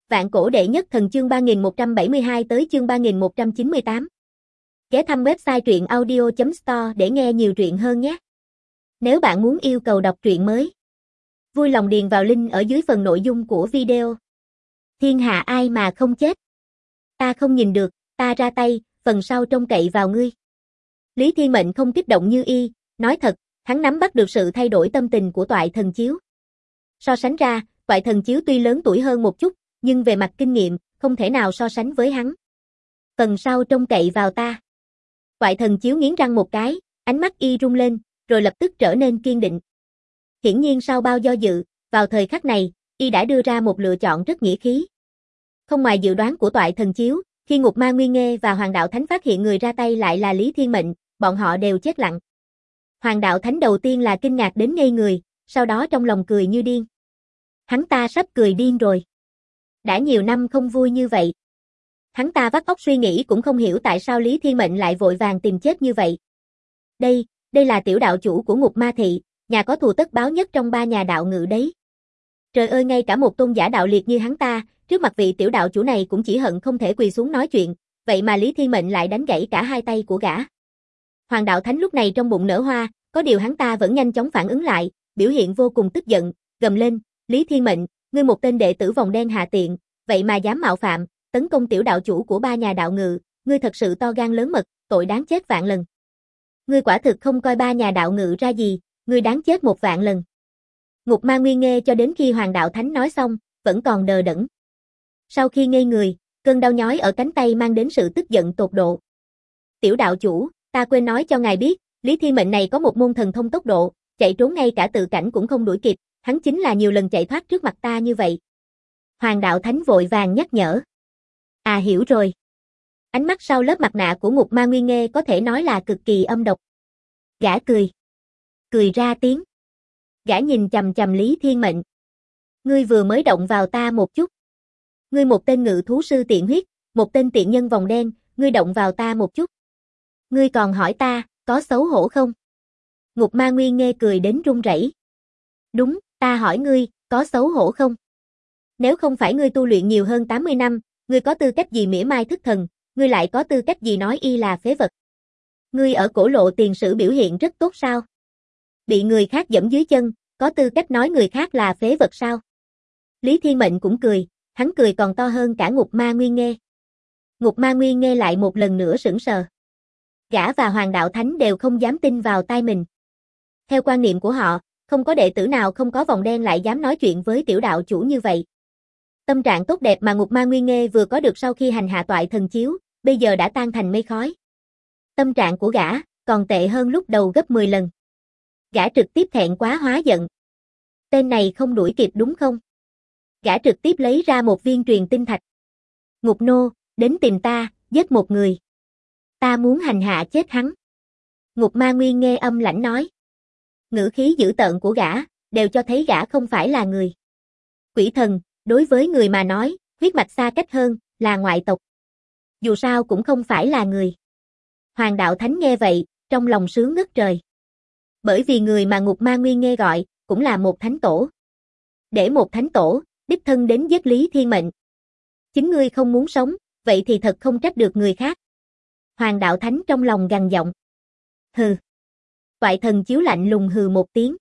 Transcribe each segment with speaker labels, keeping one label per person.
Speaker 1: Vạn cổ đệ nhất thần chương 3172 tới chương 3198. Ghé thăm website truyện audio.store để nghe nhiều truyện hơn nhé. Nếu bạn muốn yêu cầu đọc truyện mới, vui lòng điền vào link ở dưới phần nội dung của video. Thiên hạ ai mà không chết? Ta không nhìn được, ta ra tay, phần sau trông cậy vào ngươi. Lý Thiên Mệnh không kích động như y, nói thật, hắn nắm bắt được sự thay đổi tâm tình của Toại Thần Chiếu. So sánh ra, Toại Thần Chiếu tuy lớn tuổi hơn một chút, nhưng về mặt kinh nghiệm, không thể nào so sánh với hắn. Phần sau trông cậy vào ta. Toại Thần Chiếu nghiến răng một cái, ánh mắt y rung lên, rồi lập tức trở nên kiên định. Hiển nhiên sau bao do dự, vào thời khắc này, y đã đưa ra một lựa chọn rất nghĩa khí. Không ngoài dự đoán của Toại Thần Chiếu, khi Ngục Ma Nguyên Nghê và Hoàng Đạo Thánh phát hiện người ra tay lại là Lý Thiên Mệnh, bọn họ đều chết lặng. Hoàng Đạo Thánh đầu tiên là kinh ngạc đến ngây người, sau đó trong lòng cười như điên. Hắn ta sắp cười điên rồi. Đã nhiều năm không vui như vậy. Hắn ta vắt óc suy nghĩ cũng không hiểu tại sao Lý Thiên Mệnh lại vội vàng tìm chết như vậy. Đây là tiểu đạo chủ của Ngục Ma Thị, nhà có thù tất báo nhất trong ba nhà đạo ngự đấy. Trời ơi, ngay cả một tôn giả đạo liệt như hắn ta, trước mặt vị tiểu đạo chủ này cũng chỉ hận không thể quỳ xuống nói chuyện, vậy mà Lý Thiên Mệnh lại đánh gãy cả hai tay của gã. Hoàng Đạo Thánh lúc này trong bụng nở hoa, có điều hắn ta vẫn nhanh chóng phản ứng lại, biểu hiện vô cùng tức giận, gầm lên, Lý Thiên Mệnh, ngươi một tên đệ tử vòng đen hạ tiện, vậy mà dám mạo phạm, tấn công tiểu đạo chủ của ba nhà đạo ngự, ngươi thật sự to gan lớn mật, tội đáng chết vạn lần. Ngươi quả thực không coi ba nhà đạo ngự ra gì, ngươi đáng chết 1.000.000 lần. Ngục Ma Nguyên Nghê cho đến khi Hoàng Đạo Thánh nói xong, vẫn còn đờ đẫn. Sau khi ngây người, cơn đau nhói ở cánh tay mang đến sự tức giận tột độ. Tiểu đạo chủ, ta quên nói cho ngài biết, Lý Thiên Mệnh này có một môn thần thông tốc độ, chạy trốn ngay cả tự cảnh cũng không đuổi kịp, hắn chính là nhiều lần chạy thoát trước mặt ta như vậy. Hoàng Đạo Thánh vội vàng nhắc nhở. À, hiểu rồi. Ánh mắt sau lớp mặt nạ của Ngục Ma Nguyên Nghê có thể nói là cực kỳ âm độc. Gã cười ra tiếng. Gã nhìn chằm chằm Lý Thiên Mệnh. Ngươi vừa mới động vào ta một chút. Ngươi một tên ngự thú sư tiện huyết, một tên tiện nhân vòng đen, ngươi động vào ta một chút. Ngươi còn hỏi ta, có xấu hổ không? Ngục Ma Nguyên Nghê cười đến run rẩy. Đúng, ta hỏi ngươi, có xấu hổ không? Nếu không phải ngươi tu luyện nhiều hơn 80 năm, ngươi có tư cách gì mỉa mai thức thần, ngươi lại có tư cách gì nói y là phế vật? Ngươi ở cổ lộ tiền sử biểu hiện rất tốt sao? Bị người khác giẫm dưới chân, có tư cách nói người khác là phế vật sao? Lý Thiên Mệnh cũng cười, hắn cười còn to hơn cả Ngục Ma Nguyên Nghê. Ngục Ma Nguyên Nghê lại một lần nữa sững sờ. Gã và Hoàng Đạo Thánh đều không dám tin vào tai mình. Theo quan niệm của họ, không có đệ tử nào không có vòng đen lại dám nói chuyện với tiểu đạo chủ như vậy. Tâm trạng tốt đẹp mà Ngục Ma Nguyên Nghê vừa có được sau khi hành hạ Toại Thần Chiếu, bây giờ đã tan thành mây khói. Tâm trạng của gã còn tệ hơn lúc đầu gấp 10 lần. Gã trực tiếp thẹn quá hóa giận. Tên này không đuổi kịp đúng không? Gã trực tiếp lấy ra một viên truyền tinh thạch. Ngục nô, đến tìm ta, giết một người. Ta muốn hành hạ chết hắn. Ngục Ma Nguyên Nghê âm lãnh nói. Ngữ khí dữ tợn của gã, đều cho thấy gã không phải là người. Quỷ thần, đối với người mà nói, huyết mạch xa cách hơn, là ngoại tộc. Dù sao cũng không phải là người. Hoàng Đạo Thánh nghe vậy, trong lòng sướng ngất trời. Bởi vì người mà Ngục Ma Nguyên Nghê gọi, cũng là một thánh tổ. Để một thánh tổ, đích thân đến giết Lý Thiên Mệnh. Chính ngươi không muốn sống, vậy thì thật không trách được người khác. Hoàng Đạo Thánh trong lòng gằn giọng. Hừ. Toại Thần Chiếu lạnh lùng hừ một tiếng.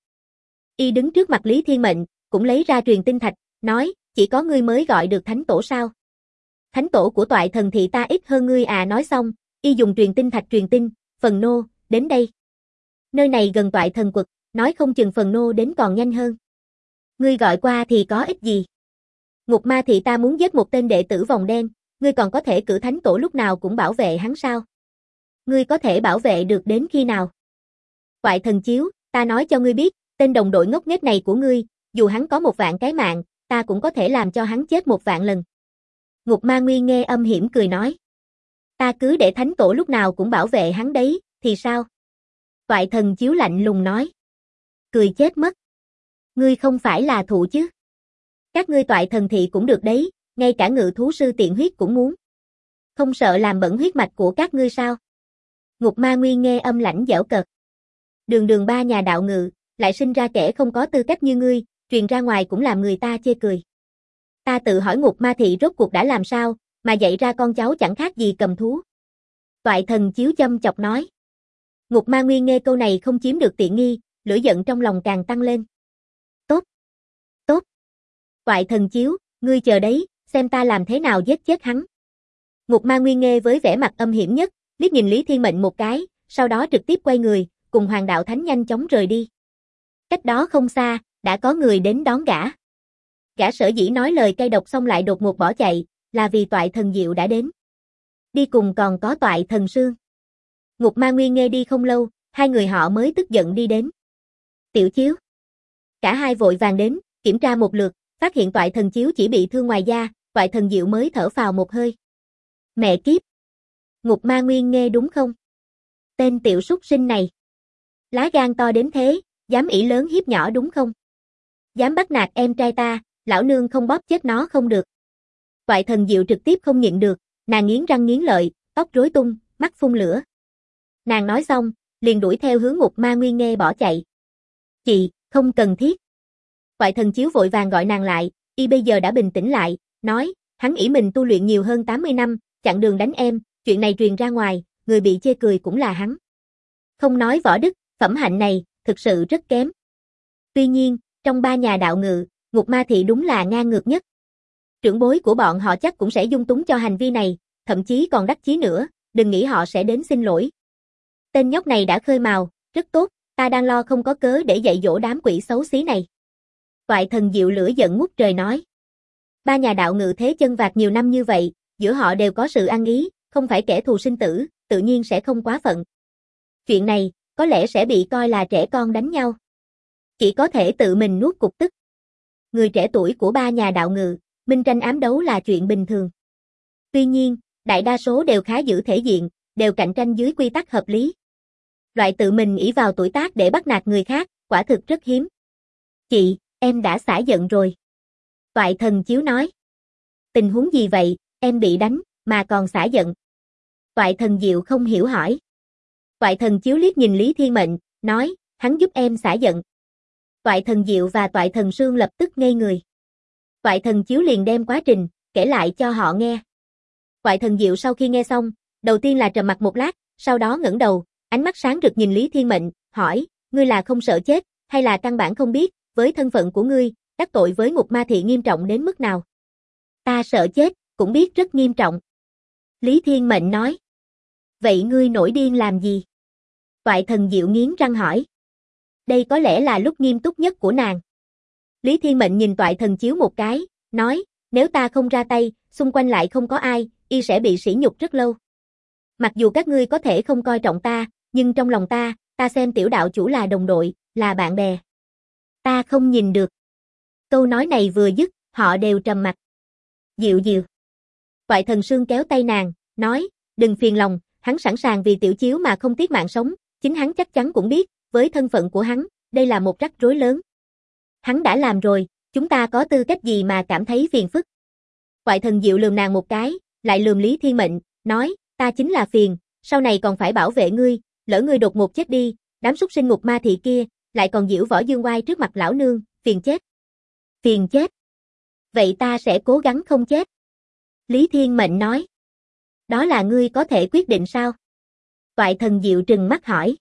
Speaker 1: Y đứng trước mặt Lý Thiên Mệnh, cũng lấy ra truyền tinh thạch, nói, chỉ có ngươi mới gọi được thánh tổ sao? Thánh tổ của Toại Thần Thị ta ít hơn ngươi à, nói xong, y dùng truyền tinh thạch truyền tin, Phần Nô, đến đây. Nơi này gần Toại Thần Quật, nói không chừng Phần Nô đến còn nhanh hơn. Ngươi gọi qua thì có ích gì? Ngục Ma Thị ta muốn giết một tên đệ tử vòng đen, ngươi còn có thể cử thánh tổ lúc nào cũng bảo vệ hắn sao? Ngươi có thể bảo vệ được đến khi nào? Toại Thần Chiếu, ta nói cho ngươi biết, tên đồng đội ngốc nghếch này của ngươi, dù hắn có 1.000.000 cái mạng, ta cũng có thể làm cho hắn chết 1.000.000 lần. Ngục Ma Nguyên Nghê âm hiểm cười nói. Ta cứ để thánh tổ lúc nào cũng bảo vệ hắn đấy, thì sao? Toại Thần Chiếu lạnh lùng nói. Cười chết mất. Ngươi không phải là thụ chứ? Các ngươi Toại Thần Thị cũng được đấy, ngay cả ngự thú sư tiện huyết cũng muốn. Không sợ làm bẩn huyết mạch của các ngươi sao? Ngục Ma Nguyên Nghê âm lãnh giễu cợt. Đường ba nhà đạo ngự, lại sinh ra kẻ không có tư cách như ngươi, truyền ra ngoài cũng làm người ta chê cười. Ta tự hỏi Ngục Ma Thị rốt cuộc đã làm sao, mà dạy ra con cháu chẳng khác gì cầm thú. Toại Thần Chiếu châm chọc nói. Ngục Ma Nguyên nghe câu này không chiếm được tiện nghi, lửa giận trong lòng càng tăng lên. Tốt, tốt. Toại Thần Chiếu, ngươi chờ đấy, xem ta làm thế nào giết chết hắn. Ngục Ma Nguyên nghe với vẻ mặt âm hiểm nhất, liếc nhìn Lý Thiên Mệnh một cái, sau đó trực tiếp quay người, cùng Hoàng Đạo Thánh nhanh chóng rời đi. Cách đó không xa, đã có người đến đón gã. Gã sở dĩ nói lời cay độc xong lại đột ngột bỏ chạy, là vì Toại Thần Diệu đã đến. Đi cùng còn có Toại Thần Sương. Ngục Ma Nguyên nghe đi không lâu, hai người họ mới tức giận đi đến. Tiểu Chiếu. Cả hai vội vàng đến, kiểm tra một lượt, phát hiện Toại Thần Chiếu chỉ bị thương ngoài da, Toại Thần Diệu mới thở phào một hơi. Mẹ kiếp. Ngục Ma Nguyên nghe đúng không? Tên tiểu súc sinh này. Lá gan to đến thế, dám ỷ lớn hiếp nhỏ đúng không? Dám bắt nạt em trai ta, lão nương không bóp chết nó không được. Toại Thần Diệu trực tiếp không nhịn được, nàng nghiến răng nghiến lợi, tóc rối tung, mắt phun lửa. Nàng nói xong, liền đuổi theo hướng Ngục Ma Nguyên nghe bỏ chạy. Chị, không cần thiết. Toại Thần Chiếu vội vàng gọi nàng lại, y bây giờ đã bình tĩnh lại, nói, hắn ỷ mình tu luyện nhiều hơn 80 năm, chặn đường đánh em, chuyện này truyền ra ngoài, người bị chê cười cũng là hắn. Không nói võ đức, phẩm hạnh này, thực sự rất kém. Tuy nhiên, trong ba nhà đạo ngự, Ngục Ma Thị đúng là ngang ngược nhất. Trưởng bối của bọn họ chắc cũng sẽ dung túng cho hành vi này, thậm chí còn đắc chí nữa, đừng nghĩ họ sẽ đến xin lỗi. Tên nhóc này đã khơi mào, rất tốt, ta đang lo không có cớ để dạy dỗ đám quỷ xấu xí này. Toại Thần Diệu lửa giận ngút trời nói. Ba nhà đạo ngự thế chân vạc nhiều năm như vậy, giữa họ đều có sự ăn ý, không phải kẻ thù sinh tử, tự nhiên sẽ không quá phận. Chuyện này, có lẽ sẽ bị coi là trẻ con đánh nhau. Chỉ có thể tự mình nuốt cục tức. Người trẻ tuổi của ba nhà đạo ngự, minh tranh ám đấu là chuyện bình thường. Tuy nhiên, đại đa số đều khá giữ thể diện, đều cạnh tranh dưới quy tắc hợp lý. Loại tự mình ỷ vào tuổi tác để bắt nạt người khác, quả thực rất hiếm. Chị, em đã xả giận rồi. Toại Thần Chiếu nói. Tình huống gì vậy, em bị đánh, mà còn xả giận. Toại Thần Diệu không hiểu hỏi. Toại Thần Chiếu liếc nhìn Lý Thiên Mệnh, nói, hắn giúp em xả giận. Toại Thần Diệu và Toại Thần Sương lập tức ngây người. Toại Thần Chiếu liền đem quá trình, kể lại cho họ nghe. Toại Thần Diệu sau khi nghe xong, đầu tiên là trầm mặc một lát, sau đó ngẩng đầu, ánh mắt sáng rực nhìn Lý Thiên Mệnh, hỏi, ngươi là không sợ chết, hay là căn bản không biết, với thân phận của ngươi, đắc tội với Ngục Ma Thị nghiêm trọng đến mức nào? Ta sợ chết, cũng biết rất nghiêm trọng. Lý Thiên Mệnh nói. Vậy ngươi nổi điên làm gì? Toại Thần Diệu nghiến răng hỏi. Đây có lẽ là lúc nghiêm túc nhất của nàng. Lý Thiên Mệnh nhìn Toại Thần Chiếu một cái, nói, nếu ta không ra tay, xung quanh lại không có ai, y sẽ bị sỉ nhục rất lâu. Mặc dù các ngươi có thể không coi trọng ta, nhưng trong lòng ta xem tiểu đạo chủ là đồng đội, là bạn bè. Ta không nhìn được. Câu nói này vừa dứt, họ đều trầm mặc. Diệu Diệu. Toại Thần Sương kéo tay nàng, nói, đừng phiền lòng, hắn sẵn sàng vì tiểu chiếu mà không tiếc mạng sống, chính hắn chắc chắn cũng biết, với thân phận của hắn, đây là một rắc rối lớn. Hắn đã làm rồi, chúng ta có tư cách gì mà cảm thấy phiền phức. Toại Thần Diệu lườm nàng một cái, lại lườm Lý Thiên Mệnh, nói, ta chính là phiền, sau này còn phải bảo vệ ngươi, lỡ ngươi đột ngột chết đi, đám súc sinh Ngục Ma Thị kia, lại còn giễu võ dương oai trước mặt lão nương, phiền chết. Phiền chết. Vậy ta sẽ cố gắng không chết. Lý Thiên Mệnh nói. Đó là ngươi có thể quyết định sao? Toại Thần Diệu trừng mắt hỏi.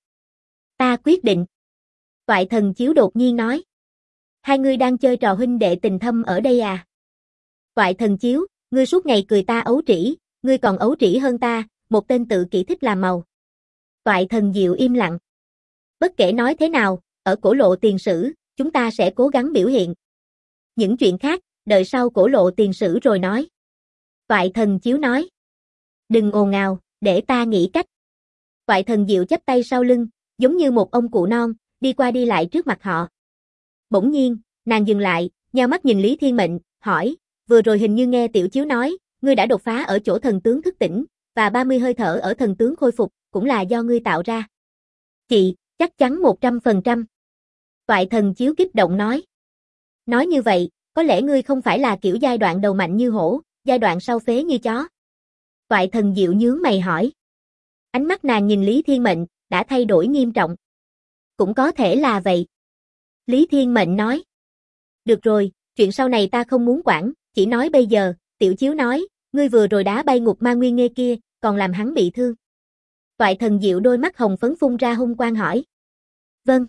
Speaker 1: Ta quyết định. Toại Thần Chiếu đột nhiên nói. Hai ngươi đang chơi trò huynh đệ tình thâm ở đây à? Toại Thần Chiếu, ngươi suốt ngày cười ta ấu trĩ, ngươi còn ấu trĩ hơn ta, một tên tự kỷ thích làm màu. Toại Thần Diệu im lặng. Bất kể nói thế nào, ở cổ lộ tiền sử, chúng ta sẽ cố gắng biểu hiện. Những chuyện khác, đợi sau cổ lộ tiền sử rồi nói. Toại Thần Chiếu nói. Đừng ồn ào, để ta nghĩ cách. Toại Thần Diệu chắp tay sau lưng, giống như một ông cụ non, đi qua đi lại trước mặt họ. Bỗng nhiên, nàng dừng lại, nheo mắt nhìn Lý Thiên Mệnh, hỏi, vừa rồi hình như nghe tiểu chiếu nói, ngươi đã đột phá ở chỗ thần tướng thức tỉnh, và 30 hơi thở ở thần tướng khôi phục, cũng là do ngươi tạo ra. Chị, chắc chắn 100%. Toại Thần Chiếu kích động nói. Nói như vậy, có lẽ ngươi không phải là kiểu giai đoạn đầu mạnh như hổ, giai đoạn sau phế như chó. Toại Thần Diệu nhướng mày hỏi. Ánh mắt nàng nhìn Lý Thiên Mệnh, đã thay đổi nghiêm trọng. Cũng có thể là vậy. Lý Thiên Mệnh nói. Được rồi, chuyện sau này ta không muốn quản, Chỉ nói bây giờ, Tiểu Chiếu nói, ngươi vừa rồi đá bay Ngục Ma Nguyên Nghê kia, còn làm hắn bị thương. Toại Thần Diệu đôi mắt hồng phấn phun ra hung quang hỏi. Vâng.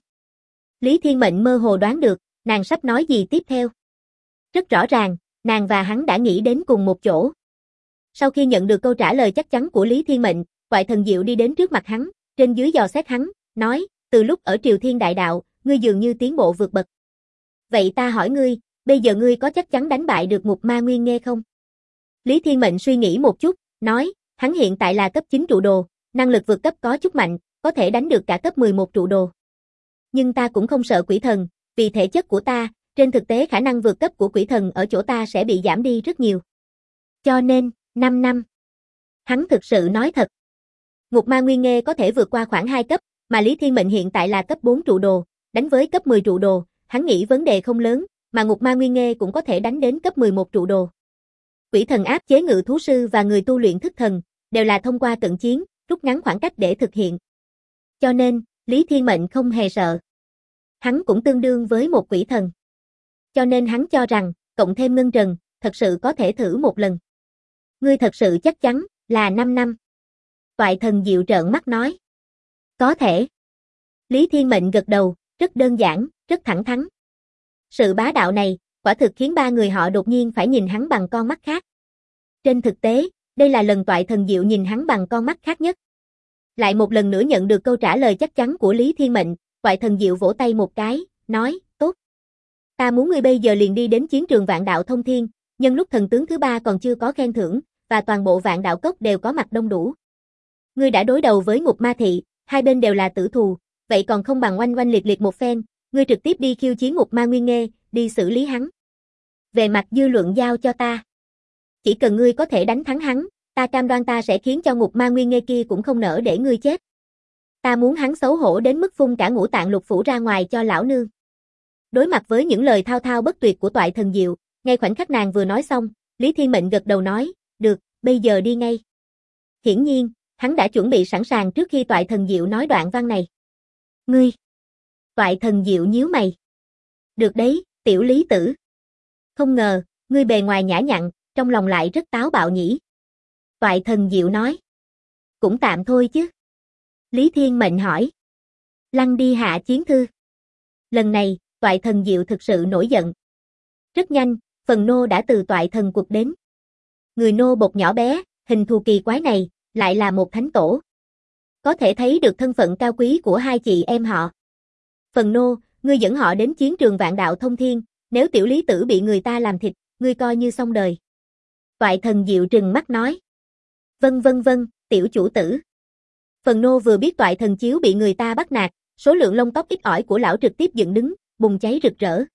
Speaker 1: Lý Thiên Mệnh mơ hồ đoán được, nàng sắp nói gì tiếp theo. Rất rõ ràng, nàng và hắn đã nghĩ đến cùng một chỗ. Sau khi nhận được câu trả lời chắc chắn của Lý Thiên Mệnh, Toại Thần Diệu đi đến trước mặt hắn, trên dưới dò xét hắn, nói, từ lúc ở Triều Thiên Đại Đạo, ngươi dường như tiến bộ vượt bậc. Vậy ta hỏi ngươi, bây giờ ngươi có chắc chắn đánh bại được Ngục Ma Nguyên Nghê không? Lý Thiên Mệnh suy nghĩ một chút, nói, hắn hiện tại là cấp 9 trụ đồ, năng lực vượt cấp có chút mạnh, có thể đánh được cả cấp 11 trụ đồ. Nhưng ta cũng không sợ quỷ thần, vì thể chất của ta, trên thực tế khả năng vượt cấp của quỷ thần ở chỗ ta sẽ bị giảm đi rất nhiều. Cho nên, 5 năm. Hắn thực sự nói thật. Ngục Ma Nguyên Nghê có thể vượt qua khoảng 2 cấp, mà Lý Thiên Mệnh hiện tại là cấp 4 trụ đồ, đánh với cấp 10 trụ đồ, hắn nghĩ vấn đề không lớn, mà Ngục Ma Nguyên Nghê cũng có thể đánh đến cấp 11 trụ đồ. Quỷ thần áp chế ngự thú sư và người tu luyện thức thần, đều là thông qua cận chiến, rút ngắn khoảng cách để thực hiện. Cho nên, Lý Thiên Mệnh không hề sợ. Hắn cũng tương đương với một quỷ thần. Cho nên hắn cho rằng, cộng thêm Ngân Trần, thật sự có thể thử một lần. Ngươi thật sự chắc chắn, là 5 năm. Toại Thần Diệu trợn mắt nói. Có thể. Lý Thiên Mệnh gật đầu, rất đơn giản, rất thẳng thắn. Sự bá đạo này, quả thực khiến ba người họ đột nhiên phải nhìn hắn bằng con mắt khác. Trên thực tế, đây là lần Toại Thần Diệu nhìn hắn bằng con mắt khác nhất. Lại một lần nữa nhận được câu trả lời chắc chắn của Lý Thiên Mệnh, Toại Thần Diệu vỗ tay một cái, nói, tốt. Ta muốn ngươi bây giờ liền đi đến chiến trường Vạn Đạo Thông Thiên, nhân lúc thần tướng thứ ba còn chưa có khen thưởng, và toàn bộ Vạn Đạo Cốc đều có mặt đông đủ. Ngươi đã đối đầu với Ngục Ma Thị, hai bên đều là tử thù, vậy còn không bằng oanh oanh liệt liệt một phen, ngươi trực tiếp đi khiêu chiến Ngục Ma Nguyên Nghê, đi xử lý hắn. Về mặt dư luận giao cho ta. Chỉ cần ngươi có thể đánh thắng hắn, ta cam đoan ta sẽ khiến cho Ngục Ma Nguyên Nghê kia cũng không nỡ để ngươi chết. Ta muốn hắn xấu hổ đến mức phun cả ngũ tạng lục phủ ra ngoài cho lão nương. Đối mặt với những lời thao thao bất tuyệt của Toại Thần Diệu, ngay khoảnh khắc nàng vừa nói xong, Lý Thiên Mệnh gật đầu nói, được, bây giờ đi ngay. Hiển nhiên, hắn đã chuẩn bị sẵn sàng trước khi Toại Thần Diệu nói đoạn văn này. Ngươi! Toại Thần Diệu nhíu mày. Được đấy, tiểu Lý tử. Không ngờ, ngươi bề ngoài nhã nhặn, trong lòng lại rất táo bạo nhỉ. Toại Thần Diệu nói. Cũng tạm thôi chứ. Lý Thiên Mệnh hỏi. Lăn đi hạ chiến thư. Lần này, Toại Thần Diệu thực sự nổi giận. Rất nhanh, phần nô đã từ Toại Thần Cuộc đến. Người nô bột nhỏ bé, hình thù kỳ quái này, lại là một thánh tổ. Có thể thấy được thân phận cao quý của hai chị em họ. Phần nô, ngươi dẫn họ đến chiến trường Vạn Đạo Thông Thiên, nếu tiểu Lý tử bị người ta làm thịt, ngươi coi như xong đời. Toại Thần Diệu trừng mắt nói. Vâng, tiểu chủ tử. Phần nô vừa biết Toại Thần Chiếu bị người ta bắt nạt, số lượng lông tóc ít ỏi của lão trực tiếp dựng đứng, bùng cháy rực rỡ.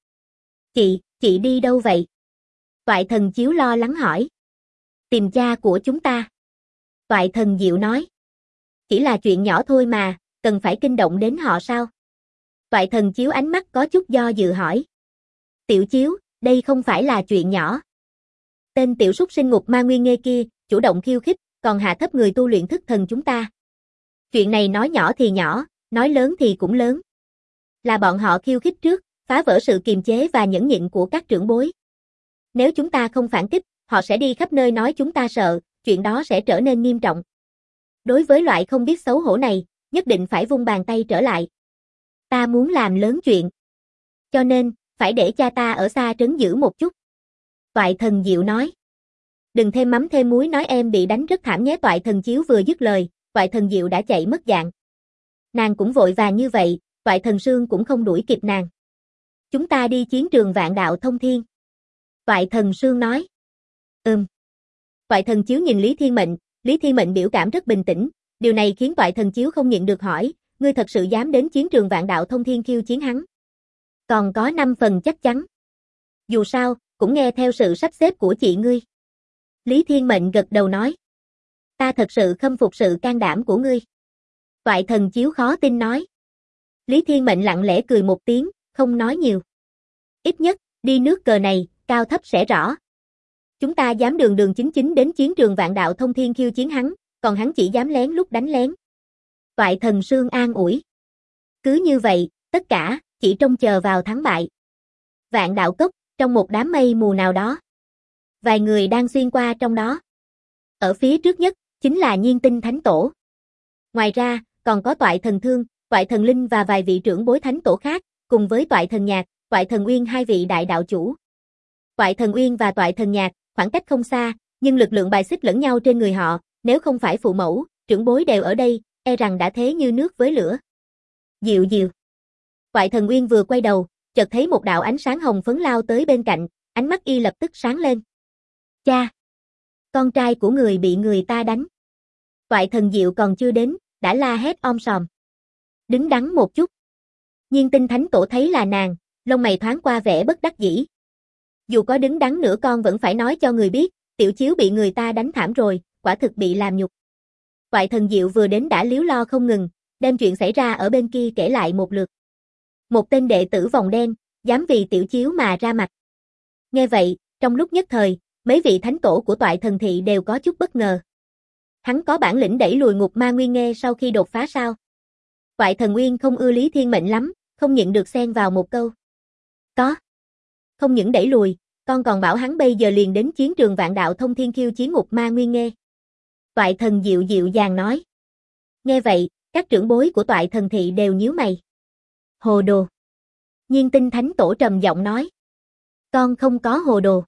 Speaker 1: Chị đi đâu vậy? Toại Thần Chiếu lo lắng hỏi. Tìm cha của chúng ta. Toại Thần Diệu nói. Chỉ là chuyện nhỏ thôi mà, cần phải kinh động đến họ sao? Toại Thần Chiếu ánh mắt có chút do dự hỏi. Tiểu Chiếu, đây không phải là chuyện nhỏ. Tên tiểu súc sinh Ngục Ma Nguyên Nghê kia, chủ động khiêu khích, còn hạ thấp người tu luyện thức thần chúng ta. Chuyện này nói nhỏ thì nhỏ, nói lớn thì cũng lớn. Là bọn họ khiêu khích trước, phá vỡ sự kiềm chế và nhẫn nhịn của các trưởng bối. Nếu chúng ta không phản kích, họ sẽ đi khắp nơi nói chúng ta sợ, chuyện đó sẽ trở nên nghiêm trọng. Đối với loại không biết xấu hổ này, nhất định phải vung bàn tay trở lại. Ta muốn làm lớn chuyện. Cho nên, phải để cha ta ở xa trấn giữ một chút. Toại Thần Diệu nói. Đừng thêm mắm thêm muối nói em bị đánh rất thảm nhé. Toại Thần Chiếu vừa dứt lời, Toại Thần Diệu đã chạy mất dạng. Nàng cũng vội vàng như vậy, Toại Thần Sương cũng không đuổi kịp nàng. Chúng ta đi chiến trường Vạn Đạo Thông Thiên. Toại Thần Sương nói. Toại Thần Chiếu nhìn Lý Thiên Mệnh biểu cảm rất bình tĩnh, điều này khiến Toại Thần Chiếu không nhịn được hỏi, ngươi thật sự dám đến chiến trường Vạn Đạo Thông Thiên khiêu chiến hắn? Còn có 5 phần chắc chắn. Dù sao, cũng nghe theo sự sắp xếp của chị ngươi. Lý Thiên Mệnh gật đầu nói. Ta thật sự khâm phục sự can đảm của ngươi. Toại Thần Chiếu khó tin nói. Lý Thiên Mệnh lặng lẽ cười một tiếng, không nói nhiều. Ít nhất, đi nước cờ này, cao thấp sẽ rõ. Chúng ta dám đường đường chính chính đến chiến trường Vạn Đạo Thông Thiên khiêu chiến hắn, còn hắn chỉ dám lén lút đánh lén. Toại Thần Sương an ủi. Cứ như vậy, tất cả, chỉ trông chờ vào thắng bại. Vạn Đạo Cốc, trong một đám mây mù nào đó. Vài người đang xuyên qua trong đó. Ở phía trước nhất, chính là Nhiên Tinh Thánh Tổ. Ngoài ra, còn có Toại Thần Thương, Toại Thần Linh và vài vị trưởng bối thánh tổ khác, cùng với Toại Thần Nhạc, Toại Thần Uyên hai vị đại đạo chủ. Toại Thần Uyên và Toại Thần Nhạc, khoảng cách không xa, nhưng lực lượng bài xích lẫn nhau trên người họ, nếu không phải phụ mẫu, trưởng bối đều ở đây, e rằng đã thế như nước với lửa. Dịu dịu. Toại Thần Uyên vừa quay đầu, chợt thấy một đạo ánh sáng hồng phấn lao tới bên cạnh, ánh mắt y lập tức sáng lên. Cha! Con trai của người bị người ta đánh. Toại Thần Diệu còn chưa đến, đã la hét om sòm. Đứng đắn một chút. Nhiên Tinh Thánh Tổ thấy là nàng, lông mày thoáng qua vẻ bất đắc dĩ. Dù có đứng đắn nữa con vẫn phải nói cho người biết, tiểu chiếu bị người ta đánh thảm rồi, quả thực bị làm nhục. Toại Thần Diệu vừa đến đã líu lo không ngừng, đem chuyện xảy ra ở bên kia kể lại một lượt. Một tên đệ tử vòng đen, dám vì tiểu chiếu mà ra mặt. Nghe vậy, trong lúc nhất thời, mấy vị thánh tổ của Toại Thần Thị đều có chút bất ngờ. Hắn có bản lĩnh đẩy lùi Ngục Ma Nguyên Nghê sau khi đột phá sao? Toại Thần Nguyên không ưa Lý Thiên Mệnh lắm, không nhịn được xen vào một câu. Có. Không những đẩy lùi, con còn bảo hắn bây giờ liền đến chiến trường Vạn Đạo Thông Thiên khiêu chiến Ngục Ma Nguyên Nghê. Toại Thần dịu dịu dàng nói. Nghe vậy, các trưởng bối của Toại Thần Thị đều nhíu mày. Hồ đồ. Nhiên Tinh Thánh Tổ trầm giọng nói. Con không có hồ đồ.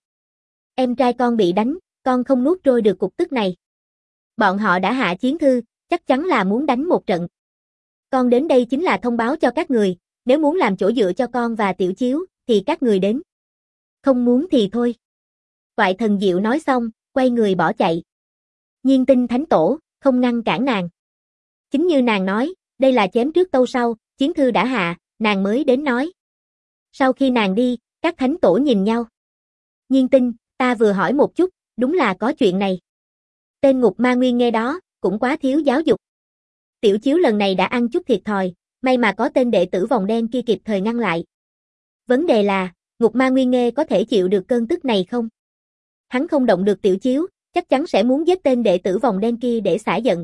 Speaker 1: Em trai con bị đánh, con không nuốt trôi được cục tức này. Bọn họ đã hạ chiến thư, chắc chắn là muốn đánh một trận. Con đến đây chính là thông báo cho các người, nếu muốn làm chỗ dựa cho con và tiểu chiếu, thì các người đến. Không muốn thì thôi. Toại Thần Diệu nói xong, quay người bỏ chạy. Nhiên Tinh Thánh Tổ, không ngăn cản nàng. Chính như nàng nói, đây là chém trước tâu sau, chiến thư đã hạ, nàng mới đến nói. Sau khi nàng đi, các thánh tổ nhìn nhau. Nhiên Tinh, ta vừa hỏi một chút, đúng là có chuyện này. Tên Ngục Ma Nguyên Nghê đó, cũng quá thiếu giáo dục. Tiểu chiếu lần này đã ăn chút thiệt thòi, may mà có tên đệ tử vòng đen kia kịp thời ngăn lại. Vấn đề là, Ngục Ma Nguyên Nghê có thể chịu được cơn tức này không? Hắn không động được tiểu chiếu, chắc chắn sẽ muốn giết tên đệ tử vòng đen kia để xả giận.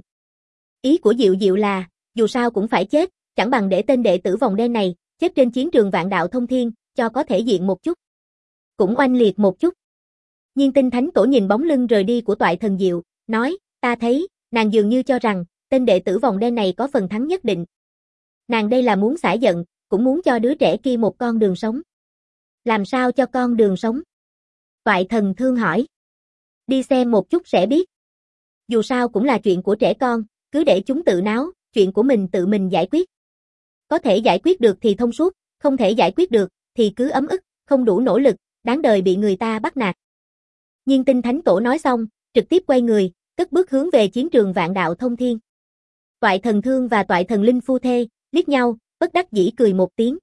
Speaker 1: Ý của Diệu Diệu là, dù sao cũng phải chết, chẳng bằng để tên đệ tử vòng đen này, chết trên chiến trường Vạn Đạo Thông Thiên, cho có thể diện một chút. Cũng oanh liệt một chút. Nhiên Tinh Thánh Tổ nhìn bóng lưng rời đi của Toại Thần Diệu, nói, ta thấy, nàng dường như cho rằng, tên đệ tử vòng đen này có phần thắng nhất định. Nàng đây là muốn xả giận, cũng muốn cho đứa trẻ kia một con đường sống. Làm sao cho con đường sống? Toại Thần Thương hỏi. Đi xem một chút sẽ biết. Dù sao cũng là chuyện của trẻ con, cứ để chúng tự náo, chuyện của mình tự mình giải quyết. Có thể giải quyết được thì thông suốt, không thể giải quyết được, thì cứ ấm ức, không đủ nỗ lực, đáng đời bị người ta bắt nạt. Nhiên Tinh Thánh Tổ nói xong, trực tiếp quay người, cất bước hướng về chiến trường Vạn Đạo Thông Thiên. Toại Thần Thương và Toại Thần Linh phu thê, liếc nhau, bất đắc dĩ cười một tiếng.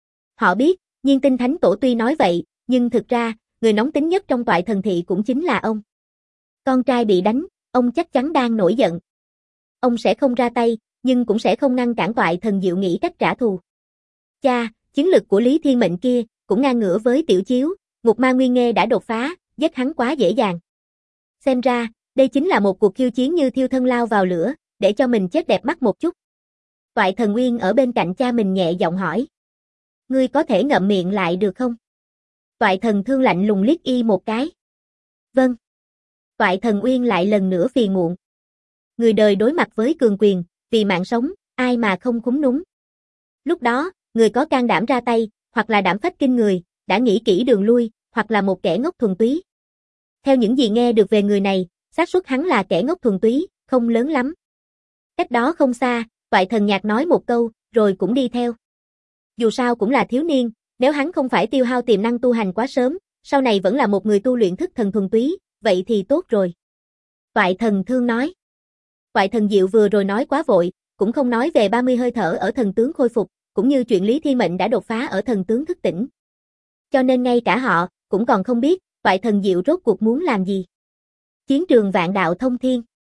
Speaker 1: Họ biết, Nhiên Tinh Thánh Tổ tuy nói vậy, nhưng thực ra, người nóng tính nhất trong Toại Thần Thị cũng chính là ông. Con trai bị đánh, ông chắc chắn đang nổi giận. Ông sẽ không ra tay, nhưng cũng sẽ không ngăn cản Toại Thần Diệu nghĩ cách trả thù. Cha, chiến lực của Lý Thiên Mệnh kia, cũng ngang ngửa với tiểu chiếu, Ngục Ma Nguyên Nghê đã đột phá, giết hắn quá dễ dàng. Xem ra, đây chính là một cuộc khiêu chiến như thiêu thân lao vào lửa, để cho mình chết đẹp mắt một chút. Toại Thần Nguyên ở bên cạnh cha mình nhẹ giọng hỏi. Ngươi có thể ngậm miệng lại được không? Toại Thần Thương lạnh lùng liếc y một cái. Vâng. Toại Thần Uyên lại lần nữa phiền muộn. Người đời đối mặt với cường quyền, vì mạng sống, ai mà không khúm núm. Lúc đó, người có can đảm ra tay, hoặc là đảm phách kinh người, đã nghĩ kỹ đường lui, hoặc là một kẻ ngốc thuần túy. Theo những gì nghe được về người này, xác suất hắn là kẻ ngốc thuần túy, không lớn lắm. Cách đó không xa, Toại Thần Nhạc nói một câu, rồi cũng đi theo. Dù sao cũng là thiếu niên, nếu hắn không phải tiêu hao tiềm năng tu hành quá sớm, sau này vẫn là một người tu luyện thức thần thuần túy, vậy thì tốt rồi. Toại Thần Thương nói. Toại Thần Diệu vừa rồi nói quá vội, cũng không nói về 30 hơi thở ở thần tướng khôi phục, cũng như chuyện Lý Thiên Mệnh đã đột phá ở thần tướng thức tỉnh. Cho nên ngay cả họ, cũng còn không biết, Toại Thần Diệu rốt cuộc muốn làm gì. Chiến trường Vạn Đạo Thông Thiên.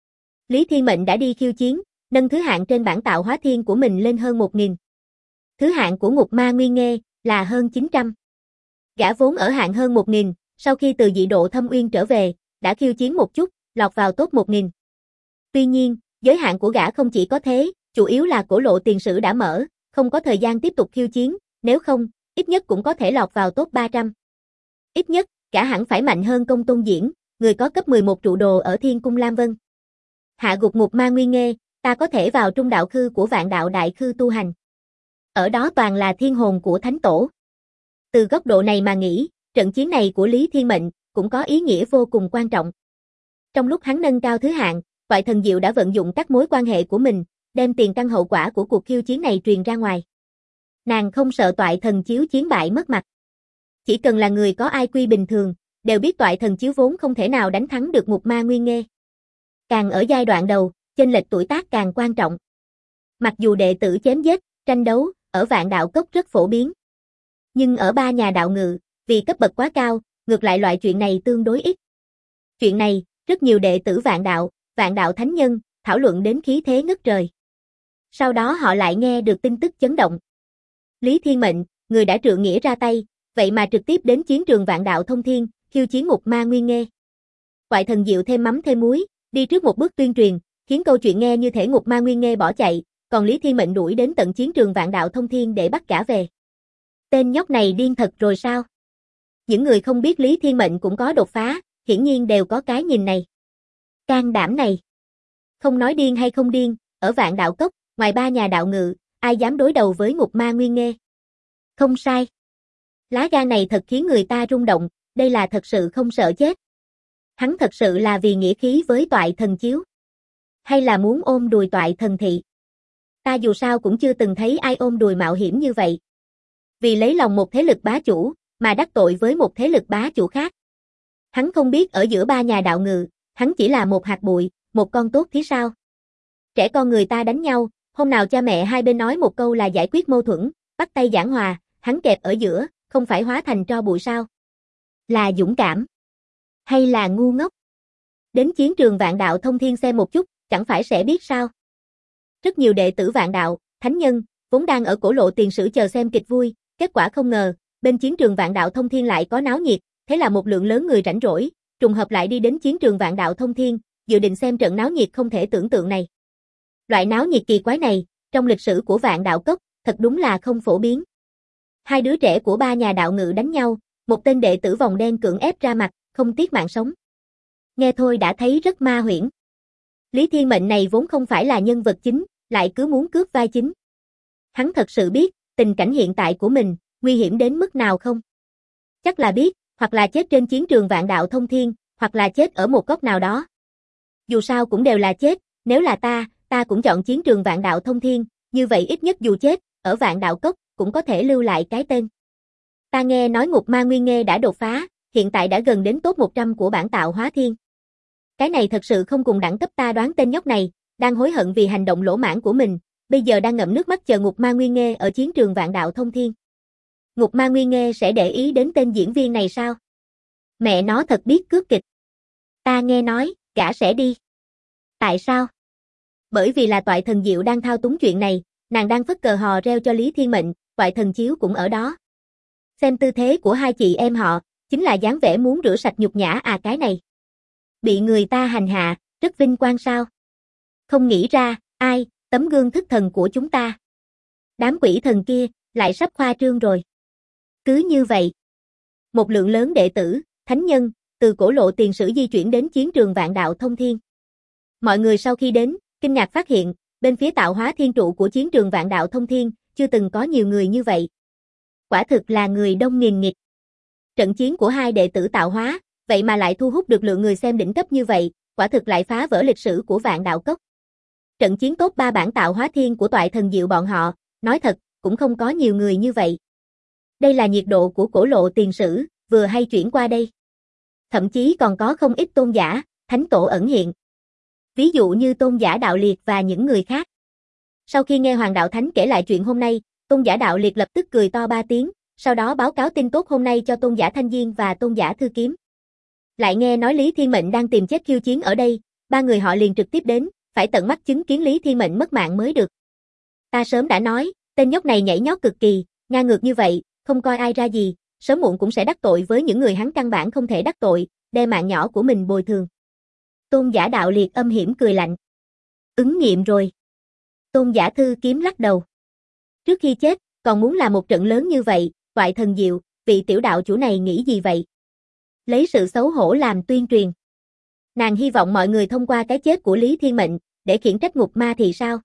Speaker 1: Lý Thiên Mệnh đã đi khiêu chiến, nâng thứ hạng trên bảng tạo hóa thiên của mình lên hơn 1000. Thứ hạng của Ngục Ma Nguyên Nghê là hơn 900. Gã vốn ở hạng hơn 1000, sau khi từ dị độ Thâm Uyên trở về, đã khiêu chiến một chút, lọt vào top 1000. Tuy nhiên, giới hạn của gã không chỉ có thế, chủ yếu là cổ lộ tiền sử đã mở, không có thời gian tiếp tục khiêu chiến, nếu không, ít nhất cũng có thể lọt vào top 300. Ít nhất, gã hẳn phải mạnh hơn Công Tôn Diễn, người có cấp 11 trụ đồ ở Thiên Cung Lam Vân. Hạ gục ngục ma Nguyên Nghê, ta có thể vào trung đạo khư của Vạn Đạo Đại Khư tu hành. Ở đó toàn là thiên hồn của Thánh Tổ. Từ góc độ này mà nghĩ, trận chiến này của Lý Thiên Mệnh cũng có ý nghĩa vô cùng quan trọng. Trong lúc hắn nâng cao thứ hạng, Toại Thần Diệu đã vận dụng các mối quan hệ của mình, đem tiền căn hậu quả của cuộc khiêu chiến này truyền ra ngoài. Nàng không sợ Toại Thần Chiếu chiến bại mất mặt. Chỉ cần là người có IQ bình thường, đều biết Toại Thần Chiếu vốn không thể nào đánh thắng được Ngục Ma Nguyên Nghê. Càng ở giai đoạn đầu, chênh lệch tuổi tác càng quan trọng. Mặc dù đệ tử chém giết, tranh đấu, ở Vạn Đạo Cốc rất phổ biến. Nhưng ở ba nhà đạo ngự, vì cấp bậc quá cao, ngược lại loại chuyện này tương đối ít. Chuyện này, rất nhiều đệ tử Vạn Đạo Thánh Nhân, thảo luận đến khí thế ngất trời. Sau đó họ lại nghe được tin tức chấn động. Lý Thiên Mệnh, người đã trượng nghĩa ra tay, vậy mà trực tiếp đến chiến trường Vạn Đạo Thông Thiên, khiêu chiến Ngục Ma Nguyên Nghê. Toại Thần Diệu thêm mắm thêm muối, đi trước một bước tuyên truyền, khiến câu chuyện nghe như thể Ngục Ma Nguyên Nghê bỏ chạy, còn Lý Thiên Mệnh đuổi đến tận chiến trường Vạn Đạo Thông Thiên để bắt gã về. Tên nhóc này điên thật rồi sao? Những người không biết Lý Thiên Mệnh cũng có đột phá, hiển nhiên đều có cái nhìn này. Can đảm này. Không nói điên hay không điên, ở Vạn Đạo Cốc, ngoài ba nhà đạo ngự, ai dám đối đầu với Ngục Ma Nguyên Nghê? Không sai. Lá gan này thật khiến người ta rung động, đây là thật sự không sợ chết. Hắn thật sự là vì nghĩa khí với Toại Thần Chiếu. Hay là muốn ôm đùi Toại Thần Thị? Ta dù sao cũng chưa từng thấy ai ôm đùi mạo hiểm như vậy. Vì lấy lòng một thế lực bá chủ, mà đắc tội với một thế lực bá chủ khác. Hắn không biết ở giữa ba nhà đạo ngự, hắn chỉ là một hạt bụi, một con tốt thì sao? Trẻ con người ta đánh nhau, hôm nào cha mẹ hai bên nói một câu là giải quyết mâu thuẫn, bắt tay giảng hòa, hắn kẹp ở giữa, không phải hóa thành tro bụi sao? Là dũng cảm? Hay là ngu ngốc? Đến chiến trường Vạn Đạo Thông Thiên xem một chút, chẳng phải sẽ biết sao? Rất nhiều đệ tử Vạn Đạo, Thánh Nhân, vốn đang ở cổ lộ tiền sử chờ xem kịch vui, kết quả không ngờ, bên chiến trường Vạn Đạo Thông Thiên lại có náo nhiệt, thế là một lượng lớn người rảnh rỗi, trùng hợp lại đi đến chiến trường Vạn Đạo Thông Thiên, dự định xem trận náo nhiệt không thể tưởng tượng này. Loại náo nhiệt kỳ quái này, trong lịch sử của Vạn Đạo Cốc, thật đúng là không phổ biến. Hai đứa trẻ của ba nhà đạo ngự đánh nhau, một tên đệ tử vòng đen cưỡng ép ra mặt, không tiếc mạng sống. Nghe thôi đã thấy rất ma huyễn. Lý Thiên Mệnh này vốn không phải là nhân vật chính, lại cứ muốn cướp vai chính. Hắn thật sự biết, tình cảnh hiện tại của mình, nguy hiểm đến mức nào không? Chắc là biết, hoặc là chết trên chiến trường Vạn Đạo Thông Thiên, hoặc là chết ở một góc nào đó. Dù sao cũng đều là chết, nếu là ta cũng chọn chiến trường Vạn Đạo Thông Thiên, như vậy ít nhất dù chết, ở Vạn Đạo Cốc, cũng có thể lưu lại cái tên. Ta nghe nói Ngục Ma Nguyên Nghê đã đột phá, hiện tại đã gần đến top 100 của bảng tạo hóa thiên. Cái này thật sự không cùng đẳng cấp, ta đoán tên nhóc này, đang hối hận vì hành động lỗ mãng của mình, bây giờ đang ngậm nước mắt chờ Ngục Ma Nguyên Nghê ở chiến trường Vạn Đạo Thông Thiên. Ngục Ma Nguyên Nghê sẽ để ý đến tên diễn viên này sao? Mẹ nó thật biết cướp kịch. Ta nghe nói, gã sẽ đi. Tại sao? Bởi vì là Toại Thần Diệu đang thao túng chuyện này, nàng đang phất cờ hò reo cho Lý Thiên Mệnh, Toại Thần Chiếu cũng ở đó. Xem tư thế của hai chị em họ, chính là dáng vẻ muốn rửa sạch nhục nhã à cái này. Bị người ta hành hạ, rất vinh quang sao? Không nghĩ ra, ai, tấm gương thức thần của chúng ta. Đám quỷ thần kia, lại sắp khoa trương rồi. Cứ như vậy, một lượng lớn đệ tử, thánh nhân, từ cổ lộ tiền sử di chuyển đến chiến trường Vạn Đạo Thông Thiên. Mọi người sau khi đến, kinh ngạc phát hiện, bên phía tạo hóa thiên trụ của chiến trường Vạn Đạo Thông Thiên, chưa từng có nhiều người như vậy. Quả thực là người đông nghìn nghịt. Trận chiến của hai đệ tử tạo hóa, vậy mà lại thu hút được lượng người xem đỉnh cấp như vậy, quả thực lại phá vỡ lịch sử của Vạn Đạo Cốc. Trận chiến top 3 bản tạo hóa thiên của Toại Thần Diệu bọn họ, nói thật, cũng không có nhiều người như vậy. Đây là nhiệt độ của cổ lộ tiền sử, vừa hay chuyển qua đây. Thậm chí còn có không ít tôn giả, thánh tổ ẩn hiện. Ví dụ như tôn giả Đạo Liệt và những người khác. Sau khi nghe Hoàng Đạo Thánh kể lại chuyện hôm nay, tôn giả Đạo Liệt lập tức cười to 3 tiếng, sau đó báo cáo tin tốt hôm nay cho tôn giả Thanh Diên và tôn giả Thư Kiếm. Lại nghe nói Lý Thiên Mệnh đang tìm chết khiêu chiến ở đây, ba người họ liền trực tiếp đến, phải tận mắt chứng kiến Lý Thiên Mệnh mất mạng mới được. Ta sớm đã nói, tên nhóc này nhảy nhót cực kỳ, ngang ngược như vậy, không coi ai ra gì, sớm muộn cũng sẽ đắc tội với những người hắn căn bản không thể đắc tội, đe mạng nhỏ của mình bồi thường. Tôn giả Đạo Liệt âm hiểm cười lạnh. Ứng nghiệm rồi. Tôn giả Thư Kiếm lắc đầu. Trước khi chết, còn muốn làm một trận lớn như vậy, Toại Thần Diệu, vị tiểu đạo chủ này nghĩ gì vậy? lấy sự xấu hổ làm tuyên truyền. Nàng hy vọng mọi người thông qua cái chết của Lý Thiên Mệnh, để khiển trách Ngục Ma thì sao?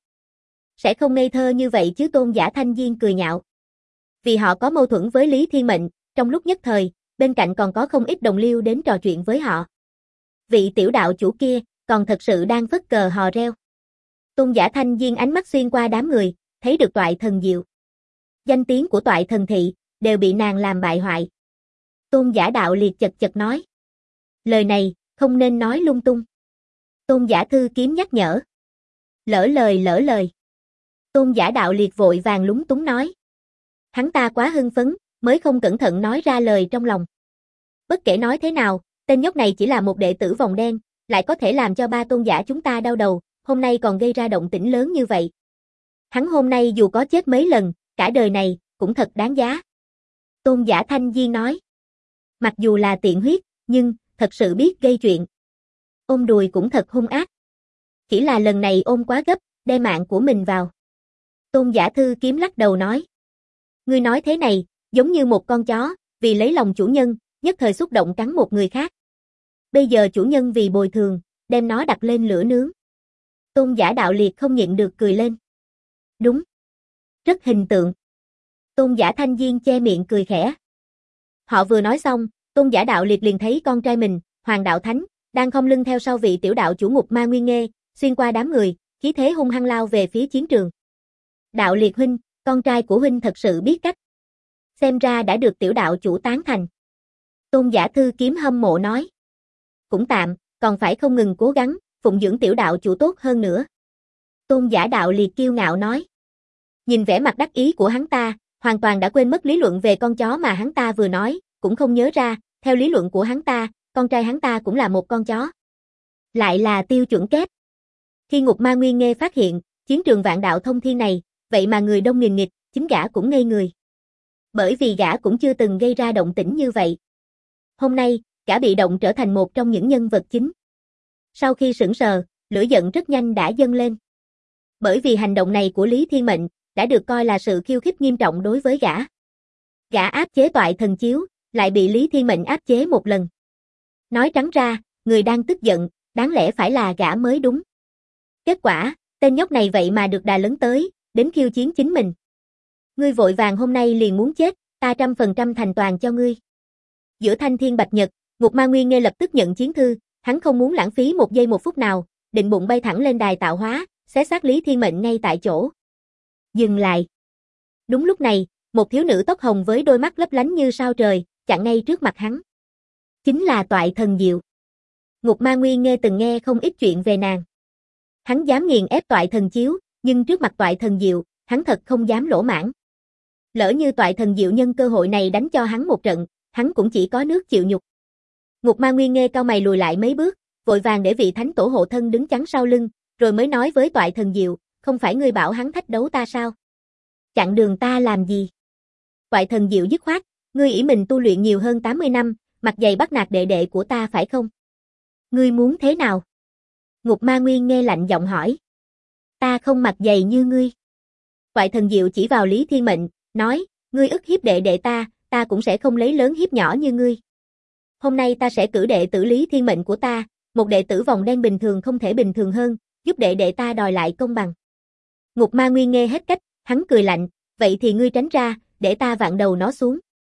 Speaker 1: Sẽ không ngây thơ như vậy chứ. Tôn Giả Thanh Diên cười nhạo. Vì họ có mâu thuẫn với Lý Thiên Mệnh, trong lúc nhất thời, bên cạnh còn có không ít đồng liêu đến trò chuyện với họ. Vị tiểu đạo chủ kia, còn thật sự đang phất cờ hò reo. Tôn Giả Thanh Diên ánh mắt xuyên qua đám người, thấy được Toại Thần Diệu. Danh tiếng của Toại Thần Thị, đều bị nàng làm bại hoại. Tôn Giả Đạo Liệt chật chật nói. Lời này, không nên nói lung tung. Tôn Giả Thư Kiếm nhắc nhở. Lỡ lời. Tôn Giả Đạo Liệt vội vàng lúng túng nói. Hắn ta quá hưng phấn, mới không cẩn thận nói ra lời trong lòng. Bất kể nói thế nào, tên nhóc này chỉ là một đệ tử vòng đen, lại có thể làm cho ba tôn giả chúng ta đau đầu, hôm nay còn gây ra động tĩnh lớn như vậy. Hắn hôm nay dù có chết mấy lần, cả đời này, cũng thật đáng giá. Tôn Giả Thanh Diên nói. Mặc dù là tiện huyết, nhưng, thật sự biết gây chuyện. Ôm đùi cũng thật hung ác. Chỉ là lần này ôm quá gấp, đem mạng của mình vào. Tôn Giả Thư Kiếm lắc đầu nói. Ngươi nói thế này, giống như một con chó, vì lấy lòng chủ nhân, nhất thời xúc động cắn một người khác. Bây giờ chủ nhân vì bồi thường, đem nó đặt lên lửa nướng. Tôn Giả Đạo Liệt không nhịn được cười lên. Đúng. Rất hình tượng. Tôn Giả Thanh Diên che miệng cười khẽ. Họ vừa nói xong, Tôn Giả Đạo Liệt liền thấy con trai mình, Hoàng Đạo Thánh, đang khom lưng theo sau vị tiểu đạo chủ Ngục Ma Nguyên Nghê, xuyên qua đám người, khí thế hung hăng lao về phía chiến trường. Đạo Liệt huynh, con trai của huynh thật sự biết cách. Xem ra đã được tiểu đạo chủ tán thành. Tôn Giả Thư Kiếm hâm mộ nói. Cũng tạm, còn phải không ngừng cố gắng, phụng dưỡng tiểu đạo chủ tốt hơn nữa. Tôn Giả Đạo Liệt kiêu ngạo nói. Nhìn vẻ mặt đắc ý của hắn ta, hoàn toàn đã quên mất lý luận về con chó mà hắn ta vừa nói, cũng không nhớ ra, theo lý luận của hắn ta, con trai hắn ta cũng là một con chó. Lại là tiêu chuẩn kép. Khi Ngục Ma Nguyên Nghê phát hiện, chiến trường Vạn Đạo Thông Thiên này, vậy mà người đông nghìn nghịch, chính gã cũng ngây người. Bởi vì gã cũng chưa từng gây ra động tĩnh như vậy. Hôm nay, gã bị động trở thành một trong những nhân vật chính. Sau khi sững sờ, lửa giận rất nhanh đã dâng lên. Bởi vì hành động này của Lý Thiên Mệnh, đã được coi là sự khiêu khích nghiêm trọng đối với gã. Gã áp chế Toại Thần Chiếu, lại bị Lý Thiên Mệnh áp chế một lần. Nói trắng ra, người đang tức giận, đáng lẽ phải là gã mới đúng. Kết quả, tên nhóc này vậy mà được đà lớn tới, đến khiêu chiến chính mình. Ngươi vội vàng hôm nay liền muốn chết, ta 100% thành toàn cho ngươi. Giữa thanh thiên bạch nhật, Ngục Ma Nguyên Nghê lập tức nhận chiến thư, hắn không muốn lãng phí một giây một phút nào, định bụng bay thẳng lên đài tạo hóa, xé xác Lý Thiên Mệnh ngay tại chỗ. Dừng lại. Đúng lúc này, một thiếu nữ tóc hồng với đôi mắt lấp lánh như sao trời, chặn ngay trước mặt hắn. Chính là Toại Thần Diệu. Ngục Ma Nguyên Nghê từng nghe không ít chuyện về nàng. Hắn dám nghiền ép Toại Thần Chiếu, nhưng trước mặt Toại Thần Diệu, hắn thật không dám lỗ mãng. Lỡ như Toại Thần Diệu nhân cơ hội này đánh cho hắn một trận, hắn cũng chỉ có nước chịu nhục. Ngục Ma Nguyên Nghê cau mày lùi lại mấy bước, vội vàng để vị thánh tổ hộ thân đứng chắn sau lưng, rồi mới nói với Toại Thần Diệu, không phải ngươi bảo hắn thách đấu ta sao? Chặn đường ta làm gì? Toại Thần Diệu dứt khoát, ngươi ỷ mình tu luyện nhiều hơn 80 năm, mặt dày bắt nạt đệ đệ của ta phải không? Ngươi muốn thế nào? Ngục Ma Nguyên Nghê lạnh giọng hỏi. Ta không mặt dày như ngươi. Toại Thần Diệu chỉ vào Lý Thiên Mệnh, nói, ngươi ức hiếp đệ đệ ta cũng sẽ không lấy lớn hiếp nhỏ như ngươi. Hôm nay ta sẽ cử đệ tử Lý Thiên Mệnh của ta, một đệ tử vòng đen bình thường không thể bình thường hơn, giúp đệ đệ ta đòi lại công bằng. Ngục Ma Nguyên Nghê hết cách, hắn cười lạnh, vậy thì ngươi tránh ra, để ta vặn đầu nó xuống.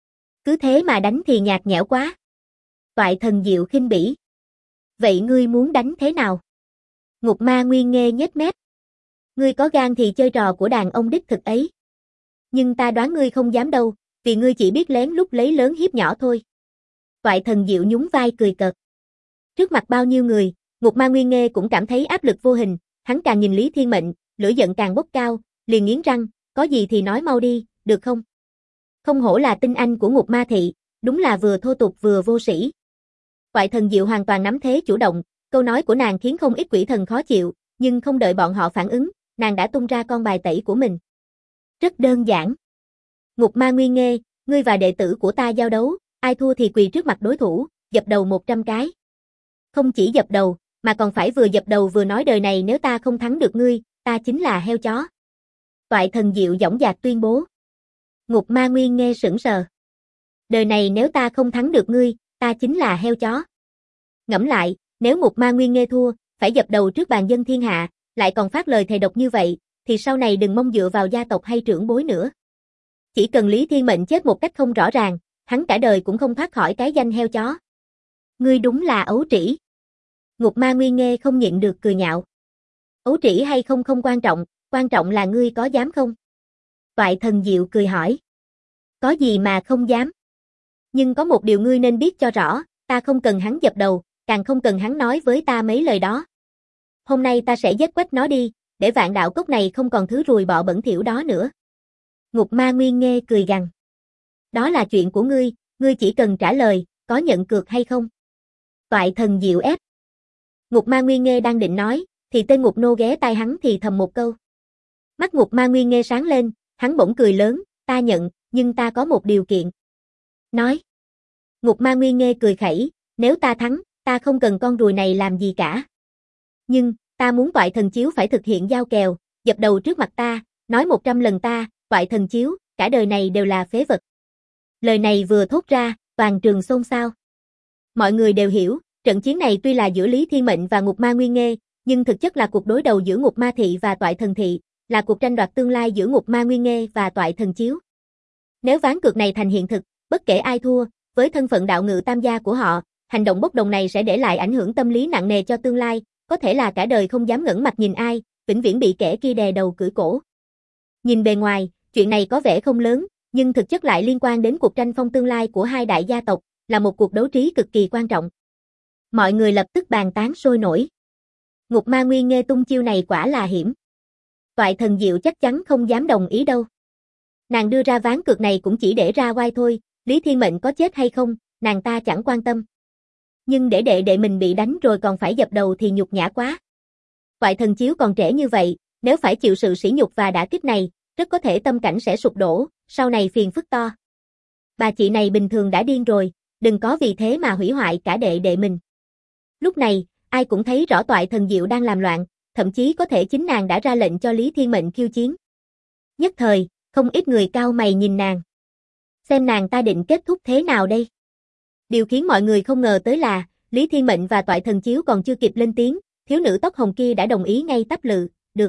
Speaker 1: Cứ thế mà đánh thì nhạt nhẽo quá. Toại Thần Diệu khinh bỉ. Vậy ngươi muốn đánh thế nào? Ngục Ma Nguyên Nghê nhếch mép. Ngươi có gan thì chơi trò của đàn ông đích thực ấy. Nhưng ta đoán ngươi không dám đâu, vì ngươi chỉ biết lén lút lấy lớn hiếp nhỏ thôi. Toại Thần Diệu nhún vai cười cợt. Trước mặt bao nhiêu người, Ngục Ma Nguyên Nghê cũng cảm thấy áp lực vô hình, hắn càng nhìn Lý Thiên Mệnh, lửa giận càng bốc cao, liền nghiến răng, có gì thì nói mau đi, được không? Không hổ là tinh anh của Ngục Ma Thị, đúng là vừa thô tục vừa vô sĩ. Toại Thần Diệu hoàn toàn nắm thế chủ động, câu nói của nàng khiến không ít quỷ thần khó chịu, nhưng không đợi bọn họ phản ứng, nàng đã tung ra con bài tẩy của mình. Rất đơn giản. Ngục Ma Nguyên Nghê, ngươi và đệ tử của ta giao đấu, ai thua thì quỳ trước mặt đối thủ, dập đầu 100 cái. Không chỉ dập đầu, mà còn phải vừa dập đầu vừa nói đời này nếu ta không thắng được ngươi, ta chính là heo chó. Toại Thần Diệu dõng dạc tuyên bố. Ngục Ma Nguyên Nghê sững sờ. Đời này nếu ta không thắng được ngươi, ta chính là heo chó. Ngẫm lại, nếu Ngục Ma Nguyên Nghê thua, phải dập đầu trước bàn dân thiên hạ, lại còn phát lời thề độc như vậy, thì sau này đừng mong dựa vào gia tộc hay trưởng bối nữa. Chỉ cần Lý Thiên Mệnh chết một cách không rõ ràng, hắn cả đời cũng không thoát khỏi cái danh heo chó. Ngươi đúng là ấu trĩ. Ngục Ma Nguyên Nghê không nhịn được cười nhạo. Ấu trĩ hay không không quan trọng là ngươi có dám không? Toại Thần Diệu cười hỏi. Có gì mà không dám? Nhưng có một điều ngươi nên biết cho rõ, ta không cần hắn dập đầu, càng không cần hắn nói với ta mấy lời đó. Hôm nay ta sẽ giết quách nó đi, để Vạn Đạo Cốc này không còn thứ ruồi bọ bẩn thỉu đó nữa. Ngục Ma Nguyên Nghê cười gằn. Đó là chuyện của ngươi chỉ cần trả lời, có nhận cược hay không? Toại Thần Diệu ép. Ngục Ma Nguyên Nghê đang định nói, thì tên Ngục Nô ghé tai hắn thì thầm một câu. Mắt Ngục Ma Nguyên Nghê sáng lên, hắn bỗng cười lớn, ta nhận, nhưng ta có một điều kiện. Nói. Ngục Ma Nguyên Nghê cười khẩy, nếu ta thắng, ta không cần con ruồi này làm gì cả. Nhưng, ta muốn Toại Thần Chiếu phải thực hiện giao kèo, dập đầu trước mặt ta, nói 100 lần ta, Toại Thần Chiếu, cả đời này đều là phế vật. Lời này vừa thốt ra, toàn trường xôn xao. Mọi người đều hiểu, trận chiến này tuy là giữa Lý Thiên Mệnh và Ngục Ma Nguyên Nghê, nhưng thực chất là cuộc đối đầu giữa Ngục Ma Thị và Toại Thần Thị, là cuộc tranh đoạt tương lai giữa Ngục Ma Nguyên Nghê và Toại Thần Chiếu. Nếu ván cược này thành hiện thực, bất kể ai thua, với thân phận đạo ngự tam gia của họ, hành động bốc đồng này sẽ để lại ảnh hưởng tâm lý nặng nề cho tương lai, có thể là cả đời không dám ngẩng mặt nhìn ai, vĩnh viễn bị kẻ kia đè đầu cưỡi cổ. Nhìn bề ngoài, chuyện này có vẻ không lớn, nhưng thực chất lại liên quan đến cuộc tranh phong tương lai của hai đại gia tộc, là một cuộc đấu trí cực kỳ quan trọng. Mọi người lập tức bàn tán sôi nổi. Ngục Ma Nguyên Nghê tung chiêu này quả là hiểm. Toại Thần Diệu chắc chắn không dám đồng ý đâu. Nàng đưa ra ván cược này cũng chỉ để ra oai thôi, Lý Thiên Mệnh có chết hay không, nàng ta chẳng quan tâm. Nhưng để đệ mình bị đánh rồi còn phải dập đầu thì nhục nhã quá. Toại Thần Chiếu còn trẻ như vậy, nếu phải chịu sự sỉ nhục và đả kích này, rất có thể tâm cảnh sẽ sụp đổ, sau này phiền phức to. Bà chị này bình thường đã điên rồi, đừng có vì thế mà hủy hoại cả đệ mình. Lúc này, ai cũng thấy rõ Toại Thần Diệu đang làm loạn, thậm chí có thể chính nàng đã ra lệnh cho Lý Thiên Mệnh khiêu chiến. Nhất thời, không ít người cau mày nhìn nàng. Xem nàng ta định kết thúc thế nào đây? Điều khiến mọi người không ngờ tới là, Lý Thiên Mệnh và Toại Thần Chiếu còn chưa kịp lên tiếng, thiếu nữ tóc hồng kia đã đồng ý ngay tắp lự, được.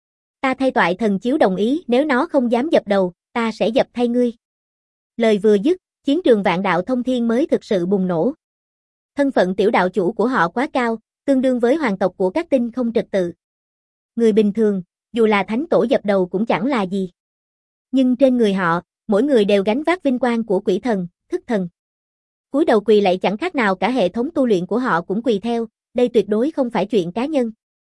Speaker 1: Ta thay Toại Thần Chiếu đồng ý, nếu nó không dám dập đầu, ta sẽ dập thay ngươi. Lời vừa dứt, chiến trường Vạn Đạo Thông Thiên mới thực sự bùng nổ. Thân phận tiểu đạo chủ của họ quá cao, tương đương với hoàng tộc của các tinh không trật tự. Người bình thường, dù là thánh tổ dập đầu cũng chẳng là gì. Nhưng trên người họ, mỗi người đều gánh vác vinh quang của quỷ thần, thức thần. Cúi đầu quỳ lạy chẳng khác nào cả hệ thống tu luyện của họ cũng quỳ theo, đây tuyệt đối không phải chuyện cá nhân.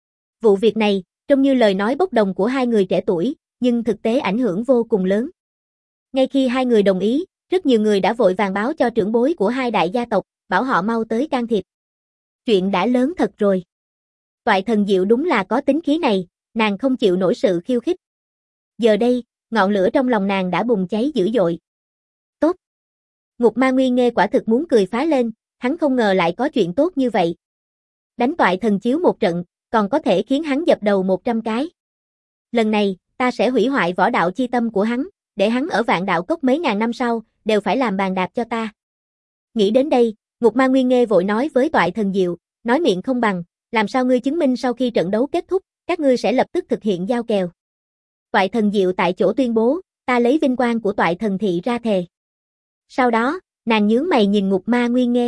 Speaker 1: Vụ việc này, trông như lời nói bốc đồng của hai người trẻ tuổi, nhưng thực tế ảnh hưởng vô cùng lớn. Ngay khi hai người đồng ý, rất nhiều người đã vội vàng báo cho trưởng bối của hai đại gia tộc, bảo họ mau tới can thiệp. Chuyện đã lớn thật rồi. Toại Thần Diệu đúng là có tính khí này, nàng không chịu nổi sự khiêu khích. Giờ đây, ngọn lửa trong lòng nàng đã bùng cháy dữ dội. Tốt. Ngục Ma Nguyên Nghê quả thực muốn cười phá lên, hắn không ngờ lại có chuyện tốt như vậy. Đánh Toại Thần Chiếu một trận, còn có thể khiến hắn dập đầu 100 cái. Lần này, ta sẽ hủy hoại võ đạo chi tâm của hắn, để hắn ở Vạn Đạo Cốc mấy ngàn năm sau, đều phải làm bàn đạp cho ta. Nghĩ đến đây, Ngục Ma Nguyên Nghê vội nói với Toại Thần Diệu, nói miệng không bằng, làm sao ngươi chứng minh sau khi trận đấu kết thúc, các ngươi sẽ lập tức thực hiện giao kèo. Toại Thần Diệu tại chỗ tuyên bố, ta lấy vinh quang của Toại Thần Thị ra thề. Sau đó, nàng nhướng mày nhìn Ngục Ma Nguyên Nghê.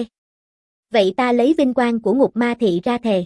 Speaker 1: Vậy ta lấy vinh quang của Ngục Ma Thị ra thề.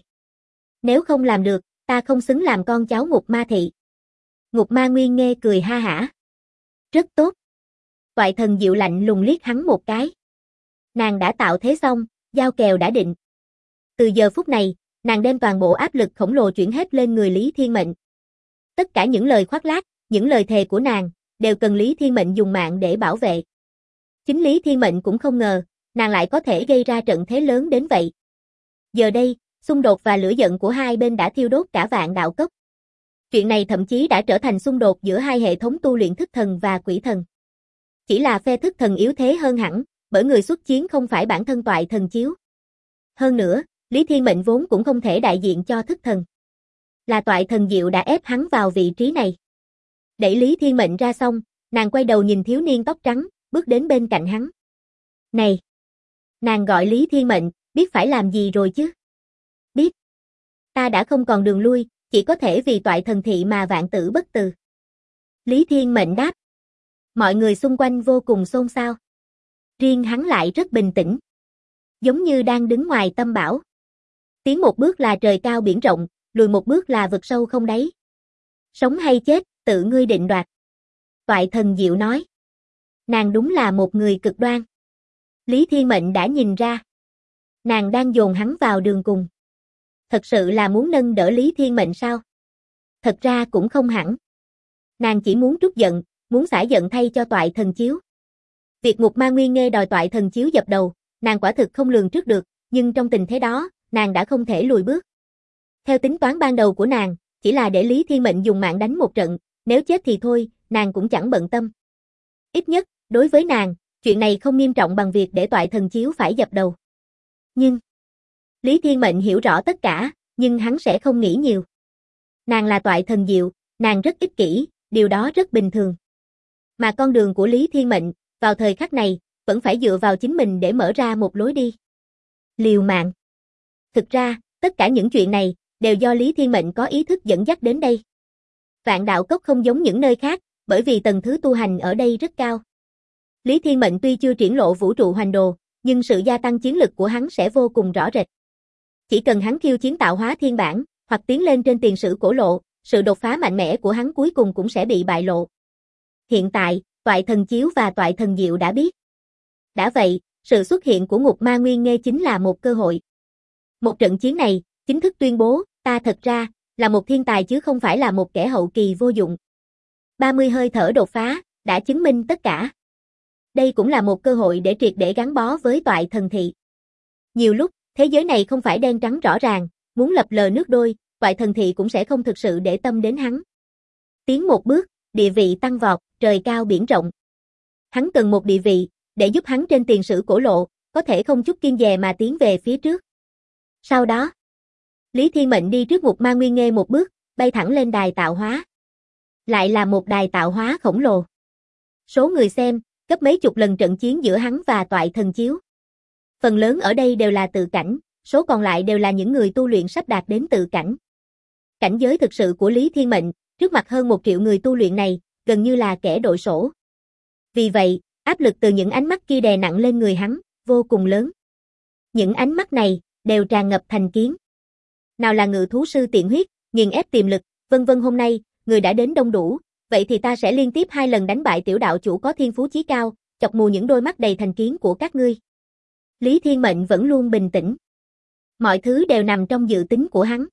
Speaker 1: Nếu không làm được, ta không xứng làm con cháu Ngục Ma Thị. Ngục Ma Nguyên Nghê cười ha hả. Rất tốt. Toại Thần Diệu lạnh lùng liếc hắn một cái. Nàng đã tạo thế xong, giao kèo đã định. Từ giờ phút này, nàng đem toàn bộ áp lực khổng lồ chuyển hết lên người Lý Thiên Mệnh. Tất cả những lời khoác lác, những lời thề của nàng, đều cần Lý Thiên Mệnh dùng mạng để bảo vệ. Chính Lý Thiên Mệnh cũng không ngờ, nàng lại có thể gây ra trận thế lớn đến vậy. Giờ đây, xung đột và lửa giận của hai bên đã thiêu đốt cả Vạn Đạo Cốc. Chuyện này thậm chí đã trở thành xung đột giữa hai hệ thống tu luyện thức thần và quỷ thần. Chỉ là phe thức thần yếu thế hơn hẳn, bởi người xuất chiến không phải bản thân Toại Thần Chiếu. Hơn nữa, Lý Thiên Mệnh vốn cũng không thể đại diện cho thức thần. Là Toại Thần Diệu đã ép hắn vào vị trí này. Đẩy Lý Thiên Mệnh ra xong, nàng quay đầu nhìn thiếu niên tóc trắng, bước đến bên cạnh hắn. Này! Nàng gọi Lý Thiên Mệnh, biết phải làm gì rồi chứ? Biết. Ta đã không còn đường lui, chỉ có thể vì toại thần thị mà vạn tử bất từ. Lý Thiên Mệnh đáp. Mọi người xung quanh vô cùng xôn xao. Riêng hắn lại rất bình tĩnh. Giống như đang đứng ngoài tâm bão. Tiến một bước là trời cao biển rộng, lùi một bước là vực sâu không đáy. Sống hay chết, tự ngươi định đoạt. Toại thần diệu nói. Nàng đúng là một người cực đoan. Lý Thiên Mệnh đã nhìn ra. Nàng đang dồn hắn vào đường cùng. Thật sự là muốn nâng đỡ Lý Thiên Mệnh sao? Thật ra cũng không hẳn. Nàng chỉ muốn trút giận, muốn xả giận thay cho toại thần chiếu. Việc Ngục Ma Nguyên Nghê đòi toại thần chiếu dập đầu, nàng quả thực không lường trước được, nhưng trong tình thế đó, nàng đã không thể lùi bước. Theo tính toán ban đầu của nàng, chỉ là để Lý Thiên Mệnh dùng mạng đánh một trận, nếu chết thì thôi, nàng cũng chẳng bận tâm. Ít nhất, đối với nàng, chuyện này không nghiêm trọng bằng việc để toại thần chiếu phải dập đầu. Nhưng, Lý Thiên Mệnh hiểu rõ tất cả, nhưng hắn sẽ không nghĩ nhiều. Nàng là toại thần diệu, nàng rất ích kỷ, điều đó rất bình thường. Mà con đường của Lý Thiên Mệnh, vào thời khắc này, vẫn phải dựa vào chính mình để mở ra một lối đi. Liều mạng. Thực ra, tất cả những chuyện này, đều do Lý Thiên Mệnh có ý thức dẫn dắt đến đây. Vạn Đạo Cốc không giống những nơi khác, bởi vì tầng thứ tu hành ở đây rất cao. Lý Thiên Mệnh tuy chưa triển lộ vũ trụ hoành đồ, nhưng sự gia tăng chiến lực của hắn sẽ vô cùng rõ rệt. Chỉ cần hắn khiêu chiến tạo hóa thiên bản, hoặc tiến lên trên tiền sử cổ lộ, sự đột phá mạnh mẽ của hắn cuối cùng cũng sẽ bị bại lộ. Hiện tại, toại thần chiếu và toại thần diệu đã biết. Đã vậy, sự xuất hiện của Ngục Ma Nguyên Nghê chính là một cơ hội. Một trận chiến này, chính thức tuyên bố, ta thật ra, là một thiên tài chứ không phải là một kẻ hậu kỳ vô dụng. 30 hơi thở đột phá, đã chứng minh tất cả. Đây cũng là một cơ hội để triệt để gắn bó với toại thần thị. Nhiều lúc, thế giới này không phải đen trắng rõ ràng, muốn lập lờ nước đôi, toại thần thị cũng sẽ không thực sự để tâm đến hắn. Tiến một bước, địa vị tăng vọt, trời cao biển rộng. Hắn cần một địa vị, để giúp hắn trên tiền sử cổ lộ, có thể không chút kiêng dè mà tiến về phía trước. Sau đó, Lý Thiên Mệnh đi trước Ngục Ma Nguyên Nghê một bước, bay thẳng lên đài tạo hóa. Lại là một đài tạo hóa khổng lồ. Số người xem, gấp mấy chục lần trận chiến giữa hắn và toại thần chiếu. Phần lớn ở đây đều là tự cảnh, số còn lại đều là những người tu luyện sắp đạt đến tự cảnh. Cảnh giới thực sự của Lý Thiên Mệnh, trước mặt hơn 1 triệu người tu luyện này, gần như là kẻ đội sổ. Vì vậy, áp lực từ những ánh mắt kia đè nặng lên người hắn, vô cùng lớn. Những ánh mắt này, đều tràn ngập thành kiến. Nào là ngự thú sư tiện huyết, nghiền ép tiềm lực, vân vân. Hôm nay, người đã đến đông đủ, vậy thì ta sẽ liên tiếp 2 lần đánh bại tiểu đạo chủ có thiên phú chí cao, chọc mù những đôi mắt đầy thành kiến của các ngươi. Lý Thiên Mệnh vẫn luôn bình tĩnh. Mọi thứ đều nằm trong dự tính của hắn.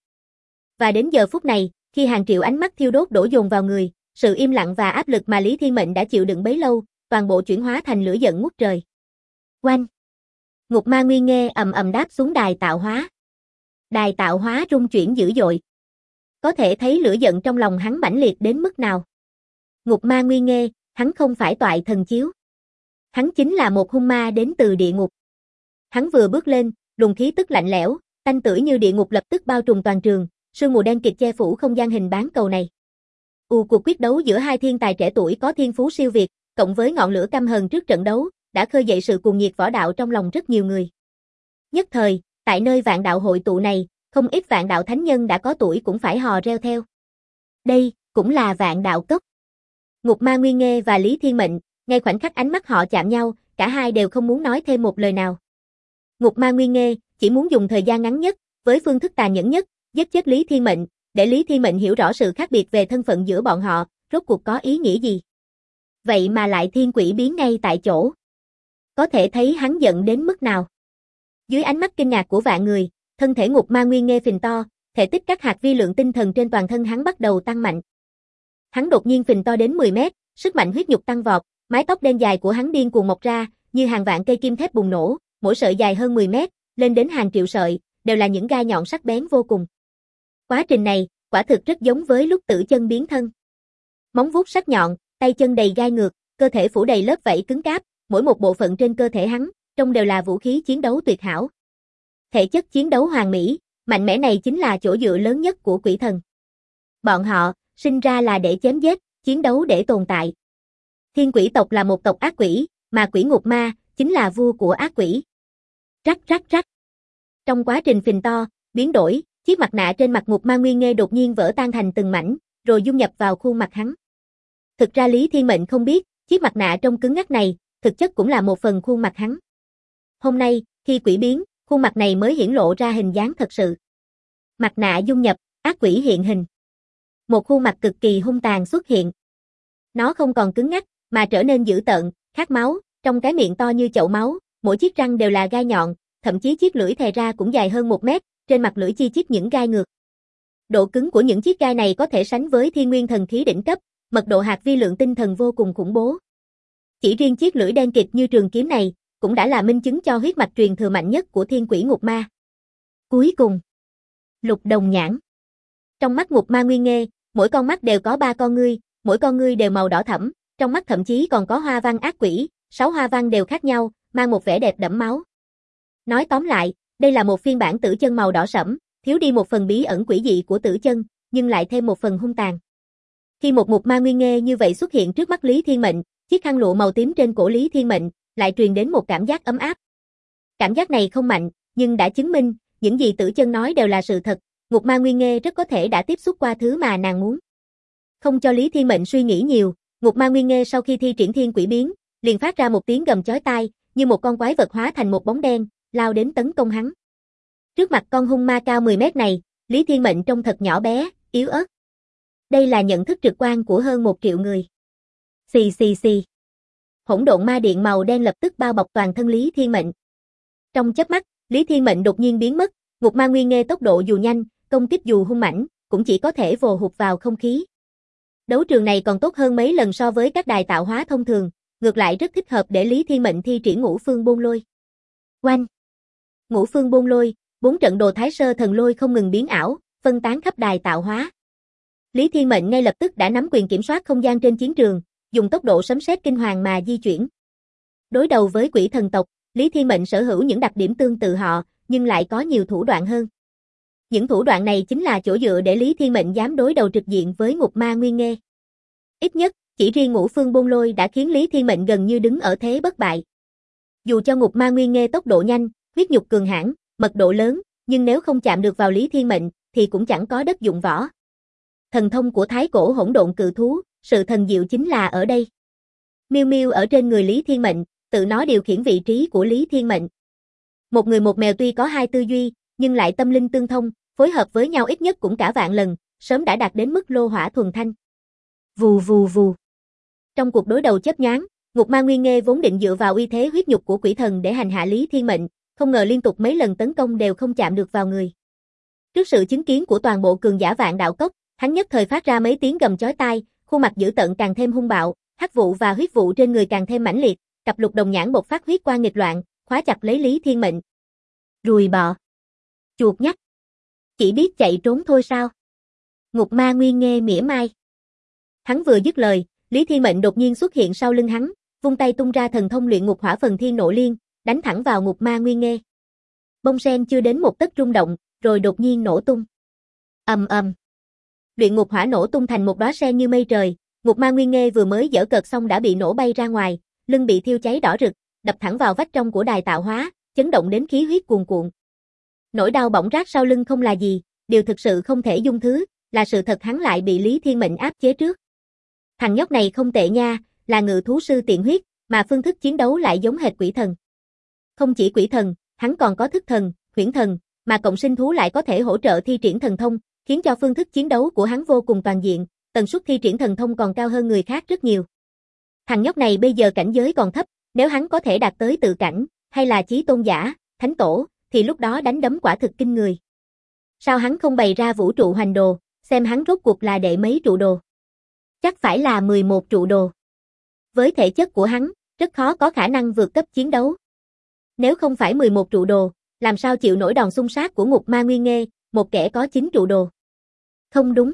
Speaker 1: Và đến giờ phút này, khi hàng triệu ánh mắt thiêu đốt đổ dồn vào người, sự im lặng và áp lực mà Lý Thiên Mệnh đã chịu đựng bấy lâu, toàn bộ chuyển hóa thành lửa giận ngút trời. Oanh! Ngục Ma Nguyên Nghê ầm ầm đáp xuống đài tạo hóa. Đài tạo hóa rung chuyển dữ dội. Có thể thấy lửa giận trong lòng hắn mãnh liệt đến mức nào. Ngục Ma Nguyên Nghê, hắn không phải toại thần chiếu. Hắn chính là một hung ma đến từ địa ngục. Hắn vừa bước lên, luồng khí tức lạnh lẽo, tanh tưởi như địa ngục lập tức bao trùm toàn trường, sương mù đen kịt che phủ không gian hình bán cầu này. Cuộc quyết đấu giữa hai thiên tài trẻ tuổi có thiên phú siêu việt, cộng với ngọn lửa căm hờn trước trận đấu, đã khơi dậy sự cuồng nhiệt võ đạo trong lòng rất nhiều người. Nhất thời, tại nơi vạn đạo hội tụ này, không ít vạn đạo thánh nhân đã có tuổi cũng phải hò reo theo. Đây, cũng là vạn đạo cốc. Ngục Ma Nguyên Nghê và Lý Thiên Mệnh, ngay khoảnh khắc ánh mắt họ chạm nhau, cả hai đều không muốn nói thêm một lời nào. Ngục Ma Nguyên Nghê chỉ muốn dùng thời gian ngắn nhất, với phương thức tàn nhẫn nhất, giết chết Lý Thiên Mệnh, để Lý Thiên Mệnh hiểu rõ sự khác biệt về thân phận giữa bọn họ, rốt cuộc có ý nghĩa gì. Vậy mà lại thiên quỷ biến ngay tại chỗ. Có thể thấy hắn giận đến mức nào. Dưới ánh mắt kinh ngạc của vạn người, thân thể Ngục Ma Nguyên Nghê phình to, thể tích các hạt vi lượng tinh thần trên toàn thân hắn bắt đầu tăng mạnh. Hắn đột nhiên phình to đến 10 mét, sức mạnh huyết nhục tăng vọt, mái tóc đen dài của hắn điên cuồng mọc ra, như hàng vạn cây kim thép bùng nổ, mỗi sợi dài hơn 10 mét, lên đến hàng triệu sợi, đều là những gai nhọn sắc bén vô cùng. Quá trình này, quả thực rất giống với lúc Tử Chân biến thân. Móng vuốt sắc nhọn, tay chân đầy gai ngược, cơ thể phủ đầy lớp vảy cứng cáp, mỗi một bộ phận trên cơ thể hắn, trông đều là vũ khí chiến đấu tuyệt hảo. Thể chất chiến đấu hoàn mỹ, mạnh mẽ này chính là chỗ dựa lớn nhất của quỷ thần. Bọn họ, sinh ra là để chém giết, chiến đấu để tồn tại. Thiên quỷ tộc là một tộc ác quỷ, mà quỷ ngục ma, chính là vua của ác quỷ. Rắc rắc rắc. Trong quá trình phình to, biến đổi, chiếc mặt nạ trên mặt Ngục Ma Nguyên Nghê đột nhiên vỡ tan thành từng mảnh, rồi dung nhập vào khuôn mặt hắn. Thực ra Lý Thiên Mệnh không biết, chiếc mặt nạ trông cứng ngắc này, thực chất cũng là một phần khuôn mặt hắn. Hôm nay, khi quỷ biến, khuôn mặt này mới hiển lộ ra hình dáng thật sự. Mặt nạ dung nhập, ác quỷ hiện hình. Một khuôn mặt cực kỳ hung tàn xuất hiện. Nó không còn cứng ngắc, mà trở nên dữ tợn, khát máu, trong cái miệng to như chậu máu, mỗi chiếc răng đều là gai nhọn, thậm chí chiếc lưỡi thè ra cũng dài hơn 1 mét, trên mặt lưỡi chi chít những gai ngược. Độ cứng của những chiếc gai này có thể sánh với thiên nguyên thần khí đỉnh cấp, mật độ hạt vi lượng tinh thần vô cùng khủng bố. Chỉ riêng chiếc lưỡi đen kịt như trường kiếm này, cũng đã là minh chứng cho huyết mạch truyền thừa mạnh nhất của thiên quỷ ngục ma. Cuối cùng, Lục Đồng Nhãn. Trong mắt Ngục Ma Nguyên Nghê, mỗi con mắt đều có 3 con ngươi, mỗi con ngươi đều màu đỏ thẫm, trong mắt thậm chí còn có hoa văn ác quỷ, 6 hoa văn đều khác nhau, mang một vẻ đẹp đẫm máu. Nói tóm lại, đây là một phiên bản tử chân màu đỏ sẫm, thiếu đi một phần bí ẩn quỷ dị của tử chân, nhưng lại thêm một phần hung tàn. Khi một Ngục Ma Nguyên Nghê như vậy xuất hiện trước mắt Lý Thiên Mệnh, chiếc khăn lụa màu tím trên cổ Lý Thiên Mệnh lại truyền đến một cảm giác ấm áp. Cảm giác này không mạnh, nhưng đã chứng minh, những gì tử chân nói đều là sự thật, Ngục Ma Nguyên Nghê rất có thể đã tiếp xúc qua thứ mà nàng muốn. Không cho Lý Thiên Mệnh suy nghĩ nhiều, Ngục Ma Nguyên Nghê sau khi thi triển thiên quỷ biến, liền phát ra một tiếng gầm chói tai, như một con quái vật hóa thành một bóng đen, lao đến tấn công hắn. Trước mặt con hung ma cao 10 mét này, Lý Thiên Mệnh trông thật nhỏ bé, yếu ớt. Đây là nhận thức trực quan của hơn 1 triệu người. Xì xì xì. Hỗn độn ma điện màu đen lập tức bao bọc toàn thân Lý Thiên Mệnh. Trong chớp mắt, Lý Thiên Mệnh đột nhiên biến mất, Ngục Ma Nguyên Nghê tốc độ dù nhanh, công kích dù hung mãnh, cũng chỉ có thể vồ hụt vào không khí. Đấu trường này còn tốt hơn mấy lần so với các đài tạo hóa thông thường, ngược lại rất thích hợp để Lý Thiên Mệnh thi triển Ngũ Phương Bôn Lôi. Oanh! Ngũ Phương Bôn Lôi, 4 trận đồ Thái Sơ Thần Lôi không ngừng biến ảo, phân tán khắp đài tạo hóa. Lý Thiên Mệnh ngay lập tức đã nắm quyền kiểm soát không gian trên chiến trường, dùng tốc độ sấm sét kinh hoàng mà di chuyển. Đối đầu với quỷ thần tộc, Lý Thiên Mệnh sở hữu những đặc điểm tương tự họ, nhưng lại có nhiều thủ đoạn hơn. Những thủ đoạn này chính là chỗ dựa để Lý Thiên Mệnh dám đối đầu trực diện với Ngục Ma Nguyên Nghê. Ít nhất, chỉ riêng Ngũ Phương Bôn Lôi đã khiến Lý Thiên Mệnh gần như đứng ở thế bất bại. Dù cho Ngục Ma Nguyên Nghê tốc độ nhanh, huyết nhục cường hãn, mật độ lớn, nhưng nếu không chạm được vào Lý Thiên Mệnh, thì cũng chẳng có đất dụng võ. Thần thông của Thái Cổ Hỗn Độn Cự Thú, sự thần diệu chính là ở đây. Miêu miêu ở trên người Lý Thiên Mệnh, tự nó điều khiển vị trí của Lý Thiên Mệnh. Một người một mèo tuy có 2 tư duy, nhưng lại tâm linh tương thông, phối hợp với nhau ít nhất cũng cả vạn lần, sớm đã đạt đến mức lô hỏa thuần thanh. Vù vù vù. Trong cuộc đối đầu chớp nhoáng, Ngục Ma Nguyên Nghê vốn định dựa vào uy thế huyết nhục của quỷ thần để hành hạ Lý Thiên Mệnh, không ngờ liên tục mấy lần tấn công đều không chạm được vào người. Trước sự chứng kiến của toàn bộ cường giả Vạn Đạo Cốc, hắn nhất thời phát ra mấy tiếng gầm chói tai, khuôn mặt dữ tợn càng thêm hung bạo, hắc vụ và huyết vụ trên người càng thêm mãnh liệt, cặp Lục Đồng Nhãn bộc phát huyết quang nghịch loạn, khóa chặt lấy Lý Thiên Mệnh. Ruồi bọ, chuột nhắt, chỉ biết chạy trốn thôi sao? Ngục Ma Nguyên Nghê mỉa mai. Hắn vừa dứt lời, Lý Thiên Mệnh đột nhiên xuất hiện sau lưng hắn, vung tay tung ra thần thông luyện ngục hỏa phần thiên nộ liên, đánh thẳng vào Ngục Ma Nguyên Nghê. Bông sen chưa đến một tấc rung động, rồi đột nhiên nổ tung. Ầm ầm. Luyện ngục hỏa nổ tung thành một đóa sen như mây trời, Ngục Ma Nguyên Nghê vừa mới giở cợt xong đã bị nổ bay ra ngoài, lưng bị thiêu cháy đỏ rực, đập thẳng vào vách trong của đài tạo hóa, chấn động đến khí huyết cuồn cuộn. Nỗi đau bỏng rát sau lưng không là gì, điều thực sự không thể dung thứ, là sự thật hắn lại bị Lý Thiên Mệnh áp chế trước. Thằng nhóc này không tệ nha, là ngự thú sư tiện huyết, mà phương thức chiến đấu lại giống hệt quỷ thần. Không chỉ quỷ thần, hắn còn có thức thần, huyễn thần, mà cộng sinh thú lại có thể hỗ trợ thi triển thần thông, khiến cho phương thức chiến đấu của hắn vô cùng toàn diện, tần suất thi triển thần thông còn cao hơn người khác rất nhiều. Thằng nhóc này bây giờ cảnh giới còn thấp, nếu hắn có thể đạt tới tự cảnh, hay là chí tôn giả, thánh tổ, thì lúc đó đánh đấm quả thực kinh người. Sao hắn không bày ra vũ trụ hoành đồ, xem hắn rốt cuộc là đệ mấy trụ đồ? Chắc phải là 11 trụ đồ. Với thể chất của hắn, rất khó có khả năng vượt cấp chiến đấu. Nếu không phải 11 trụ đồ, làm sao chịu nổi đòn xung sát của Ngục Ma Nguyên Nghê, một kẻ có 9 trụ đồ? Không đúng.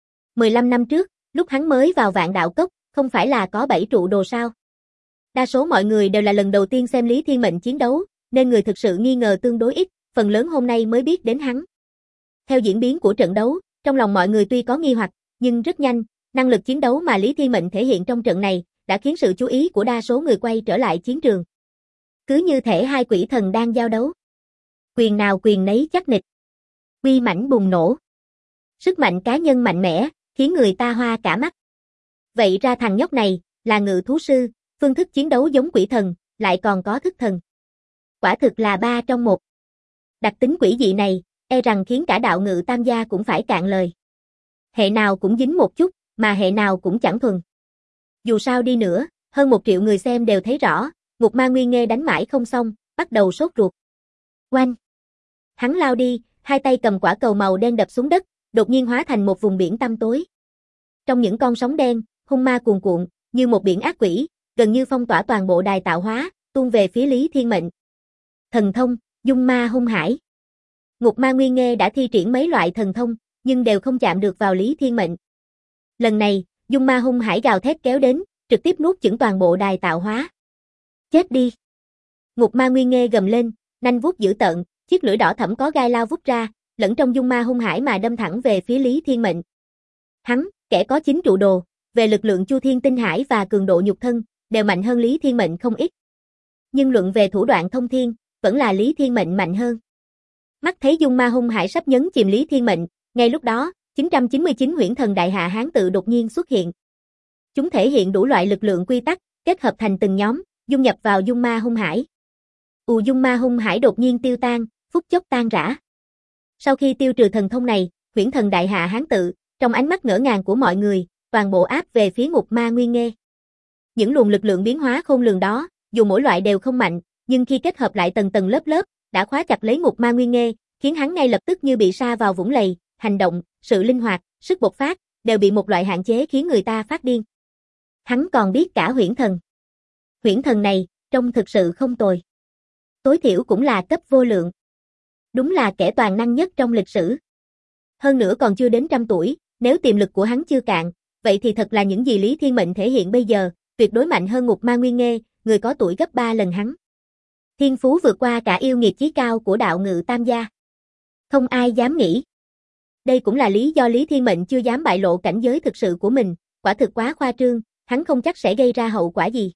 Speaker 1: 15 năm trước, lúc hắn mới vào Vạn Đạo Cốc, không phải là có 7 trụ đồ sao? Đa số mọi người đều là lần đầu tiên xem Lý Thiên Mệnh chiến đấu, nên người thực sự nghi ngờ tương đối ít, phần lớn hôm nay mới biết đến hắn. Theo diễn biến của trận đấu, trong lòng mọi người tuy có nghi hoặc, nhưng rất nhanh, năng lực chiến đấu mà Lý Thiên Mệnh thể hiện trong trận này đã khiến sự chú ý của đa số người quay trở lại chiến trường. Cứ như thể hai quỷ thần đang giao đấu. Quyền nào quyền nấy chắc nịch. Uy mãnh bùng nổ. Sức mạnh cá nhân mạnh mẽ, khiến người ta hoa cả mắt. Vậy ra thằng nhóc này, là ngự thú sư, phương thức chiến đấu giống quỷ thần, lại còn có thức thần. Quả thực là 3 trong 1. Đặc tính quỷ dị này, e rằng khiến cả đạo ngự tam gia cũng phải cạn lời. Hệ nào cũng dính một chút, mà hệ nào cũng chẳng thuần. Dù sao đi nữa, hơn 1 triệu người xem đều thấy rõ, Ngục Ma Nguyên Nghê đánh mãi không xong, bắt đầu sốt ruột. Oanh! Hắn lao đi, hai tay cầm quả cầu màu đen đập xuống đất, đột nhiên hóa thành một vùng biển tăm tối. Trong những con sóng đen, hung ma cuồn cuộn, như một biển ác quỷ, gần như phong tỏa toàn bộ đài tạo hóa, tuôn về phía Lý Thiên Mệnh. Thần thông, dung ma hung hải. Ngục Ma Nguyên Nghê đã thi triển mấy loại thần thông, nhưng đều không chạm được vào Lý Thiên Mệnh. Lần này, dung ma hung hải gào thét kéo đến, trực tiếp nuốt chửng toàn bộ đài tạo hóa. Chết đi! Ngục Ma Nguyên Nghê gầm lên, nanh vuốt dữ tợn, chiếc lưỡi đỏ thẫm có gai lao vút ra, lẫn trong dung ma hung hải mà đâm thẳng về phía Lý Thiên Mệnh. Hắn, kẻ có 9 trụ đồ, về lực lượng Chu Thiên Tinh Hải và cường độ nhục thân, đều mạnh hơn Lý Thiên Mệnh không ít. Nhưng luận về thủ đoạn thông thiên, vẫn là Lý Thiên Mệnh mạnh hơn. Mắt thấy dung ma hung hải sắp nhấn chìm Lý Thiên Mệnh, ngay lúc đó, 999 huyễn thần đại hạ hán tự đột nhiên xuất hiện. Chúng thể hiện đủ loại lực lượng quy tắc, kết hợp thành từng nhóm, dung nhập vào dung ma hung hải. Dung ma hung hải đột nhiên tiêu tan, phút chốc tan rã. Sau khi tiêu trừ thần thông này, huyễn thần đại hạ hán tự, trong ánh mắt ngỡ ngàng của mọi người, toàn bộ áp về phía Ngục Ma Nguyên Nghê. Những luồng lực lượng biến hóa khôn lường đó, dù mỗi loại đều không mạnh, nhưng khi kết hợp lại tầng tầng lớp lớp, đã khóa chặt lấy Ngục Ma Nguyên Nghê, khiến hắn ngay lập tức như bị sa vào vũng lầy, hành động, sự linh hoạt, sức bộc phát, đều bị một loại hạn chế khiến người ta phát điên. Hắn còn biết cả huyễn thần. Huyễn thần này, trông thực sự không tồi. Tối thiểu cũng là cấp vô lượng. Đúng là kẻ toàn năng nhất trong lịch sử. Hơn nữa còn chưa đến 100 tuổi, nếu tiềm lực của hắn chưa cạn, vậy thì thật là những gì Lý Thiên Mệnh thể hiện bây giờ, tuyệt đối mạnh hơn Ngục Ma Nguyên Nghê, người có tuổi gấp 3 lần hắn. Thiên phú vượt qua cả yêu nghiệt chí cao của đạo ngự tam gia. Không ai dám nghĩ. Đây cũng là lý do Lý Thiên Mệnh chưa dám bại lộ cảnh giới thực sự của mình, quả thực quá khoa trương, hắn không chắc sẽ gây ra hậu quả gì.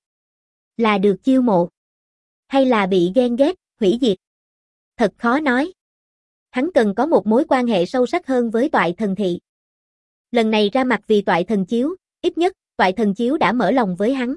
Speaker 1: Là được chiêu mộ, hay là bị ghen ghét, hủy diệt. Thật khó nói. Hắn cần có một mối quan hệ sâu sắc hơn với Toại Thần Thị. Lần này ra mặt vì Toại Thần Chiếu, ít nhất, Toại Thần Chiếu đã mở lòng với hắn.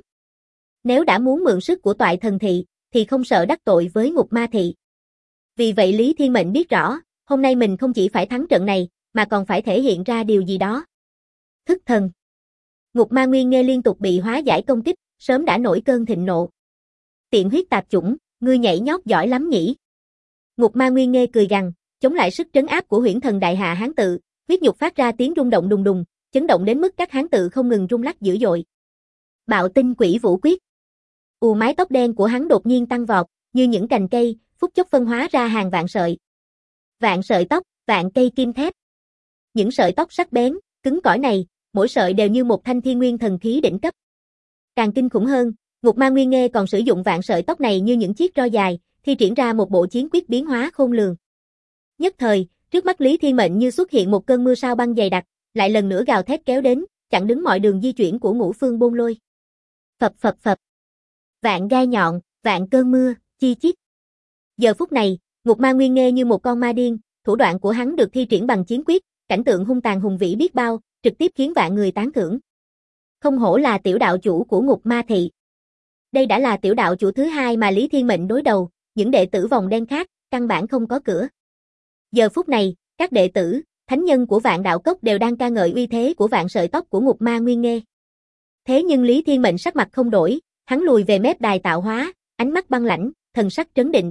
Speaker 1: Nếu đã muốn mượn sức của Toại Thần Thị, thì không sợ đắc tội với Ngục Ma Thị. Vì vậy Lý Thiên Mệnh biết rõ, hôm nay mình không chỉ phải thắng trận này, mà còn phải thể hiện ra điều gì đó. Thức thần. Ngục Ma Nguyên Nghê liên tục bị hóa giải công kích, sớm đã nổi cơn thịnh nộ. Tiện huyết tạp chủng, ngươi nhảy nhót giỏi lắm nhỉ. Ngục Ma Nguyên Nghê cười gằn, chống lại sức trấn áp của huyễn thần đại hạ hán tự, huyết nhục phát ra tiếng rung động đùng đùng, chấn động đến mức các hán tự không ngừng rung lắc dữ dội. Bạo tinh quỷ vũ quyết. Mái tóc đen của hắn đột nhiên tăng vọt, như những cành cây, phút chốc phân hóa ra hàng vạn sợi. Vạn sợi tóc, vạn cây kim thép. Những sợi tóc sắc bén, cứng cỏi này, mỗi sợi đều như một thanh thiên nguyên thần khí đỉnh cấp. Càng kinh khủng hơn, Ngục Ma Nguyên Nghê còn sử dụng vạn sợi tóc này như những chiếc roi dài, thi triển ra một bộ chiến quyết biến hóa khôn lường. Nhất thời, trước mắt Lý Thiên Mệnh như xuất hiện một cơn mưa sao băng dày đặc, lại lần nữa gào thét kéo đến, chặn đứng mọi đường di chuyển của Ngũ Phương Bôn Lôi. Phập phập phập. Vạn gai nhọn, vạn cơn mưa, chi chít. Giờ phút này, Ngục Ma Nguyên Nghê như một con ma điên, thủ đoạn của hắn được thi triển bằng chiến quyết, cảnh tượng hung tàn hùng vĩ biết bao, trực tiếp khiến vạn người tán thưởng. Không hổ là tiểu đạo chủ của Ngục Ma Thị. Đây đã là tiểu đạo chủ thứ hai mà Lý Thiên Mệnh đối đầu, những đệ tử vòng đen khác, căn bản không có cửa. Giờ phút này, các đệ tử, thánh nhân của Vạn Đạo Cốc đều đang ca ngợi uy thế của vạn sợi tóc của Ngục Ma Nguyên Nghê. Thế nhưng Lý Thiên Mệnh sắc mặt không đổi, hắn lùi về mép đài tạo hóa, ánh mắt băng lãnh, thần sắc trấn định.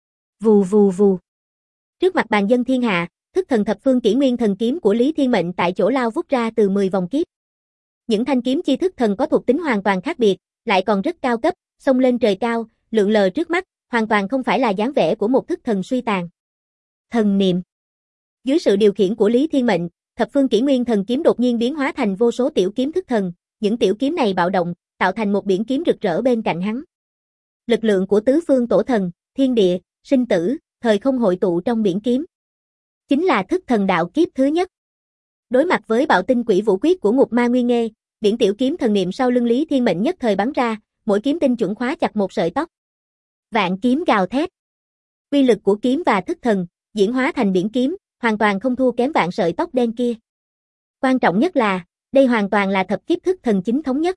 Speaker 1: Vù vù vù. Trước mặt bàn dân thiên hạ, thức thần thập phương kỷ nguyên thần kiếm của Lý Thiên Mệnh tại chỗ lao vút ra từ 10 vòng kiếp. Những thanh kiếm chi thức thần có thuộc tính hoàn toàn khác biệt, lại còn rất cao cấp, xông lên trời cao, lượn lờ trước mắt, hoàn toàn không phải là dáng vẻ của một thức thần suy tàn. Thần niệm. Dưới sự điều khiển của Lý Thiên Mệnh, thập phương kỷ nguyên thần kiếm đột nhiên biến hóa thành vô số tiểu kiếm thức thần, những tiểu kiếm này bạo động, tạo thành một biển kiếm rực rỡ bên cạnh hắn. Lực lượng của tứ phương tổ thần, thiên địa, sinh tử, thời không hội tụ trong biển kiếm. Chính là thức thần đạo kiếp thứ nhất. Đối mặt với bạo tinh quỷ vũ quyết của Ngục Ma Nguyên Nghê, biển tiểu kiếm thần niệm sau lưng Lý Thiên Mệnh nhất thời bắn ra, mỗi kiếm tinh chuẩn khóa chặt một sợi tóc. Vạn kiếm gào thét. Uy lực của kiếm và thức thần, diễn hóa thành biển kiếm, hoàn toàn không thua kém vạn sợi tóc đen kia. Quan trọng nhất là, đây hoàn toàn là thập kiếp thức thần chính thống nhất.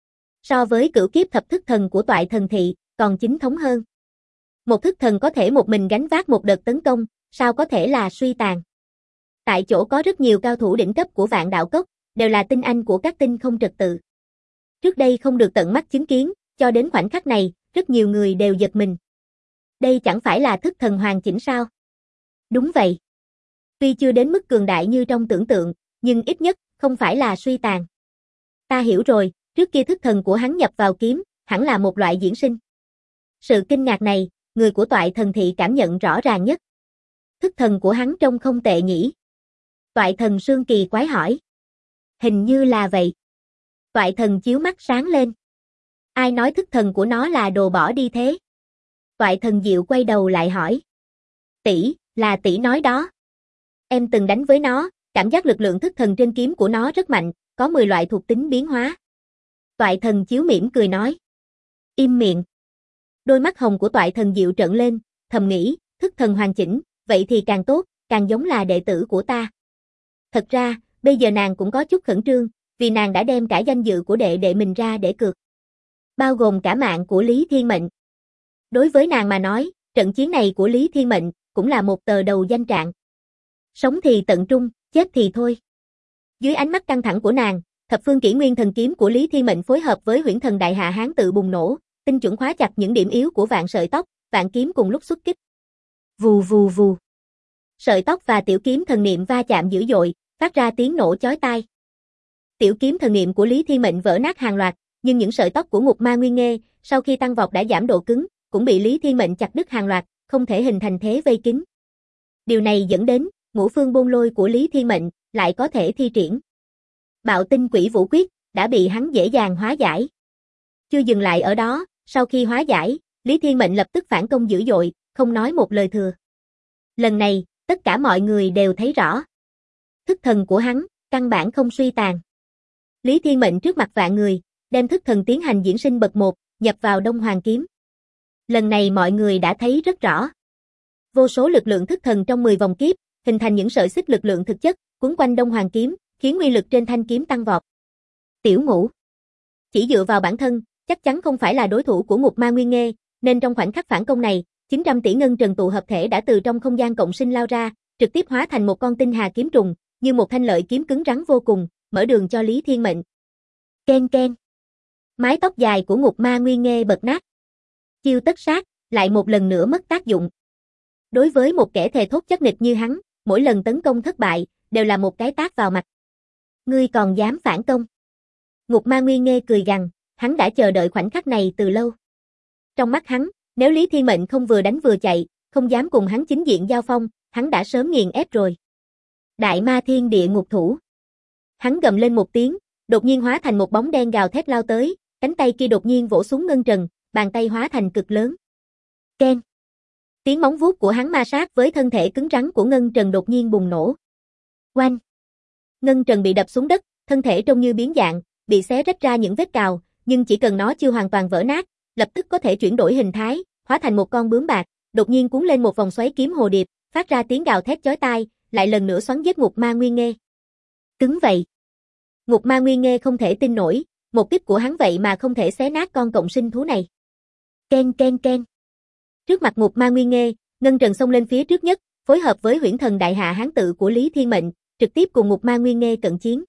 Speaker 1: So với cửu kiếp thập thức thần của Toại Thần Thị, còn chính thống hơn. Một thức thần có thể một mình gánh vác một đợt tấn công, sao có thể là suy tàn. Tại chỗ có rất nhiều cao thủ đỉnh cấp của Vạn Đạo Cốc, đều là tinh anh của các tinh không trật tự. Trước đây không được tận mắt chứng kiến, cho đến khoảnh khắc này, rất nhiều người đều giật mình. Đây chẳng phải là thức thần hoàn chỉnh sao? Đúng vậy. Tuy chưa đến mức cường đại như trong tưởng tượng, nhưng ít nhất, không phải là suy tàn. Ta hiểu rồi, trước kia thức thần của hắn nhập vào kiếm, hẳn là một loại diễn sinh. Sự kinh ngạc này, người của Toại Thần Thị cảm nhận rõ ràng nhất. Thức thần của hắn trông không tệ nhỉ? Toại Thần Sương kỳ quái hỏi. Hình như là vậy. Toại Thần chiếu mắt sáng lên. Ai nói thức thần của nó là đồ bỏ đi thế? Toại Thần Diệu quay đầu lại hỏi. Tỷ, là tỷ nói đó. Em từng đánh với nó, cảm giác lực lượng thức thần trên kiếm của nó rất mạnh, có 10 loại thuộc tính biến hóa. Toại Thần Chiếu mỉm cười nói. Im miệng. Đôi mắt hồng của Toại Thần Diệu trợn lên, thầm nghĩ, thức thần hoàn chỉnh, vậy thì càng tốt, càng giống là đệ tử của ta. Thật ra, bây giờ nàng cũng có chút khẩn trương, vì nàng đã đem cả danh dự của đệ đệ mình ra để cược. Bao gồm cả mạng của Lý Thiên Mệnh. Đối với nàng mà nói, trận chiến này của Lý Thiên Mệnh cũng là một tờ đầu danh trạng. Sống thì tận trung, chết thì thôi. Dưới ánh mắt căng thẳng của nàng, thập phương kỷ nguyên thần kiếm của Lý Thiên Mệnh phối hợp với huyễn thần đại hạ hán tự bùng nổ, tinh chuẩn khóa chặt những điểm yếu của vạn sợi tóc, vạn kiếm cùng lúc xuất kích. Vù vù vù. Sợi tóc và tiểu kiếm thần niệm va chạm dữ dội, phát ra tiếng nổ chói tai. Tiểu kiếm thần niệm của Lý Thiên Mệnh vỡ nát hàng loạt, nhưng những sợi tóc của Ngục Ma Nguyên Nghê, sau khi tăng vọt đã giảm độ cứng, cũng bị Lý Thiên Mệnh chặt đứt hàng loạt, không thể hình thành thế vây kín. Điều này dẫn đến, ngũ phương bôn lôi của Lý Thiên Mệnh lại có thể thi triển. Bạo tinh quỷ vũ quyết đã bị hắn dễ dàng hóa giải. Chưa dừng lại ở đó, sau khi hóa giải, Lý Thiên Mệnh lập tức phản công dữ dội, không nói một lời thừa. Lần này, tất cả mọi người đều thấy rõ. Thức thần của hắn, căn bản không suy tàn. Lý Thiên Mệnh trước mặt vạn người, đem thức thần tiến hành diễn sinh bậc 1, nhập vào Đông Hoàng kiếm. Lần này mọi người đã thấy rất rõ. Vô số lực lượng thức thần trong 10 vòng kiếp, hình thành những sợi xích lực lượng thực chất, quấn quanh Đông Hoàng kiếm, khiến uy lực trên thanh kiếm tăng vọt. Tiểu Ngũ chỉ dựa vào bản thân, chắc chắn không phải là đối thủ của Ngục Ma Nguyên Nghê, nên trong khoảnh khắc phản công này, 900 tỷ ngân trần tụ hợp thể đã từ trong không gian cộng sinh lao ra, trực tiếp hóa thành một con tinh hà kiếm trùng, như một thanh lợi kiếm cứng rắn vô cùng, mở đường cho Lý Thiên Mệnh. Ken ken. Mái tóc dài của Ngục Ma Nguyên Nghê bật nát. Chiêu tất sát, lại một lần nữa mất tác dụng. Đối với một kẻ thề thốt chắc nịch như hắn, mỗi lần tấn công thất bại, đều là một cái tát vào mặt. Ngươi còn dám phản công? Ngục Ma Nguyên Nghê cười gằn, hắn đã chờ đợi khoảnh khắc này từ lâu. Trong mắt hắn, nếu Lý Thiên Mệnh không vừa đánh vừa chạy, không dám cùng hắn chính diện giao phong, hắn đã sớm nghiền ép rồi. Đại Ma Thiên Địa Ngục Thủ. Hắn gầm lên một tiếng, đột nhiên hóa thành một bóng đen gào thét lao tới, cánh tay kia đột nhiên vỗ xuống ngân trần, bàn tay hóa thành cực lớn. Ken. Tiếng móng vuốt của hắn ma sát với thân thể cứng rắn của ngân trần đột nhiên bùng nổ. Oanh. Ngân trần bị đập xuống đất, thân thể trông như biến dạng, bị xé rách ra những vết cào, nhưng chỉ cần nó chưa hoàn toàn vỡ nát, lập tức có thể chuyển đổi hình thái, hóa thành một con bướm bạc, đột nhiên cuốn lên một vòng xoáy kiếm hồ điệp, phát ra tiếng gào thét chói tai, lại lần nữa xoắn giết Ngục Ma Nguyên Nghê. Cứng vậy. Ngục Ma Nguyên Nghê không thể tin nổi, một kích của hắn vậy mà không thể xé nát con cộng sinh thú này. Ken ken ken. Trước mặt Ngục Ma Nguyên Nghê, ngân trần xông lên phía trước nhất, phối hợp với huyễn thần đại hạ hán tự của Lý Thiên Mệnh, trực tiếp cùng Ngục Ma Nguyên Nghê cận chiến.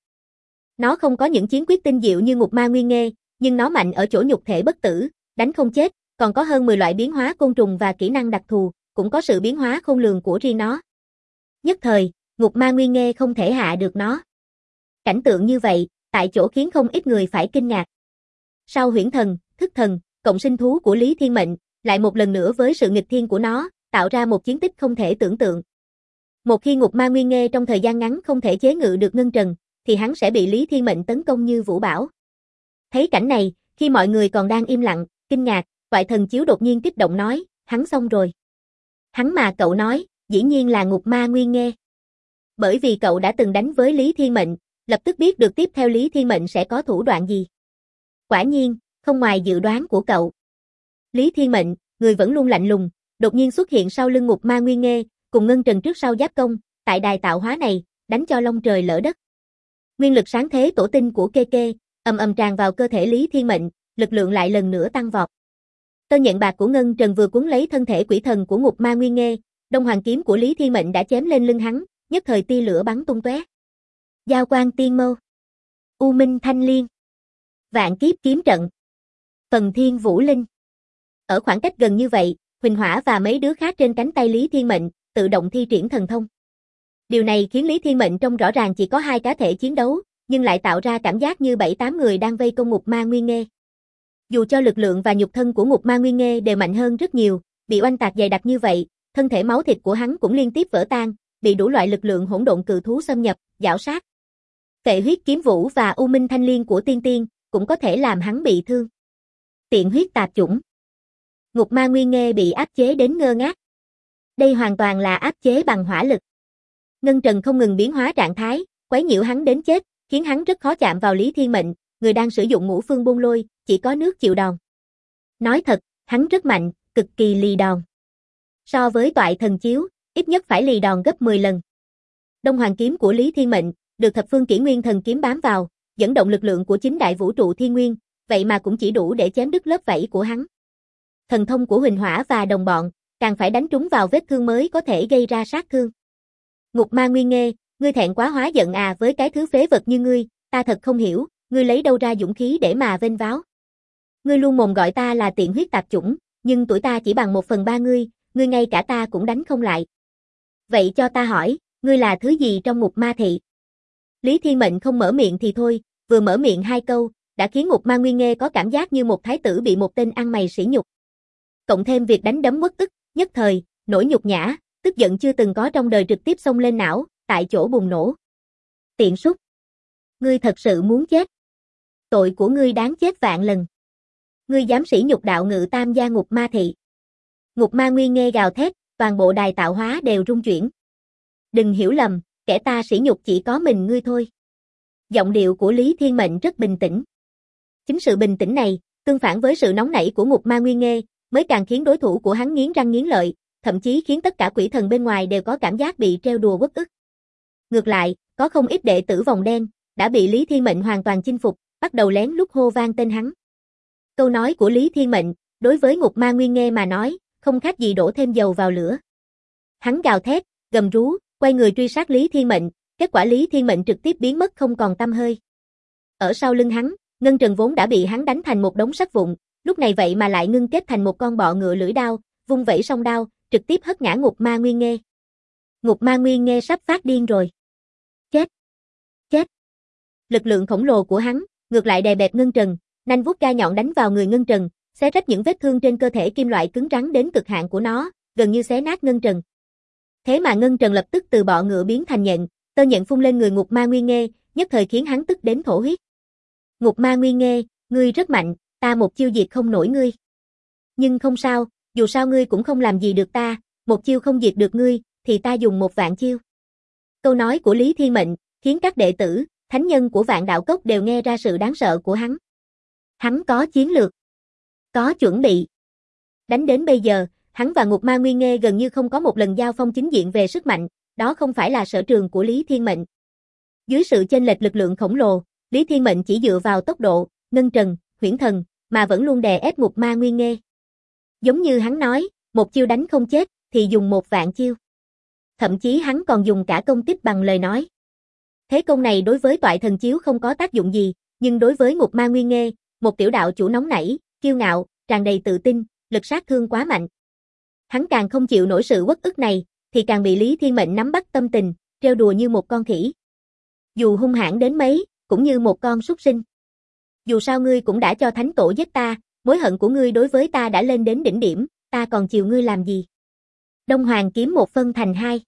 Speaker 1: Nó không có những chiến quyết tinh diệu như Ngục Ma Nguyên Nghê, nhưng nó mạnh ở chỗ nhục thể bất tử, đánh không chết, còn có hơn 10 loại biến hóa côn trùng và kỹ năng đặc thù, cũng có sự biến hóa khôn lường của riêng nó. Nhất thời, Ngục Ma Nguyên Nghê không thể hạ được nó. Cảnh tượng như vậy, tại chỗ khiến không ít người phải kinh ngạc. Sau huyễn thần, thức thần, cộng sinh thú của Lý Thiên Mệnh, lại một lần nữa với sự nghịch thiên của nó, tạo ra một chiến tích không thể tưởng tượng. Một khi Ngục Ma Nguyên Nghê trong thời gian ngắn không thể chế ngự được ngân trần, thì hắn sẽ bị Lý Thiên Mệnh tấn công như vũ bão. Thấy cảnh này, khi mọi người còn đang im lặng, kinh ngạc, Toại Thần Chiếu đột nhiên kích động nói, hắn xong rồi. Hắn mà cậu nói, dĩ nhiên là Ngục Ma Nguyên Nghê. Bởi vì cậu đã từng đánh với Lý Thiên Mệnh, lập tức biết được tiếp theo Lý Thiên Mệnh sẽ có thủ đoạn gì. Quả nhiên, không ngoài dự đoán của cậu. Lý Thiên Mệnh, người vẫn luôn lạnh lùng, đột nhiên xuất hiện sau lưng Ngục Ma Nguyên Nghê, cùng Ngân Trần trước sau giáp công, tại đài tạo hóa này, đánh cho long trời lỡ đất. Nguyên lực sáng thế tổ tinh của Kê Kê, ầm ầm tràn vào cơ thể Lý Thiên Mệnh, lực lượng lại lần nữa tăng vọt. Tơ nhện bạc của Ngân Trần vừa cuốn lấy thân thể quỷ thần của Ngục Ma Nguyên Nghê, Đông Hoàng kiếm của Lý Thiên Mệnh đã chém lên lưng hắn, nhất thời tia lửa bắn tung tóe. Giao Quang Tiên Mâu, U Minh Thanh Liên, Vạn Kiếp Kiếm Trận, Phần Thiên Vũ Linh. Ở khoảng cách gần như vậy, Huỳnh Hỏa và mấy đứa khác trên cánh tay Lý Thiên Mệnh tự động thi triển thần thông. Điều này khiến Lý Thiên Mệnh trông rõ ràng chỉ có 2 cá thể chiến đấu, nhưng lại tạo ra cảm giác như 7-8 người đang vây công Ngục Ma Nguyên Nghê. Dù cho lực lượng và nhục thân của Ngục Ma Nguyên Nghê đều mạnh hơn rất nhiều, bị oanh tạc dày đặc như vậy, thân thể máu thịt của hắn cũng liên tiếp vỡ tan, bị đủ loại lực lượng hỗn độn cự thú xâm nhập, giảo sát. Phệ huyết kiếm vũ và U Minh Thanh Liên của Tiên Tiên cũng có thể làm hắn bị thương. Tiện huyết tạp chủng. Ngục Ma Nguyên Nghê bị áp chế đến ngơ ngác. Đây hoàn toàn là áp chế bằng hỏa lực. Ngân Trần không ngừng biến hóa trạng thái, quấy nhiễu hắn đến chết, khiến hắn rất khó chạm vào Lý Thiên Mệnh, người đang sử dụng ngũ phương buôn lôi, chỉ có nước chịu đòn. Nói thật, hắn rất mạnh, cực kỳ lì đòn. So với toại thần chiếu, ít nhất phải lì đòn gấp 10 lần. Đông Hoàng kiếm của Lý Thiên Mệnh, được thập phương kỷ nguyên thần kiếm bám vào, dẫn động lực lượng của chính đại vũ trụ thiên nguyên, vậy mà cũng chỉ đủ để chém đứt lớp vảy của hắn. Thần thông của Huỳnh Hỏa và đồng bọn, càng phải đánh trúng vào vết thương mới có thể gây ra sát thương. Ngục Ma Nguyên Nghê, ngươi thẹn quá hóa giận à, với cái thứ phế vật như ngươi, ta thật không hiểu, ngươi lấy đâu ra dũng khí để mà vênh váo. Ngươi luôn mồm gọi ta là tiện huyết tạp chủng, nhưng tuổi ta chỉ bằng 1/3 ngươi ngay cả ta cũng đánh không lại. Vậy cho ta hỏi, ngươi là thứ gì trong Ngục Ma thị? Lý Thiên Mệnh không mở miệng thì thôi, vừa mở miệng 2 câu, đã khiến Ngục Ma Nguyên Nghê có cảm giác như một thái tử bị một tên ăn mày sỉ nhục. Cộng thêm việc đánh đấm uất ức, nhất thời, nỗi nhục nhã, tức giận chưa từng có trong đời trực tiếp xông lên não, tại chỗ bùng nổ. Tiện súc! Ngươi thật sự muốn chết. Tội của ngươi đáng chết vạn lần. Ngươi dám sỉ nhục đạo ngự tam gia Ngục Ma thị. Ngục Ma Nguyên Nghê gào thét, toàn bộ đài tạo hóa đều rung chuyển. Đừng hiểu lầm, kẻ ta sỉ nhục chỉ có mình ngươi thôi. Giọng điệu của Lý Thiên Mệnh rất bình tĩnh. Chính sự bình tĩnh này, tương phản với sự nóng nảy của Ngục Ma Nguyên Nghê, mới càng khiến đối thủ của hắn nghiến răng nghiến lợi, thậm chí khiến tất cả quỷ thần bên ngoài đều có cảm giác bị trêu đùa uất ức. Ngược lại, có không ít đệ tử vòng đen, đã bị Lý Thiên Mệnh hoàn toàn chinh phục, bắt đầu lén lút hô vang tên hắn. Câu nói của Lý Thiên Mệnh, đối với Ngục Ma Nguyên Nghê mà nói, không khác gì đổ thêm dầu vào lửa. Hắn gào thét, gầm rú, quay người truy sát Lý Thiên Mệnh, kết quả Lý Thiên Mệnh trực tiếp biến mất không còn tăm hơi. Ở sau lưng hắn, Ngân Trần vốn đã bị hắn đánh thành một đống sắt vụn, lúc này vậy mà lại ngưng kết thành một con bọ ngựa lưỡi đao, vung vẩy song đao, trực tiếp hất ngã Ngục Ma Nguyên Nghê. Ngục Ma Nguyên Nghê sắp phát điên rồi. Chết! Chết! Lực lượng khổng lồ của hắn, ngược lại đè bẹp Ngân Trần, nanh vuốt gai nhọn đánh vào người Ngân Trần, xé rách những vết thương trên cơ thể kim loại cứng rắn đến cực hạn của nó, gần như xé nát Ngân Trần. Thế mà Ngân Trần lập tức từ bọ ngựa biến thành nhện, tơ nhện phun lên người Ngục Ma Nguyên Nghê, nhất thời khiến hắn tức đến thổ huyết. Ngục Ma Nguyên Nghê, ngươi rất mạnh, ta một chiêu diệt không nổi ngươi. Nhưng không sao, dù sao ngươi cũng không làm gì được ta, một chiêu không diệt được ngươi, thì ta dùng 1.000.000 chiêu. Câu nói của Lý Thiên Mệnh, khiến các đệ tử, thánh nhân của Vạn Đạo Cốc đều nghe ra sự đáng sợ của hắn. Hắn có chiến lược, có chuẩn bị. Đánh đến bây giờ, hắn và Ngục Ma Nguyên Nghê gần như không có một lần giao phong chính diện về sức mạnh, đó không phải là sở trường của Lý Thiên Mệnh. Dưới sự chênh lệch lực lượng khổng lồ, Lý Thiên Mệnh chỉ dựa vào tốc độ, Ngân Trần, Huyễn Thần, mà vẫn luôn đè ép Ngục Ma Nguyên Nghê. Giống như hắn nói, một chiêu đánh không chết, thì dùng 1.000.000 chiêu. Thậm chí hắn còn dùng cả công tích bằng lời nói. Thế công này đối với toại thần chiếu không có tác dụng gì, nhưng đối với Ngục Ma Nguyên Nghê, một tiểu đạo chủ nóng nảy, kiêu ngạo, tràn đầy tự tin, lực sát thương quá mạnh. Hắn càng không chịu nổi sự uất ức này, thì càng bị Lý Thiên Mệnh nắm bắt tâm tình, trêu đùa như một con khỉ. Dù hung hãn đến mấy, cũng như một con súc sinh. Dù sao ngươi cũng đã cho thánh tổ giết ta, mối hận của ngươi đối với ta đã lên đến đỉnh điểm, ta còn chiều ngươi làm gì? Đông Hoàng kiếm một phân thành 2.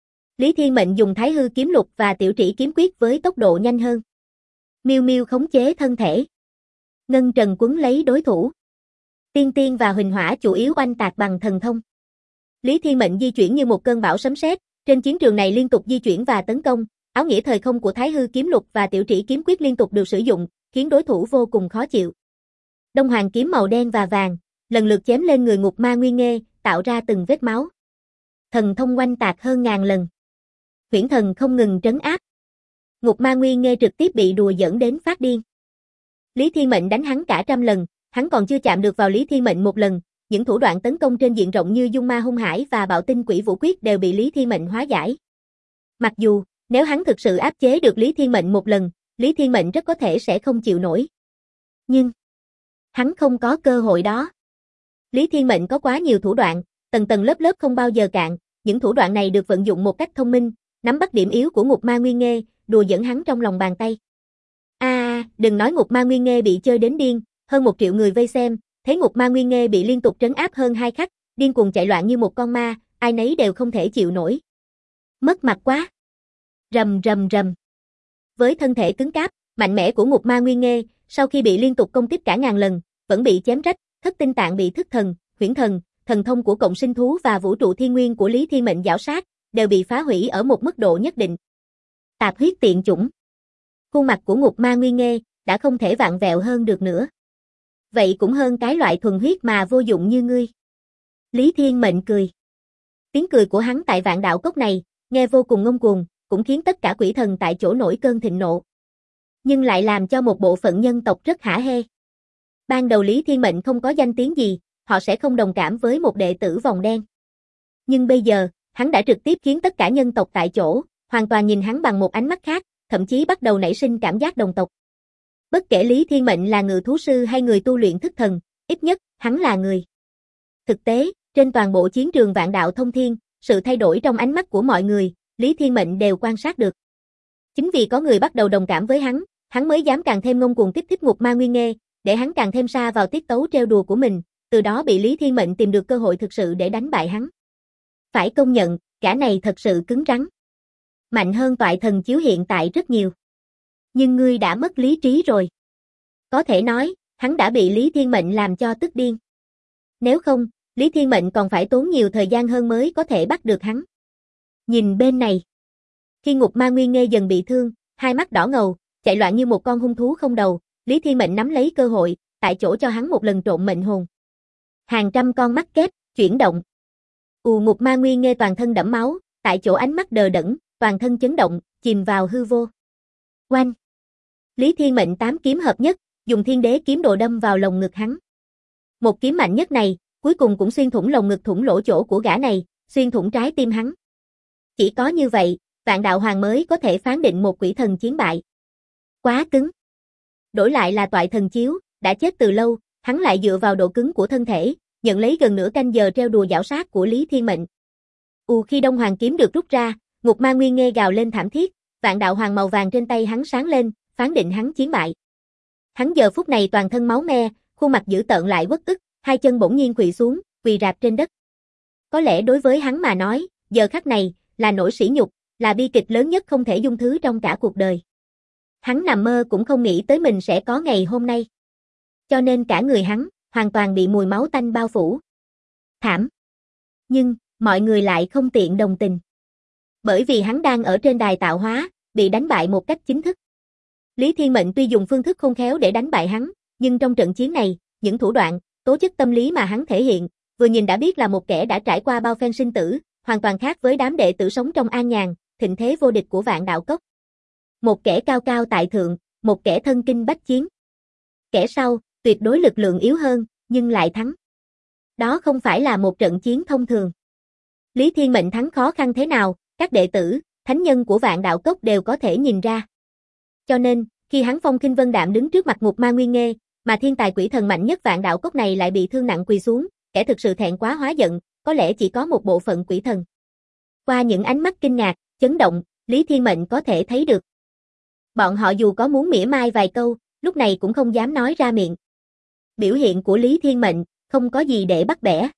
Speaker 1: Lý Thiên Mệnh dùng Thái Hư kiếm lục và Tiểu Trĩ kiếm quyết với tốc độ nhanh hơn. Miêu Miêu khống chế thân thể. Ngân Trần quấn lấy đối thủ. Tiên Tiên và Huỳnh Hỏa chủ yếu oanh tạc bằng thần thông. Lý Thiên Mệnh di chuyển như một cơn bão sấm sét, trên chiến trường này liên tục di chuyển và tấn công, áo nghĩa thời không của Thái Hư kiếm lục và Tiểu Trĩ kiếm quyết liên tục được sử dụng, khiến đối thủ vô cùng khó chịu. Đông Hoàng kiếm màu đen và vàng, lần lượt chém lên người Ngục Ma Nguyên Nghê, tạo ra từng vết máu. Thần thông oanh tạc hơn ngàn lần. Huyễn thần không ngừng trấn áp. Ngục Ma Nguyên Nghê trực tiếp bị đùa giỡn đến phát điên. Lý Thiên Mệnh đánh hắn cả trăm lần, hắn còn chưa chạm được vào Lý Thiên Mệnh một lần, những thủ đoạn tấn công trên diện rộng như Dung Ma Hung Hải và Bạo Tinh Quỷ Vũ Quyết đều bị Lý Thiên Mệnh hóa giải. Mặc dù, nếu hắn thực sự áp chế được Lý Thiên Mệnh một lần, Lý Thiên Mệnh rất có thể sẽ không chịu nổi. Nhưng, hắn không có cơ hội đó. Lý Thiên Mệnh có quá nhiều thủ đoạn, tầng tầng lớp lớp không bao giờ cạn, những thủ đoạn này được vận dụng một cách thông minh, nắm bắt điểm yếu của Ngục Ma Nguyên Nghê, đùa giỡn hắn trong lòng bàn tay. Đừng nói Ngục Ma Nguyên Nghê bị chơi đến điên, hơn 1 triệu người vây xem, thấy Ngục Ma Nguyên Nghê bị liên tục trấn áp hơn 2 khắc, điên cuồng chạy loạn như một con ma, ai nấy đều không thể chịu nổi. Mất mặt quá. Rầm rầm rầm. Với thân thể cứng cáp, mạnh mẽ của Ngục Ma Nguyên Nghê, sau khi bị liên tục công kích cả ngàn lần, vẫn bị chém rách, thất tinh tạng bị thức thần, huyễn thần, thần thông của cộng sinh thú và vũ trụ thiên nguyên của Lý Thiên Mệnh giảo sát, đều bị phá hủy ở một mức độ nhất định. Tạp huyết tiện chủng. Khuôn mặt của Ngục Ma Nguyên Nghê đã không thể vặn vẹo hơn được nữa. Vậy cũng hơn cái loại thuần huyết mà vô dụng như ngươi. Lý Thiên Mệnh cười. Tiếng cười của hắn tại Vạn Đạo Cốc này, nghe vô cùng ngông cuồng, cũng khiến tất cả quỷ thần tại chỗ nổi cơn thịnh nộ. Nhưng lại làm cho một bộ phận nhân tộc rất hả hê. Ban đầu Lý Thiên Mệnh không có danh tiếng gì, họ sẽ không đồng cảm với một đệ tử vòng đen. Nhưng bây giờ, hắn đã trực tiếp khiến tất cả nhân tộc tại chỗ, hoàn toàn nhìn hắn bằng một ánh mắt khác, thậm chí bắt đầu nảy sinh cảm giác đồng tộc. Bất kể Lý Thiên Mệnh là ngự thú sư hay người tu luyện thức thần, ít nhất, hắn là người. Thực tế, trên toàn bộ chiến trường Vạn Đạo Thông Thiên, sự thay đổi trong ánh mắt của mọi người, Lý Thiên Mệnh đều quan sát được. Chính vì có người bắt đầu đồng cảm với hắn mới dám càng thêm ngông cuồng kích thích Ngục Ma Nguyên Nghê, để hắn càng thêm sa vào tiết tấu trêu đùa của mình, từ đó bị Lý Thiên Mệnh tìm được cơ hội thực sự để đánh bại hắn. Phải công nhận, gã này thật sự cứng rắn. Mạnh hơn Toại Thần Chiếu hiện tại rất nhiều. Nhưng ngươi đã mất lý trí rồi. Có thể nói, hắn đã bị Lý Thiên Mệnh làm cho tức điên. Nếu không, Lý Thiên Mệnh còn phải tốn nhiều thời gian hơn mới có thể bắt được hắn. Nhìn bên này. Khi Ngục Ma Nguyên Nghê dần bị thương, hai mắt đỏ ngầu, chạy loạn như một con hung thú không đầu, Lý Thiên Mệnh nắm lấy cơ hội, tại chỗ cho hắn một lần trộn mệnh hồn. Hàng trăm con mắt kép, chuyển động. Ngục Ma Nguyên Nghê toàn thân đẫm máu, tại chỗ ánh mắt đờ đẫn, toàn thân chấn động, chìm vào hư vô. Oanh! Lý Thiên Mệnh 8 kiếm hợp nhất, dùng Thiên Đế kiếm đồ đâm vào lồng ngực hắn. Một kiếm mạnh nhất này, cuối cùng cũng xuyên thủng lồng ngực thủng lỗ chỗ của gã này, xuyên thủng trái tim hắn. Chỉ có như vậy, Vạn Đạo Hoàng mới có thể phán định một quỷ thần chiến bại. Quá cứng. Đổi lại là Toại Thần Chiếu, đã chết từ lâu, hắn lại dựa vào độ cứng của thân thể, nhận lấy gần nửa canh giờ treo đùa giảo sát của Lý Thiên Mệnh. Khi Đông Hoàng kiếm được rút ra, Ngục Ma Nguyên Nghê gào lên thảm thiết, Vạn Đạo Hoàng màu vàng trên tay hắn sáng lên, phán định hắn chiến bại. Hắn giờ phút này toàn thân máu me, khuôn mặt dữ tợn lại uất ức, hai chân bỗng nhiên quỳ xuống, quỳ rạp trên đất. Có lẽ đối với hắn mà nói, giờ khắc này là nỗi sỉ nhục, là bi kịch lớn nhất không thể dung thứ trong cả cuộc đời. Hắn nằm mơ cũng không nghĩ tới mình sẽ có ngày hôm nay. Cho nên cả người hắn hoàn toàn bị mùi máu tanh bao phủ. Thảm. Nhưng, mọi người lại không tiện đồng tình. Bởi vì hắn đang ở trên đài tạo hóa, bị đánh bại một cách chính thức. Lý Thiên Mệnh tuy dùng phương thức khôn khéo để đánh bại hắn, nhưng trong trận chiến này, những thủ đoạn, tố chất tâm lý mà hắn thể hiện, vừa nhìn đã biết là một kẻ đã trải qua bao phen sinh tử, hoàn toàn khác với đám đệ tử sống trong an nhàn, thịnh thế vô địch của Vạn Đạo Cốc. Một kẻ cao cao tại thượng, một kẻ thân kinh bách chiến. Kẻ sau, tuyệt đối lực lượng yếu hơn, nhưng lại thắng. Đó không phải là một trận chiến thông thường. Lý Thiên Mệnh thắng khó khăn thế nào, các đệ tử, thánh nhân của Vạn Đạo Cốc đều có thể nhìn ra. Cho nên, khi hắn phong khinh vân đạm đứng trước mặt Ngục Ma Nguyên Nghê, mà thiên tài quỷ thần mạnh nhất Vạn Đạo Cốc này lại bị thương nặng quỳ xuống, kẻ thực sự thẹn quá hóa giận, có lẽ chỉ có một bộ phận quỷ thần. Qua những ánh mắt kinh ngạc, chấn động, Lý Thiên Mệnh có thể thấy được. Bọn họ dù có muốn mỉa mai vài câu, lúc này cũng không dám nói ra miệng. Biểu hiện của Lý Thiên Mệnh, không có gì để bắt bẻ.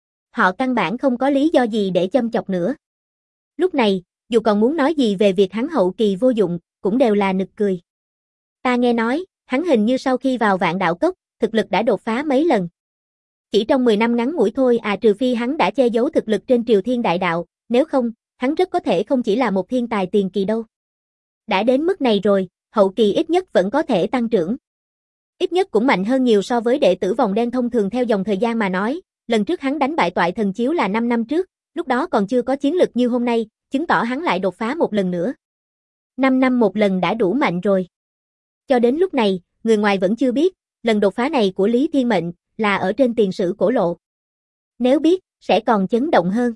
Speaker 1: Họ căn bản không có lý do gì để châm chọc nữa. Lúc này, dù còn muốn nói gì về việc hắn hậu kỳ vô dụng, cũng đều là nực cười. Ta nghe nói, hắn hình như sau khi vào Vạn Đạo Cốc, thực lực đã đột phá mấy lần. Chỉ trong 10 năm ngắn ngủi thôi trừ phi hắn đã che giấu thực lực trên Triều Thiên Đại Đạo, nếu không, hắn rất có thể không chỉ là một thiên tài tiền kỳ đâu. Đã đến mức này rồi, hậu kỳ ít nhất vẫn có thể tăng trưởng. Ít nhất cũng mạnh hơn nhiều so với đệ tử vòng đen thông thường theo dòng thời gian mà nói, lần trước hắn đánh bại Toại Thần Chiếu là 5 năm trước, lúc đó còn chưa có chiến lực như hôm nay, chứng tỏ hắn lại đột phá một lần nữa. 5 năm một lần đã đủ mạnh rồi. Cho đến lúc này, người ngoài vẫn chưa biết, lần đột phá này của Lý Thiên Mệnh là ở trên tiền sử cổ lộ. Nếu biết, sẽ còn chấn động hơn.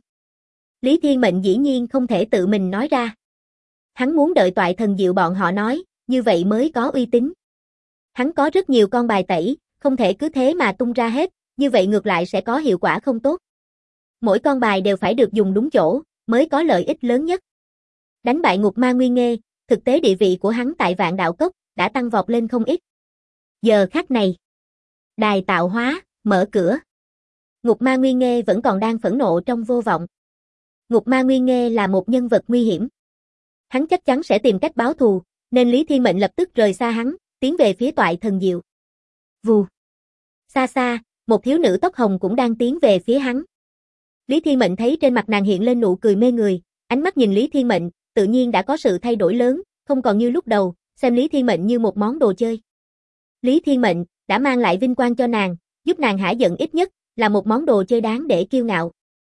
Speaker 1: Lý Thiên Mệnh dĩ nhiên không thể tự mình nói ra. Hắn muốn đợi Toại Thần Diệu bọn họ nói, như vậy mới có uy tín. Hắn có rất nhiều con bài tẩy, không thể cứ thế mà tung ra hết, như vậy ngược lại sẽ có hiệu quả không tốt. Mỗi con bài đều phải được dùng đúng chỗ, mới có lợi ích lớn nhất. Đánh bại Ngục Ma Nguyên Nghê, thực tế địa vị của hắn tại Vạn Đạo Cốc đã tăng vọt lên không ít. Giờ khắc này, đài tạo hóa mở cửa. Ngục Ma Nguyên Nghê vẫn còn đang phẫn nộ trong vô vọng. Ngục Ma Nguyên Nghê là một nhân vật nguy hiểm. Hắn chắc chắn sẽ tìm cách báo thù, nên Lý Thiên Mệnh lập tức rời xa hắn, tiến về phía Toại Thần Diệu. Vù. Xa xa, một thiếu nữ tóc hồng cũng đang tiến về phía hắn. Lý Thiên Mệnh thấy trên mặt nàng hiện lên nụ cười mê người, ánh mắt nhìn Lý Thiên Mệnh, tự nhiên đã có sự thay đổi lớn, không còn như lúc đầu, xem Lý Thiên Mệnh như một món đồ chơi. Lý Thiên Mệnh đã mang lại vinh quang cho nàng, giúp nàng hả giận ít nhất là một món đồ chơi đáng để kiêu ngạo.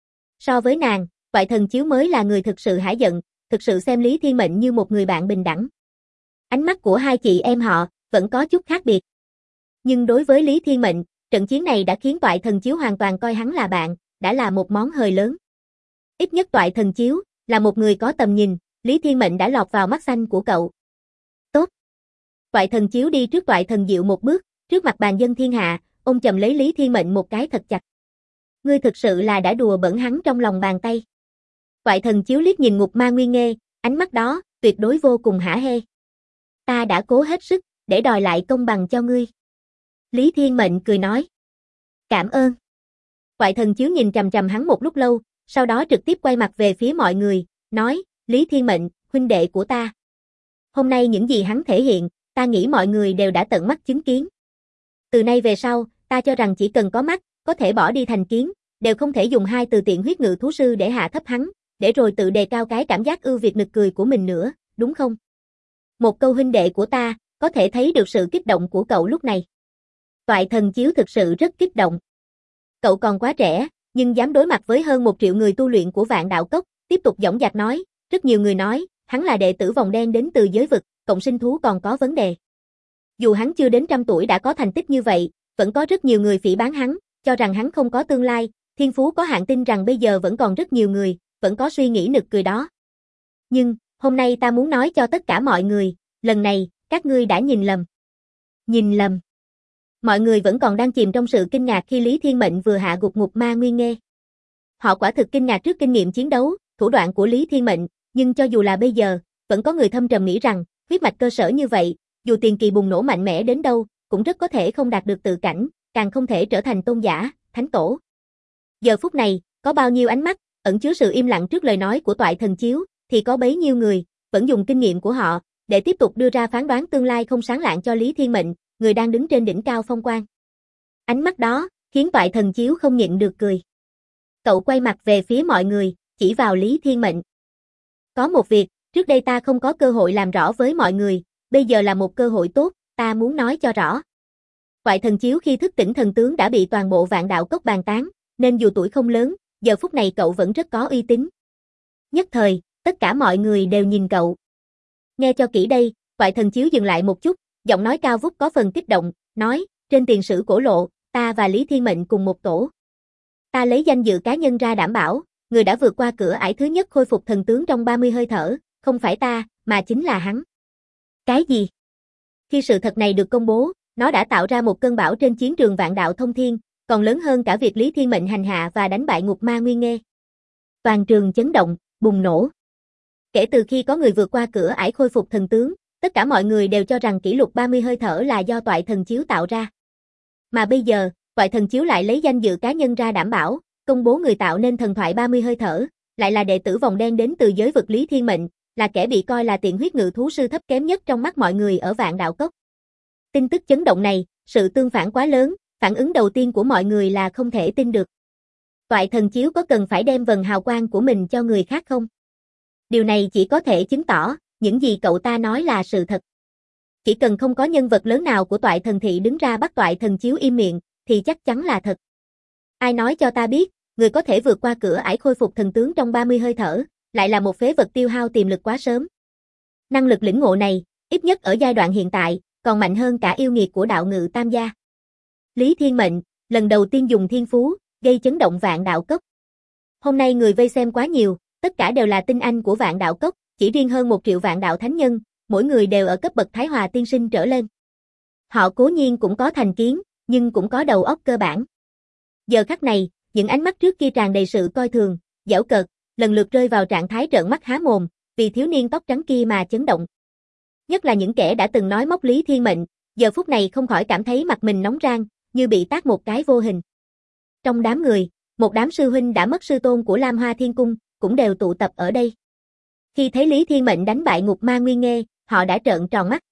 Speaker 1: So với nàng, Toại Thần Chiếu mới là người thực sự hả giận, thực sự xem Lý Thiên Mệnh như một người bạn bình đẳng. Ánh mắt của hai chị em họ vẫn có chút khác biệt. Nhưng đối với Lý Thiên Mệnh, trận chiến này đã khiến Toại Thần Chiếu hoàn toàn coi hắn là bạn, đã là một món hời lớn. Ít nhất Toại Thần Chiếu là một người có tầm nhìn, Lý Thiên Mệnh đã lọt vào mắt xanh của cậu. Tốt. Toại Thần Chiếu đi trước Toại Thần Diệu một bước, trước mặt bàn dân thiên hạ, ôm chầm lấy Lý Thiên Mệnh một cái thật chặt. Ngươi thực sự là đã đùa bỡn hắn trong lòng bàn tay. Toại Thần Chiếu liếc nhìn Ngục Ma Nguyên Nghê, ánh mắt đó tuyệt đối vô cùng hả hê. Ta đã cố hết sức để đòi lại công bằng cho ngươi. Lý Thiên Mệnh cười nói. Cảm ơn. Toại Thần Chiếu nhìn chằm chằm hắn một lúc lâu, sau đó trực tiếp quay mặt về phía mọi người, nói, Lý Thiên Mệnh, huynh đệ của ta. Hôm nay những gì hắn thể hiện, ta nghĩ mọi người đều đã tận mắt chứng kiến. Từ nay về sau, ta cho rằng chỉ cần có mắt, có thể bỏ đi thành kiến, đều không thể dùng hai từ tiện huyết ngự thú sư để hạ thấp hắn, để rồi tự đề cao cái cảm giác ưu việt nực cười của mình nữa, đúng không? Một câu huynh đệ của ta, có thể thấy được sự kích động của cậu lúc này. Toại Thần Chiếu thực sự rất kích động. Cậu còn quá trẻ, nhưng dám đối mặt với hơn 1 triệu người tu luyện của Vạn Đạo Cốc, tiếp tục dõng dạc nói, rất nhiều người nói, hắn là đệ tử vòng đen đến từ giới vực, cộng sinh thú còn có vấn đề. Dù hắn chưa đến 100 tuổi đã có thành tích như vậy, vẫn có rất nhiều người phỉ báng hắn, cho rằng hắn không có tương lai, thiên phú có hạn, tin rằng bây giờ vẫn còn rất nhiều người, vẫn có suy nghĩ nực cười đó. Nhưng, hôm nay ta muốn nói cho tất cả mọi người, lần này, các ngươi đã nhìn lầm. Nhìn lầm. Mọi người vẫn còn đang chìm trong sự kinh ngạc khi Lý Thiên Mệnh vừa hạ gục Ngục Ma Nguyên Nghê. Họ quả thực kinh ngạc trước kinh nghiệm chiến đấu, thủ đoạn của Lý Thiên Mệnh, nhưng cho dù là bây giờ, vẫn có người thâm trầm nghĩ rằng, huyết mạch cơ sở như vậy, dù tiền kỳ bùng nổ mạnh mẽ đến đâu, cũng rất có thể không đạt được tự cảnh, càng không thể trở thành tôn giả, thánh tổ. Giờ phút này, có bao nhiêu ánh mắt, ẩn chứa sự im lặng trước lời nói của Toại Thần Chiếu, thì có bấy nhiêu người, vẫn dùng kinh nghiệm của họ, để tiếp tục đưa ra phán đoán tương lai không sáng lạng cho Lý Thiên Mệnh, người đang đứng trên đỉnh cao phong quang. Ánh mắt đó, khiến Toại Thần Chiếu không nhịn được cười. Cậu quay mặt về phía mọi người, chỉ vào Lý Thiên Mệnh. Có một việc, trước đây ta không có cơ hội làm rõ với mọi người, bây giờ là một cơ hội tốt, ta muốn nói cho rõ. Toại Thần Chiếu khi thức tỉnh thần tướng đã bị toàn bộ Vạn Đạo Cốc bàn tán, nên dù tuổi không lớn, giờ phút này cậu vẫn rất có uy tín. Nhất thời, tất cả mọi người đều nhìn cậu. Nghe cho kỹ đây, Toại Thần Chiếu dừng lại một chút, giọng nói cao vút có phần kích động, nói, trên tiền sử cổ lộ, ta và Lý Thiên Mệnh cùng một tổ. Ta lấy danh dự cá nhân ra đảm bảo, người đã vượt qua cửa ải thứ nhất khôi phục thần tướng trong 30 hơi thở, không phải ta, mà chính là hắn. Cái gì? Khi sự thật này được công bố, nó đã tạo ra một cơn bão trên chiến trường Vạn Đạo Thông Thiên, còn lớn hơn cả việc Lý Thiên Mệnh hành hạ và đánh bại Ngục Ma Nguyên Nghê. Toàn trường chấn động, bùng nổ. Kể từ khi có người vượt qua cửa ải khôi phục thần tướng, tất cả mọi người đều cho rằng kỷ lục 30 hơi thở là do Toại Thần Chiếu tạo ra. Mà bây giờ, Toại Thần Chiếu lại lấy danh dự cá nhân ra đảm bảo, công bố người tạo nên thần thoại 30 hơi thở, lại là đệ tử vòng đen đến từ giới vực Lý Thiên Mệnh, là kẻ bị coi là tiện huyết ngự thú sư thấp kém nhất trong mắt mọi người ở Vạn Đạo Cốc. Tin tức chấn động này, sự tương phản quá lớn, phản ứng đầu tiên của mọi người là không thể tin được. Toại Thần Chiếu có cần phải đem vầng hào quang của mình cho người khác không? Điều này chỉ có thể chứng tỏ, những gì cậu ta nói là sự thật. Chỉ cần không có nhân vật lớn nào của Toại Thần Thị đứng ra bắt Toại Thần Chiếu im miệng, thì chắc chắn là thật. Ai nói cho ta biết, người có thể vượt qua cửa ải khôi phục thần tướng trong 30 hơi thở, lại là một phế vật tiêu hao tiềm lực quá sớm. Năng lực lĩnh ngộ này, ít nhất ở giai đoạn hiện tại, còn mạnh hơn cả yêu nghiệt của đạo ngự tam gia. Lý Thiên Mệnh, lần đầu tiên dùng thiên phú, gây chấn động Vạn Đạo Cốc. Hôm nay người vây xem quá nhiều, tất cả đều là tinh anh của Vạn Đạo Cốc, chỉ riêng hơn 1 triệu vạn đạo thánh nhân, mỗi người đều ở cấp bậc Thái Hòa tiên sinh trở lên. Họ cố nhiên cũng có thành kiến, nhưng cũng có đầu óc cơ bản. Giờ khắc này, những ánh mắt trước kia tràn đầy sự coi thường, giễu cợt, lần lượt rơi vào trạng thái trợn mắt há mồm, vì thiếu niên tóc trắng kia mà chấn động. Nhất là những kẻ đã từng nói móc Lý Thiên Mệnh, giờ phút này không khỏi cảm thấy mặt mình nóng rang, như bị tát một cái vô hình. Trong đám người, một đám sư huynh đã mất sư tôn của Lam Hoa Thiên Cung, cũng đều tụ tập ở đây. Khi thấy Lý Thiên Mệnh đánh bại Ngục Ma Nguyên Nghê, họ đã trợn tròn mắt.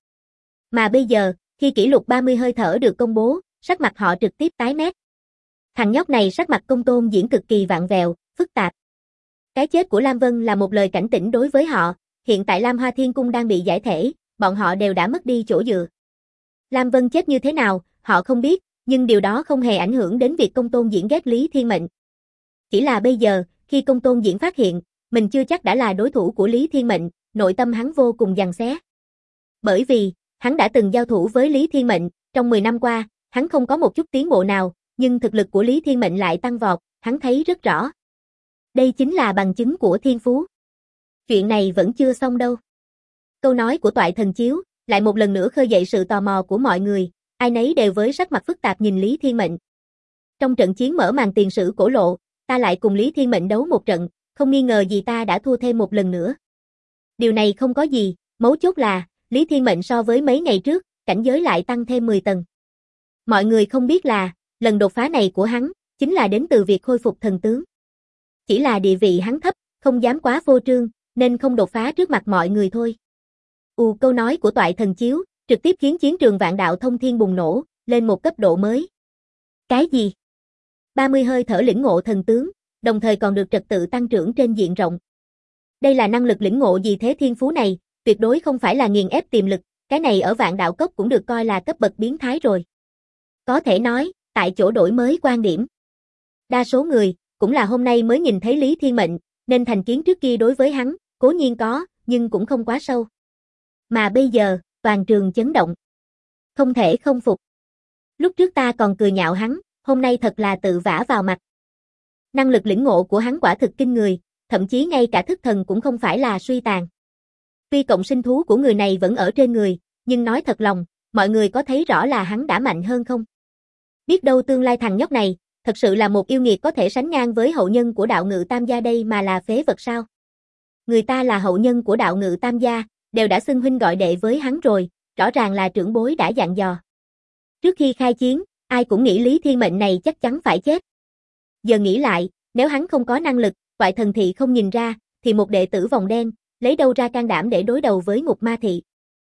Speaker 1: Mà bây giờ, khi kỷ lục 30 hơi thở được công bố, sắc mặt họ trực tiếp tái mét. Thằng nhóc này sắc mặt Công Tôn diễn cực kỳ vặn vẹo, phức tạp. Cái chết của Lam Vân là một lời cảnh tỉnh đối với họ, hiện tại Lam Hoa Thiên Cung đang bị giải thể, bọn họ đều đã mất đi chỗ dựa. Lam Vân chết như thế nào, họ không biết, nhưng điều đó không hề ảnh hưởng đến việc Công Tôn diễn ghét Lý Thiên Mệnh. Chỉ là bây giờ, khi Công Tôn diễn phát hiện, mình chưa chắc đã là đối thủ của Lý Thiên Mệnh, nội tâm hắn vô cùng giằng xé. Bởi vì, hắn đã từng giao thủ với Lý Thiên Mệnh, trong 10 năm qua, hắn không có một chút tiến bộ nào, nhưng thực lực của Lý Thiên Mệnh lại tăng vọt, hắn thấy rất rõ. Đây chính là bằng chứng của thiên phú. Chuyện này vẫn chưa xong đâu. Câu nói của Toại Thần Chiếu, lại một lần nữa khơi dậy sự tò mò của mọi người, ai nấy đều với sắc mặt phức tạp nhìn Lý Thiên Mệnh. Trong trận chiến mở màn tiền sử cổ lộ, ta lại cùng Lý Thiên Mệnh đấu một trận, không nghi ngờ gì ta đã thua thêm một lần nữa. Điều này không có gì, mấu chốt là, Lý Thiên Mệnh so với mấy ngày trước, cảnh giới lại tăng thêm 10 tầng. Mọi người không biết là, lần đột phá này của hắn, chính là đến từ việc khôi phục thần tướng. Chỉ là địa vị hắn thấp, không dám quá phô trương, nên không đột phá trước mặt mọi người thôi. Câu nói của Toại Thần Chiếu, trực tiếp khiến chiến trường Vạn Đạo Thông Thiên bùng nổ, lên một cấp độ mới. Cái gì? 30 hơi thở lĩnh ngộ thần tướng, đồng thời còn được trật tự tăng trưởng trên diện rộng. Đây là năng lực lĩnh ngộ gì thế? Thiên phú này, tuyệt đối không phải là nghiền ép tiềm lực, cái này ở Vạn Đạo Cốc cũng được coi là cấp bậc biến thái rồi. Có thể nói, tại chỗ đổi mới quan điểm. Đa số người, cũng là hôm nay mới nhìn thấy Lý Thiên Mệnh, nên thành kiến trước kia đối với hắn, cố nhiên có, nhưng cũng không quá sâu. Mà bây giờ, toàn trường chấn động. Không thể không phục. Lúc trước ta còn cười nhạo hắn, hôm nay thật là tự vả vào mặt. Năng lực lĩnh ngộ của hắn quả thực kinh người, thậm chí ngay cả thức thần cũng không phải là suy tàn. Tuy cộng sinh thú của người này vẫn ở trên người, nhưng nói thật lòng, mọi người có thấy rõ là hắn đã mạnh hơn không? Biết đâu tương lai thằng nhóc này, thật sự là một yêu nghiệt có thể sánh ngang với hậu nhân của đạo ngự tam gia đây mà là phế vật sao? Người ta là hậu nhân của đạo ngự tam gia, đều đã xưng huynh gọi đệ với hắn rồi, rõ ràng là trưởng bối đã dặn dò. Trước khi khai chiến, ai cũng nghĩ Lý Thiên Mệnh này chắc chắn phải chết. Giờ nghĩ lại, nếu hắn không có năng lực, Toại Thần Thị không nhìn ra, thì một đệ tử vòng đen, lấy đâu ra can đảm để đối đầu với Ngục Ma Thị.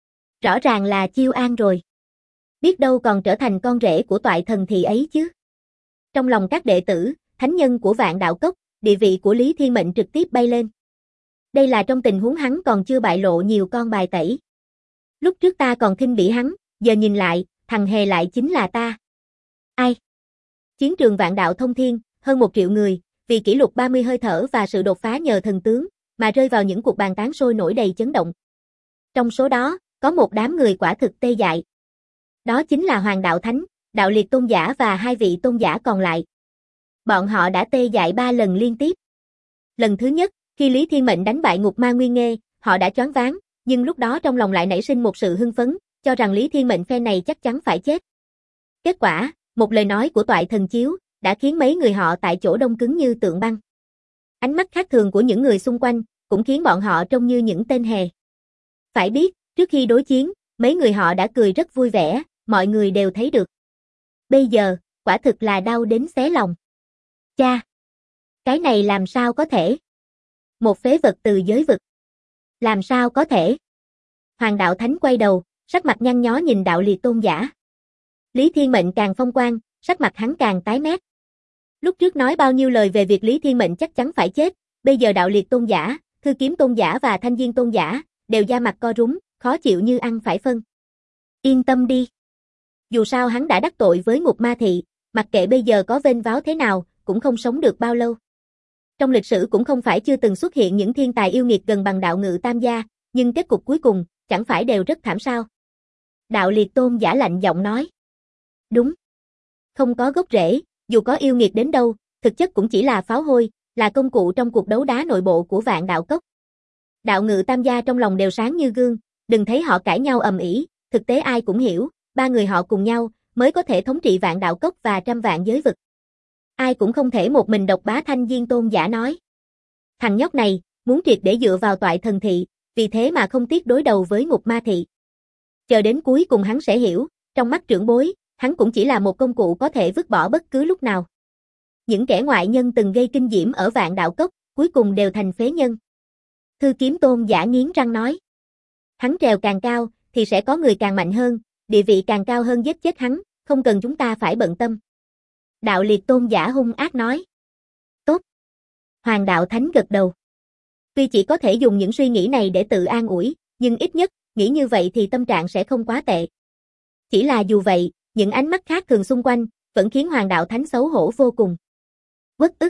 Speaker 1: Rõ ràng là chiêu an rồi. Biết đâu còn trở thành con rể của Toại Thần Thị ấy chứ. Trong lòng các đệ tử, thánh nhân của Vạn Đạo Cốc, địa vị của Lý Thiên Mệnh trực tiếp bay lên. Đây là trong tình huống hắn còn chưa bại lộ nhiều con bài tẩy. Lúc trước ta còn khinh bỉ hắn, giờ nhìn lại, thằng hề lại chính là ta. Ai? Chiến trường Vạn Đạo Thông Thiên, hơn 1 triệu người, vì kỷ lục 30 hơi thở và sự đột phá nhờ thần tướng, mà rơi vào những cuộc bàn tán sôi nổi đầy chấn động. Trong số đó, có một đám người quả thực tê dại. Đó chính là Hoàng Đạo Thánh, Đạo Liệt Tôn giả và 2 vị tôn giả còn lại. Bọn họ đã tê dại 3 lần liên tiếp. Lần thứ nhất, khi Lý Thiên Mệnh đánh bại Ngục Ma Nguyên Nghê, họ đã choáng váng, nhưng lúc đó trong lòng lại nảy sinh một sự hưng phấn, cho rằng Lý Thiên Mệnh phe này chắc chắn phải chết. Kết quả, một lời nói của Toại Thần Chiếu, đã khiến mấy người họ tại chỗ đông cứng như tượng băng. Ánh mắt khác thường của những người xung quanh, cũng khiến bọn họ trông như những tên hề. Phải biết, trước khi đối chiến, mấy người họ đã cười rất vui vẻ, mọi người đều thấy được. Bây giờ, quả thực là đau đến xé lòng. Cha! Cái này làm sao có thể? Một phế vật từ giới vực. Làm sao có thể? Hoàng Đạo Thánh quay đầu, sắc mặt nhăn nhó nhìn Đạo Liệt Tôn giả. Lý Thiên Mệnh càng phong quang, sắc mặt hắn càng tái mét. Lúc trước nói bao nhiêu lời về việc Lý Thiên Mệnh chắc chắn phải chết, bây giờ Đạo Liệt Tôn giả, Thư Kiếm Tôn giả và Thanh Diên Tôn giả, đều da mặt co rúm, khó chịu như ăn phải phân. Yên tâm đi. Dù sao hắn đã đắc tội với Ngục Ma Thị, mặc kệ bây giờ có vênh váo thế nào, cũng không sống được bao lâu. Trong lịch sử cũng không phải chưa từng xuất hiện những thiên tài yêu nghiệt gần bằng Đạo Ngự Tam gia, nhưng kết cục cuối cùng, chẳng phải đều rất thảm sao? Đạo Liệt Tôn giả lạnh giọng nói. Đúng. Không có gốc rễ, dù có yêu nghiệt đến đâu, thực chất cũng chỉ là pháo hôi, là công cụ trong cuộc đấu đá nội bộ của Vạn Đạo Cốc. Đạo Ngự Tam gia trong lòng đều sáng như gương, đừng thấy họ cãi nhau ầm ĩ, thực tế ai cũng hiểu, ba người họ cùng nhau mới có thể thống trị Vạn Đạo Cốc và trăm vạn giới vực. Ai cũng không thể một mình độc bá. Thanh Diên Tôn giả nói. Thằng nhóc này, muốn triệt để dựa vào Toại Thần Thị, vì thế mà không tiếc đối đầu với Ngục Ma Thị. Chờ đến cuối cùng hắn sẽ hiểu, trong mắt trưởng bối, hắn cũng chỉ là một công cụ có thể vứt bỏ bất cứ lúc nào. Những kẻ ngoại nhân từng gây kinh diễm ở Vạn Đạo Cốc, cuối cùng đều thành phế nhân. Thư Kiếm Tôn giả nghiến răng nói. Hắn trèo càng cao, thì sẽ có người càng mạnh hơn, địa vị càng cao hơn giết chết hắn, không cần chúng ta phải bận tâm. Đạo Liệt Tôn giả hung ác nói. Tốt. Hoàng Đạo Thánh gật đầu. Tuy chỉ có thể dùng những suy nghĩ này để tự an ủi, nhưng ít nhất, nghĩ như vậy thì tâm trạng sẽ không quá tệ. Chỉ là dù vậy, những ánh mắt khác thường xung quanh, vẫn khiến Hoàng Đạo Thánh xấu hổ vô cùng. Uất ức.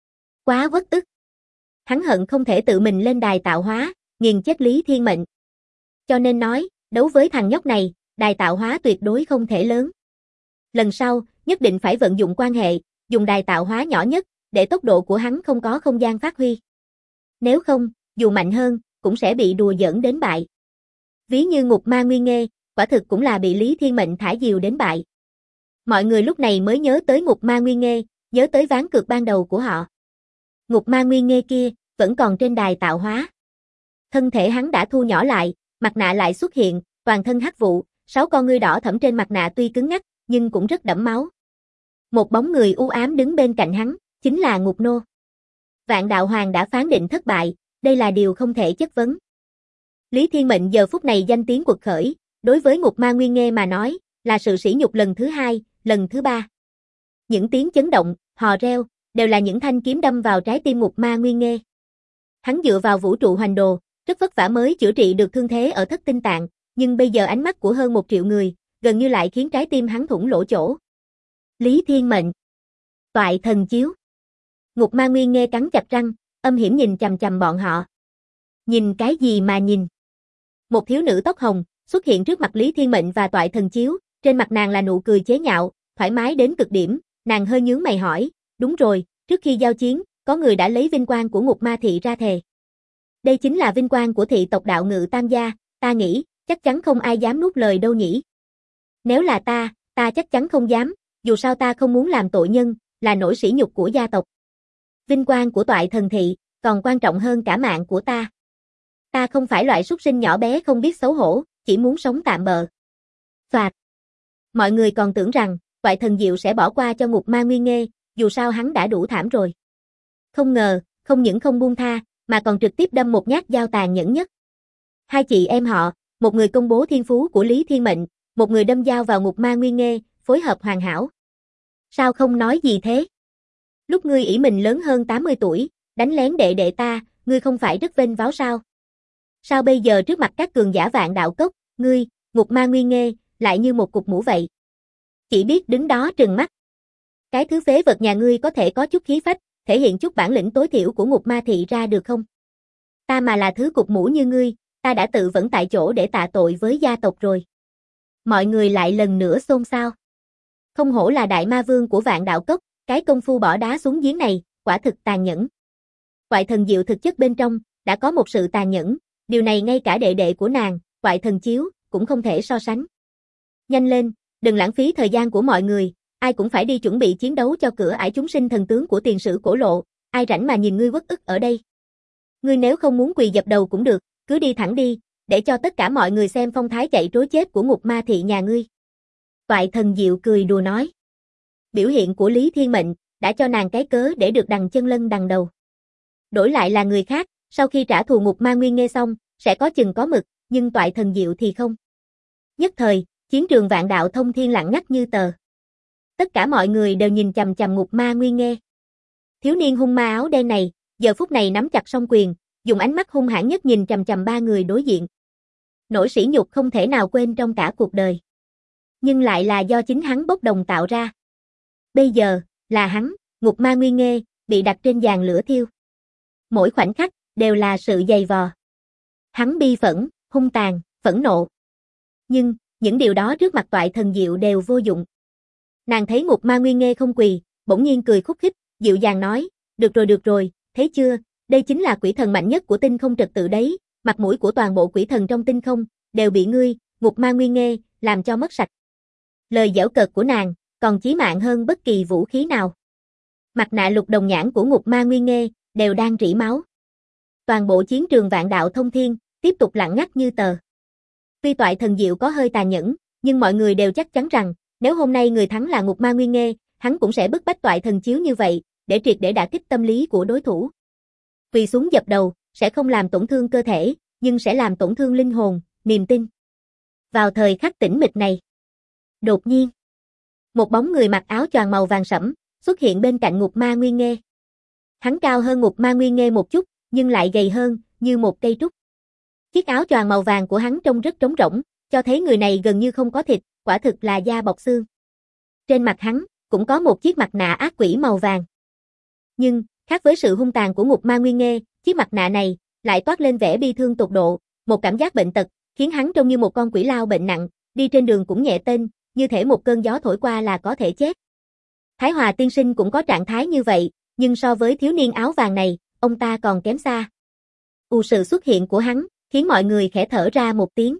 Speaker 1: Quá uất ức. Hắn hận không thể tự mình lên đài tạo hóa, nghiền chết Lý Thiên Mệnh. Cho nên nói, đấu với thằng nhóc này, đài tạo hóa tuyệt đối không thể lớn. Lần sau, nhất định phải vận dụng quan hệ, dùng đài tạo hóa nhỏ nhất, để tốc độ của hắn không có không gian phát huy. Nếu không, dù mạnh hơn, cũng sẽ bị đùa giỡn đến bại. Ví như Ngục Ma Nguyên Nghê, quả thực cũng là bị Lý Thiên Mệnh thả diều đến bại. Mọi người lúc này mới nhớ tới Ngục Ma Nguyên Nghê, nhớ tới ván cược ban đầu của họ. Ngục Ma Nguyên Nghê kia, vẫn còn trên đài tạo hóa. Thân thể hắn đã thu nhỏ lại, mặt nạ lại xuất hiện, toàn thân hắc vụ, 6 con ngươi đỏ thẫm trên mặt nạ tuy cứng ngắc, nhưng cũng rất đẫm máu. Một bóng người u ám đứng bên cạnh hắn, chính là Ngục Nô. Vạn Đạo Hoàng đã phán định thất bại, đây là điều không thể chất vấn. Lý Thiên Mệnh giờ phút này danh tiếng quật khởi, đối với Ngục Ma Nguyên Nghê mà nói, là sự sỉ nhục lần thứ 2, lần thứ 3. Những tiếng chấn động, hò reo, đều là những thanh kiếm đâm vào trái tim Ngục Ma Nguyên Nghê. Hắn dựa vào vũ trụ hoành đồ, rất vất vả mới chữa trị được thương thế ở Thất Tinh Tạng, nhưng bây giờ ánh mắt của hơn 1 triệu người, gần như lại khiến trái tim hắn thủng lỗ chỗ. Lý Thiên Mệnh. Toại Thần Chiếu. Ngục Ma Nguyên Nghê cắn chặt răng, âm hiểm nhìn chằm chằm bọn họ. Nhìn cái gì mà nhìn? Một thiếu nữ tóc hồng, xuất hiện trước mặt Lý Thiên Mệnh và Toại Thần Chiếu, trên mặt nàng là nụ cười chế nhạo, thoải mái đến cực điểm, nàng hơi nhướng mày hỏi, đúng rồi, trước khi giao chiến, có người đã lấy vinh quang của Ngục Ma Thị ra thề. Đây chính là vinh quang của thị tộc Đạo Ngự Tam gia, ta nghĩ, chắc chắn không ai dám nuốt lời đâu nhỉ. Nếu là ta chắc chắn không dám, dù sao ta không muốn làm tội nhân, là nỗi sỉ nhục của gia tộc. Vinh quang của Toại Thần Thị, còn quan trọng hơn cả mạng của ta. Ta không phải loại súc sinh nhỏ bé không biết xấu hổ, chỉ muốn sống tạm bợ. Phạt. Mọi người còn tưởng rằng, Toại Thần Diệu sẽ bỏ qua cho Ngục Ma Nguyên Nghê, dù sao hắn đã đủ thảm rồi. Không ngờ, không những không buông tha, mà còn trực tiếp đâm một nhát dao tàn nhẫn nhất. Hai chị em họ, một người công bố thiên phú của Lý Thiên Mệnh, một người đâm dao vào Ngục Ma Nguyên Nghê, phối hợp hoàn hảo. Sao không nói gì thế? Lúc ngươi ỷ mình lớn hơn 80 tuổi, đánh lén đệ đệ ta, ngươi không phải rất vênh váo sao? Sao bây giờ trước mặt các cường giả Vạn Đạo Cốc, ngươi, Ngục Ma Nguyên Nghê, lại như một cục mũ vậy? Chỉ biết đứng đó trừng mắt. Cái thứ phế vật nhà ngươi có thể có chút khí phách, thể hiện chút bản lĩnh tối thiểu của Ngục Ma Thị ra được không? Ta mà là thứ cục mũ như ngươi, ta đã tự vẫn tại chỗ để tạ tội với gia tộc rồi. Mọi người lại lần nữa xôn xao. Không hổ là đại ma vương của Vạn Đạo Cốc, cái công phu bỏ đá xuống giếng này, quả thực tàn nhẫn. Toại Thần Diệu thực chất bên trong, đã có một sự tàn nhẫn, điều này ngay cả đệ đệ của nàng, Toại Thần Chiếu, cũng không thể so sánh. Nhanh lên, đừng lãng phí thời gian của mọi người, ai cũng phải đi chuẩn bị chiến đấu cho cửa ải chúng sinh thần tướng của tiền sử cổ lộ, ai rảnh mà nhìn ngươi uất ức ở đây. Ngươi nếu không muốn quỳ dập đầu cũng được, cứ đi thẳng đi, để cho tất cả mọi người xem phong thái chạy trối chết của Ngục Ma Thị nhà ngươi. Toại Thần Diệu cười đùa nói. Biểu hiện của Lý Thiên Mệnh, đã cho nàng cái cớ để được đằng chân lân đằng đầu. Đổi lại là người khác, sau khi trả thù Ngục Ma Nguyên Nghê xong, sẽ có chừng có mực, nhưng Toại Thần Diệu thì không. Nhất thời, chiến trường Vạn Đạo Thông Thiên lặng ngắt như tờ. Tất cả mọi người đều nhìn chằm chằm Ngục Ma Nguyên Nghê. Thiếu niên hung ma áo đen này, giờ phút này nắm chặt song quyền, dùng ánh mắt hung hãn nhất nhìn chằm chằm ba người đối diện. Nỗi sỉ nhục không thể nào quên trong cả cuộc đời. nhưng lại là do chính hắn bốc đồng tạo ra. Bây giờ, là hắn, Ngục Ma Nguyên Nghê, bị đặt trên giàn lửa thiêu. Mỗi khoảnh khắc, đều là sự dày vò. Hắn bi phẫn, hung tàn, phẫn nộ. Nhưng, những điều đó trước mặt Toại Thần Diệu đều vô dụng. Nàng thấy Ngục Ma Nguyên Nghê không quỳ, bỗng nhiên cười khúc khích, dịu dàng nói, được rồi, thấy chưa, đây chính là quỷ thần mạnh nhất của tinh không trật tự đấy, mặt mũi của toàn bộ quỷ thần trong tinh không, đều bị ngươi, Ngục Ma Nguyên Nghê, làm cho mất sạch. Lời giễu cợt của nàng, còn chí mạng hơn bất kỳ vũ khí nào. Mặt nạ lục đồng nhãn của Ngục Ma Nguyên Nghê, đều đang rỉ máu. Toàn bộ chiến trường Vạn Đạo Thông Thiên, tiếp tục lặng ngắt như tờ. Tuy Toại Thần Diệu có hơi tàn nhẫn, nhưng mọi người đều chắc chắn rằng, nếu hôm nay người thắng là Ngục Ma Nguyên Nghê, hắn cũng sẽ bức bách Toại Thần Chiếu như vậy, để triệt để đả kích tâm lý của đối thủ. Quỳ xuống dập đầu, sẽ không làm tổn thương cơ thể, nhưng sẽ làm tổn thương linh hồn, niềm tin. Vào thời khắc tĩnh mịch này, đột nhiên, một bóng người mặc áo choàng màu vàng sẫm, xuất hiện bên cạnh Ngục Ma Nguyên Nghê. Hắn cao hơn Ngục Ma Nguyên Nghê một chút, nhưng lại gầy hơn, như một cây trúc. Chiếc áo choàng màu vàng của hắn trông rất trống rỗng, cho thấy người này gần như không có thịt, quả thực là da bọc xương. Trên mặt hắn, cũng có một chiếc mặt nạ ác quỷ màu vàng. Nhưng, khác với sự hung tàn của Ngục Ma Nguyên Nghê, chiếc mặt nạ này lại toát lên vẻ bi thương tột độ, một cảm giác bệnh tật, khiến hắn trông như một con quỷ lao bệnh nặng, đi trên đường cũng nhẹ tênh, như thể một cơn gió thổi qua là có thể chết. Thái Hòa tiên sinh cũng có trạng thái như vậy, nhưng so với thiếu niên áo vàng này, ông ta còn kém xa. Sự xuất hiện của hắn, khiến mọi người khẽ thở ra một tiếng.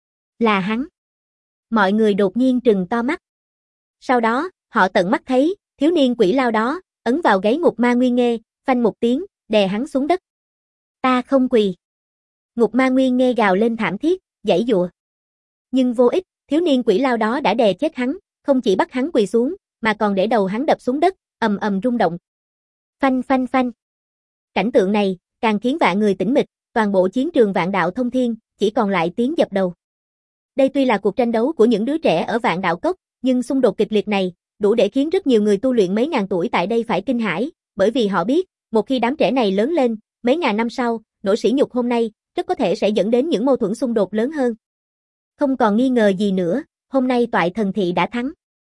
Speaker 1: Là hắn. Mọi người đột nhiên trừng to mắt. Sau đó, họ tận mắt thấy, thiếu niên quỷ lao đó, ấn vào gáy Ngục Ma Nguyên Nghê, phanh một tiếng, đè hắn xuống đất. Ta không quỳ. Ngục Ma Nguyên Nghê gào lên thảm thiết, giãy giụa. Nhưng vô ích, thiếu niên quỷ lao đó đã đè chết hắn, không chỉ bắt hắn quỳ xuống, mà còn để đầu hắn đập xuống đất, ầm ầm rung động. Phanh phanh phanh. Cảnh tượng này, càng khiến vạn người tĩnh mịch, toàn bộ chiến trường Vạn Đạo Thông Thiên, chỉ còn lại tiếng dập đầu. Đây tuy là cuộc tranh đấu của những đứa trẻ ở Vạn Đạo Cốc, nhưng xung đột kịch liệt này, đủ để khiến rất nhiều người tu luyện mấy ngàn tuổi tại đây phải kinh hãi, bởi vì họ biết, một khi đám trẻ này lớn lên, mấy ngàn năm sau, nỗi sỉ nhục hôm nay, rất có thể sẽ dẫn đến những mâu thuẫn xung đột lớn hơn. Không còn nghi ngờ gì nữa, hôm nay Toại Thần Thị đã thắng.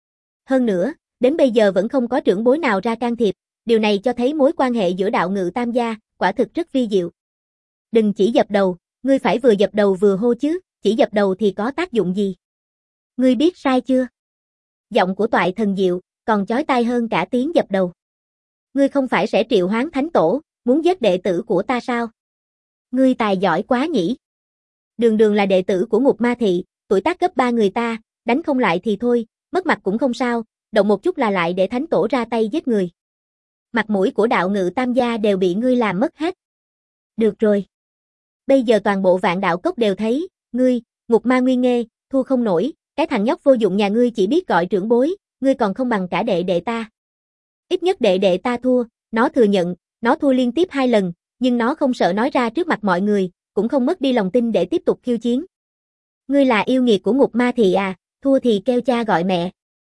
Speaker 1: Hơn nữa, đến bây giờ vẫn không có trưởng bối nào ra can thiệp, điều này cho thấy mối quan hệ giữa Đạo Ngự Tam gia, quả thực rất vi diệu. Đừng chỉ dập đầu, ngươi phải vừa dập đầu vừa hô chứ, chỉ dập đầu thì có tác dụng gì? Ngươi biết sai chưa? Giọng của Toại Thần Diệu, còn chói tai hơn cả tiếng dập đầu. Ngươi không phải sẽ triệu hoán thánh tổ, muốn giết đệ tử của ta sao? Ngươi tài giỏi quá nhỉ? Đường Đường là đệ tử của Ngục Ma Thị, tuổi tác gấp 3 người ta, đánh không lại thì thôi, mất mặt cũng không sao, động một chút là lại để thánh tổ ra tay giết người. Mặt mũi của Đạo Ngự Tam gia đều bị ngươi làm mất hết. Được rồi. Bây giờ toàn bộ Vạn Đạo Cốc đều thấy, ngươi, Ngục Ma Nguyên Nghê, thua không nổi, cái thằng nhóc vô dụng nhà ngươi chỉ biết gọi trưởng bối, ngươi còn không bằng cả đệ đệ ta. Ít nhất đệ đệ ta thua, nó thừa nhận, nó thua liên tiếp 2 lần, nhưng nó không sợ nói ra trước mặt mọi người, cũng không mất đi lòng tin để tiếp tục khiêu chiến. Ngươi là yêu nghiệt của Ngục Ma Thị à, thua thì kêu cha gọi mẹ.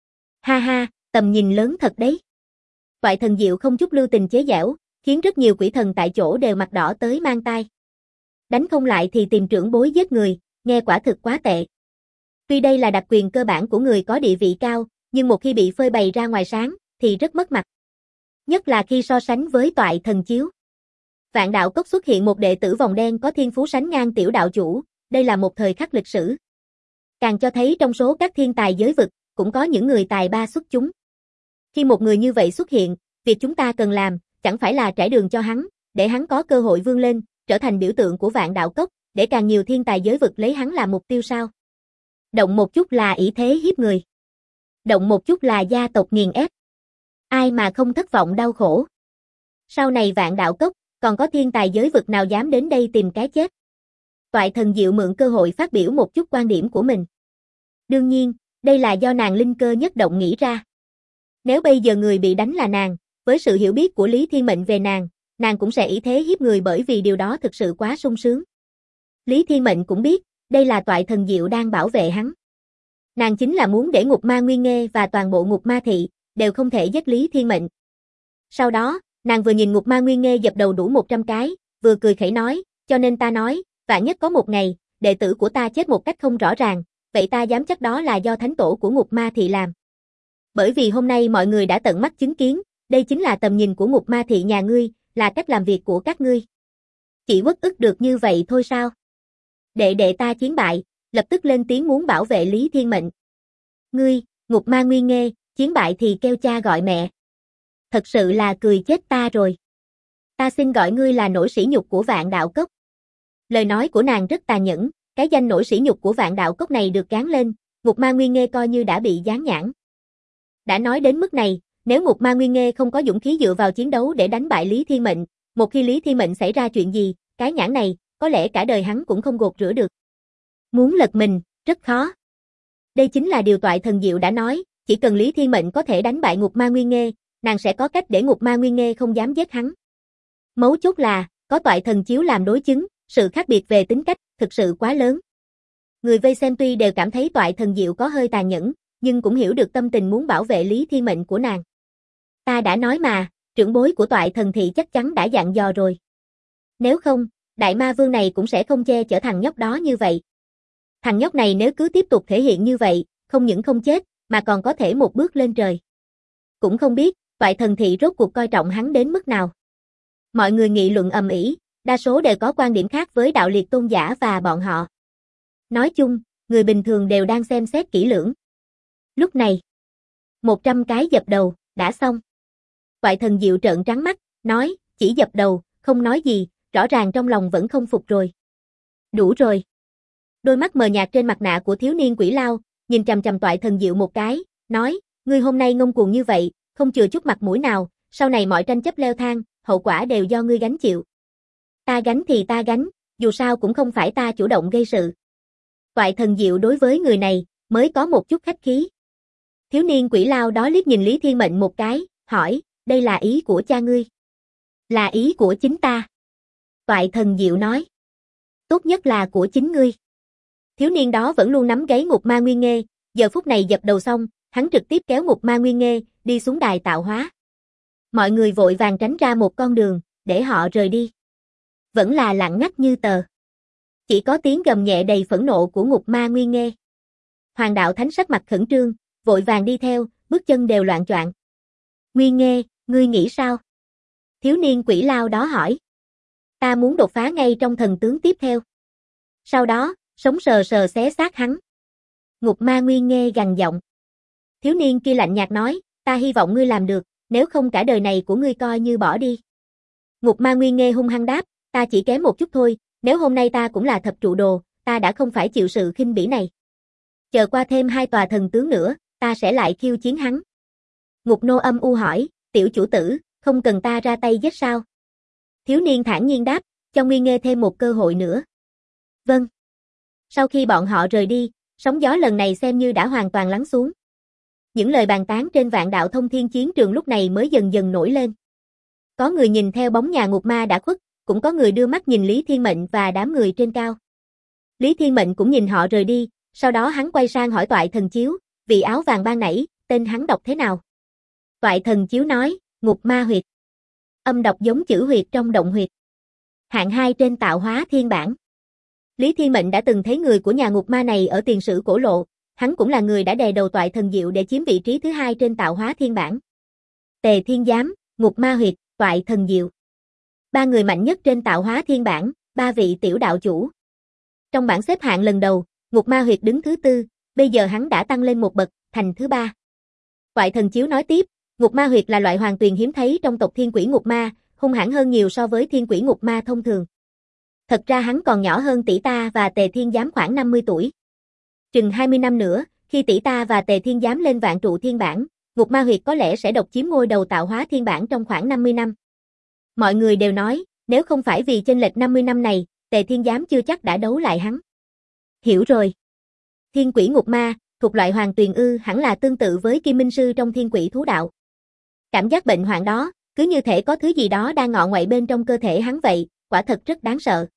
Speaker 1: Ha ha, tầm nhìn lớn thật đấy. Toại Thần Diệu không chút lưu tình chế giễu, khiến rất nhiều quỷ thần tại chỗ đều mặt đỏ tới mang tai. Đánh không lại thì tìm trưởng bối giết người, nghe quả thực quá tệ. Tuy đây là đặc quyền cơ bản của người có địa vị cao, nhưng một khi bị phơi bày ra ngoài sáng, thì rất mất mặt. Nhất là khi so sánh với Toại Thần Chiếu. Vạn Đạo Cốc xuất hiện một đệ tử vòng đen có thiên phú sánh ngang tiểu đạo chủ, đây là một thời khắc lịch sử. Càng cho thấy trong số các thiên tài giới vực, cũng có những người tài ba xuất chúng. Khi một người như vậy xuất hiện, việc chúng ta cần làm, chẳng phải là trải đường cho hắn, để hắn có cơ hội vươn lên, trở thành biểu tượng của Vạn Đạo Cốc, để càng nhiều thiên tài giới vực lấy hắn làm mục tiêu sao? Động một chút là ỷ thế hiếp người. Động một chút là gia tộc nghiền ép. Ai mà không thất vọng đau khổ. Sau này Vạn Đạo Cốc, còn có thiên tài giới vực nào dám đến đây tìm cái chết? Toại Thần Diệu mượn cơ hội phát biểu một chút quan điểm của mình. Đương nhiên, đây là do nàng linh cơ nhất động nghĩ ra. Nếu bây giờ người bị đánh là nàng, với sự hiểu biết của Lý Thiên Mệnh về nàng cũng sẽ ỷ thế hiếp người bởi vì điều đó thực sự quá sung sướng. Lý Thiên Mệnh cũng biết, đây là Toại Thần Diệu đang bảo vệ hắn. Nàng chính là muốn để Ngục Ma Nguyên Nghê và toàn bộ Ngục Ma Thị, đều không thể giết Lý Thiên Mệnh. Sau đó, nàng vừa nhìn Ngục Ma Nguyên Nghê dập đầu đủ 100 cái, vừa cười khẩy nói, cho nên ta nói, vạn nhất có một ngày, đệ tử của ta chết một cách không rõ ràng, vậy ta dám chắc đó là do thánh tổ của ngục ma thị làm. Bởi vì hôm nay mọi người đã tận mắt chứng kiến, đây chính là tầm nhìn của ngục ma thị nhà ngươi, là cách làm việc của các ngươi. Chỉ uất ức được như vậy thôi sao? Đệ đệ ta chiến bại, lập tức lên tiếng muốn bảo vệ Lý Thiên Mệnh. Ngươi, ngục ma Nguyên Nghê, chiến bại thì kêu cha gọi mẹ. Thật sự là cười chết ta rồi. Ta xin gọi ngươi là nỗi sỉ nhục của Vạn Đạo Cốc. Lời nói của nàng rất tàn nhẫn, cái danh nỗi sỉ nhục của Vạn Đạo Cốc này được gán lên, ngục ma Nguyên Nghê coi như đã bị dán nhãn. Đã nói đến mức này, nếu ngục ma Nguyên Nghê không có dũng khí dựa vào chiến đấu để đánh bại Lý Thiên Mệnh, một khi Lý Thiên Mệnh xảy ra chuyện gì, cái nhãn này, có lẽ cả đời hắn cũng không gột rửa được. Muốn lật mình, rất khó. Đây chính là điều Toại Thần Diệu đã nói, chỉ cần Lý Thiên Mệnh có thể đánh bại ngục ma Nguyên Nghê, nàng sẽ có cách để ngục ma Nguyên Nghê không dám giết hắn. Mấu chốt là, có Toại Thần Chiếu làm đối chứng, sự khác biệt về tính cách, thực sự quá lớn. Người vây xem tuy đều cảm thấy Toại Thần Diệu có hơi tàn nhẫn, nhưng cũng hiểu được tâm tình muốn bảo vệ Lý Thiên Mệnh của nàng. Ta đã nói mà, trưởng bối của Toại Thần Thị chắc chắn đã dặn dò rồi. Nếu không, Đại Ma Vương này cũng sẽ không che chở thằng nhóc đó như vậy. Thằng nhóc này nếu cứ tiếp tục thể hiện như vậy, không những không chết, mà còn có thể một bước lên trời. Cũng không biết, Toại Thần Thị rốt cuộc coi trọng hắn đến mức nào. Mọi người nghị luận ầm ĩ, đa số đều có quan điểm khác với đạo liệt tôn giả và bọn họ. Nói chung, người bình thường đều đang xem xét kỹ lưỡng. Lúc này, 100 cái dập đầu, đã xong. Toại Thần Diệu trợn trắng mắt, nói, chỉ dập đầu, không nói gì, rõ ràng trong lòng vẫn không phục rồi. Đủ rồi. Đôi mắt mờ nhạt trên mặt nạ của thiếu niên quỷ lao, nhìn chằm chằm Toại Thần Diệu một cái, nói, ngươi hôm nay ngông cuồng như vậy, không chừa chút mặt mũi nào, sau này mọi tranh chấp leo thang, hậu quả đều do ngươi gánh chịu. Ta gánh thì ta gánh, dù sao cũng không phải ta chủ động gây sự. Toại Thần Diệu đối với người này, mới có một chút khách khí. Thiếu niên quỷ lao đó liếc nhìn Lý Thiên Mệnh một cái, hỏi, đây là ý của cha ngươi? Là ý của chính ta. Toại Thần Diệu nói. Tốt nhất là của chính ngươi. Thiếu niên đó vẫn luôn nắm gáy ngục ma Nguyên Nghê, giờ phút này dập đầu xong, hắn trực tiếp kéo ngục ma Nguyên Nghê, đi xuống đài tạo hóa. Mọi người vội vàng tránh ra một con đường, để họ rời đi. Vẫn là lặng ngắt như tờ. Chỉ có tiếng gầm nhẹ đầy phẫn nộ của ngục ma Nguyên Nghê. Hoàng Đạo Thánh sắc mặt khẩn trương, vội vàng đi theo, bước chân đều loạng choạng. Nguyên Nghê, ngươi nghĩ sao? Thiếu niên quỷ lao đó hỏi. Ta muốn đột phá ngay trong thần tướng tiếp theo. Sau đó, sống sờ sờ xé xác hắn. Ngục ma Nguyên Nghê gằn giọng. Thiếu niên kia lạnh nhạt nói, ta hy vọng ngươi làm được, nếu không cả đời này của ngươi coi như bỏ đi. Ngục ma Nguyên Nghê hung hăng đáp, ta chỉ kém một chút thôi, nếu hôm nay ta cũng là thập trụ đồ, ta đã không phải chịu sự khinh bỉ này. Chờ qua thêm 2 tòa thần tướng nữa, ta sẽ lại khiêu chiến hắn. Ngục nô âm u hỏi, tiểu chủ tử, không cần ta ra tay giết sao? Thiếu niên thản nhiên đáp, cho Nguyên Nghê thêm một cơ hội nữa. Vâng. Sau khi bọn họ rời đi, sóng gió lần này xem như đã hoàn toàn lắng xuống. Những lời bàn tán trên Vạn Đạo Thông Thiên chiến trường lúc này mới dần dần nổi lên. Có người nhìn theo bóng nhà ngục ma đã khuất, cũng có người đưa mắt nhìn Lý Thiên Mệnh và đám người trên cao. Lý Thiên Mệnh cũng nhìn họ rời đi, sau đó hắn quay sang hỏi Toại Thần Chiếu, vị áo vàng ban nãy, tên hắn đọc thế nào? Toại Thần Chiếu nói, ngục ma huyệt. Âm đọc giống chữ huyệt trong động huyệt. Hạng 2 trên tạo hóa thiên bản. Lý Thiên Mệnh đã từng thấy người của nhà ngục ma này ở tiền sử cổ lộ, hắn cũng là người đã đè đầu Toại Thần Diệu để chiếm vị trí thứ 2 trên tạo hóa thiên bản. Tề Thiên Giám, ngục ma huyệt, Toại Thần Diệu. 3 người mạnh nhất trên tạo hóa thiên bản, 3 vị tiểu đạo chủ. Trong bảng xếp hạng lần đầu, ngục ma huyệt đứng thứ 4, bây giờ hắn đã tăng lên một bậc, thành thứ 3. Toại Thần Chiếu nói tiếp, ngục ma huyệt là loại hoàng tuyền hiếm thấy trong tộc thiên quỷ ngục ma, hung hãn hơn nhiều so với thiên quỷ ngục ma thông thường. Thật ra hắn còn nhỏ hơn tỷ ta và Tề Thiên Giám khoảng 50 tuổi. Chừng 20 năm nữa, khi tỷ ta và Tề Thiên Giám lên vạn trụ thiên bản, ngục ma huyệt có lẽ sẽ độc chiếm ngôi đầu tạo hóa thiên bản trong khoảng 50 năm. Mọi người đều nói, nếu không phải vì chênh lệch 50 năm này, Tề Thiên Giám chưa chắc đã đấu lại hắn. Hiểu rồi. Thiên quỷ ngục ma, thuộc loại hoàng tuyền ư, hẳn là tương tự với Kim Minh Sư trong thiên quỷ thú đạo. Cảm giác bệnh hoạn đó, cứ như thể có thứ gì đó đang ngọ nguậy bên trong cơ thể hắn vậy, quả thật rất đáng sợ.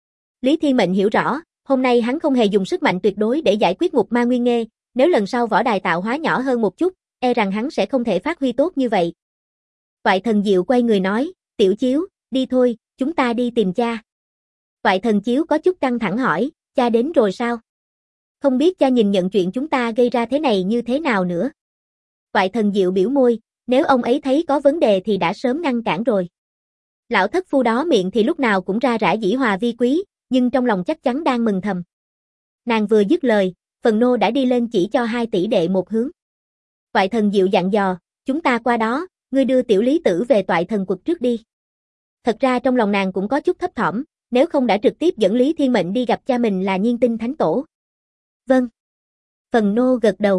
Speaker 1: Lý Thiên Mệnh hiểu rõ, hôm nay hắn không hề dùng sức mạnh tuyệt đối để giải quyết ngục ma Nguyên Nghê, nếu lần sau võ đài tạo hóa nhỏ hơn một chút, e rằng hắn sẽ không thể phát huy tốt như vậy. Toại Thần Diệu quay người nói, Tiểu Chiếu, đi thôi, chúng ta đi tìm cha. Toại Thần Chiếu có chút căng thẳng hỏi, cha đến rồi sao? Không biết cha nhìn nhận chuyện chúng ta gây ra thế này như thế nào nữa. Toại Thần Diệu biểu môi, nếu ông ấy thấy có vấn đề thì đã sớm ngăn cản rồi. Lão thất phu đó miệng thì lúc nào cũng ra rã dĩ hòa vi quý, nhưng trong lòng chắc chắn đang mừng thầm. Nàng vừa dứt lời, Phần Nô đã đi lên chỉ cho hai tỷ đệ một hướng. Toại Thần Diệu dặn dò, chúng ta qua đó, ngươi đưa tiểu lý tử về Toại Thần Quật trước đi. Thật ra trong lòng nàng cũng có chút thấp thỏm, nếu không đã trực tiếp dẫn Lý Thiên Mệnh đi gặp cha mình là Nhiên Tinh Thánh Tổ. Vâng. Phần Nô gật đầu.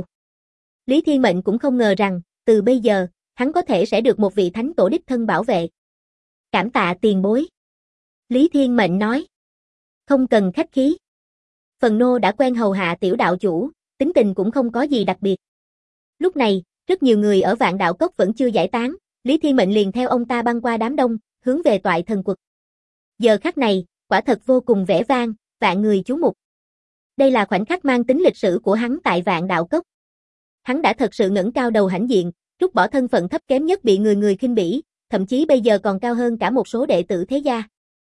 Speaker 1: Lý Thiên Mệnh cũng không ngờ rằng, từ bây giờ, hắn có thể sẽ được một vị Thánh Tổ đích thân bảo vệ. Cảm tạ tiền bối. Lý Thiên Mệnh nói. Không cần khách khí. Phần Nô đã quen hầu hạ tiểu đạo chủ, tính tình cũng không có gì đặc biệt. Lúc này, rất nhiều người ở Vạn Đạo Cốc vẫn chưa giải tán, Lý Thiên Mệnh liền theo ông ta băng qua đám đông, hướng về Toại Thần Quật. Giờ khắc này, quả thật vô cùng vẻ vang, vạn người chú mục. Đây là khoảnh khắc mang tính lịch sử của hắn tại Vạn Đạo Cốc. Hắn đã thật sự ngẩng cao đầu hãnh diện, trút bỏ thân phận thấp kém nhất bị người khinh bỉ, thậm chí bây giờ còn cao hơn cả một số đệ tử thế gia.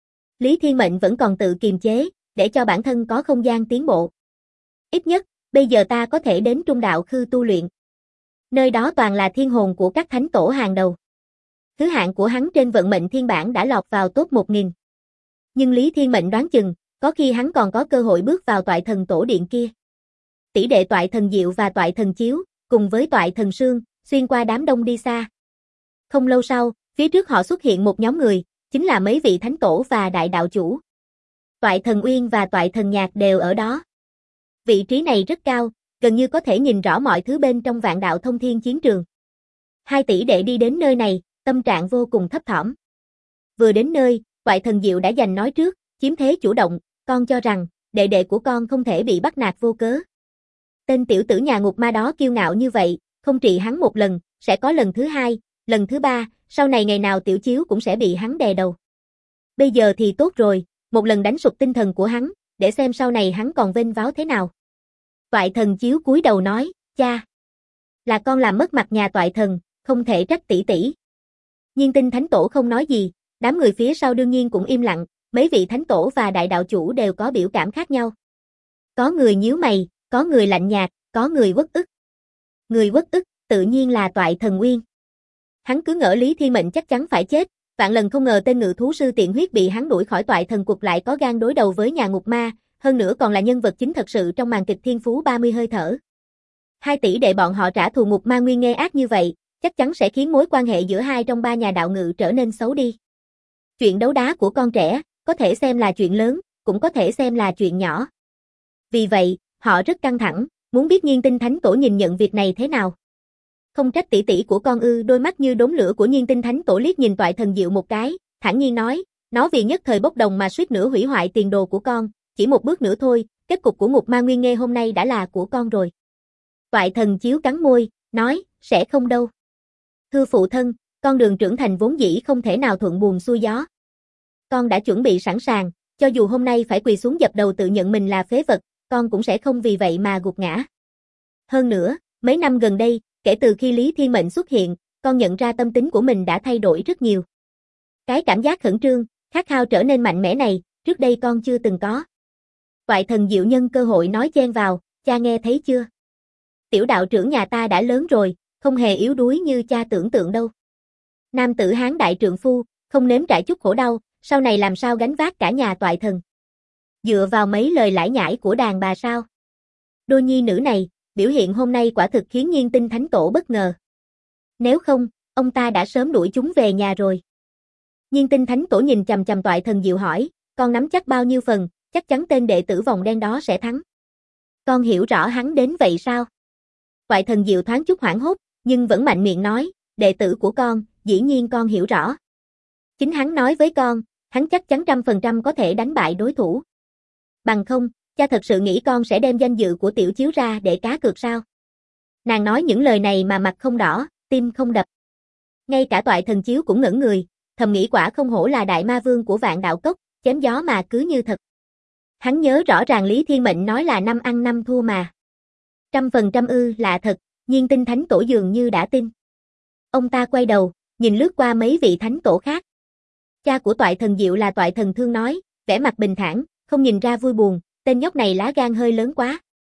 Speaker 1: Lý Thiên Mệnh vẫn còn tự kiềm chế, để cho bản thân có không gian tiến bộ. Ít nhất, bây giờ ta có thể đến Trung Đạo Khư tu luyện. Nơi đó toàn là thiên hồn của các thánh tổ hàng đầu. Thứ hạng của hắn trên vận mệnh thiên bảng đã lọt vào top 1000. Nhưng Lý Thiên Mệnh đoán chừng, có khi hắn còn có cơ hội bước vào Toại Thần Tổ Điện kia. Tỷ đệ Toại Thần Diệu và Toại Thần Chiếu, cùng với Toại Thần Sương, xuyên qua đám đông đi xa. Không lâu sau, phía trước họ xuất hiện một nhóm người, chính là mấy vị thánh tổ và đại đạo chủ. Toại Thần Uyên và Toại Thần Nhạc đều ở đó. Vị trí này rất cao, gần như có thể nhìn rõ mọi thứ bên trong Vạn Đạo Thông Thiên chiến trường. Hai tỷ đệ đi đến nơi này, tâm trạng vô cùng thấp thỏm. Vừa đến nơi, Toại Thần Diệu đã giành nói trước, chiếm thế chủ động, con cho rằng, đệ đệ của con không thể bị bắt nạt vô cớ. Tên tiểu tử nhà ngục ma đó kiêu ngạo như vậy, không trị hắn một lần, sẽ có lần thứ hai, lần thứ ba, sau này ngày nào tiểu chiếu cũng sẽ bị hắn đè đầu. Bây giờ thì tốt rồi, một lần đánh sụp tinh thần của hắn, để xem sau này hắn còn vênh váo thế nào. Toại Thần Chiếu cúi đầu nói, cha, là con làm mất mặt nhà Toại Thần, không thể trách tỷ tỷ. Nhiên Tinh Thánh Tổ không nói gì, đám người phía sau đương nhiên cũng im lặng, mấy vị thánh tổ và đại đạo chủ đều có biểu cảm khác nhau. Có người nhíu mày, có người lạnh nhạt, có người uất ức. Người uất ức, tự nhiên là Toại Thần Uyên. Hắn cứ ngỡ Lý Thiên Mệnh chắc chắn phải chết, vạn lần không ngờ tên ngự thú sư tiện huyết bị hắn đuổi khỏi Toại Thần Quật lại có gan đối đầu với nhà ngục ma, hơn nữa còn là nhân vật chính thật sự trong màn kịch Thiên Phú 30 hơi thở. Hai tỷ đệ bọn họ trả thù ngục ma nguyên nghe ác như vậy, chắc chắn sẽ khiến mối quan hệ giữa hai trong ba nhà đạo ngự trở nên xấu đi. Chuyện đấu đá của con trẻ, có thể xem là chuyện lớn, cũng có thể xem là chuyện nhỏ. Vì vậy, họ rất căng thẳng, muốn biết Nhiên Tinh Thánh Tổ nhìn nhận việc này thế nào. Không trách tỷ tỷ của con ư, đôi mắt như đốm lửa của Nhiên Tinh Thánh Tổ liếc nhìn Toại Thần Diệu một cái, thản nhiên nói, nó vì nhất thời bốc đồng mà suýt nữa hủy hoại tiền đồ của con, chỉ một bước nữa thôi, kết cục của ngục ma nguyên nghe hôm nay đã là của con rồi. Toại Thần Chiếu cắn môi, nói, sẽ không đâu. Thưa phụ thân, con đường trưởng thành vốn dĩ không thể nào thuận buồm xuôi gió. Con đã chuẩn bị sẵn sàng, cho dù hôm nay phải quỳ xuống dập đầu tự nhận mình là phế vật, con cũng sẽ không vì vậy mà gục ngã. Hơn nữa, mấy năm gần đây, kể từ khi Lý Thiên Mệnh xuất hiện, con nhận ra tâm tính của mình đã thay đổi rất nhiều. Cái cảm giác khẩn trương, khát khao trở nên mạnh mẽ này, trước đây con chưa từng có. Toại Thần Diệu nhân cơ hội nói chen vào, cha nghe thấy chưa? Tiểu đạo trưởng nhà ta đã lớn rồi, không hề yếu đuối như cha tưởng tượng đâu. Nam tử hán đại trượng phu, không nếm trải chút khổ đau, sau này làm sao gánh vác cả nhà Toại Thần. Dựa vào mấy lời lải nhải của đàn bà sao? Đôi nhi nữ này, biểu hiện hôm nay quả thực khiến Nhiên Tinh Thánh Tổ bất ngờ. Nếu không, ông ta đã sớm đuổi chúng về nhà rồi. Nhiên Tinh Thánh Tổ nhìn chằm chằm Toại Thần Diệu hỏi, con nắm chắc bao nhiêu phần, chắc chắn tên đệ tử vòng đen đó sẽ thắng. Con hiểu rõ hắn đến vậy sao? Toại Thần Diệu thoáng chút hoảng hốt, nhưng vẫn mạnh miệng nói, đệ tử của con, dĩ nhiên con hiểu rõ. Chính hắn nói với con, hắn chắc chắn 100% có thể đánh bại đối thủ. Bằng không, cha thật sự nghĩ con sẽ đem danh dự của tiểu chiếu ra để cá cược sao? Nàng nói những lời này mà mặt không đỏ, tim không đập. Ngay cả Toại Thần Chiếu cũng ngẩn người, thầm nghĩ quả không hổ là đại ma vương của Vạn Đạo Cốc, chém gió mà cứ như thật. Hắn nhớ rõ ràng Lý Thiên Mệnh nói là 5 ăn 5 thua mà. 100% ư, lạ thật, Nhiên Tinh Thánh Tổ dường như đã tin. Ông ta quay đầu, nhìn lướt qua mấy vị thánh tổ khác. Cha của Toại Thần Diệu là Toại Thần Thương nói, vẻ mặt bình thản, không nhìn ra vui buồn, tên nhóc này lá gan hơi lớn quá.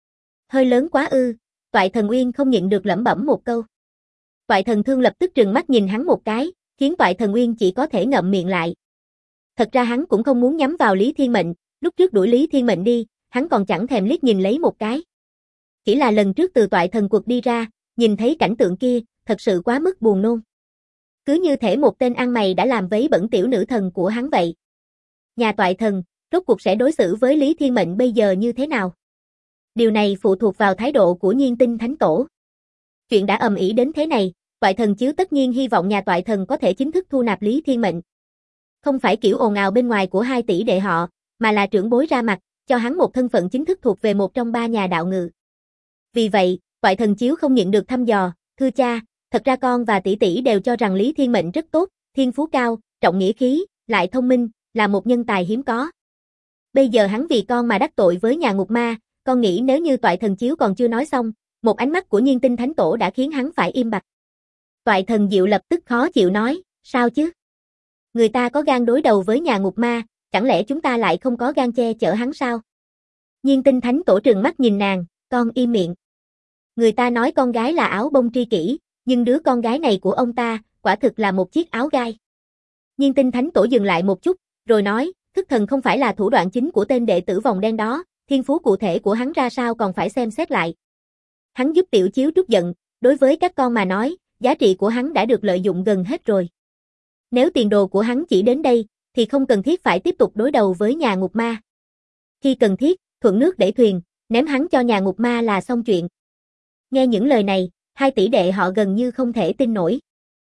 Speaker 1: Hơi lớn quá ư, Toại Thần Uyên không nhịn được lẩm bẩm một câu. Toại Thần Thương lập tức trừng mắt nhìn hắn một cái, khiến Toại Thần Uyên chỉ có thể ngậm miệng lại. Thật ra hắn cũng không muốn nhắm vào Lý Thiên Mệnh, lúc trước đuổi Lý Thiên Mệnh đi, hắn còn chẳng thèm liếc nhìn lấy một cái. Chỉ là lần trước từ Toại Thần Quật đi ra, nhìn thấy cảnh tượng kia, thật sự quá mức buồn nôn. Cứ như thể một tên ăn mày đã làm vấy bẩn tiểu nữ thần của hắn vậy. Nhà Toại Thần, rốt cuộc sẽ đối xử với Lý Thiên Mệnh bây giờ như thế nào? Điều này phụ thuộc vào thái độ của Nhiên Tinh Thánh Tổ. Chuyện đã ầm ĩ đến thế này, Toại Thần Chiếu tất nhiên hy vọng nhà Toại Thần có thể chính thức thu nạp Lý Thiên Mệnh. Không phải kiểu ồn ào bên ngoài của 2 tỷ đệ họ, mà là trưởng bối ra mặt, cho hắn một thân phận chính thức thuộc về một trong 3 nhà đạo ngự. Vì vậy, Toại Thần Chiếu không nhịn được thăm dò, thưa cha, thật ra con và tỷ tỷ đều cho rằng Lý Thiên Mệnh rất tốt, thiên phú cao, trọng nghĩa khí, lại thông minh, là một nhân tài hiếm có. Bây giờ hắn vì con mà đắc tội với nhà ngục ma, con nghĩ nếu như Toại Thần Chiếu còn chưa nói xong, một ánh mắt của Nhiên Tinh Thánh Tổ đã khiến hắn phải im bặt. Toại Thần Diệu lập tức khó chịu nói, sao chứ? Người ta có gan đối đầu với nhà ngục ma, chẳng lẽ chúng ta lại không có gan che chở hắn sao? Nhiên Tinh Thánh Tổ trừng mắt nhìn nàng, con im miệng. Người ta nói con gái là áo bông tri kỷ, nhưng đứa con gái này của ông ta, quả thực là một chiếc áo gai. Nhiên Tinh Thánh Tổ dừng lại một chút, rồi nói, thức thần không phải là thủ đoạn chính của tên đệ tử vòng đen đó, thiên phú cụ thể của hắn ra sao còn phải xem xét lại. Hắn giúp Tiểu Chiếu trút giận, đối với các con mà nói, giá trị của hắn đã được lợi dụng gần hết rồi. Nếu tiền đồ của hắn chỉ đến đây, thì không cần thiết phải tiếp tục đối đầu với nhà ngục ma. Khi cần thiết, thuận nước đẩy thuyền, ném hắn cho nhà ngục ma là xong chuyện. Nghe những lời này, 2 tỷ đệ họ gần như không thể tin nổi.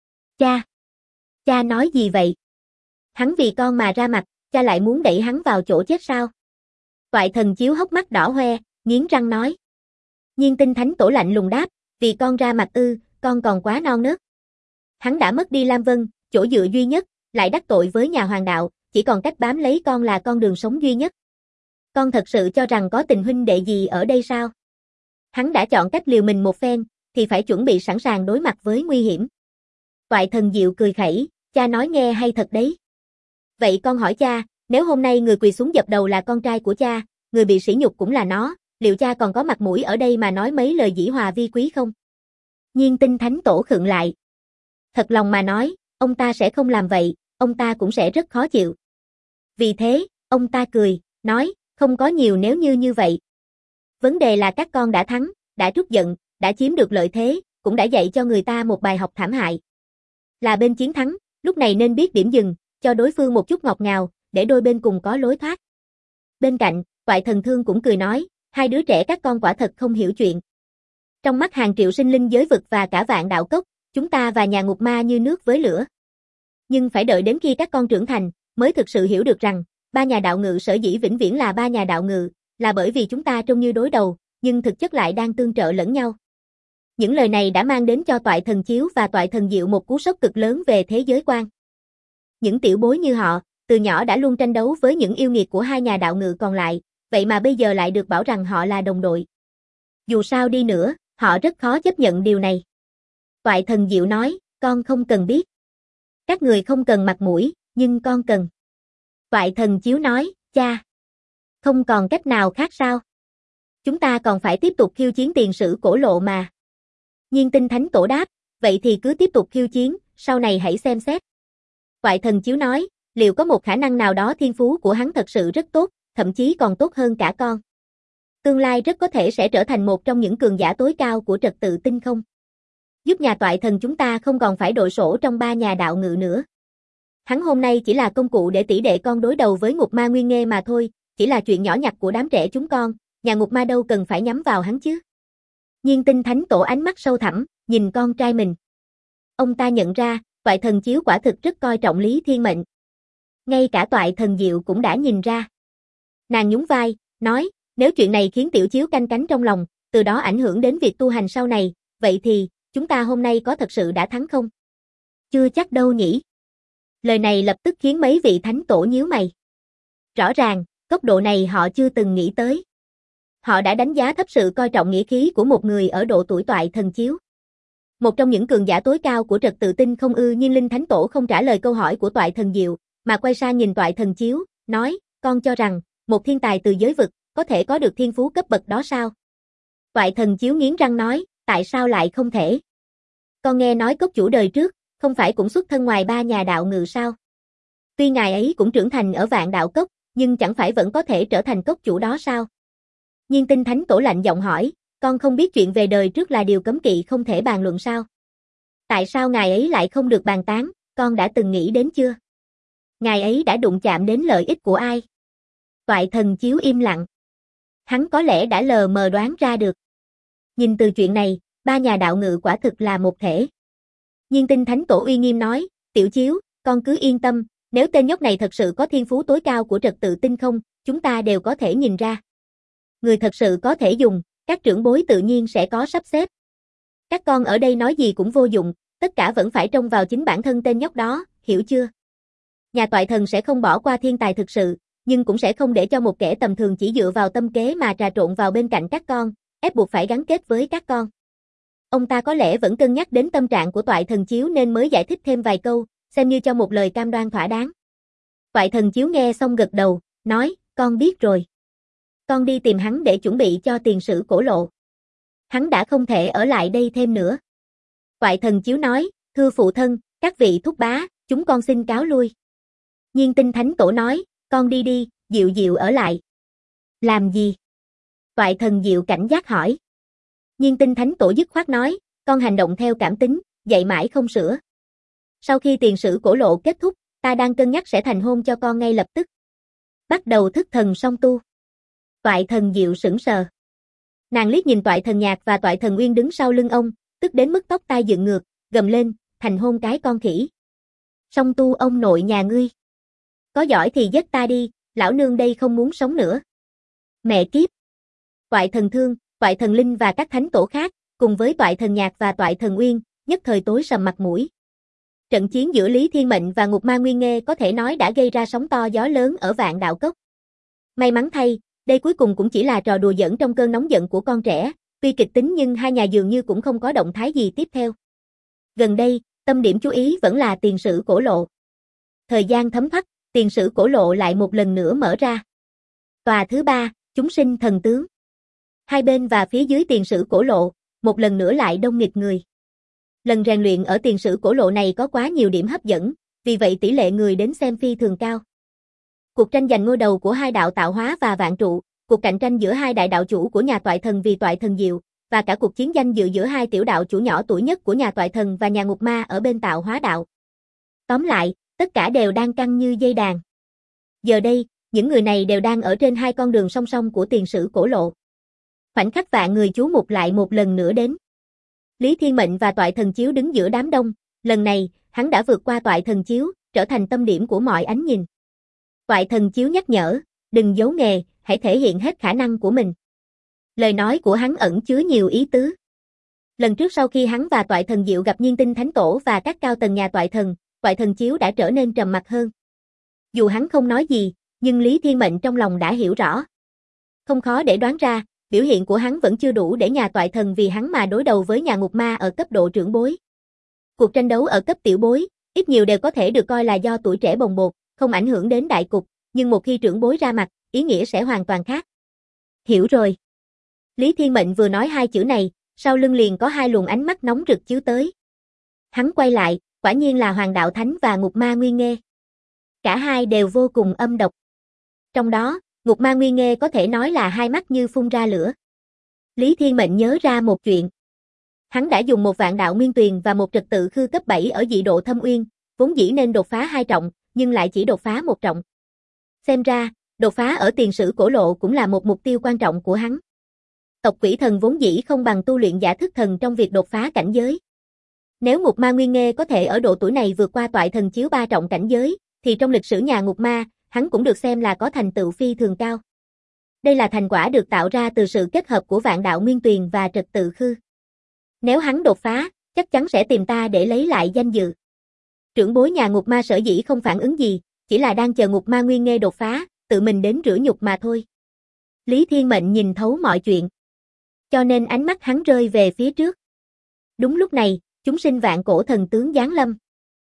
Speaker 1: Cha nói gì vậy? Hắn vì con mà ra mặt, cha lại muốn đẩy hắn vào chỗ chết sao? Toại Thần Chiếu hốc mắt đỏ hoe, nghiến răng nói. Nhiên Tinh Thánh Tổ lạnh lùng đáp, vì con ra mặt ư, con còn quá non nớt. Hắn đã mất đi Lam Vân, chỗ dựa duy nhất, lại đắc tội với nhà hoàng đạo, chỉ còn cách bám lấy con là con đường sống duy nhất. Con thật sự cho rằng có tình huynh đệ gì ở đây sao? Hắn đã chọn cách liều mình một phen, thì phải chuẩn bị sẵn sàng đối mặt với nguy hiểm. Toại Thần Diệu cười khẩy, cha nói nghe hay thật đấy. Vậy con hỏi cha, nếu hôm nay người quỳ xuống dập đầu là con trai của cha, người bị sỉ nhục cũng là nó, liệu cha còn có mặt mũi ở đây mà nói mấy lời dĩ hòa vi quý không? Nhiên Tinh Thánh Tổ khựng lại. Thật lòng mà nói, ông ta sẽ không làm vậy, ông ta cũng sẽ rất khó chịu. Vì thế, ông ta cười, nói, không có nhiều nếu như vậy. Vấn đề là các con đã thắng, đã trút giận, đã chiếm được lợi thế, cũng đã dạy cho người ta một bài học thảm hại. Là bên chiến thắng, lúc này nên biết điểm dừng, cho đối phương một chút ngọt ngào, để đôi bên cùng có lối thoát. Bên cạnh, Toại Thần Thương cũng cười nói, 2 đứa trẻ các con quả thật không hiểu chuyện. Trong mắt hàng triệu sinh linh giới vực và cả vạn đạo cốc, chúng ta và nhà ngục ma như nước với lửa. Nhưng phải đợi đến khi các con trưởng thành, mới thực sự hiểu được rằng, 3 nhà đạo ngự sở dĩ vĩnh viễn là 3 nhà đạo ngự, là bởi vì chúng ta trông như đối đầu, nhưng thực chất lại đang tương trợ lẫn nhau. Những lời này đã mang đến cho Toại Thần Chiếu và Toại Thần Diệu một cú sốc cực lớn về thế giới quan. Những tiểu bối như họ, từ nhỏ đã luôn tranh đấu với những yêu nghiệt của 2 nhà đạo ngự còn lại, vậy mà bây giờ lại được bảo rằng họ là đồng đội. Dù sao đi nữa, họ rất khó chấp nhận điều này. Toại Thần Diệu nói, con không cần biết. Các người không cần mặt mũi, nhưng con cần. Toại Thần Chiếu nói, cha. Không còn cách nào khác sao? Chúng ta còn phải tiếp tục khiêu chiến tiền sử cổ lộ mà. Nhiên Tinh Thánh Tổ đáp, vậy thì cứ tiếp tục khiêu chiến, sau này hãy xem xét. Toại Thần Chiếu nói, liệu có một khả năng nào đó thiên phú của hắn thật sự rất tốt, thậm chí còn tốt hơn cả con. Tương lai rất có thể sẽ trở thành một trong những cường giả tối cao của trật tự tinh không. Giúp nhà Toại Thần chúng ta không còn phải đội sổ trong 3 nhà đạo ngự nữa. Hắn hôm nay chỉ là công cụ để tỷ đệ con đối đầu với ngục ma Nguyên Nghê mà thôi, chỉ là chuyện nhỏ nhặt của đám trẻ chúng con, nhà ngục ma đâu cần phải nhắm vào hắn chứ. Nhiên Tinh Thánh Tổ ánh mắt sâu thẳm, nhìn con trai mình. Ông ta nhận ra, Toại Thần Chiếu quả thực rất coi trọng Lý Thiên Mệnh. Ngay cả Toại Thần Diệu cũng đã nhìn ra. Nàng nhún vai, nói, nếu chuyện này khiến Tiểu Chiếu canh cánh trong lòng, từ đó ảnh hưởng đến việc tu hành sau này, vậy thì, chúng ta hôm nay có thật sự đã thắng không? Chưa chắc đâu nhỉ. Lời này lập tức khiến mấy vị thánh tổ nhíu mày. Rõ ràng, góc độ này họ chưa từng nghĩ tới. Họ đã đánh giá thấp sự coi trọng nghĩa khí của một người ở độ tuổi Toại Thần Chiếu. Một trong những cường giả tối cao của trật tự tinh không Nhiên Linh Thánh Tổ không trả lời câu hỏi của Toại Thần Diệu, mà quay sang nhìn Toại Thần Chiếu, nói, con cho rằng, một thiên tài từ giới vực, có thể có được thiên phú cấp bậc đó sao? Toại Thần Chiếu nghiến răng nói, tại sao lại không thể? Con nghe nói cốc chủ đời trước, không phải cũng xuất thân ngoài ba nhà đạo ngự sao? Tuy ngài ấy cũng trưởng thành ở Vạn Đạo Cốc, nhưng chẳng phải vẫn có thể trở thành cốc chủ đó sao? Nhiên Tinh Thánh Tổ lạnh giọng hỏi, con không biết chuyện về đời trước là điều cấm kỵ không thể bàn luận sao? Tại sao ngài ấy lại không được bàn tán, con đã từng nghĩ đến chưa? Ngài ấy đã đụng chạm đến lợi ích của ai? Toại Thần Chiếu im lặng. Hắn có lẽ đã lờ mờ đoán ra được. Nhìn từ chuyện này, ba nhà đạo ngự quả thực là một thể. Nhiên Tinh Thánh Tổ uy nghiêm nói, Tiểu Chiếu, con cứ yên tâm, nếu tên nhóc này thật sự có thiên phú tối cao của trật tự tinh không, chúng ta đều có thể nhìn ra. Người thật sự có thể dùng, các trưởng bối tự nhiên sẽ có sắp xếp. Các con ở đây nói gì cũng vô dụng, tất cả vẫn phải trông vào chính bản thân tên nhóc đó, hiểu chưa? Nhà Toại Thần sẽ không bỏ qua thiên tài thực sự, nhưng cũng sẽ không để cho một kẻ tầm thường chỉ dựa vào tâm kế mà trà trộn vào bên cạnh các con, ép buộc phải gắn kết với các con. Ông ta có lẽ vẫn cân nhắc đến tâm trạng của Toại Thần Chiếu nên mới giải thích thêm vài câu, xem như cho một lời cam đoan thỏa đáng. Toại Thần Chiếu nghe xong gật đầu, nói, con biết rồi. Con đi tìm hắn để chuẩn bị cho tiền sử cổ lộ. Hắn đã không thể ở lại đây thêm nữa. Toại Thần Chiếu nói, thưa phụ thân, các vị thúc bá, chúng con xin cáo lui. Nhiên Tinh Thánh Tổ nói, con đi đi, Diệu Diệu ở lại. Làm gì? Toại Thần Diệu cảnh giác hỏi. Nhiên Tinh Thánh Tổ dứt khoát nói, con hành động theo cảm tính, dạy mãi không sửa. Sau khi tiền sử cổ lộ kết thúc, ta đang cân nhắc sẽ thành hôn cho con ngay lập tức. Bắt đầu thức thần song tu. Toại Thần Diệu sững sờ. Nàng liếc nhìn Toại Thần Nhạc và Toại Thần Uyên đứng sau lưng ông, tức đến mức tóc tai dựng ngược, gầm lên, thành hôn cái con khỉ. Song tu ông nội nhà ngươi. Có giỏi thì giết ta đi, lão nương đây không muốn sống nữa. Mẹ kiếp. Toại Thần Thương, Toại Thần Linh và các thánh tổ khác, cùng với Toại Thần Nhạc và Toại Thần Uyên, nhất thời tối sầm mặt mũi. Trận chiến giữa Lý Thiên Mệnh và Ngục Ma Nguyên Nghê có thể nói đã gây ra sóng to gió lớn ở Vạn Đạo Cốc. May mắn thay, đây cuối cùng cũng chỉ là trò đùa giỡn trong cơn nóng giận của con trẻ, tuy kịch tính nhưng hai nhà dường như cũng không có động thái gì tiếp theo. Gần đây, tâm điểm chú ý vẫn là tiền sử cổ lộ. Thời gian thấm thoát, tiền sử cổ lộ lại một lần nữa mở ra. Tòa thứ 3, chúng sinh thần tướng. Hai bên và phía dưới tiền sử cổ lộ, một lần nữa lại đông nghịt người. Lần rèn luyện ở tiền sử cổ lộ này có quá nhiều điểm hấp dẫn, vì vậy tỷ lệ người đến xem phi thường cao. Cuộc tranh giành ngôi đầu của hai đạo tạo hóa và vạn trụ, cuộc cạnh tranh giữa hai đại đạo chủ của nhà Toại Thần vì Toại Thần Diệu, và cả cuộc chiến danh dự giữa hai tiểu đạo chủ nhỏ tuổi nhất của nhà Toại Thần và nhà Ngục Ma ở bên tạo hóa đạo. Tóm lại, tất cả đều đang căng như dây đàn. Giờ đây, những người này đều đang ở trên hai con đường song song của tiền sử cổ lộ. Khoảnh khắc vạn người chú mục lại một lần nữa đến. Lý Thiên Mệnh và Toại Thần Chiếu đứng giữa đám đông, lần này, hắn đã vượt qua Toại Thần Chiếu, trở thành tâm điểm của mọi ánh nhìn. Toại Thần Chiếu nhắc nhở, đừng giấu nghề, hãy thể hiện hết khả năng của mình. Lời nói của hắn ẩn chứa nhiều ý tứ. Lần trước sau khi hắn và Toại Thần Diệu gặp Nhiên Tinh Thánh Tổ và các cao tầng nhà Toại Thần Chiếu đã trở nên trầm mặc hơn. Dù hắn không nói gì, nhưng Lý Thiên Mệnh trong lòng đã hiểu rõ. Không khó để đoán ra, biểu hiện của hắn vẫn chưa đủ để nhà Toại Thần vì hắn mà đối đầu với nhà Ngục Ma ở cấp độ trưởng bối. Cuộc tranh đấu ở cấp tiểu bối, ít nhiều đều có thể được coi là do tuổi trẻ bồng bột, không ảnh hưởng đến đại cục, nhưng một khi trưởng bối ra mặt, ý nghĩa sẽ hoàn toàn khác. Hiểu rồi. Lý Thiên Mệnh vừa nói hai chữ này, sau lưng liền có hai luồng ánh mắt nóng rực chiếu tới. Hắn quay lại, quả nhiên là Hoàng Đạo Thánh và Ngục Ma Nguyên Nghê. Cả hai đều vô cùng âm độc. Trong đó, Ngục Ma Nguyên Nghê có thể nói là hai mắt như phun ra lửa. Lý Thiên Mệnh nhớ ra một chuyện. Hắn đã dùng một vạn đạo nguyên tuyền và một trật tự khư cấp 7 ở dị độ thâm uyên, vốn dĩ nên đột phá 2 trọng, nhưng lại chỉ đột phá 1 trọng. Xem ra, đột phá ở tiền sử cổ lộ cũng là một mục tiêu quan trọng của hắn. Tộc quỷ thần vốn dĩ không bằng tu luyện giả thức thần trong việc đột phá cảnh giới. Nếu Ngục Ma Nguyên Nghê có thể ở độ tuổi này vượt qua Toại Thần Chiếu 3 trọng cảnh giới, thì trong lịch sử nhà Ngục Ma, hắn cũng được xem là có thành tựu phi thường cao. Đây là thành quả được tạo ra từ sự kết hợp của vạn đạo nguyên tuyền và trật tự khư. Nếu hắn đột phá, chắc chắn sẽ tìm ta để lấy lại danh dự. Trưởng bối nhà Ngục Ma sở dĩ không phản ứng gì, chỉ là đang chờ Ngục Ma Nguyên Nghê đột phá, tự mình đến rửa nhục mà thôi. Lý Thiên Mệnh nhìn thấu mọi chuyện. Cho nên ánh mắt hắn rơi về phía trước. Đúng lúc này, chúng sinh vạn cổ thần tướng giáng lâm.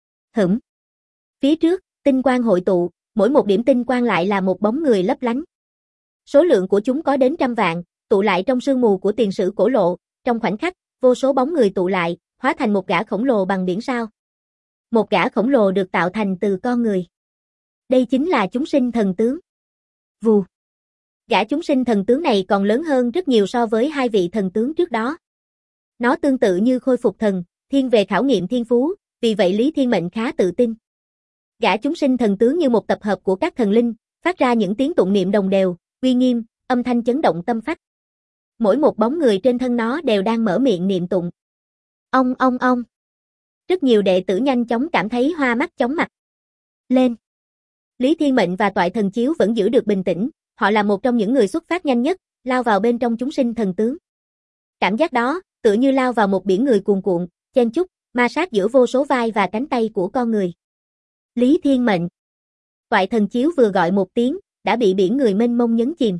Speaker 1: Phía trước, tinh quang hội tụ, mỗi một điểm tinh quang lại là một bóng người lấp lánh. Số lượng của chúng có đến trăm vạn, tụ lại trong sương mù của tiền sử cổ lộ, trong khoảnh khắc, vô số bóng người tụ lại, hóa thành một gã khổng lồ bằng biển sao. Một gã khổng lồ được tạo thành từ con người. Đây chính là chúng sinh thần tướng. Vù. Gã chúng sinh thần tướng này còn lớn hơn rất nhiều so với hai vị thần tướng trước đó. Nó tương tự như khôi phục thần, thiên về khảo nghiệm thiên phú, vì vậy Lý Thiên Mệnh khá tự tin. Gã chúng sinh thần tướng như một tập hợp của các thần linh, phát ra những tiếng tụng niệm đồng đều, uy nghiêm, âm thanh chấn động tâm phách. Mỗi một bóng người trên thân nó đều đang mở miệng niệm tụng. Ông. Rất nhiều đệ tử nhanh chóng cảm thấy hoa mắt chóng mặt. Lên. Lý Thiên Mệnh và Toại Thần Chiếu vẫn giữ được bình tĩnh, họ là một trong những người xuất phát nhanh nhất, lao vào bên trong chúng sinh thần tướng. Cảm giác đó, tựa như lao vào một biển người cuồn cuộn, chen chúc, ma sát giữa vô số vai và cánh tay của con người. Lý Thiên Mệnh. Toại Thần Chiếu vừa gọi một tiếng, đã bị biển người mênh mông nhấn chìm.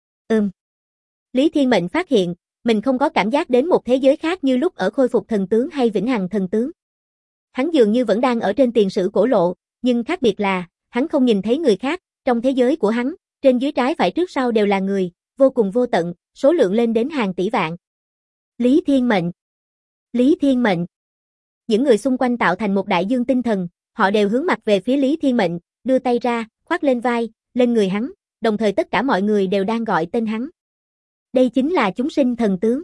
Speaker 1: Lý Thiên Mệnh phát hiện, mình không có cảm giác đến một thế giới khác như lúc ở khôi phục thần tướng hay vĩnh hằng thần tướng. Hắn dường như vẫn đang ở trên tiền sử cổ lộ, nhưng khác biệt là, hắn không nhìn thấy người khác, trong thế giới của hắn, trên dưới trái phải trước sau đều là người, vô cùng vô tận, số lượng lên đến hàng tỷ vạn. Lý Thiên Mệnh. Những người xung quanh tạo thành một đại dương tinh thần, họ đều hướng mặt về phía Lý Thiên Mệnh, đưa tay ra, khoác lên vai, lên người hắn, đồng thời tất cả mọi người đều đang gọi tên hắn. Đây chính là chúng sinh thần tướng.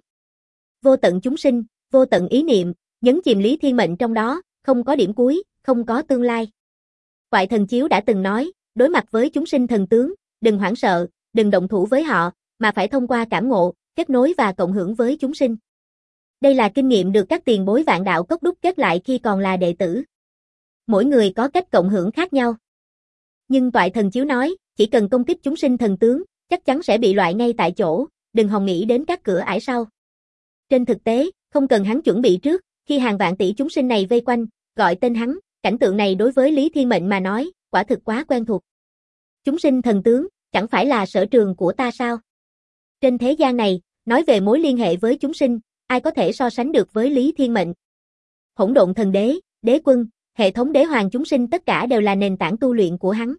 Speaker 1: Vô tận chúng sinh, vô tận ý niệm, nhấn chìm Lý Thiên Mệnh trong đó, không có điểm cuối, không có tương lai. Toại Thần Chiếu đã từng nói, đối mặt với chúng sinh thần tướng, đừng hoảng sợ, đừng động thủ với họ, mà phải thông qua cảm ngộ, kết nối và cộng hưởng với chúng sinh. Đây là kinh nghiệm được các tiền bối Vạn Đạo Cốc đúc kết lại khi còn là đệ tử. Mỗi người có cách cộng hưởng khác nhau. Nhưng Toại Thần Chiếu nói, chỉ cần công kích chúng sinh thần tướng, chắc chắn sẽ bị loại ngay tại chỗ, đừng hòng nghĩ đến các cửa ải sau. Trên thực tế, không cần hắn chuẩn bị trước, khi hàng vạn tỷ chúng sinh này vây quanh, gọi tên hắn, cảnh tượng này đối với Lý Thiên Mệnh mà nói, quả thực quá quen thuộc. Chúng sinh thần tướng, chẳng phải là sở trường của ta sao? Trên thế gian này, nói về mối liên hệ với chúng sinh, ai có thể so sánh được với Lý Thiên Mệnh? Hỗn độn thần đế, đế quân, hệ thống đế hoàng chúng sinh tất cả đều là nền tảng tu luyện của hắn.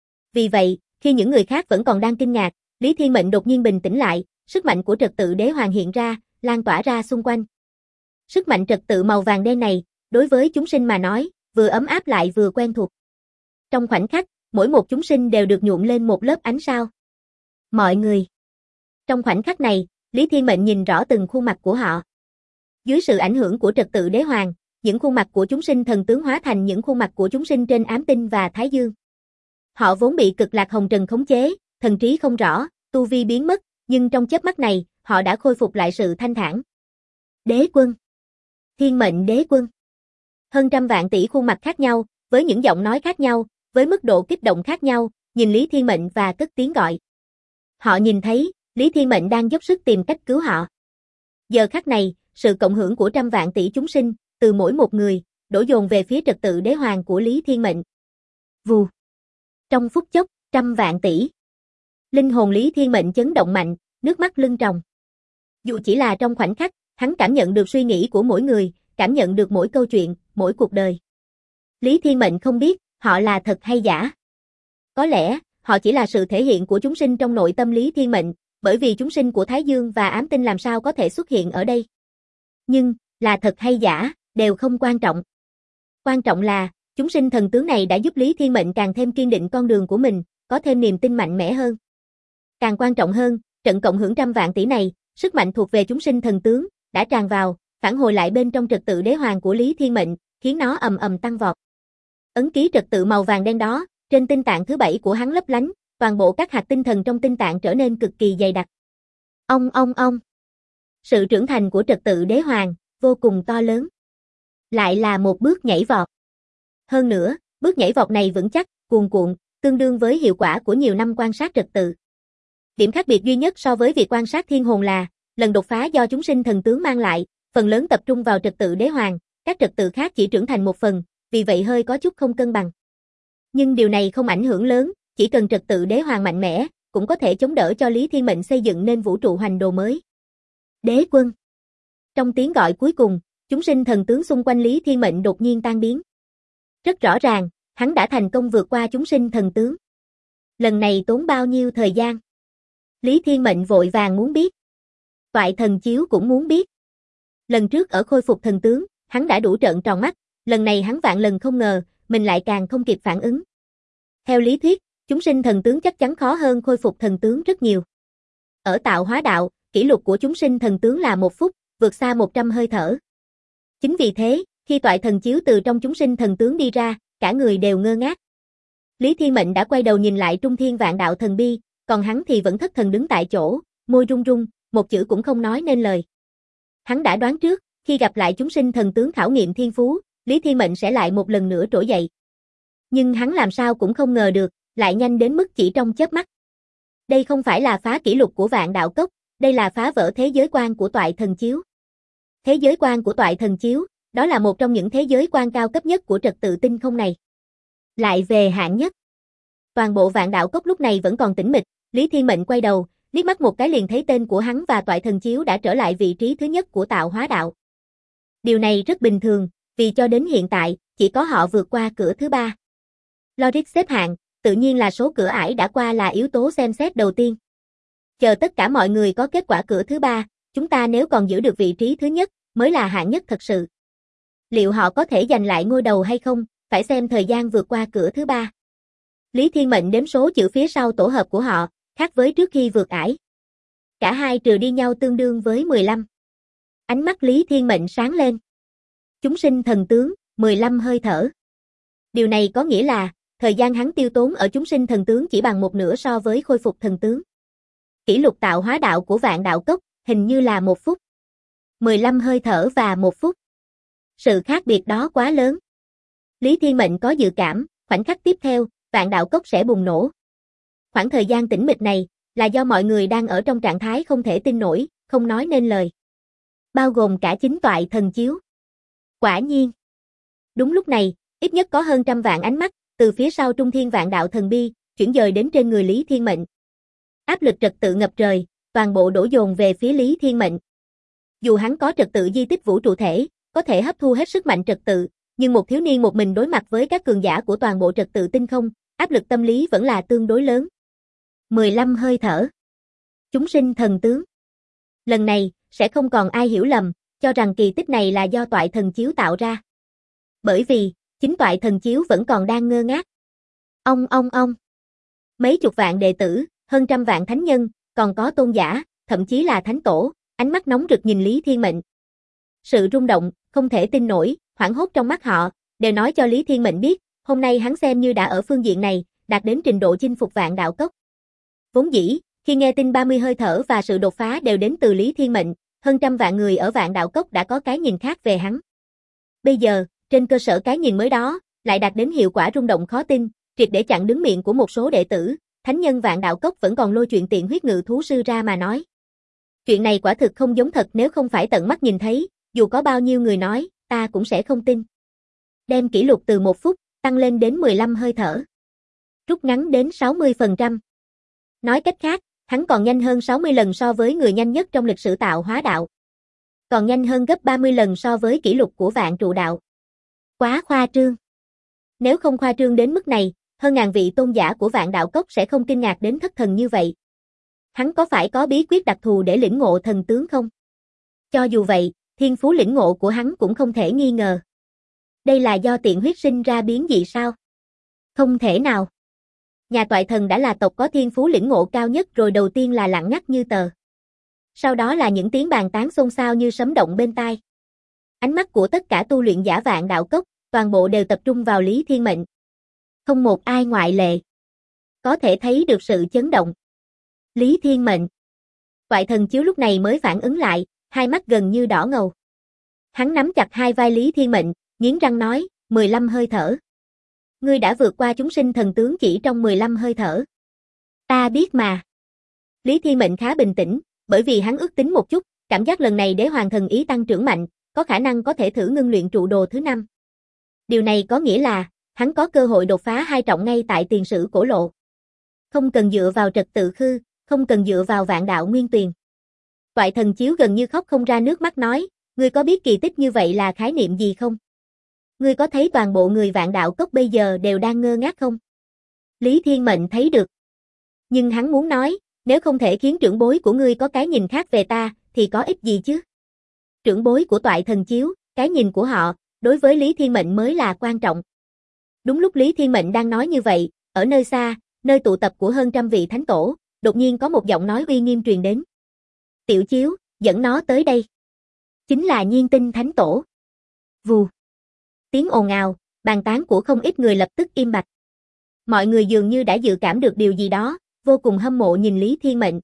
Speaker 1: Vì vậy, khi những người khác vẫn còn đang kinh ngạc, Lý Thiên Mệnh đột nhiên bình tĩnh lại, sức mạnh của trật tự đế hoàng hiện ra, lan tỏa ra xung quanh. Sức mạnh trật tự màu vàng đen này, đối với chúng sinh mà nói, vừa ấm áp lại vừa quen thuộc. Trong khoảnh khắc, mỗi một chúng sinh đều được nhuộm lên một lớp ánh sao. Mọi người. Trong khoảnh khắc này, Lý Thiên Mệnh nhìn rõ từng khuôn mặt của họ. Dưới sự ảnh hưởng của trật tự đế hoàng, những khuôn mặt của chúng sinh thần tướng hóa thành những khuôn mặt của chúng sinh trên ám tinh và thái dương. Họ vốn bị cực lạc hồng trần khống chế, thần trí không rõ, tu vi biến mất, nhưng trong chớp mắt này, họ đã khôi phục lại sự thanh thản. Đế quân. Thiên mệnh đế quân. Hơn trăm vạn tỷ khuôn mặt khác nhau, với những giọng nói khác nhau, với mức độ kích động khác nhau, nhìn Lý Thiên Mệnh và cất tiếng gọi. Họ nhìn thấy, Lý Thiên Mệnh đang dốc sức tìm cách cứu họ. Giờ khắc này, sự cộng hưởng của trăm vạn tỷ chúng sinh, từ mỗi một người, đổ dồn về phía trật tự đế hoàng của Lý Thiên Mệnh. Vù. Trong phút chốc, trăm vạn tỷ. Linh hồn Lý Thiên Mệnh chấn động mạnh, nước mắt lưng tròng. Dù chỉ là trong khoảnh khắc, hắn cảm nhận được suy nghĩ của mỗi người, cảm nhận được mỗi câu chuyện, mỗi cuộc đời. Lý Thiên Mệnh không biết, họ là thật hay giả. Có lẽ, họ chỉ là sự thể hiện của chúng sinh trong nội tâm Lý Thiên Mệnh, bởi vì chúng sinh của Thái Dương và ám tinh làm sao có thể xuất hiện ở đây. Nhưng, là thật hay giả, đều không quan trọng. Quan trọng là, chúng sinh thần tướng này đã giúp Lý Thiên Mệnh càng thêm kiên định con đường của mình, có thêm niềm tin mạnh mẽ hơn. Càng quan trọng hơn, trận cộng hưởng trăm vạn tỷ này, sức mạnh thuộc về chúng sinh thần tướng, đã tràn vào, phản hồi lại bên trong trật tự đế hoàng của Lý Thiên Mệnh, khiến nó ầm ầm tăng vọt. Ấn ký trật tự màu vàng đen đó, trên tinh tạng thứ 7 của hắn lấp lánh, toàn bộ các hạt tinh thần trong tinh tạng trở nên cực kỳ dày đặc. Ông. Sự trưởng thành của trật tự đế hoàng, vô cùng to lớn. Lại là một bước nhảy vọt. Hơn nữa, bước nhảy vọt này vững chắc, cuồn cuộn, tương đương với hiệu quả của nhiều năm quan sát trật tự. Điểm khác biệt duy nhất so với việc quan sát thiên hồn là, lần đột phá do chúng sinh thần tướng mang lại, phần lớn tập trung vào trật tự đế hoàng, các trật tự khác chỉ trưởng thành một phần, vì vậy hơi có chút không cân bằng. Nhưng điều này không ảnh hưởng lớn, chỉ cần trật tự đế hoàng mạnh mẽ, cũng có thể chống đỡ cho Lý Thiên Mệnh xây dựng nên vũ trụ hoành đồ mới. Đế quân. Trong tiếng gọi cuối cùng, chúng sinh thần tướng xung quanh Lý Thiên Mệnh đột nhiên tan biến. Rất rõ ràng, hắn đã thành công vượt qua chúng sinh thần tướng. Lần này tốn bao nhiêu thời gian? Lý Thiên Mệnh vội vàng muốn biết. Toại Thần Chiếu cũng muốn biết. Lần trước ở khôi phục thần tướng, hắn đã đủ trợn tròn mắt, lần này hắn vạn lần không ngờ, mình lại càng không kịp phản ứng. Theo lý thuyết, chúng sinh thần tướng chắc chắn khó hơn khôi phục thần tướng rất nhiều. Ở tạo hóa đạo, kỷ lục của chúng sinh thần tướng là 1 phút, vượt xa 100 hơi thở. Chính vì thế, khi Toại Thần Chiếu từ trong chúng sinh thần tướng đi ra, cả người đều ngơ ngác. Lý Thiên Mệnh đã quay đầu nhìn lại Trung Thiên Vạn Đạo Thần Bi, còn hắn thì vẫn thất thần đứng tại chỗ, môi run run, một chữ cũng không nói nên lời. Hắn đã đoán trước, khi gặp lại chúng sinh thần tướng khảo nghiệm thiên phú, Lý Thiên Mệnh sẽ lại một lần nữa trỗi dậy. Nhưng hắn làm sao cũng không ngờ được, lại nhanh đến mức chỉ trong chớp mắt. Đây không phải là phá kỷ lục của Vạn Đạo Cốc, đây là phá vỡ thế giới quan của Toại Thần Chiếu. Thế giới quan của Toại Thần Chiếu, đó là một trong những thế giới quan cao cấp nhất của trật tự tinh không này. Lại về hạng nhất. Toàn bộ Vạn Đạo Cốc lúc này vẫn còn tĩnh mịch, Lý Thiên Mệnh quay đầu, liếc mắt một cái liền thấy tên của hắn và Toại Thần Chiếu đã trở lại vị trí thứ nhất của tạo hóa đạo. Điều này rất bình thường, vì cho đến hiện tại, chỉ có họ vượt qua cửa thứ 3. Logic xếp hạng, tự nhiên là số cửa ải đã qua là yếu tố xem xét đầu tiên. Chờ tất cả mọi người có kết quả cửa thứ 3, chúng ta nếu còn giữ được vị trí thứ nhất, mới là hạng nhất thật sự. Liệu họ có thể giành lại ngôi đầu hay không, phải xem thời gian vượt qua cửa thứ 3. Lý Thiên Mệnh đếm số chữ phía sau tổ hợp của họ, khác với trước khi vượt ải. Cả hai trừ đi nhau tương đương với 15. Ánh mắt Lý Thiên Mệnh sáng lên. Chúng sinh thần tướng, 15 hơi thở. Điều này có nghĩa là, thời gian hắn tiêu tốn ở chúng sinh thần tướng chỉ bằng 1/2 so với khôi phục thần tướng. Kỷ lục tạo hóa đạo của Vạn Đạo Cốc, hình như là 1 phút. 15 hơi thở và 1 phút. Sự khác biệt đó quá lớn. Lý Thiên Mệnh có dự cảm, khoảnh khắc tiếp theo, Vạn Đạo Cốc sẽ bùng nổ. Khoảng thời gian tĩnh mịch này, là do mọi người đang ở trong trạng thái không thể tin nổi, không nói nên lời. Bao gồm cả chính Toại Thần Chiếu. Quả nhiên. Đúng lúc này, ít nhất có hơn 100 vạn ánh mắt, từ phía sau Trung Thiên Vạn Đạo Thần Bi, chuyển dời đến trên người Lý Thiên Mệnh. Áp lực trật tự ngập trời, toàn bộ đổ dồn về phía Lý Thiên Mệnh. Dù hắn có trật tự di tích vũ trụ thể, có thể hấp thu hết sức mạnh trật tự, nhưng một thiếu niên một mình đối mặt với các cường giả của toàn bộ trật tự tinh không, áp lực tâm lý vẫn là tương đối lớn. 15 hơi thở. Chúng sinh thần tướng. Lần này, sẽ không còn ai hiểu lầm, cho rằng kỳ tích này là do Toại Thần Chiếu tạo ra. Bởi vì, chính Toại Thần Chiếu vẫn còn đang ngơ ngác. Ông. Mấy chục vạn đệ tử, hơn 100 vạn thánh nhân, còn có tôn giả, thậm chí là thánh tổ, ánh mắt nóng rực nhìn Lý Thiên Mệnh. Sự rung động, không thể tin nổi, hoảng hốt trong mắt họ, đều nói cho Lý Thiên Mệnh biết, hôm nay hắn xem như đã ở phương diện này, đạt đến trình độ chinh phục Vạn Đạo Cốc. Vốn dĩ, khi nghe tin 30 hơi thở và sự đột phá đều đến từ Lý Thiên Mệnh, hơn 100 vạn người ở Vạn Đạo Cốc đã có cái nhìn khác về hắn. Bây giờ, trên cơ sở cái nhìn mới đó, lại đạt đến hiệu quả rung động khó tin, triệt để chặn đứng miệng của một số đệ tử, thánh nhân Vạn Đạo Cốc vẫn còn lôi chuyện tiện huyết ngự thú sư ra mà nói. Chuyện này quả thực không giống thật, nếu không phải tận mắt nhìn thấy, dù có bao nhiêu người nói, ta cũng sẽ không tin. Đem kỷ lục từ 1 phút, tăng lên đến 15 hơi thở. Rút ngắn đến 60%. Nói cách khác, hắn còn nhanh hơn 60 lần so với người nhanh nhất trong lịch sử tạo hóa đạo. Còn nhanh hơn gấp 30 lần so với kỷ lục của Vạn Trụ đạo. Quá khoa trương. Nếu không khoa trương đến mức này, hơn ngàn vị tôn giả của Vạn Đạo Cốc sẽ không kinh ngạc đến thất thần như vậy. Hắn có phải có bí quyết đặc thù để lĩnh ngộ thần tướng không? Cho dù vậy, thiên phú lĩnh ngộ của hắn cũng không thể nghi ngờ. Đây là do tiện huyết sinh ra biến dị sao? Không thể nào. Nhà Toại Thần đã là tộc có thiên phú lĩnh ngộ cao nhất rồi, đầu tiên là lặng ngắt như tờ. Sau đó là những tiếng bàn tán xôn xao như sấm động bên tai. Ánh mắt của tất cả tu luyện giả Vạn Đạo Cốc, toàn bộ đều tập trung vào Lý Thiên Mệnh. Không một ai ngoại lệ. Có thể thấy được sự chấn động. Lý Thiên Mệnh. Toại Thần Chiếu lúc này mới phản ứng lại, hai mắt gần như đỏ ngầu. Hắn nắm chặt hai vai Lý Thiên Mệnh, nghiến răng nói, 15 hơi thở. Ngươi đã vượt qua chúng sinh thần tướng chỉ trong 15 hơi thở. Ta biết mà. Lý Thiên Mệnh khá bình tĩnh, bởi vì hắn ước tính một chút, cảm giác lần này Đế Hoàng Thần Ý tăng trưởng mạnh, có khả năng có thể thử ngưng luyện trụ đồ thứ 5. Điều này có nghĩa là, hắn có cơ hội đột phá 2 trọng ngay tại tiền sử cổ lộ. Không cần dựa vào trật tự khư, không cần dựa vào vạn đạo nguyên tuyền. Toại Thần Chiếu gần như khóc không ra nước mắt nói, ngươi có biết kỳ tích như vậy là khái niệm gì không? Ngươi có thấy toàn bộ người Vạn Đạo Cốc bây giờ đều đang ngơ ngác không? Lý Thiên Mệnh thấy được. Nhưng hắn muốn nói, nếu không thể khiến trưởng bối của ngươi có cái nhìn khác về ta, thì có ích gì chứ? Trưởng bối của Toại Thần Chiếu, cái nhìn của họ, đối với Lý Thiên Mệnh mới là quan trọng. Đúng lúc Lý Thiên Mệnh đang nói như vậy, ở nơi xa, nơi tụ tập của hơn trăm vị thánh tổ, đột nhiên có một giọng nói uy nghiêm truyền đến. Tiểu Chiếu, dẫn nó tới đây. Chính là Nhiên Tinh Thánh Tổ. Vù. Tiếng ồn ào, bàn tán của không ít người lập tức im bặt. Mọi người dường như đã dự cảm được điều gì đó, vô cùng hâm mộ nhìn Lý Thiên Mệnh.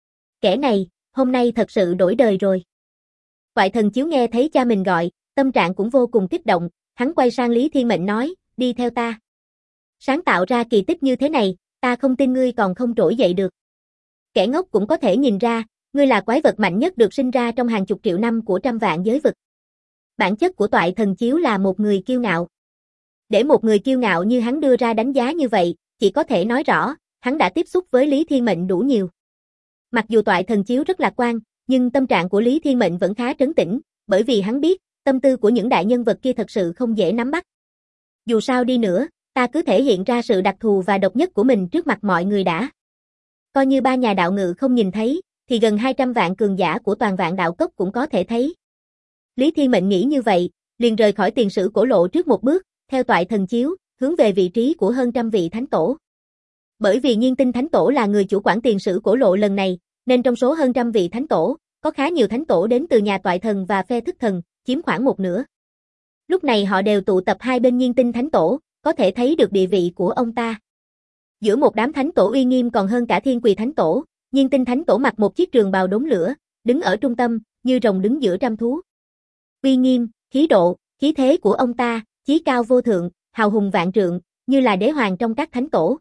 Speaker 1: Kẻ này, hôm nay thật sự đổi đời rồi. Toại Thần Chiếu nghe thấy cha mình gọi, tâm trạng cũng vô cùng kích động, hắn quay sang Lý Thiên Mệnh nói, đi theo ta. Sáng tạo ra kỳ tích như thế này, ta không tin ngươi còn không trỗi dậy được. Kẻ ngốc cũng có thể nhìn ra, ngươi là quái vật mạnh nhất được sinh ra trong hàng chục triệu năm của trăm vạn giới vực. Bản chất của Toại Thần Chiếu là một người kiêu ngạo. Để một người kiêu ngạo như hắn đưa ra đánh giá như vậy, chỉ có thể nói rõ, hắn đã tiếp xúc với Lý Thiên Mệnh đủ nhiều. Mặc dù Toại Thần Chiếu rất lạc quan, nhưng tâm trạng của Lý Thiên Mệnh vẫn khá trấn tĩnh, bởi vì hắn biết, tâm tư của những đại nhân vật kia thật sự không dễ nắm bắt. Dù sao đi nữa, ta cứ thể hiện ra sự đặc thù và độc nhất của mình trước mặt mọi người đã. Coi như ba nhà đạo ngự không nhìn thấy, thì gần 200 vạn cường giả của toàn vạn đạo cốc cũng có thể thấy. Lý Thiên Mệnh nghĩ như vậy, liền rời khỏi tiền sử cổ lộ trước một bước, theo Toại Thần Chiếu, hướng về vị trí của hơn trăm vị thánh tổ. Bởi vì Nhiên Tinh Thánh Tổ là người chủ quản tiền sử cổ lộ lần này, nên trong số hơn trăm vị thánh tổ, có khá nhiều thánh tổ đến từ nhà Toại Thần và phe Thức Thần, chiếm khoảng một nửa. Lúc này họ đều tụ tập hai bên Nhiên Tinh Thánh Tổ, có thể thấy được địa vị của ông ta. Giữa một đám thánh tổ uy nghiêm còn hơn cả Thiên Quỳ Thánh Tổ, Nhiên Tinh Thánh Tổ mặc một chiếc trường bào đốm lửa, đứng ở trung tâm, như rồng đứng giữa trăm thú. Uy nghiêm, khí độ, khí thế của ông ta, chí cao vô thượng, hào hùng vạn trượng, như là đế hoàng trong các thánh tổ.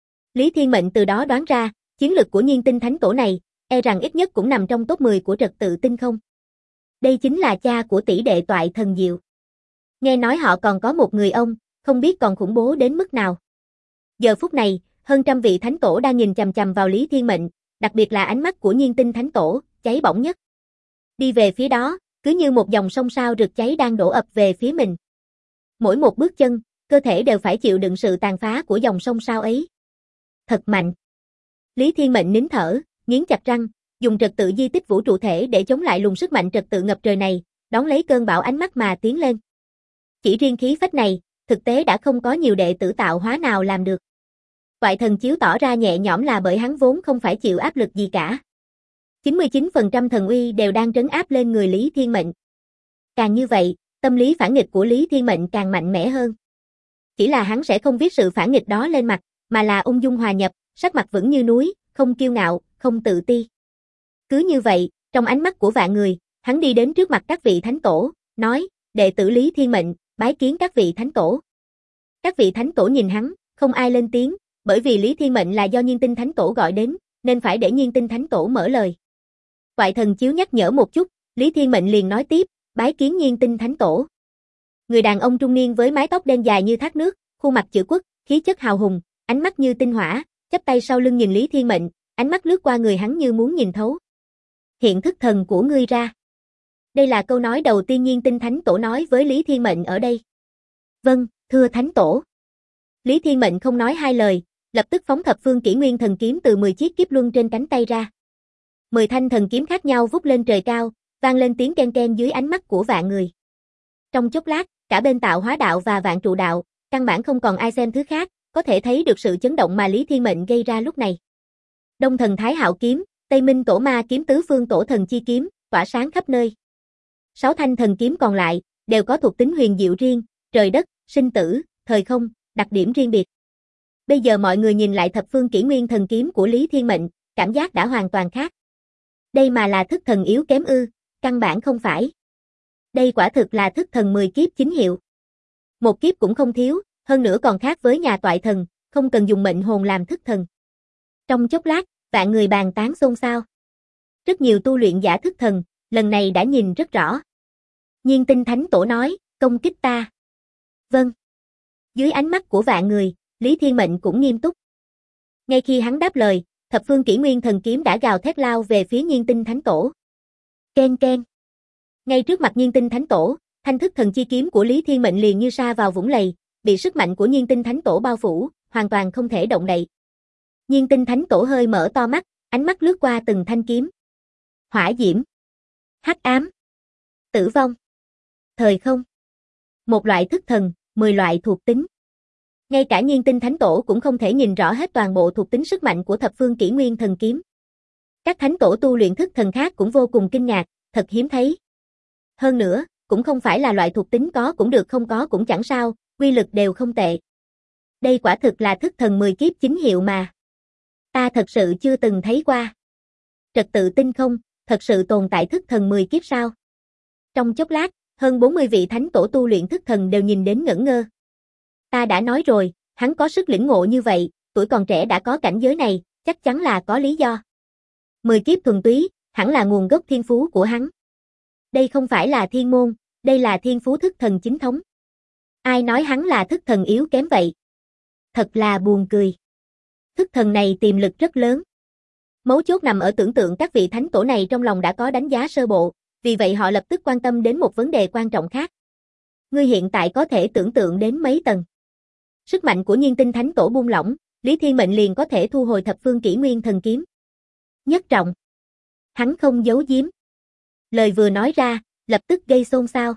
Speaker 1: Lý Thiên Mệnh từ đó đoán ra, chiến lực của Nhiên Tinh Thánh Tổ này, e rằng ít nhất cũng nằm trong top 10 của trật tự tinh không. Đây chính là cha của tỷ đệ Toại Thần Diệu. Nghe nói họ còn có một người ông, không biết còn khủng bố đến mức nào. Giờ phút này, hơn trăm vị thánh tổ đang nhìn chằm chằm vào Lý Thiên Mệnh, đặc biệt là ánh mắt của Nhiên Tinh Thánh Tổ, cháy bỏng nhất. Đi về phía đó, cứ như một dòng sông sao rực cháy đang đổ ập về phía mình. Mỗi một bước chân, cơ thể đều phải chịu đựng sự tàn phá của dòng sông sao ấy. Thật mạnh. Lý Thiên Mệnh nín thở, nghiến chặt răng, dùng trật tự di tích vũ trụ thể để chống lại luồng sức mạnh trật tự ngập trời này, đón lấy cơn bão ánh mắt mà tiến lên. Chỉ riêng khí phách này, thực tế đã không có nhiều đệ tử tạo hóa nào làm được. Toại Thần Chiếu tỏ ra nhẹ nhõm là bởi hắn vốn không phải chịu áp lực gì cả. 99% thần uy đều đang trấn áp lên người Lý Thiên Mệnh. Càng như vậy, tâm lý phản nghịch của Lý Thiên Mệnh càng mạnh mẽ hơn. Chỉ là hắn sẽ không viết sự phản nghịch đó lên mặt, mà là ung dung hòa nhập, sắc mặt vững như núi, không kiêu ngạo, không tự ti. Cứ như vậy, trong ánh mắt của vạn người, hắn đi đến trước mặt các vị thánh tổ, nói, đệ tử Lý Thiên Mệnh, bái kiến các vị thánh tổ. Các vị thánh tổ nhìn hắn, không ai lên tiếng, bởi vì Lý Thiên Mệnh là do Nhiên Tinh Thánh Tổ gọi đến, nên phải để Nhiên Tinh Thánh Tổ mở lời. Toại Thần Chiếu nhắc nhở một chút, Lý Thiên Mệnh liền nói tiếp, bái kiến Nhiên Tinh Thánh Tổ. Người đàn ông trung niên với mái tóc đen dài như thác nước, khuôn mặt chữ quốc, khí chất hào hùng, ánh mắt như tinh hỏa, chắp tay sau lưng nhìn Lý Thiên Mệnh, ánh mắt lướt qua người hắn như muốn nhìn thấu. Hiện thức thần của ngươi ra. Đây là câu nói đầu tiên Nhiên Tinh Thánh Tổ nói với Lý Thiên Mệnh ở đây. Vâng, thưa Thánh Tổ. Lý Thiên Mệnh không nói hai lời, lập tức phóng thập phương kỷ nguyên thần kiếm từ 10 chiếc kiếp luân trên cánh tay ra. 10 thanh thần kiếm khác nhau vút lên trời cao, vang lên tiếng ken ken dưới ánh mắt của vạn người. Trong chốc lát, cả bên tạo hóa đạo và vạn trụ đạo, căn bản không còn ai xem thứ khác, có thể thấy được sự chấn động mà Lý Thiên Mệnh gây ra lúc này. Đông Thần Thái Hạo kiếm, Tây Minh Tổ Ma kiếm, Tứ Phương Tổ Thần chi kiếm, tỏa sáng khắp nơi. 6 thanh thần kiếm còn lại đều có thuộc tính huyền diệu riêng, trời đất, sinh tử, thời không, đặc điểm riêng biệt. Bây giờ mọi người nhìn lại thập phương kỷ nguyên thần kiếm của Lý Thiên Mệnh, cảm giác đã hoàn toàn khác. Đây mà là thức thần yếu kém ư? Căn bản không phải. Đây quả thực là thức thần 10 kiếp chính hiệu. Một kiếp cũng không thiếu, hơn nữa còn khác với nhà Toại Thần, không cần dùng mệnh hồn làm thức thần. Trong chốc lát, vạn người bàn tán xôn xao. Rất nhiều tu luyện giả thức thần, lần này đã nhìn rất rõ. Nhiên Tinh Thánh Tổ nói, công kích ta. Vâng. Dưới ánh mắt của vạn người, Lý Thiên Mệnh cũng nghiêm túc. Ngay khi hắn đáp lời, thập phương kỷ nguyên thần kiếm đã gào thét lao về phía Nhiên Tinh Thánh Tổ. Ken ken. Ngay trước mặt Nhiên Tinh Thánh Tổ, thanh thức thần chi kiếm của Lý Thiên Mệnh liền như sa vào vũng lầy, bị sức mạnh của Nhiên Tinh Thánh Tổ bao phủ, hoàn toàn không thể động đậy. Nhiên Tinh Thánh Tổ hơi mở to mắt, ánh mắt lướt qua từng thanh kiếm. Hỏa diễm. Hắc ám, tử vong, thời không. Một loại thức thần, 10 loại thuộc tính. Ngay cả Nhiên Tinh Thánh Tổ cũng không thể nhìn rõ hết toàn bộ thuộc tính sức mạnh của thập phương Kỷ Nguyên Thần Kiếm. Các thánh tổ tu luyện thức thần khác cũng vô cùng kinh ngạc, thật hiếm thấy. Hơn nữa, cũng không phải là loại thuộc tính có cũng được không có cũng chẳng sao, quy lực đều không tệ. Đây quả thực là thức thần 10 kiếp chính hiệu mà. Ta thật sự chưa từng thấy qua. Trật tự tinh không, thật sự tồn tại thức thần 10 kiếp sao? Trong chốc lát, hơn 40 vị thánh tổ tu luyện thức thần đều nhìn đến ngẩn ngơ. Ta đã nói rồi, hắn có sức lĩnh ngộ như vậy, tuổi còn trẻ đã có cảnh giới này, chắc chắn là có lý do. 10 kiếp thuần túy, hẳn là nguồn gốc thiên phú của hắn. Đây không phải là thiên môn, đây là thiên phú thức thần chính thống. Ai nói hắn là thức thần yếu kém vậy? Thật là buồn cười. Thức thần này tiềm lực rất lớn. Mấu chốt nằm ở tưởng tượng các vị thánh tổ này trong lòng đã có đánh giá sơ bộ, vì vậy họ lập tức quan tâm đến một vấn đề quan trọng khác. Ngươi hiện tại có thể tưởng tượng đến mấy tầng? Sức mạnh của Nhiên Tinh Thánh Tổ buông lỏng, Lý Thiên Mệnh liền có thể thu hồi thập phương Kỷ Nguyên Thần Kiếm. Nhất trọng. Hắn không giấu giếm. Lời vừa nói ra, lập tức gây xôn xao.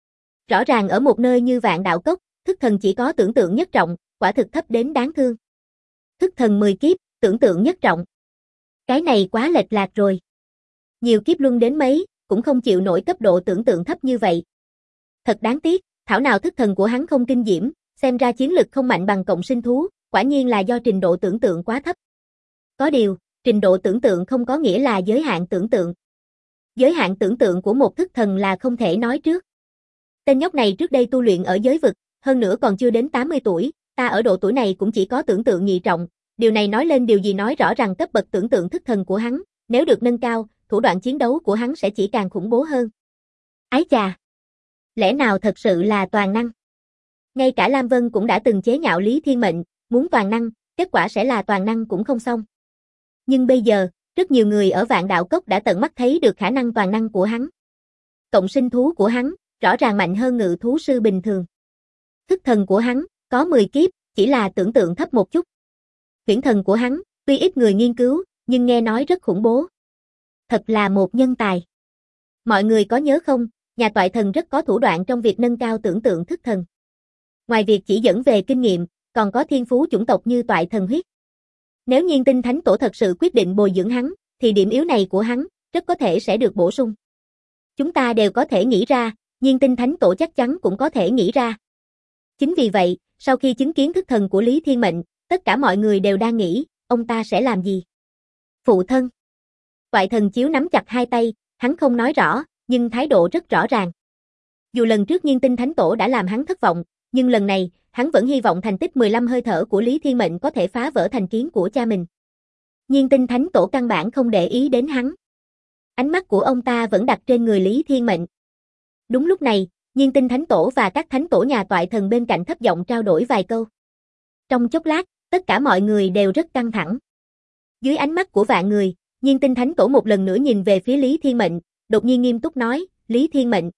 Speaker 1: Rõ ràng ở một nơi như Vạn Đạo Cốc, thức thần chỉ có tưởng tượng nhất trọng, quả thực thấp đến đáng thương. Thức thần 10 kiếp, tưởng tượng nhất trọng. Cái này quá lệch lạc rồi. Nhiều kiếp luân đến mấy, cũng không chịu nổi cấp độ tưởng tượng thấp như vậy. Thật đáng tiếc, thảo nào thức thần của hắn không kinh diễm, xem ra chiến lực không mạnh bằng cộng sinh thú, quả nhiên là do trình độ tưởng tượng quá thấp. Có điều, trình độ tưởng tượng không có nghĩa là giới hạn tưởng tượng. Giới hạn tưởng tượng của một thức thần là không thể nói trước. Tên nhóc này trước đây tu luyện ở giới vực, hơn nữa còn chưa đến 80 tuổi, ta ở độ tuổi này cũng chỉ có tưởng tượng nhị trọng, điều này nói lên điều gì, nói rõ rằng cấp bậc tưởng tượng thức thần của hắn, nếu được nâng cao, thủ đoạn chiến đấu của hắn sẽ chỉ càng khủng bố hơn. Ái chà! Lẽ nào thật sự là toàn năng? Ngay cả Lam Vân cũng đã từng chế nhạo Lý Thiên Mệnh, muốn toàn năng, kết quả sẽ là toàn năng cũng không xong. Nhưng bây giờ, rất nhiều người ở Vạn Đạo Cốc đã tận mắt thấy được khả năng toàn năng của hắn. Cộng sinh thú của hắn, rõ ràng mạnh hơn ngự thú sư bình thường. Thức thần của hắn, có 10 kiếp, chỉ là tưởng tượng thấp một chút. Huyễn thần của hắn, tuy ít người nghiên cứu, nhưng nghe nói rất khủng bố. Thật là một nhân tài. Mọi người có nhớ không, nhà toại thần rất có thủ đoạn trong việc nâng cao tưởng tượng thức thần. Ngoài việc chỉ dẫn về kinh nghiệm, còn có thiên phú chủng tộc như toại thần huyết. Nếu Nhiên Tinh Thánh Tổ thật sự quyết định bồi dưỡng hắn, thì điểm yếu này của hắn, rất có thể sẽ được bổ sung. Chúng ta đều có thể nghĩ ra, Nhiên Tinh Thánh Tổ chắc chắn cũng có thể nghĩ ra. Chính vì vậy, sau khi chứng kiến thức thần của Lý Thiên Mệnh, tất cả mọi người đều đang nghĩ, ông ta sẽ làm gì? Phụ thân. Toại thần chiếu nắm chặt hai tay, hắn không nói rõ, nhưng thái độ rất rõ ràng. Dù lần trước Nhiên Tinh Thánh Tổ đã làm hắn thất vọng, nhưng lần này, hắn vẫn hy vọng thành tích 15 hơi thở của Lý Thiên Mệnh có thể phá vỡ thành kiến của cha mình. Nhiên Tinh Thánh Tổ căn bản không để ý đến hắn. Ánh mắt của ông ta vẫn đặt trên người Lý Thiên Mệnh. Đúng lúc này, Nhiên Tinh Thánh Tổ và các thánh tổ nhà toại thần bên cạnh thấp giọng trao đổi vài câu. Trong chốc lát, tất cả mọi người đều rất căng thẳng. Dưới ánh mắt của vạn người, Nhiên Tinh Thánh Tổ một lần nữa nhìn về phía Lý Thiên Mệnh, đột nhiên nghiêm túc nói, Lý Thiên Mệnh.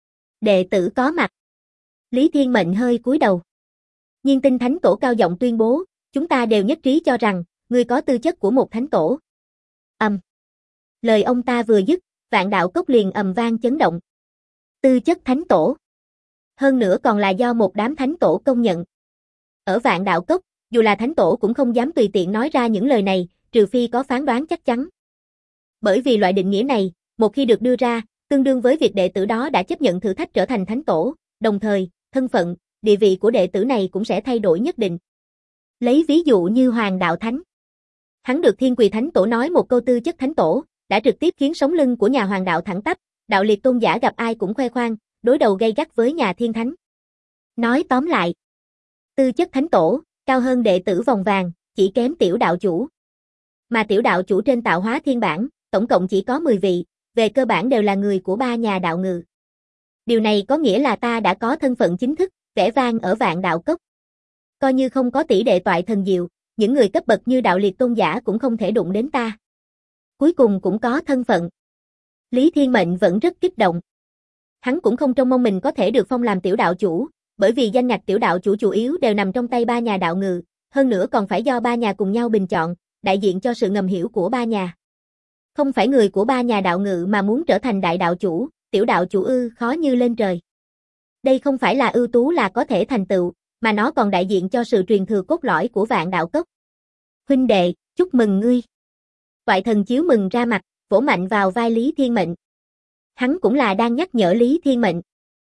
Speaker 1: Đệ tử có mặt. Lý Thiên Mệnh hơi cúi đầu. Nhiên Tinh Thánh Tổ cao giọng tuyên bố, chúng ta đều nhất trí cho rằng, ngươi có tư chất của một thánh tổ. Lời ông ta vừa dứt, Vạn Đạo Cốc liền ầm vang chấn động. Tư chất thánh tổ. Hơn nữa còn là do một đám thánh tổ công nhận. Ở Vạn Đạo Cốc, dù là thánh tổ cũng không dám tùy tiện nói ra những lời này, trừ phi có phán đoán chắc chắn. Bởi vì loại định nghĩa này, một khi được đưa ra, tương đương với việc đệ tử đó đã chấp nhận thử thách trở thành thánh tổ, đồng thời, thân phận, địa vị của đệ tử này cũng sẽ thay đổi nhất định. Lấy ví dụ như Hoàng Đạo Thánh. Hắn được Thiên Quỳ Thánh Tổ nói một câu tư chất thánh tổ, đã trực tiếp khiến sống lưng của nhà Hoàng Đạo thẳng tắp, Đạo Liệt tôn giả gặp ai cũng khoe khoang, đối đầu gay gắt với nhà Thiên Thánh. Nói tóm lại, tư chất thánh tổ, cao hơn đệ tử vòng vàng, chỉ kém tiểu đạo chủ. Mà tiểu đạo chủ trên tạo hóa thiên bản, tổng cộng chỉ có 10 vị, về cơ bản đều là người của 3 nhà đạo ngự. Điều này có nghĩa là ta đã có thân phận chính thức, vẻ vang ở Vạn Đạo Cốc. Coi như không có tỷ đệ toại thần diệu, những người cấp bậc như Đạo Liệt tôn giả cũng không thể đụng đến ta. Cuối cùng cũng có thân phận. Lý Thiên Mệnh vẫn rất kích động. Hắn cũng không trông mong mình có thể được phong làm tiểu đạo chủ, bởi vì danh ngạch tiểu đạo chủ chủ yếu đều nằm trong tay 3 nhà đạo ngự, hơn nữa còn phải do 3 nhà cùng nhau bình chọn, đại diện cho sự ngầm hiểu của 3 nhà. Không phải người của ba nhà đạo ngự mà muốn trở thành đại đạo chủ, tiểu đạo chủ ư, khó như lên trời. Đây không phải là ưu tú là có thể thành tựu, mà nó còn đại diện cho sự truyền thừa cốt lõi của Vạn Đạo Cốc. Huynh đệ, chúc mừng ngươi. Toại Thần Chiếu mừng ra mặt, vỗ mạnh vào vai Lý Thiên Mệnh. Hắn cũng là đang nhắc nhở Lý Thiên Mệnh.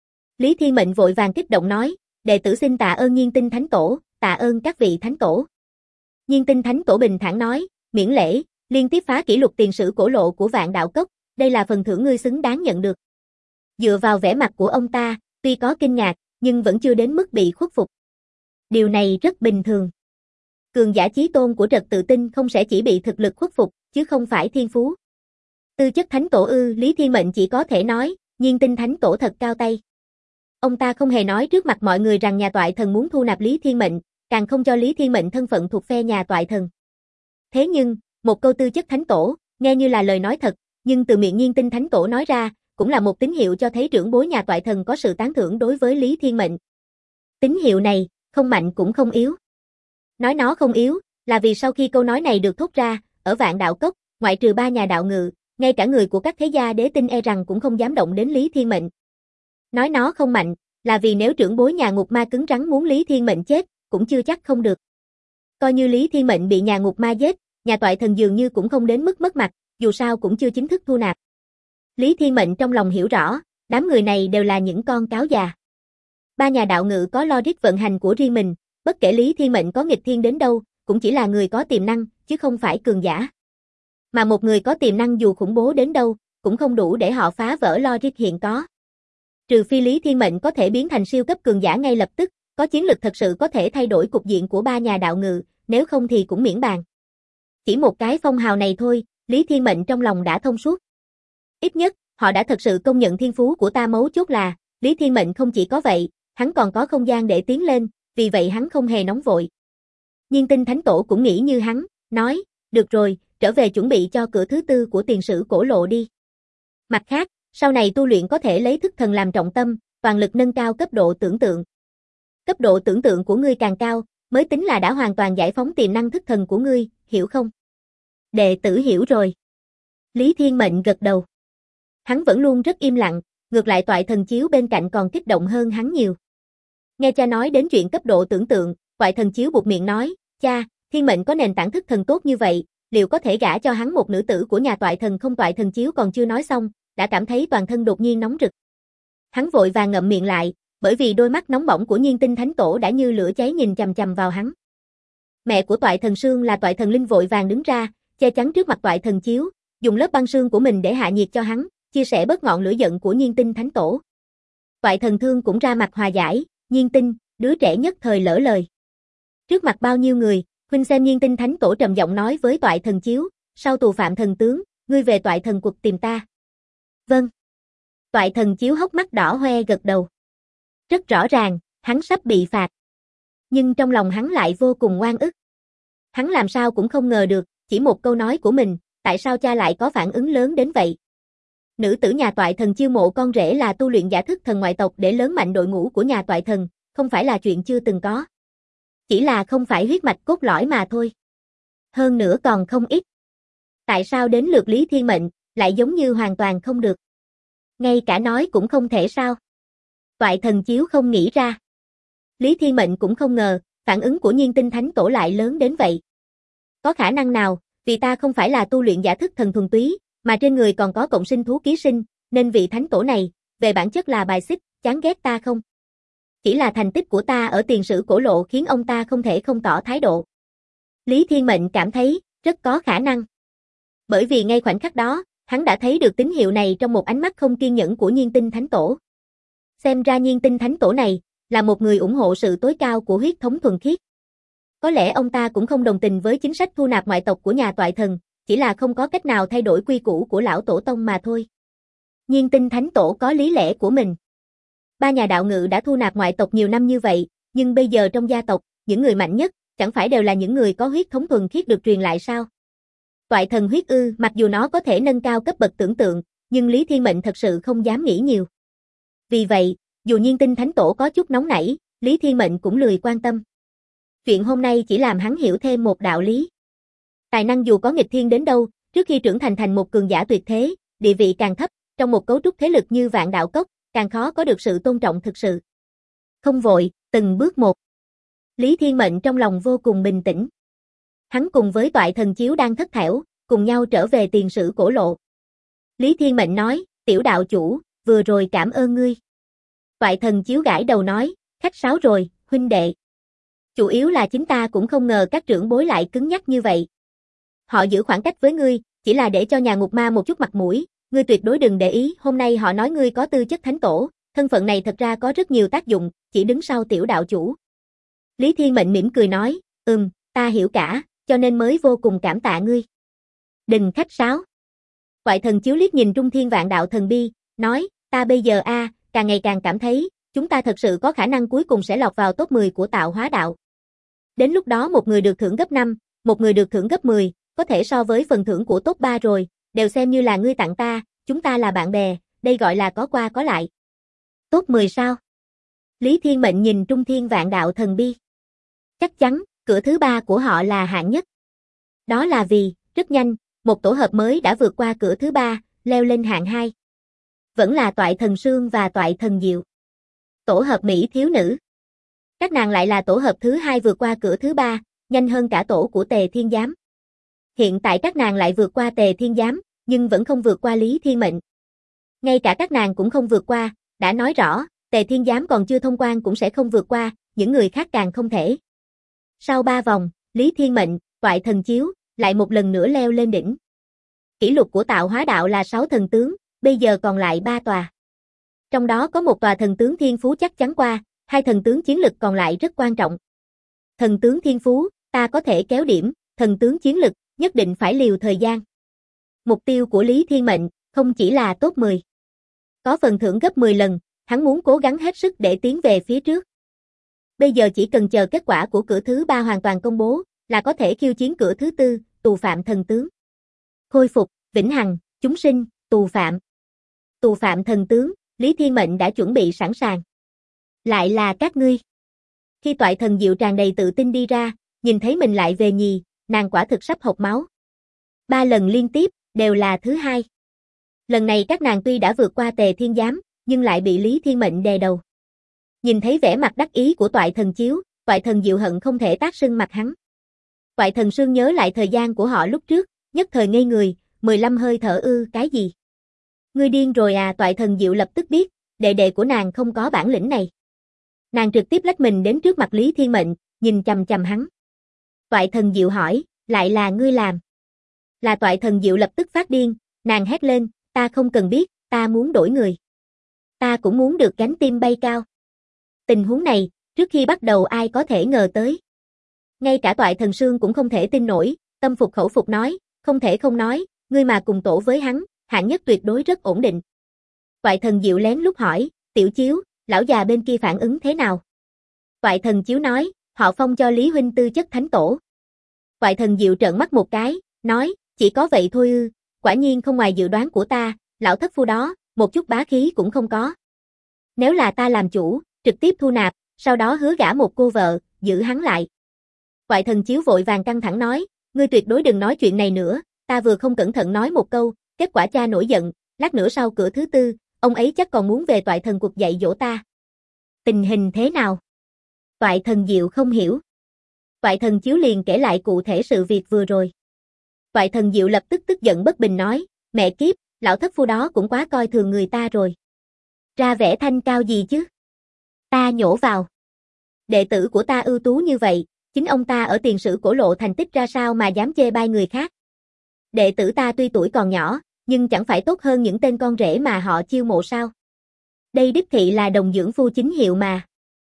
Speaker 1: Lý Thiên Mệnh vội vàng kích động nói, đệ tử xin tạ ơn Nhiên Tinh Thánh Tổ, tạ ơn các vị Thánh Tổ. Nhiên Tinh Thánh Tổ bình thản nói, miễn lễ, liên tiếp phá kỷ lục tiền sử cổ lộ của Vạn Đạo Cốc, đây là phần thưởng ngươi xứng đáng nhận được. Dựa vào vẻ mặt của ông ta, tuy có kinh ngạc, nhưng vẫn chưa đến mức bị khuất phục. Điều này rất bình thường. Cường giả chí tôn của trật tự tinh không sẽ chỉ bị thực lực khuất phục, chứ không phải thiên phú. Tư chất Thánh Tổ ư, Lý Thiên Mệnh chỉ có thể nói, Nhiên Tinh Thánh Tổ thật cao tay. Ông ta không hề nói trước mặt mọi người rằng nhà Toại Thần muốn thu nạp Lý Thiên Mệnh, càng không cho Lý Thiên Mệnh thân phận thuộc phe nhà Toại Thần. Thế nhưng, một câu tư chất Thánh Tổ, nghe như là lời nói thật, nhưng từ miệng Nhiên Tinh Thánh Tổ nói ra, cũng là một tín hiệu cho thấy trưởng bối nhà Toại Thần có sự tán thưởng đối với Lý Thiên Mệnh. Tín hiệu này, không mạnh cũng không yếu. Nói nó không yếu, là vì sau khi câu nói này được thốt ra, ở Vạn Đạo Cốc, ngoại trừ ba nhà đạo ngự, ngay cả người của các thế gia đế tinh e rằng cũng không dám động đến Lý Thiên Mệnh. Nói nó không mạnh, là vì nếu trưởng bối nhà Ngục Ma cứng rắn muốn Lý Thiên Mệnh chết, cũng chưa chắc không được. Coi như Lý Thiên Mệnh bị nhà Ngục Ma giết, nhà Toại Thần dường như cũng không đến mức mất mặt, dù sao cũng chưa chính thức thu nạp. Lý Thiên Mệnh trong lòng hiểu rõ, đám người này đều là những con cáo già. Ba nhà đạo ngự có logic vận hành của riêng mình, bất kể Lý Thiên Mệnh có nghịch thiên đến đâu, cũng chỉ là người có tiềm năng, chứ không phải cường giả. Mà một người có tiềm năng dù khủng bố đến đâu, cũng không đủ để họ phá vỡ logic hiện có. Trừ phi Lý Thiên Mệnh có thể biến thành siêu cấp cường giả ngay lập tức, có chiến lực thật sự có thể thay đổi cục diện của ba nhà đạo ngự, nếu không thì cũng miễn bàn. Chỉ một cái phong hào này thôi, Lý Thiên Mệnh trong lòng đã thông suốt. Ít nhất, họ đã thật sự công nhận thiên phú của ta, mấu chốt là, Lý Thiên Mệnh không chỉ có vậy, hắn còn có không gian để tiến lên, vì vậy hắn không hề nóng vội. Nhiên Tinh Thánh Tổ cũng nghĩ như hắn, nói, được rồi, trở về chuẩn bị cho cửa thứ tư của tiền sử cổ lộ đi. Mặt khác, sau này tu luyện có thể lấy thức thần làm trọng tâm, toàn lực nâng cao cấp độ tưởng tượng. Cấp độ tưởng tượng của ngươi càng cao, mới tính là đã hoàn toàn giải phóng tiềm năng thức thần của ngươi, hiểu không? Đệ tử hiểu rồi. Lý Thiên Mệnh gật đầu. Hắn vẫn luôn rất im lặng, ngược lại Toại Thần Chiếu bên cạnh còn kích động hơn hắn nhiều. Nghe cha nói đến chuyện cấp độ tưởng tượng, Toại Thần Chiếu buột miệng nói, cha, Thiên Mệnh có nền tảng thức thần tốt như vậy, liệu có thể gả cho hắn một nữ tử của nhà Toại Thần không? Toại Thần Chiếu còn chưa nói xong, đã cảm thấy toàn thân đột nhiên nóng rực. Hắn vội vàng ngậm miệng lại, bởi vì đôi mắt nóng bỏng của Nhiên Tinh Thánh Tổ đã như lửa cháy nhìn chằm chằm vào hắn. Mẹ của Toại Thần Sương là Toại Thần Linh vội vàng đứng ra, che chắn trước mặt Toại Thần Chiếu, dùng lớp băng sương của mình để hạ nhiệt cho hắn, chia sẻ bớt ngọn lửa giận của Nhiên Tinh Thánh Tổ. Toại Thần Thương cũng ra mặt hòa giải, Nhiên Tinh, đứa trẻ nhất thời lỡ lời. Trước mặt bao nhiêu người, huynh xem. Nhiên Tinh Thánh Tổ trầm giọng nói với Toại Thần Chiếu, sau tù phạm thần tướng, ngươi về Toại Thần Quật tìm ta. Vâng. Toại Thần Chiếu hốc mắt đỏ hoe gật đầu. Rất rõ ràng, hắn sắp bị phạt. Nhưng trong lòng hắn lại vô cùng oan ức. Hắn làm sao cũng không ngờ được, chỉ một câu nói của mình, tại sao cha lại có phản ứng lớn đến vậy. Nữ tử nhà Toại Thần chiêu mộ con rể là tu luyện giả thức thần ngoại tộc để lớn mạnh đội ngũ của nhà Toại Thần, không phải là chuyện chưa từng có. Chỉ là không phải huyết mạch cốt lõi mà thôi. Hơn nữa còn không ít. Tại sao đến lượt Lý Thiên Mệnh, lại giống như hoàn toàn không được? Ngay cả nói cũng không thể sao? Toại Thần chiếu không nghĩ ra. Lý Thiên Mệnh cũng không ngờ, phản ứng của Nhiên Tinh Thánh Tổ lại lớn đến vậy. Có khả năng nào, vì ta không phải là tu luyện giả thức thần thuần túy, mà trên người còn có cộng sinh thú ký sinh, nên vị Thánh Tổ này, về bản chất là bài xích, chán ghét ta không? Chỉ là thành tích của ta ở tiền sử cổ lộ khiến ông ta không thể không tỏ thái độ. Lý Thiên Mệnh cảm thấy, rất có khả năng. Bởi vì ngay khoảnh khắc đó, hắn đã thấy được tín hiệu này trong một ánh mắt không kiên nhẫn của Nhiên Tinh Thánh Tổ. Xem ra Nhiên Tinh Thánh Tổ này, là một người ủng hộ sự tối cao của huyết thống thuần khiết. Có lẽ ông ta cũng không đồng tình với chính sách thu nạp ngoại tộc của nhà Toại Thần, chỉ là không có cách nào thay đổi quy củ của lão tổ tông mà thôi. Nhiên Tinh Thánh Tổ có lý lẽ của mình. Ba nhà đạo ngự đã thu nạp ngoại tộc nhiều năm như vậy, nhưng bây giờ trong gia tộc, những người mạnh nhất, chẳng phải đều là những người có huyết thống thuần khiết được truyền lại sao? Toại Thần huyết ư, mặc dù nó có thể nâng cao cấp bậc tưởng tượng, nhưng Lý Thiên Mệnh thật sự không dám nghĩ nhiều. Vì vậy, dù Nhiên Tinh Thánh Tổ có chút nóng nảy, Lý Thiên Mệnh cũng lười quan tâm. Chuyện hôm nay chỉ làm hắn hiểu thêm một đạo lý. Tài năng dù có nghịch thiên đến đâu, Trước khi trưởng thành một cường giả tuyệt thế, địa vị càng thấp, trong một cấu trúc thế lực như Vạn Đạo Cốc, càng khó có được sự tôn trọng thực sự. Không vội, từng bước một. Lý Thiên Mệnh trong lòng vô cùng bình tĩnh. Hắn cùng với Toại Thần Chiếu đang thất thểu, cùng nhau trở về tiền sử cổ lộ. Lý Thiên Mệnh nói, tiểu đạo chủ, vừa rồi cảm ơn ngươi. Toại Thần Chiếu gãi đầu nói, khách sáo rồi, huynh đệ. Chủ yếu là chính ta cũng không ngờ các trưởng bối lại cứng nhắc như vậy. Họ giữ khoảng cách với ngươi, chỉ là để cho nhà ngục ma một chút mặt mũi, ngươi tuyệt đối đừng để ý, hôm nay họ nói ngươi có tư chất thánh tổ, thân phận này thật ra có rất nhiều tác dụng, chỉ đứng sau tiểu đạo chủ. Lý Thiên Mệnh mỉm cười nói, ta hiểu cả, cho nên mới vô cùng cảm tạ ngươi. Đừng khách sáo. Toại Thần Chiếu liếc nhìn Trung Thiên Vạn Đạo Thần Bi, nói, ta bây giờ càng ngày càng cảm thấy, chúng ta thật sự có khả năng cuối cùng sẽ lọt vào top 10 của tạo hóa đạo. Đến lúc đó một người được thưởng gấp 5, một người được thưởng gấp 10, có thể so với phần thưởng của top 3 rồi, đều xem như là ngươi tặng ta, chúng ta là bạn bè, đây gọi là có qua có lại. Top 10 sao? Lý Thiên Mệnh nhìn Trung Thiên Vạn Đạo Thần Bi. Chắc chắn, cửa thứ 3 của họ là hạng nhất. Đó là vì, rất nhanh, một tổ hợp mới đã vượt qua cửa thứ 3, leo lên hạng 2. Vẫn là Toại Thần Sương và Toại Thần Diệu. Tổ hợp Mỹ thiếu nữ. Các nàng lại là tổ hợp thứ 2 vượt qua cửa thứ 3, nhanh hơn cả tổ của Tề Thiên Giám. Hiện tại các nàng lại vượt qua Tề Thiên Giám, nhưng vẫn không vượt qua Lý Thiên Mệnh. Ngay cả các nàng cũng không vượt qua, đã nói rõ, Tề Thiên Giám còn chưa thông quan cũng sẽ không vượt qua, những người khác càng không thể. Sau 3 vòng, Lý Thiên Mệnh, Toại Thần Chiếu, lại một lần nữa leo lên đỉnh. Kỷ lục của tạo hóa đạo là 6 thần tướng, bây giờ còn lại 3 tòa. Trong đó có một tòa thần tướng thiên phú chắc chắn qua, 2 thần tướng chiến lực còn lại rất quan trọng. Thần tướng thiên phú, ta có thể kéo điểm, thần tướng chiến lực, nhất định phải liều thời gian. Mục tiêu của Lý Thiên Mệnh, không chỉ là top 10. Có phần thưởng gấp 10 lần, hắn muốn cố gắng hết sức để tiến về phía trước. Bây giờ chỉ cần chờ kết quả của cửa thứ 3 hoàn toàn công bố, là có thể khiêu chiến cửa thứ 4, tù phạm thần tướng. Khôi phục, vĩnh hằng, chúng sinh, tù phạm. Tù phạm thần tướng, Lý Thiên Mệnh đã chuẩn bị sẵn sàng. Lại là các ngươi. Khi Toại Thần Diệu tràn đầy tự tin đi ra, nhìn thấy mình lại về nhì, nàng quả thực sắp hộc máu. 3 lần liên tiếp, đều là thứ 2. Lần này các nàng tuy đã vượt qua Tề Thiên Giám, nhưng lại bị Lý Thiên Mệnh đè đầu. Nhìn thấy vẻ mặt đắc ý của Toại Thần Chiếu, Toại Thần Diệu hận không thể tát sưng mặt hắn. Toại Thần Sương nhớ lại thời gian của họ lúc trước, nhất thời ngây người, 15 hơi thở cái gì? Ngươi điên rồi à? Toại Thần Diệu lập tức biết, đệ đệ của nàng không có bản lĩnh này. Nàng trực tiếp lách mình đến trước mặt Lý Thiên Mệnh, nhìn chằm chằm hắn. Toại Thần Diệu hỏi, lại là ngươi làm? Là Toại Thần Diệu lập tức phát điên, nàng hét lên, ta không cần biết, ta muốn đổi người. Ta cũng muốn được cánh tim bay cao. Tình huống này, trước khi bắt đầu ai có thể ngờ tới. Ngay cả Toại Thần Sương cũng không thể tin nổi, tâm phục khẩu phục nói, không thể không nói, ngươi mà cùng tổ với hắn, hạng nhất tuyệt đối rất ổn định. Toại Thần Diệu lén lút hỏi, Tiểu Chiếu, lão già bên kia phản ứng thế nào? Toại Thần Chiếu nói, họ phong cho Lý huynh tư chất thánh tổ. Toại Thần Diệu trợn mắt một cái, nói, chỉ có vậy thôi ư, quả nhiên không ngoài dự đoán của ta, lão thất phu đó, một chút bá khí cũng không có. Nếu là ta làm chủ, trực tiếp thu nạp, sau đó hứa gả một cô vợ, giữ hắn lại. Toại Thần Chiếu vội vàng căng thẳng nói, ngươi tuyệt đối đừng nói chuyện này nữa, ta vừa không cẩn thận nói một câu, kết quả cha nổi giận, lát nữa sau cửa thứ 4, ông ấy chắc còn muốn về Toại Thần cuộc dạy dỗ ta. Tình hình thế nào? Toại Thần Diệu không hiểu. Toại Thần Chiếu liền kể lại cụ thể sự việc vừa rồi. Toại Thần Diệu lập tức tức giận bất bình nói, mẹ kiếp, lão thất phu đó cũng quá coi thường người ta rồi. Ra vẻ thanh cao gì chứ? Ta nhổ vào. Đệ tử của ta ưu tú như vậy, chính ông ta ở tiền sử cổ lộ thành tích ra sao mà dám chê bai người khác. Đệ tử ta tuy tuổi còn nhỏ, nhưng chẳng phải tốt hơn những tên con rể mà họ chiêu mộ sao. Đây đích thị là đồng dưỡng phu chính hiệu mà.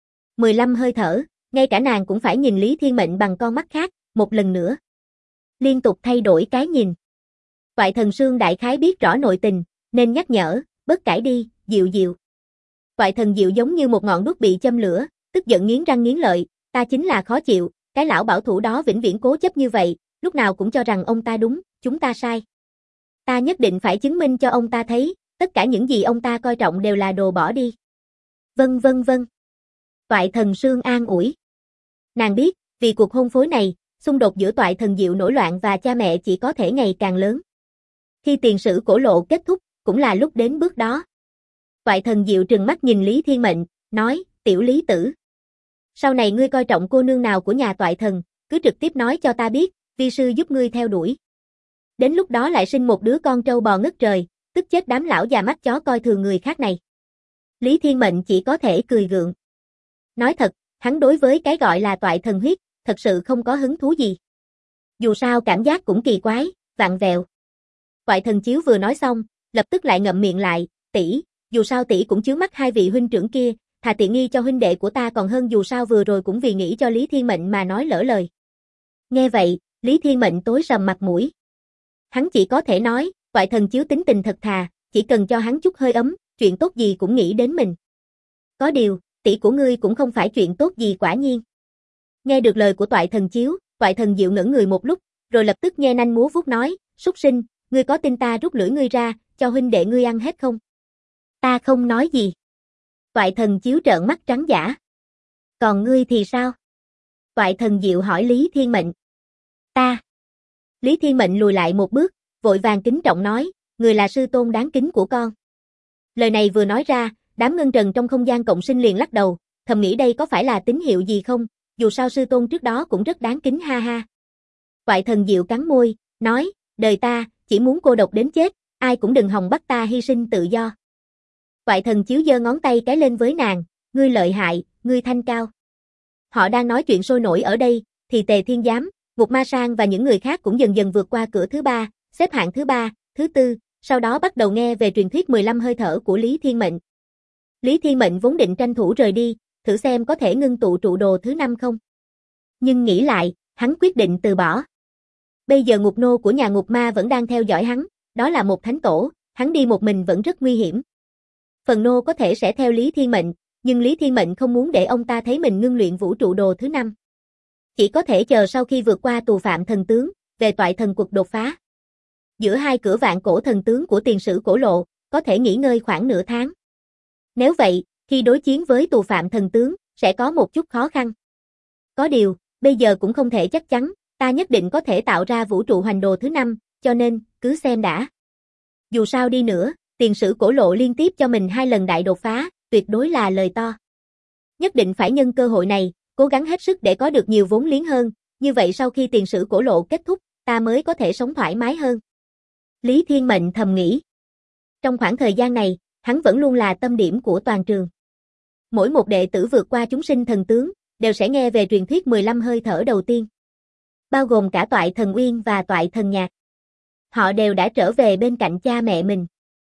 Speaker 1: 15 hơi thở, ngay cả nàng cũng phải nhìn Lý Thiên Mệnh bằng con mắt khác, một lần nữa. Liên tục thay đổi cái nhìn. Toại Thần Sương đại khái biết rõ nội tình, nên nhắc nhở, bớt cãi đi, Diệu Diệu. Toại Thần Diệu giống như một ngọn đuốc bị châm lửa, tức giận nghiến răng nghiến lợi, ta chính là khó chịu, cái lão bảo thủ đó vĩnh viễn cố chấp như vậy, lúc nào cũng cho rằng ông ta đúng, chúng ta sai. Ta nhất định phải chứng minh cho ông ta thấy, tất cả những gì ông ta coi trọng đều là đồ bỏ đi. Vâng vâng vâng. Toại Thần Sương an ủi. Nàng biết, vì cuộc hôn phối này, xung đột giữa Toại Thần Diệu nổi loạn và cha mẹ chỉ có thể ngày càng lớn. Khi tiền sử cổ lộ kết thúc, cũng là lúc đến bước đó. Toại Thần Diệu trừng mắt nhìn Lý Thiên Mệnh, nói, tiểu Lý tử. Sau này ngươi coi trọng cô nương nào của nhà Toại Thần, cứ trực tiếp nói cho ta biết, vi sư giúp ngươi theo đuổi. Đến lúc đó lại sinh một đứa con trâu bò ngất trời, tức chết đám lão già mắt chó coi thường người khác này. Lý Thiên Mệnh chỉ có thể cười gượng. Nói thật, hắn đối với cái gọi là Toại Thần huyết, thật sự không có hứng thú gì. Dù sao cảm giác cũng kỳ quái, vặn vẹo. Toại Thần Chiếu vừa nói xong, lập tức lại ngậm miệng lại, tỷ, dù sao tỷ cũng chướng mắt hai vị huynh trưởng kia, thà tiện nghi cho huynh đệ của ta còn hơn, dù sao vừa rồi cũng vì nghĩ cho Lý Thiên Mệnh mà nói lỡ lời. Nghe vậy, Lý Thiên Mệnh tối sầm mặt mũi. Hắn chỉ có thể nói, Toại Thần Chiếu tính tình thật thà, chỉ cần cho hắn chút hơi ấm, chuyện tốt gì cũng nghĩ đến mình. Có điều, tỷ của ngươi cũng không phải chuyện tốt gì quả nhiên. Nghe được lời của Toại Thần Chiếu, Toại Thần Diệu ngẩn người một lúc, rồi lập tức nhe nanh múa vuốt nói, súc sinh, ngươi có tin ta rút lưỡi ngươi ra, cho huynh đệ ngươi ăn hết không? Ta không nói gì. Toại Thần Chiếu trợn mắt trắng dã. Còn ngươi thì sao? Toại Thần Diệu hỏi Lý Thiên Mệnh. Ta. Lý Thiên Mệnh lùi lại một bước, vội vàng kính trọng nói, người là sư tôn đáng kính của con. Lời này vừa nói ra, đám ngân trần trong không gian cộng sinh liền lắc đầu, thầm nghĩ đây có phải là tín hiệu gì không, dù sao sư tôn trước đó cũng rất đáng kính ha ha. Toại Thần Diệu cắn môi, nói, đời ta, chỉ muốn cô độc đến chết, ai cũng đừng hòng bắt ta hy sinh tự do. Toại Thần Chiếu giơ ngón tay cái lên với nàng, ngươi lợi hại, ngươi thanh cao. Họ đang nói chuyện sôi nổi ở đây, thì Tề Thiên Giám, Ngục Ma Sang và những người khác cũng dần dần vượt qua cửa thứ 3, xếp hạng thứ 3, thứ 4, sau đó bắt đầu nghe về truyền thuyết 15 hơi thở của Lý Thiên Mệnh. Lý Thiên Mệnh vốn định tranh thủ rời đi, thử xem có thể ngưng tụ trụ đồ thứ 5 không. Nhưng nghĩ lại, hắn quyết định từ bỏ. Bây giờ ngục nô của nhà Ngục Ma vẫn đang theo dõi hắn, đó là một thánh tổ, hắn đi một mình vẫn rất nguy hiểm. Phần nô có thể sẽ theo Lý Thiên Mệnh, nhưng Lý Thiên Mệnh không muốn để ông ta thấy mình ngưng luyện vũ trụ đồ thứ 5. Chỉ có thể chờ sau khi vượt qua tù phạm thần tướng, về Toại Thần Quật đột phá. Giữa hai cửa vạn cổ thần tướng của tiền sử cổ lộ, có thể nghỉ ngơi khoảng nửa tháng. Nếu vậy, khi đối chiến với tù phạm thần tướng, sẽ có một chút khó khăn. Có điều, bây giờ cũng không thể chắc chắn, ta nhất định có thể tạo ra vũ trụ hoành đồ thứ 5, cho nên, cứ xem đã. Dù sao đi nữa, tiền sử cổ lộ liên tiếp cho mình 2 lần đại đột phá, tuyệt đối là lời to. Nhất định phải nhân cơ hội này, cố gắng hết sức để có được nhiều vốn liếng hơn, như vậy sau khi tiền sử cổ lộ kết thúc, ta mới có thể sống thoải mái hơn. Lý Thiên Mệnh thầm nghĩ. Trong khoảng thời gian này, hắn vẫn luôn là tâm điểm của toàn trường. Mỗi một đệ tử vượt qua chúng sinh thần tướng, đều sẽ nghe về truyền thuyết 15 hơi thở đầu tiên. Bao gồm cả Toại Thần Uyên và Toại Thần Nhạc. Họ đều đã trở về bên cạnh cha mẹ mình.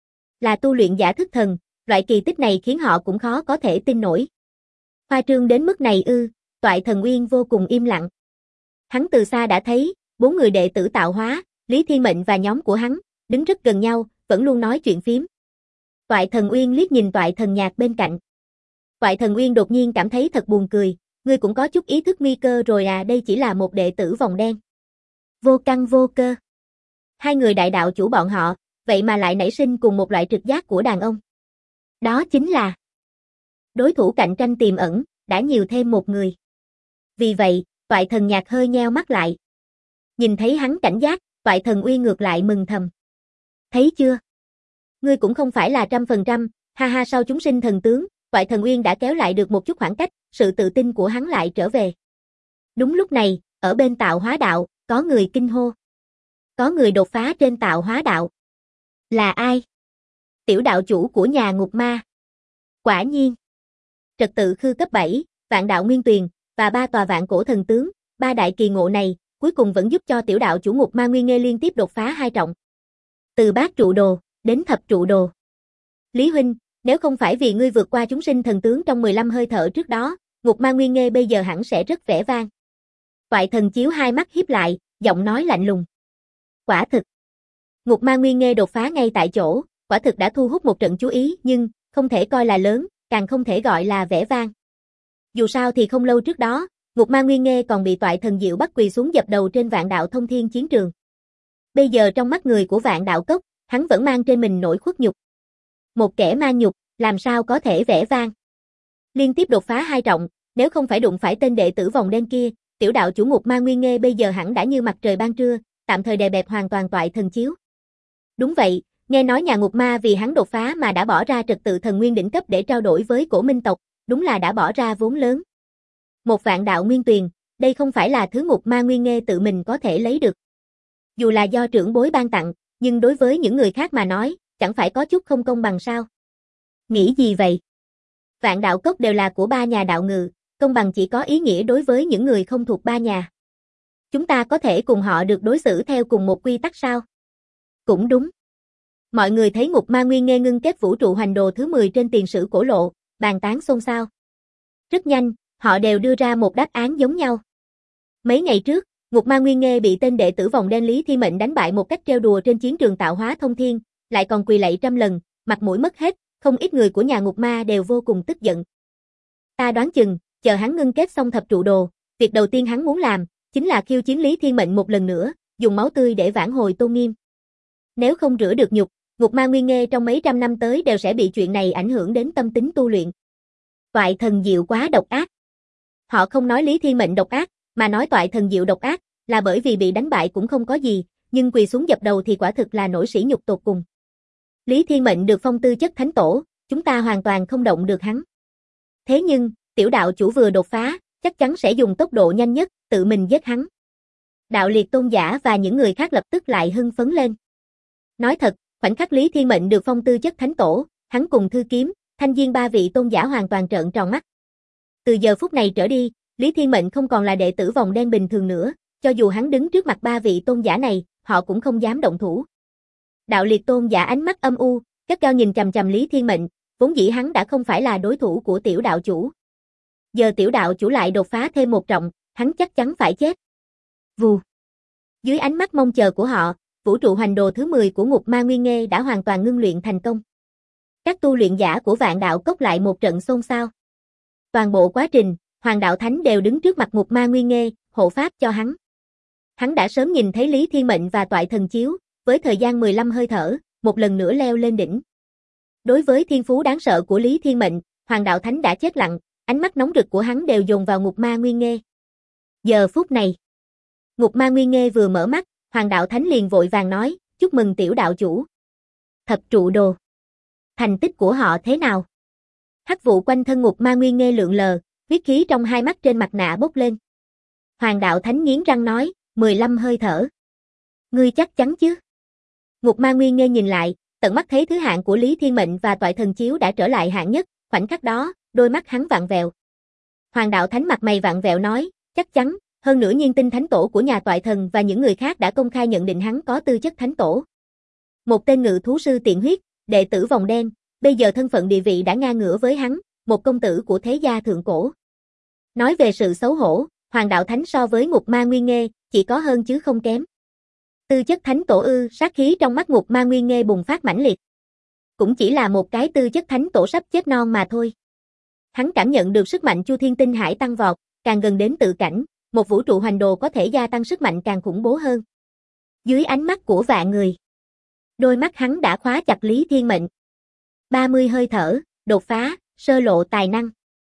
Speaker 1: Là tu luyện giả thức thần, loại kỳ tích này khiến họ cũng khó có thể tin nổi. Khoa trương đến mức này ư? Toại Thần Uyên vô cùng im lặng. Hắn từ xa đã thấy, 4 người đệ tử tạo hóa, Lý Thiên Mệnh và nhóm của hắn, đứng rất gần nhau, vẫn luôn nói chuyện phím. Toại Thần Uyên liếc nhìn Toại Thần Nhạc bên cạnh. Toại Thần Uyên đột nhiên cảm thấy thật buồn cười, ngươi cũng có chút ý thức nguy cơ rồi à, đây chỉ là một đệ tử vòng đen. Vô căn vô cơ. Hai người đại đạo chủ bọn họ, vậy mà lại nảy sinh cùng một loại trực giác của đàn ông. Đó chính là đối thủ cạnh tranh tiềm ẩn, đã nhiều thêm một người. Vì vậy, Toại Thần Nhạc hơi nheo mắt lại. Nhìn thấy hắn cảnh giác, Toại Thần Uyên ngược lại mừng thầm. Thấy chưa? Ngươi cũng không phải là 100%, ha ha. Sau chúng sinh thần tướng, Toại Thần Uyên đã kéo lại được một chút khoảng cách, sự tự tin của hắn lại trở về. Đúng lúc này, ở bên tạo hóa đạo, có người kinh hô. Có người đột phá trên tạo hóa đạo. Là ai? Tiểu đạo chủ của nhà Ngục Ma. Quả nhiên. Trật tự khư cấp 7, vạn đạo nguyên tuyền, và 3 tòa vạn cổ thần tướng, 3 đại kỳ ngộ này, cuối cùng vẫn giúp cho tiểu đạo chủ Ngục Ma Nguyên Nghê liên tiếp đột phá 2 trọng. Từ bát trụ đồ, đến thập trụ đồ. Lý huynh, nếu không phải vì ngươi vượt qua chúng sinh thần tướng trong 15 hơi thở trước đó, Ngục Ma Nguyên Nghê bây giờ hẳn sẽ rất vẻ vang. Toại Thần Chiếu hai mắt híp lại, giọng nói lạnh lùng. Quả thực. Ngục Ma Nguyên Nghê đột phá ngay tại chỗ, quả thực đã thu hút một trận chú ý, nhưng không thể coi là lớn, càng không thể gọi là vẻ vang. Dù sao thì không lâu trước đó, Ngục Ma Nguyên Nghê còn bị Toại Thần Diệu bắt quỳ xuống dập đầu trên Vạn Đạo Thông Thiên chiến trường. Bây giờ trong mắt người của Vạn Đạo Cốc, hắn vẫn mang trên mình nỗi khuất nhục. Một kẻ mang nhục, làm sao có thể vẻ vang. Liên tiếp đột phá 2 trọng, nếu không phải đụng phải tên đệ tử vòng đen kia, tiểu đạo chủ Ngục Ma Nguyên Nghê bây giờ hẳn đã như mặt trời ban trưa, tạm thời đè bẹp hoàn toàn Toại Thần Chiếu. Đúng vậy, nghe nói nhà ngục ma vì hắn đột phá mà đã bỏ ra trật tự thần nguyên đỉnh cấp để trao đổi với cổ minh tộc, đúng là đã bỏ ra vốn lớn. 1.000.000 đạo nguyên tuyền, đây không phải là thứ ngục ma Nguyên Nghê tự mình có thể lấy được. Dù là do trưởng bối ban tặng, nhưng đối với những người khác mà nói, chẳng phải có chút không công bằng sao? Nghĩ gì vậy? Vạn đạo cốc đều là của 3 nhà đạo ngự, công bằng chỉ có ý nghĩa đối với những người không thuộc 3 nhà. Chúng ta có thể cùng họ được đối xử theo cùng một quy tắc sao? Cũng đúng. Mọi người thấy ngục ma Nguyên Nghê ngưng kết vũ trụ hoành đồ thứ 10 trên tiền sử cổ lộ, bàn tán xôn xao. Rất nhanh, họ đều đưa ra một đáp án giống nhau. Mấy ngày trước, ngục ma Nguyên Nghê bị tên đệ tử vòng đen Lý Thiên Mệnh đánh bại một cách trêu đùa trên chiến trường tạo hóa thông thiên, lại còn quỳ lạy trăm lần, mặt mũi mất hết, không ít người của nhà ngục ma đều vô cùng tức giận. Ta đoán chừng, chờ hắn ngưng kết xong thập trụ đồ, việc đầu tiên hắn muốn làm, chính là khiêu chiến Lý Thiên Mệnh một lần nữa, dùng máu tươi để vãn hồi tôn nghiêm. Nếu không rửa được nhục, ngục ma Nguyên Nghê trong mấy trăm năm tới đều sẽ bị chuyện này ảnh hưởng đến tâm tính tu luyện. Toại thần diệu quá độc ác. Họ không nói Lý Thiên Mệnh độc ác, mà nói toại thần diệu độc ác, là bởi vì bị đánh bại cũng không có gì, nhưng quỳ xuống dập đầu thì quả thực là nỗi sỉ nhục tột cùng. Lý Thiên Mệnh được phong tư chất thánh tổ, chúng ta hoàn toàn không động được hắn. Thế nhưng, tiểu đạo chủ vừa đột phá, chắc chắn sẽ dùng tốc độ nhanh nhất, tự mình giết hắn. Đạo liệt tôn giả và những người khác lập tức lại hưng phấn lên. Nói thật, khoảnh khắc Lý Thiên Mệnh được phong tư chất thánh tổ, hắn cùng Thư Kiếm, Thanh Diên 3 vị tôn giả hoàn toàn trợn tròn mắt. Từ giờ phút này trở đi, Lý Thiên Mệnh không còn là đệ tử vòng đen bình thường nữa, cho dù hắn đứng trước mặt 3 vị tôn giả này, họ cũng không dám động thủ. Đạo liệt tôn giả ánh mắt âm u, gắt gao nhìn chằm chằm Lý Thiên Mệnh, vốn dĩ hắn đã không phải là đối thủ của tiểu đạo chủ. Giờ tiểu đạo chủ lại đột phá thêm một trọng, hắn chắc chắn phải chết. Vù. Dưới ánh mắt mong chờ của họ, vũ trụ hoành đồ thứ 10 của ngục ma Nguyên Nghê đã hoàn toàn ngưng luyện thành công. Các tu luyện giả của vạn đạo cốc lại một trận xôn xao. Toàn bộ quá trình, Hoàng đạo thánh đều đứng trước mặt ngục ma Nguyên Nghê, hộ pháp cho hắn. Hắn đã sớm nhìn thấy Lý Thiên Mệnh và toại thần chiếu, với thời gian 15 hơi thở, một lần nữa leo lên đỉnh. Đối với thiên phú đáng sợ của Lý Thiên Mệnh, Hoàng đạo thánh đã chết lặng, ánh mắt nóng rực của hắn đều dồn vào ngục ma Nguyên Nghê. Giờ phút này, ngục ma Nguyên Nghê vừa mở mắt, Hoàng đạo thánh liền vội vàng nói, chúc mừng tiểu đạo chủ. Thập trụ đồ. Thành tích của họ thế nào? Hắc vụ quanh thân ngục ma Nguyên Nghê lượn lờ, huyết khí trong hai mắt trên mặt nạ bốc lên. Hoàng đạo thánh nghiến răng nói, 15 hơi thở. Ngươi chắc chắn chứ? Ngục ma Nguyên Nghê nhìn lại, tận mắt thấy thứ hạng của Lý Thiên Mệnh và toại thần chiếu đã trở lại hạng nhất, khoảnh khắc đó, đôi mắt hắn vặn vẹo. Hoàng đạo thánh mặt mày vặn vẹo nói, chắc chắn, hơn nữa Nhiên Tinh thánh tổ của nhà toại thần và những người khác đã công khai nhận định hắn có tư chất thánh tổ. Một tên ngự thú sư tiện huyết, đệ tử vòng đen, bây giờ thân phận địa vị đã ngang ngửa với hắn, một công tử của thế gia thượng cổ. Nói về sự xấu hổ, Hoàng đạo thánh so với ngục ma Nguyên Nghê, chỉ có hơn chứ không kém. Tư chất thánh tổ ư? Sát khí trong mắt ngục ma Nguyên Nghê bùng phát mãnh liệt. Cũng chỉ là một cái tư chất thánh tổ sắp chết non mà thôi. Hắn cảm nhận được sức mạnh Chu Thiên Tinh Hải tăng vọt, càng gần đến tự cảnh, một vũ trụ hoành đồ có thể gia tăng sức mạnh càng khủng bố hơn. Dưới ánh mắt của vạn người, đôi mắt hắn đã khóa chặt Lý Thiên Mệnh. 30 hơi thở, đột phá, sơ lộ tài năng.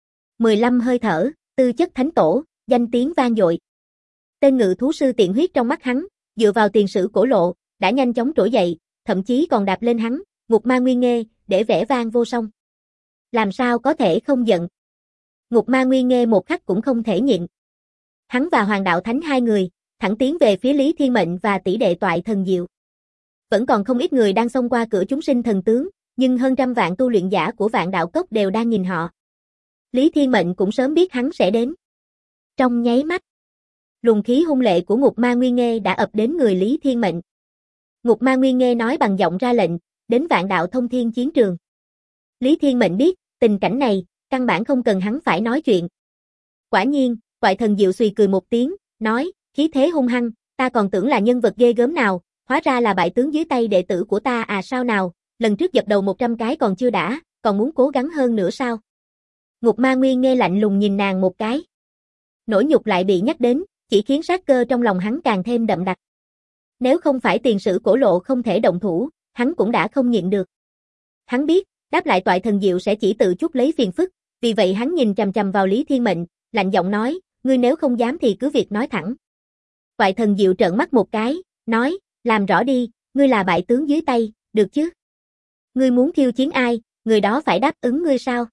Speaker 1: 15 hơi thở, tư chất thánh tổ, danh tiếng vang dội. Tên ngự thú sư tiện huyết trong mắt hắn, dựa vào tiền sử cổ lộ, đã nhanh chóng trỗi dậy, thậm chí còn đạp lên hắn, ngục ma Nguyên Nghê, để vẻ vang vô song. Làm sao có thể không giận? Ngục ma Nguyên Nghê một khắc cũng không thể nhịn. Hắn và Hoàng đạo thánh hai người, thẳng tiến về phía Lý Thiên Mệnh và tỷ đệ toại thần diệu. Vẫn còn không ít người đang xông qua cửa chúng sinh thần tướng, nhưng hơn trăm vạn tu luyện giả của vạn đạo cốc đều đang nhìn họ. Lý Thiên Mệnh cũng sớm biết hắn sẽ đến. Trong nháy mắt, luồng khí hung lệ của ngục ma Nguyên Nghê đã ập đến người Lý Thiên Mệnh. Ngục ma Nguyên Nghê nói bằng giọng ra lệnh, đến vạn đạo thông thiên chiến trường. Lý Thiên Mệnh biết, tình cảnh này, căn bản không cần hắn phải nói chuyện. Quả nhiên, toại thần diệu xùy cười một tiếng, nói, khí thế hung hăng, ta còn tưởng là nhân vật ghê gớm nào, hóa ra là bại tướng dưới tay đệ tử của ta à? Sao nào, lần trước dập đầu 100 cái còn chưa đã, còn muốn cố gắng hơn nữa sao? Ngục ma Nguyên Nghê lạnh lùng nhìn nàng một cái. Nỗi nhục lại bị nhắc đến, chỉ khiến sát cơ trong lòng hắn càng thêm đậm đặc. Nếu không phải tiền sử cổ lộ không thể động thủ, hắn cũng đã không nhịn được. Hắn biết, đáp lại toại thần diệu sẽ chỉ tự chuốc lấy phiền phức, vì vậy hắn nhìn chằm chằm vào Lý Thiên Mệnh, lạnh giọng nói, ngươi nếu không dám thì cứ việc nói thẳng. Toại thần diệu trợn mắt một cái, nói, làm rõ đi, ngươi là bại tướng dưới tay, được chứ? Ngươi muốn khiêu chiến ai, người đó phải đáp ứng ngươi sao?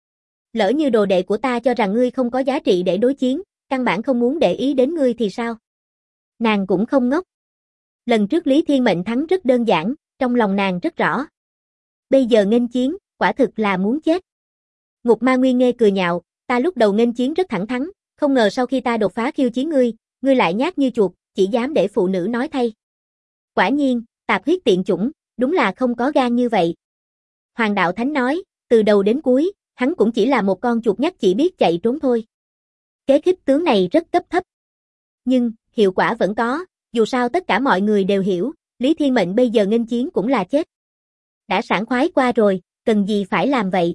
Speaker 1: Lỡ như đồ đệ của ta cho rằng ngươi không có giá trị để đối chiến, căn bản không muốn để ý đến ngươi thì sao? Nàng cũng không ngốc. Lần trước Lý Thiên Mệnh thắng rất đơn giản, trong lòng nàng rất rõ. Bây giờ nghênh chiến, quả thực là muốn chết. Ngục Ma Nguyên Nghê cười nhạo, ta lúc đầu nghênh chiến rất thẳng thắn, không ngờ sau khi ta đột phá khiêu chiến ngươi lại nhát như chuột, chỉ dám để phụ nữ nói thay. Quả nhiên, tạp huyết tiện chủng, đúng là không có gan như vậy. Hoàng Đạo Thánh nói, từ đầu đến cuối, hắn cũng chỉ là một con chuột nhắt chỉ biết chạy trốn thôi. Kế khích tướng này rất cấp thấp. Nhưng, hiệu quả vẫn có, dù sao tất cả mọi người đều hiểu, Lý Thiên Mệnh bây giờ nghênh chiến cũng là chết. Đã sảng khoái qua rồi, cần gì phải làm vậy?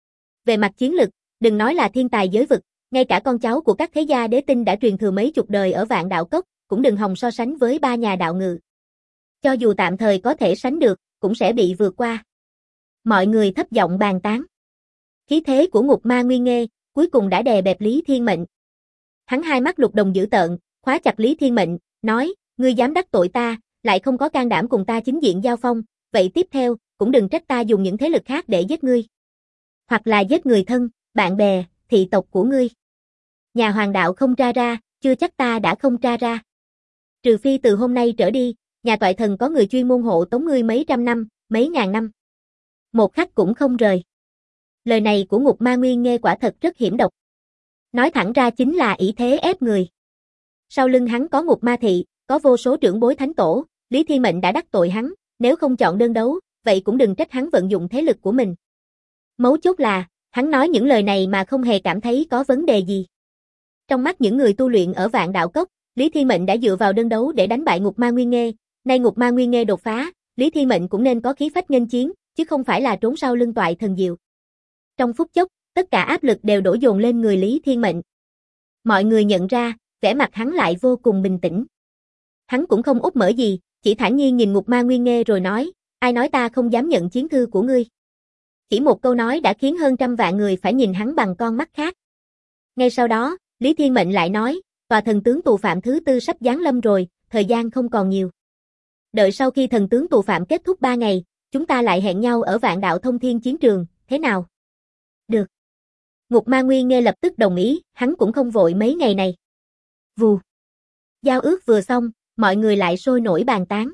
Speaker 1: Về mặt chiến lực, đừng nói là thiên tài giới vực, ngay cả con cháu của các thế gia đế tinh đã truyền thừa mấy chục đời ở Vạn Đạo Cốc, cũng đừng hòng so sánh với ba nhà đạo ngự. Cho dù tạm thời có thể sánh được, cũng sẽ bị vượt qua. Mọi người thấp giọng bàn tán. Khí thế của Ngục Ma Nguyên Nghê, cuối cùng đã đè bẹp Lý Thiên Mệnh. Hắn hai mắt lục đồng dữ tợn, khóa chặt Lý Thiên Mệnh, nói, ngươi dám đắc tội ta, lại không có can đảm cùng ta chính diện giao phong, vậy tiếp theo, cũng đừng trách ta dùng những thế lực khác để giết ngươi. Hoặc là giết người thân, bạn bè, thị tộc của ngươi. Nhà Hoàng Đạo không tra ra, chưa chắc ta đã không tra ra. Trừ phi từ hôm nay trở đi, nhà Toại Thần có người chuyên môn hộ tống ngươi mấy trăm năm, mấy ngàn năm. Một khắc cũng không rời. Lời này của Ngục Ma Nguyên Nghê quả thật rất hiểm độc. Nói thẳng ra chính là ỷ thế ép người. Sau lưng hắn có Ngục Ma Thị, có vô số trưởng bối thánh tổ, Lý Thiên Mệnh đã đắc tội hắn, nếu không chọn đơn đấu, vậy cũng đừng trách hắn vận dụng thế lực của mình. Mấu chốt là, hắn nói những lời này mà không hề cảm thấy có vấn đề gì. Trong mắt những người tu luyện ở Vạn Đạo Cốc, Lý Thiên Mệnh đã dựa vào đơn đấu để đánh bại Ngục Ma Nguyên Nghê, nay Ngục Ma Nguyên Nghê đột phá, Lý Thiên Mệnh cũng nên có khí phách nghênh chiến, chứ không phải là trốn sau lưng Toại Thần Diệu. Trong phút chốc, tất cả áp lực đều đổ dồn lên người Lý Thiên Mệnh. Mọi người nhận ra, vẻ mặt hắn lại vô cùng bình tĩnh. Hắn cũng không úp mở gì, chỉ thản nhiên nhìn Ngục Ma Nguyên Nghê rồi nói, ai nói ta không dám nhận chiến thư của ngươi. Chỉ một câu nói đã khiến hơn trăm vạn người phải nhìn hắn bằng con mắt khác. Ngay sau đó, Lý Thiên Mệnh lại nói, tòa thần tướng tù phạm thứ tư sắp giáng lâm rồi, thời gian không còn nhiều. Đợi sau khi thần tướng tù phạm kết thúc 3 ngày, chúng ta lại hẹn nhau ở Vạn Đạo Thông Thiên chiến trường, thế nào? Được. Ngục Ma Nguyên Nghê lập tức đồng ý, hắn cũng không vội mấy ngày này. Vù. Giao ước vừa xong, mọi người lại sôi nổi bàn tán.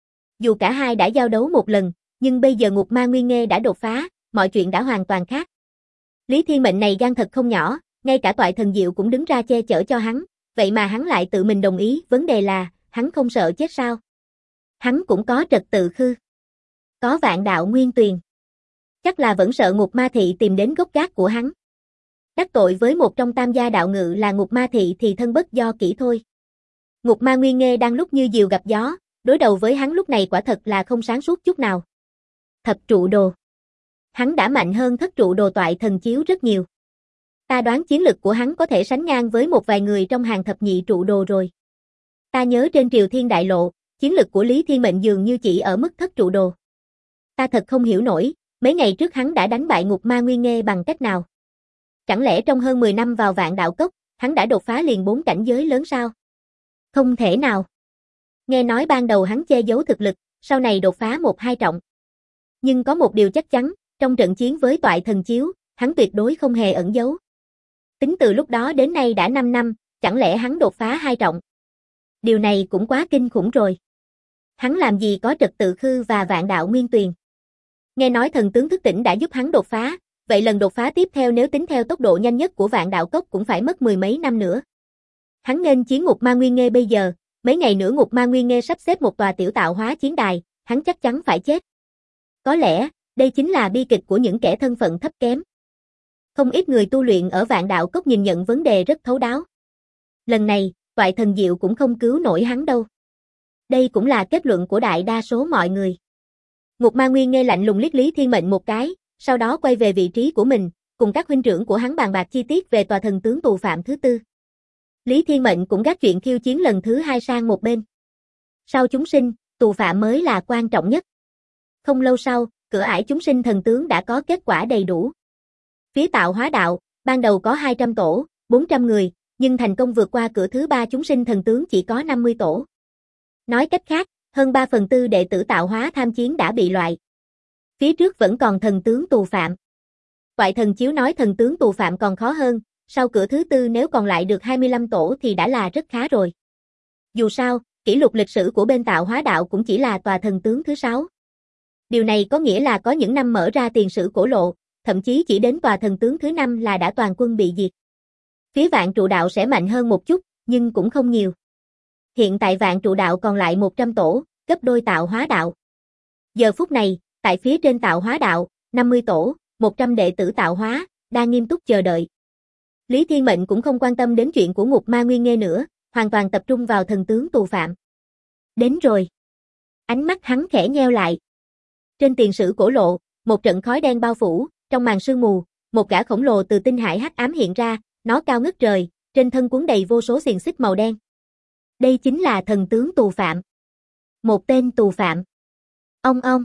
Speaker 1: Dù cả hai đã giao đấu một lần, nhưng bây giờ Ngục Ma Nguyên Nghê đã đột phá, mọi chuyện đã hoàn toàn khác. Lý Thiên Mệnh này gan thật không nhỏ, ngay cả Toại Thần Diệu cũng đứng ra che chở cho hắn, vậy mà hắn lại tự mình đồng ý, vấn đề là, hắn không sợ chết sao? Hắn cũng có trật tự khư. Có Vạn Đạo Nguyên Tuyền. Chắc là vẫn sợ Ngục Ma Thị tìm đến gốc gác của hắn. Đắc tội với một trong tam gia đạo ngự là Ngục Ma Thị thì thân bất do kỹ thôi. Ngục Ma Nguyên Nghê đang lúc như diều gặp gió, đối đầu với hắn lúc này quả thật là không sáng suốt chút nào. Thập trụ đồ. Hắn đã mạnh hơn thất trụ đồ Toại Thần chiếu rất nhiều. Ta đoán chiến lực của hắn có thể sánh ngang với một vài người trong hàng thập nhị trụ đồ rồi. Ta nhớ trên Triều Thiên Đại Lộ, chiến lực của Lý Thiên Mệnh dường như chỉ ở mức thất trụ đồ. Ta thật không hiểu nổi, mấy ngày trước hắn đã đánh bại Ngục Ma Nguyên Nghê bằng cách nào? Chẳng lẽ trong hơn 10 năm vào Vạn Đạo Cốc, hắn đã đột phá liền 4 cảnh giới lớn sao? Không thể nào. Nghe nói ban đầu hắn che giấu thực lực, sau này đột phá 1-2 trọng. Nhưng có một điều chắc chắn, trong trận chiến với Toại Thần chiếu, hắn tuyệt đối không hề ẩn giấu. Tính từ lúc đó đến nay đã 5 năm, chẳng lẽ hắn đột phá 2 trọng? Điều này cũng quá kinh khủng rồi. Hắn làm gì có trật tự khư và Vạn Đạo Nguyên Tuyền? Nghe nói thần tướng thức tỉnh đã giúp hắn đột phá, vậy lần đột phá tiếp theo nếu tính theo tốc độ nhanh nhất của Vạn Đạo Cốc cũng phải mất 10 mấy năm nữa. Hắn nghênh chiến Ngục Ma Nguyên Nghê bây giờ, mấy ngày nữa Ngục Ma Nguyên Nghê sắp xếp một tòa tiểu tạo hóa chiến đài, hắn chắc chắn phải chết. Có lẽ, đây chính là bi kịch của những kẻ thân phận thấp kém. Không ít người tu luyện ở Vạn Đạo Cốc nhìn nhận vấn đề rất thấu đáo. Lần này, Toại Thần Diệu cũng không cứu nổi hắn đâu. Đây cũng là kết luận của đại đa số mọi người. Ngục Ma Nguyên Nghê lạnh lùng liếc Lý Thiên Mệnh một cái, sau đó quay về vị trí của mình, cùng các huynh trưởng của hắn bàn bạc chi tiết về tòa thần tướng tù phạm thứ tư. Lý Thiên Mệnh cũng gác chuyện khiêu chiến lần thứ 2 sang một bên. Sau chúng sinh, tù phạm mới là quan trọng nhất. Không lâu sau, cửa ải chúng sinh thần tướng đã có kết quả đầy đủ. Phía tạo hóa đạo, ban đầu có 200 tổ, 400 người, nhưng thành công vượt qua cửa thứ 3 chúng sinh thần tướng chỉ có 50 tổ. Nói cách khác, Hơn 3/4 đệ tử tạo hóa tham chiến đã bị loại. Phía trước vẫn còn thần tướng tù phạm. Toại thần chiếu nói thần tướng tù phạm còn khó hơn, sau cửa thứ tư nếu còn lại được 25 tổ thì đã là rất khá rồi. Dù sao, kỷ lục lịch sử của bên tạo hóa đạo cũng chỉ là tòa thần tướng thứ 6. Điều này có nghĩa là có những năm mở ra tiền sử cổ lộ, thậm chí chỉ đến tòa thần tướng thứ 5 là đã toàn quân bị diệt. Phía vạn trụ đạo sẽ mạnh hơn một chút, nhưng cũng không nhiều. Hiện tại vạn trụ đạo còn lại 100 tổ, gấp đôi tạo hóa đạo. Giờ phút này, tại phía trên tạo hóa đạo, 50 tổ, 100 đệ tử tạo hóa, đang nghiêm túc chờ đợi. Lý Thiên Mệnh cũng không quan tâm đến chuyện của ngục ma Nguyên Nghê nữa, hoàn toàn tập trung vào thần tướng tù phạm. Đến rồi. Ánh mắt hắn khẽ nheo lại. Trên tiền sử cổ lộ, một trận khói đen bao phủ, trong màn sương mù, một gã khổng lồ từ tinh hải hắc ám hiện ra, nó cao ngất trời, trên thân cuốn đầy vô số xiềng xích màu đen. Đây chính là thần tướng tù phạm. Một tên tù phạm. Ông.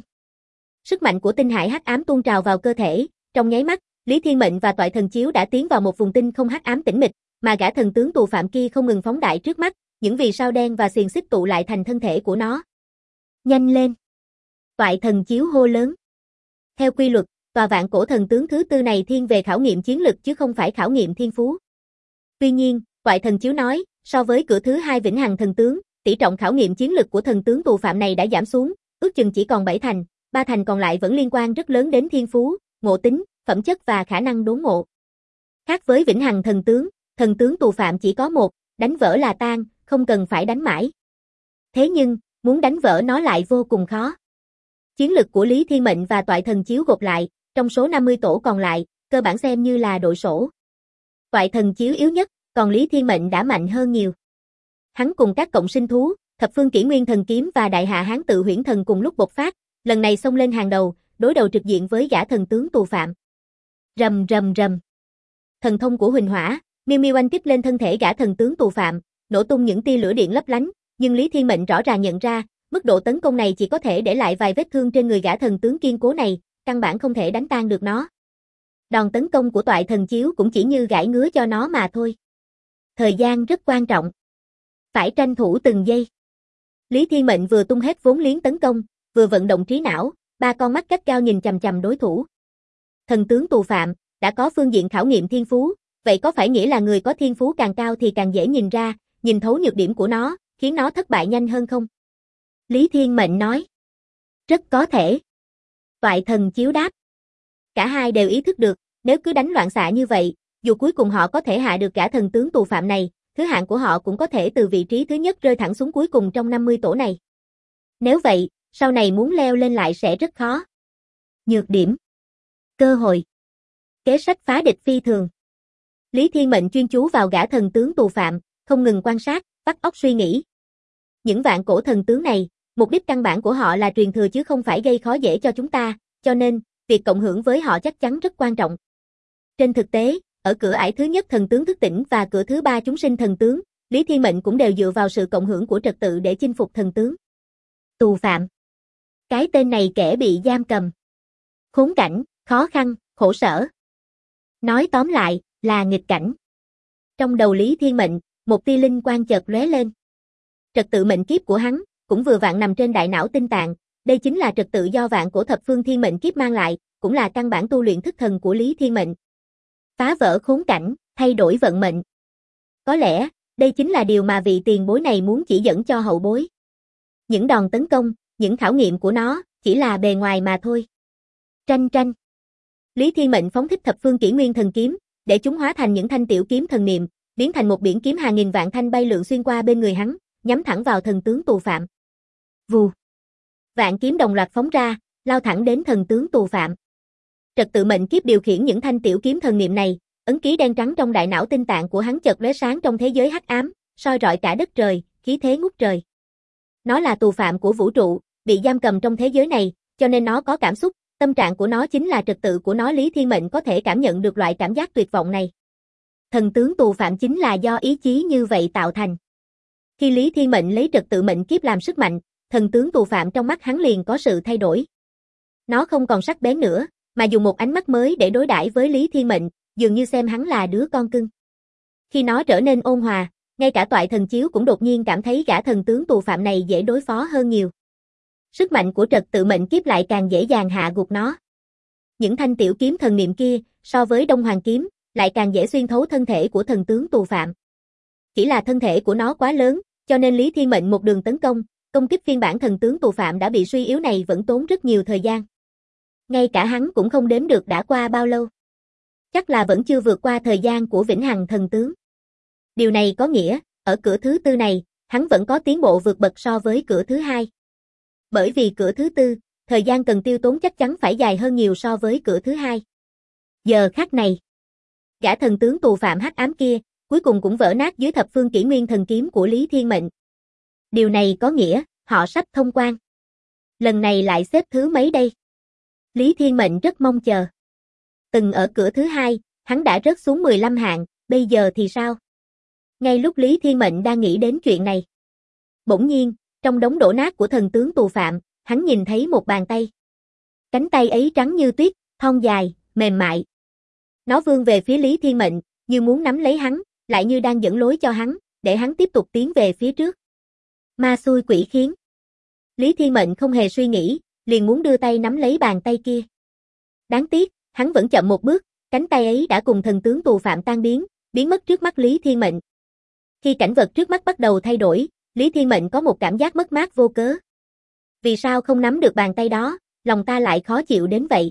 Speaker 1: Sức mạnh của tinh hải hắc ám tuôn trào vào cơ thể, trong nháy mắt, Lý Thiên Mệnh và Toại thần chiếu đã tiến vào một vùng tinh không hắc ám tĩnh mịch, mà gã thần tướng tù phạm kia không ngừng phóng đại trước mắt, những vì sao đen và xiềng xích tụ lại thành thân thể của nó. Nhanh lên! Toại thần chiếu hô lớn. Theo quy luật, tòa vạn cổ thần tướng thứ tư này thiên về khảo nghiệm chiến lực chứ không phải khảo nghiệm thiên phú. Tuy nhiên, Toại thần chiếu nói, so với cửa thứ 2 vĩnh hằng thần tướng, tỷ trọng khảo nghiệm chiến lực của thần tướng tù phạm này đã giảm xuống, ước chừng chỉ còn 7 thành, 3 thành còn lại vẫn liên quan rất lớn đến thiên phú, ngộ tính, phẩm chất và khả năng đốn ngộ. Khác với vĩnh hằng thần tướng tù phạm chỉ có một, đánh vỡ là tan, không cần phải đánh mãi. Thế nhưng, muốn đánh vỡ nó lại vô cùng khó. Chiến lực của Lý Thiên Mệnh và Toại thần chiếu gộp lại, trong số 50 tổ còn lại, cơ bản xem như là đội sổ. Toại thần chiếu yếu nhất, còn Lý Thiên Mệnh đã mạnh hơn nhiều. Hắn cùng các cộng sinh thú, thập phương kỷ nguyên thần kiếm và đại hạ hán tự huyễn thần cùng lúc bộc phát, lần này xông lên hàng đầu, đối đầu trực diện với gã thần tướng tù phạm. Rầm. Thần thông của Huỳnh Hỏa, miêu miêu oanh kích lên thân thể gã thần tướng tù phạm, nổ tung những tia lửa điện lấp lánh, nhưng Lý Thiên Mệnh rõ ràng nhận ra, mức độ tấn công này chỉ có thể để lại vài vết thương trên người gã thần tướng kiên cố này, căn bản không thể đánh tan được nó. Đòn tấn công của Toại thần chiếu cũng chỉ như gãi ngứa cho nó mà thôi. Thời gian rất quan trọng. Phải tranh thủ từng giây. Lý Thiên Mệnh vừa tung hết vốn liếng tấn công, vừa vận động trí não, 3 con mắt gắt gao nhìn chằm chằm đối thủ. Thần tướng tù phạm, đã có phương diện khảo nghiệm thiên phú, vậy có phải nghĩa là người có thiên phú càng cao thì càng dễ nhìn ra, nhìn thấu nhược điểm của nó, khiến nó thất bại nhanh hơn không? Lý Thiên Mệnh nói. Rất có thể. Toại thần chiếu đáp. Cả hai đều ý thức được, nếu cứ đánh loạn xạ như vậy, dù cuối cùng họ có thể hạ được gã thần tướng tù phạm này, thứ hạng của họ cũng có thể từ vị trí thứ nhất rơi thẳng xuống cuối cùng trong 50 tổ này. Nếu vậy, sau này muốn leo lên lại sẽ rất khó. Nhược điểm. Cơ hội. Kế sách phá địch phi thường. Lý Thiên Mệnh chuyên chú vào gã thần tướng tù phạm, không ngừng quan sát, vắt óc suy nghĩ. Những vạn cổ thần tướng này, mục đích căn bản của họ là truyền thừa chứ không phải gây khó dễ cho chúng ta, cho nên, việc cộng hưởng với họ chắc chắn rất quan trọng. Trên thực tế, ở cửa ải thứ nhất thần tướng thức tỉnh và cửa thứ 3 chúng sinh thần tướng, Lý Thiên Mệnh cũng đều dựa vào sự cộng hưởng của trật tự để chinh phục thần tướng. Tù phạm. Cái tên này kẻ bị giam cầm. Khốn cảnh, khó khăn, khổ sở. Nói tóm lại, là nghịch cảnh. Trong đầu Lý Thiên Mệnh, một tia linh quang chợt lóe lên. Trật tự mệnh kiếp của hắn, cũng vừa vặn nằm trên đại não tinh tạng, đây chính là trật tự do vạn cổ thập phương thiên mệnh kiếp mang lại, cũng là căn bản tu luyện thức thần của Lý Thiên Mệnh. Phá vỡ khốn cảnh, thay đổi vận mệnh. Có lẽ, đây chính là điều mà vị tiền bối này muốn chỉ dẫn cho hậu bối. Những đòn tấn công, những khảo nghiệm của nó, chỉ là bề ngoài mà thôi. Tranh. Lý Thiên Mệnh phóng thích thập phương kỷ nguyên thần kiếm, để chúng hóa thành những thanh tiểu kiếm thần niệm, biến thành một biển kiếm hàng nghìn vạn thanh bay lượn xuyên qua bên người hắn, nhắm thẳng vào thần tướng tù phạm. Vù. Vạn kiếm đồng loạt phóng ra, lao thẳng đến thần tướng tù phạm. Trật tự mệnh kiếp điều khiển những thanh tiểu kiếm thần niệm này, ấn ký đen trắng trong đại não tinh tạng của hắn chợt lóe sáng trong thế giới hắc ám, soi rọi cả đất trời, khí thế ngút trời. Nó là tù phạm của vũ trụ, bị giam cầm trong thế giới này, cho nên nó có cảm xúc, tâm trạng của nó chính là trật tự của nó. Lý Thiên Mệnh có thể cảm nhận được loại cảm giác tuyệt vọng này. Thần tướng tù phạm chính là do ý chí như vậy tạo thành. Khi Lý Thiên Mệnh lấy trật tự mệnh kiếp làm sức mạnh, thần tướng tù phạm trong mắt hắn liền có sự thay đổi. Nó không còn sắc bén nữa, mà dùng một ánh mắt mới để đối đãi với Lý Thiên Mệnh, dường như xem hắn là đứa con cưng. Khi nó trở nên ôn hòa, ngay cả Toại thần chiếu cũng đột nhiên cảm thấy gã thần tướng tù phạm này dễ đối phó hơn nhiều. Sức mạnh của trật tự mệnh kiếp lại càng dễ dàng hạ gục nó. Những thanh tiểu kiếm thần niệm kia, so với Đông Hoàng kiếm, lại càng dễ xuyên thấu thân thể của thần tướng tù phạm. Chỉ là thân thể của nó quá lớn, cho nên Lý Thiên Mệnh một đường tấn công kích phiên bản thần tướng tù phạm đã bị suy yếu này vẫn tốn rất nhiều thời gian. Ngay cả hắn cũng không đếm được đã qua bao lâu. Chắc là vẫn chưa vượt qua thời gian của vĩnh hằng thần tướng. Điều này có nghĩa, ở cửa thứ tư này, hắn vẫn có tiến bộ vượt bậc so với cửa thứ hai. Bởi vì cửa thứ tư, thời gian cần tiêu tốn chắc chắn phải dài hơn nhiều so với cửa thứ hai. Giờ khắc này, gã thần tướng tù phạm hắc ám kia, cuối cùng cũng vỡ nát dưới thập phương kỷ nguyên thần kiếm của Lý Thiên Mệnh. Điều này có nghĩa, họ sắp thông quan. Lần này lại xếp thứ mấy đây? Lý Thiên Mệnh rất mong chờ. Từng ở cửa thứ hai, hắn đã rớt xuống 15 hạng, bây giờ thì sao? Ngay lúc Lý Thiên Mệnh đang nghĩ đến chuyện này. Bỗng nhiên, trong đống đổ nát của thần tướng tù phạm, hắn nhìn thấy một bàn tay. Cánh tay ấy trắng như tuyết, thon dài, mềm mại. Nó vươn về phía Lý Thiên Mệnh, như muốn nắm lấy hắn, lại như đang dẫn lối cho hắn, để hắn tiếp tục tiến về phía trước. Ma xui quỷ khiến. Lý Thiên Mệnh không hề suy nghĩ, liền muốn đưa tay nắm lấy bàn tay kia. Đáng tiếc, hắn vẫn chậm một bước, cánh tay ấy đã cùng thần tướng tù phạm tan biến, biến mất trước mắt Lý Thiên Mệnh. Khi cảnh vật trước mắt bắt đầu thay đổi, Lý Thiên Mệnh có một cảm giác mất mát vô cớ. Vì sao không nắm được bàn tay đó, lòng ta lại khó chịu đến vậy?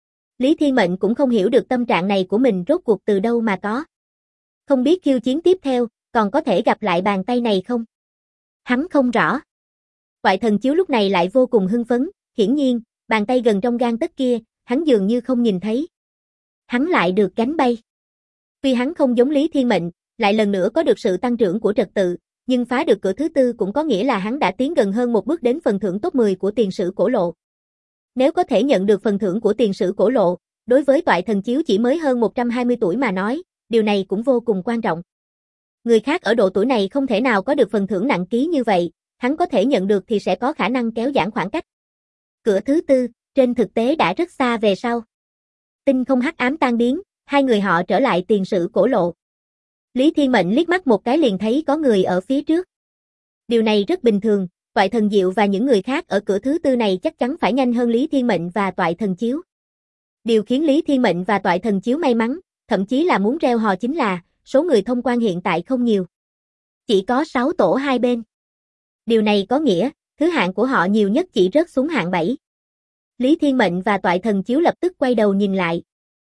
Speaker 1: Lý Thiên Mệnh cũng không hiểu được tâm trạng này của mình rốt cuộc từ đâu mà có. Không biết khiêu chiến tiếp theo, còn có thể gặp lại bàn tay này không? Hắn không rõ. Toại thần chiếu lúc này lại vô cùng hưng phấn, hiển nhiên, bàn tay gần trong gang tấc kia, hắn dường như không nhìn thấy. Hắn lại được gánh bay. Tuy hắn không giống Lý Thiên Mệnh, lại lần nữa có được sự tăng trưởng của trật tự, nhưng phá được cửa thứ tư cũng có nghĩa là hắn đã tiến gần hơn một bước đến phần thưởng top 10 của tiền sử cổ lộ. Nếu có thể nhận được phần thưởng của tiền sử cổ lộ, đối với toại thần chiếu chỉ mới hơn 120 tuổi mà nói, điều này cũng vô cùng quan trọng. Người khác ở độ tuổi này không thể nào có được phần thưởng nặng ký như vậy, hắn có thể nhận được thì sẽ có khả năng kéo giãn khoảng cách. Cửa thứ tư, trên thực tế đã rất xa về sau. Tinh không hắc ám tan biến, hai người họ trở lại tiền sử cổ lộ. Lý Thiên Mệnh liếc mắt một cái liền thấy có người ở phía trước. Điều này rất bình thường, Toại Thần Diệu và những người khác ở cửa thứ tư này chắc chắn phải nhanh hơn Lý Thiên Mệnh và Toại Thần Chiếu. Điều khiến Lý Thiên Mệnh và Toại Thần Chiếu may mắn, thậm chí là muốn reo hò chính là, số người thông quan hiện tại không nhiều. Chỉ có 6 tổ hai bên. Điều này có nghĩa, thứ hạng của họ nhiều nhất chỉ rớt xuống hạng 7. Lý Thiên Mệnh và Toại Thần Chiếu lập tức quay đầu nhìn lại.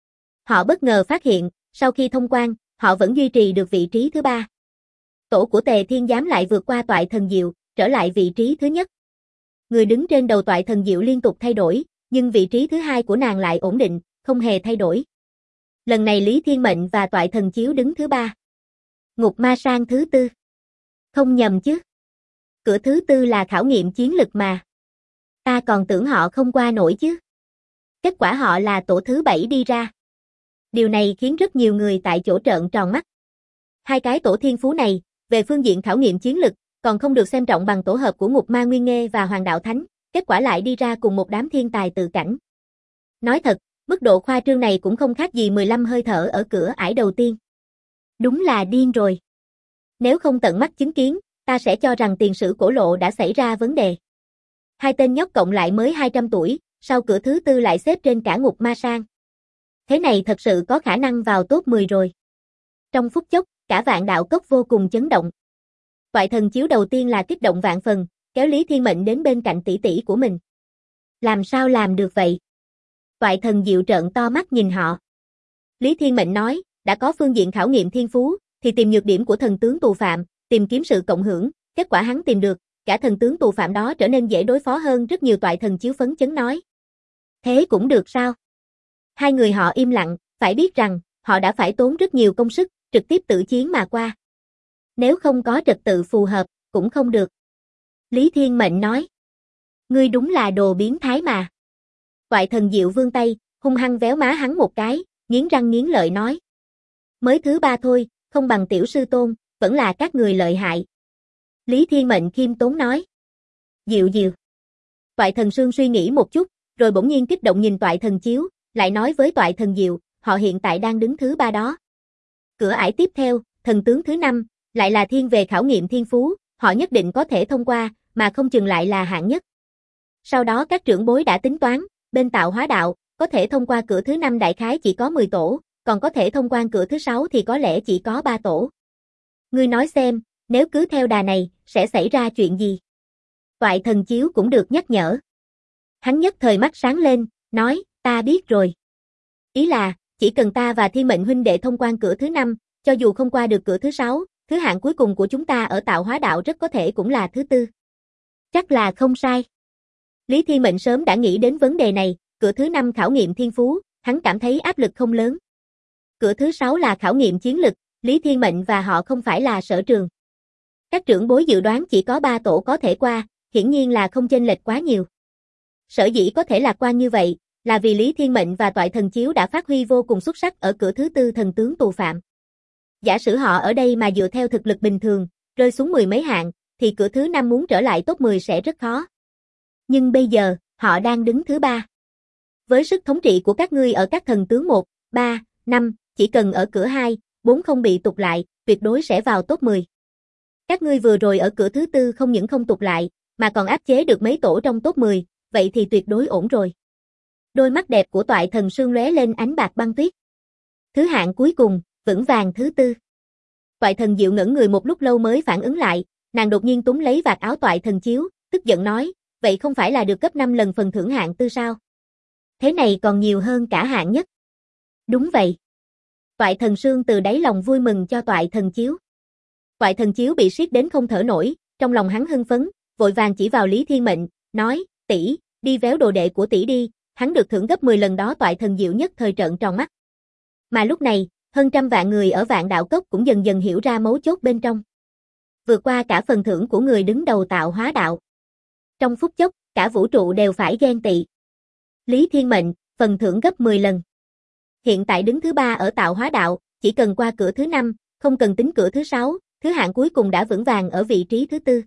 Speaker 1: Họ bất ngờ phát hiện, sau khi thông quan, họ vẫn duy trì được vị trí thứ 3. Tổ của Tề Thiên Giám lại vượt qua Toại Thần Diệu, trở lại vị trí thứ nhất. Người đứng trên đầu Toại Thần Diệu liên tục thay đổi, nhưng vị trí thứ 2 của nàng lại ổn định, không hề thay đổi. Lần này Lý Thiên Mệnh và Toại Thần Chiếu đứng thứ 3. Ngục Ma Sang thứ 4. Không nhầm chứ. Cửa thứ 4 là khảo nghiệm chiến lực mà. Ta còn tưởng họ không qua nổi chứ. Kết quả họ là tổ thứ 7 đi ra. Điều này khiến rất nhiều người tại chỗ trợn tròn mắt. Hai cái tổ thiên phú này, về phương diện khảo nghiệm chiến lực, còn không được xem trọng bằng tổ hợp của Ngục Ma Nguyên Nghê và Hoàng Đạo Thánh, kết quả lại đi ra cùng một đám thiên tài tự cảnh. Nói thật, mức độ khoa trương này cũng không khác gì 15 hơi thở ở cửa ải đầu tiên. Đúng là điên rồi. Nếu không tận mắt chứng kiến, ta sẽ cho rằng tiền sử cổ lộ đã xảy ra vấn đề. Hai tên nhóc cộng lại mới 200 tuổi, sau cửa thứ 4 lại xếp trên cả Ngục Ma Sang. Thế này thật sự có khả năng vào top 10 rồi. Trong phút chốc, cả Vạn Đạo Cốc vô cùng chấn động. Toại Thần Chiếu đầu tiên là kích động vạn phần, kéo Lý Thiên Mệnh đến bên cạnh tỷ tỷ của mình. Làm sao làm được vậy? Toại Thần Diệu trợn to mắt nhìn họ. Lý Thiên Mệnh nói, đã có phương diện khảo nghiệm thiên phú, thì tìm nhược điểm của thần tướng tù phạm, tìm kiếm sự cộng hưởng, kết quả hắn tìm được, cả thần tướng tù phạm đó trở nên dễ đối phó hơn rất nhiều. Toại Thần Chiếu phấn chấn nói. Thế cũng được sao? Hai người họ im lặng, phải biết rằng, họ đã phải tốn rất nhiều công sức, trực tiếp tự chiến mà qua. Nếu không có trật tự phù hợp, cũng không được. Lý Thiên Mệnh nói. Ngươi đúng là đồ biến thái mà. Toại Thần Diệu vươn tay, hung hăng véo má hắn một cái, nghiến răng nghiến lợi nói. Mới thứ 3 thôi, không bằng tiểu sư tôn, vẫn là các người lợi hại. Lý Thiên Mệnh khiêm tốn nói. Diệu diệu. Toại Thần Sương suy nghĩ một chút, rồi bỗng nhiên kích động nhìn Toại Thần Chiếu, lại nói với Toại Thần Diệu, họ hiện tại đang đứng thứ 3 đó. Cửa ải tiếp theo, thần tướng thứ 5, lại là thiên về khảo nghiệm thiên phú, họ nhất định có thể thông qua, mà không chừng lại là hạng nhất. Sau đó các trưởng bối đã tính toán, bên tạo hóa đạo, có thể thông qua cửa thứ 5 đại khái chỉ có 10 tổ, còn có thể thông qua cửa thứ 6 thì có lẽ chỉ có 3 tổ. Ngươi nói xem, nếu cứ theo đà này, sẽ xảy ra chuyện gì? Toại Thần Chiếu cũng được nhắc nhở. Hắn nhất thời mắt sáng lên, nói, ta biết rồi. Ý là, chỉ cần ta và Thiên Mệnh huynh đệ thông qua cửa thứ 5, cho dù không qua được cửa thứ 6, thứ hạng cuối cùng của chúng ta ở tạo hóa đạo rất có thể cũng là thứ 4. Chắc là không sai. Lý Thiên Mệnh sớm đã nghĩ đến vấn đề này, cửa thứ 5 khảo nghiệm thiên phú, hắn cảm thấy áp lực không lớn. Cửa thứ 6 là khảo nghiệm chiến lực, Lý Thiên Mệnh và họ không phải là sở trường. Các trưởng bối dự đoán chỉ có 3 tổ có thể qua, hiển nhiên là không chênh lệch quá nhiều. Sở dĩ có thể lạc quan như vậy, là vì Lý Thiên Mệnh và Toại Thần Chiếu đã phát huy vô cùng xuất sắc ở cửa thứ 4 thần tướng tù phạm. Giả sử họ ở đây mà dựa theo thực lực bình thường, rơi xuống 10 mấy hạng, thì cửa thứ 5 muốn trở lại top 10 sẽ rất khó. Nhưng bây giờ, họ đang đứng thứ 3. Với sức thống trị của các ngươi ở các thần tướng 1, 3, 5, chỉ cần ở cửa 2, 4 không bị tụt lại, tuyệt đối sẽ vào top 10. Các ngươi vừa rồi ở cửa thứ 4 không những không tụt lại, mà còn áp chế được mấy tổ trong top 10, vậy thì tuyệt đối ổn rồi. Đôi mắt đẹp của Toại Thần sương lóe lên ánh bạc băng tuyết. Thứ hạng cuối cùng, vững vàng thứ 4. Toại Thần Diệu ngẩn người một lúc lâu mới phản ứng lại, nàng đột nhiên túm lấy vạt áo Toại Thần Chiếu, tức giận nói, vậy không phải là được gấp 5 lần phần thưởng hạng 4 sao? Thế này còn nhiều hơn cả hạng nhất. Đúng vậy. Toại Thần Sương từ đáy lòng vui mừng cho Toại Thần Chiếu. Toại Thần Chiếu bị siết đến không thở nổi, trong lòng hắn hưng phấn, vội vàng chỉ vào Lý Thiên Mệnh, nói, tỷ, đi véo đồ đệ của tỷ đi, hắn được thưởng gấp 10 lần đó. Toại Thần Diệu nhất thời trợn tròn mắt. Mà lúc này, hơn trăm vạn người ở Vạn Đạo Cốc cũng dần dần hiểu ra mấu chốt bên trong. Vượt qua cả phần thưởng của người đứng đầu tạo hóa đạo. Trong phút chốc, cả vũ trụ đều phải ghen tị. Lý Thiên Mệnh, phần thưởng gấp 10 lần. Hiện tại đứng thứ 3 ở tạo hóa đạo, chỉ cần qua cửa thứ 5, không cần tính cửa thứ 6, thứ hạng cuối cùng đã vững vàng ở vị trí thứ 4.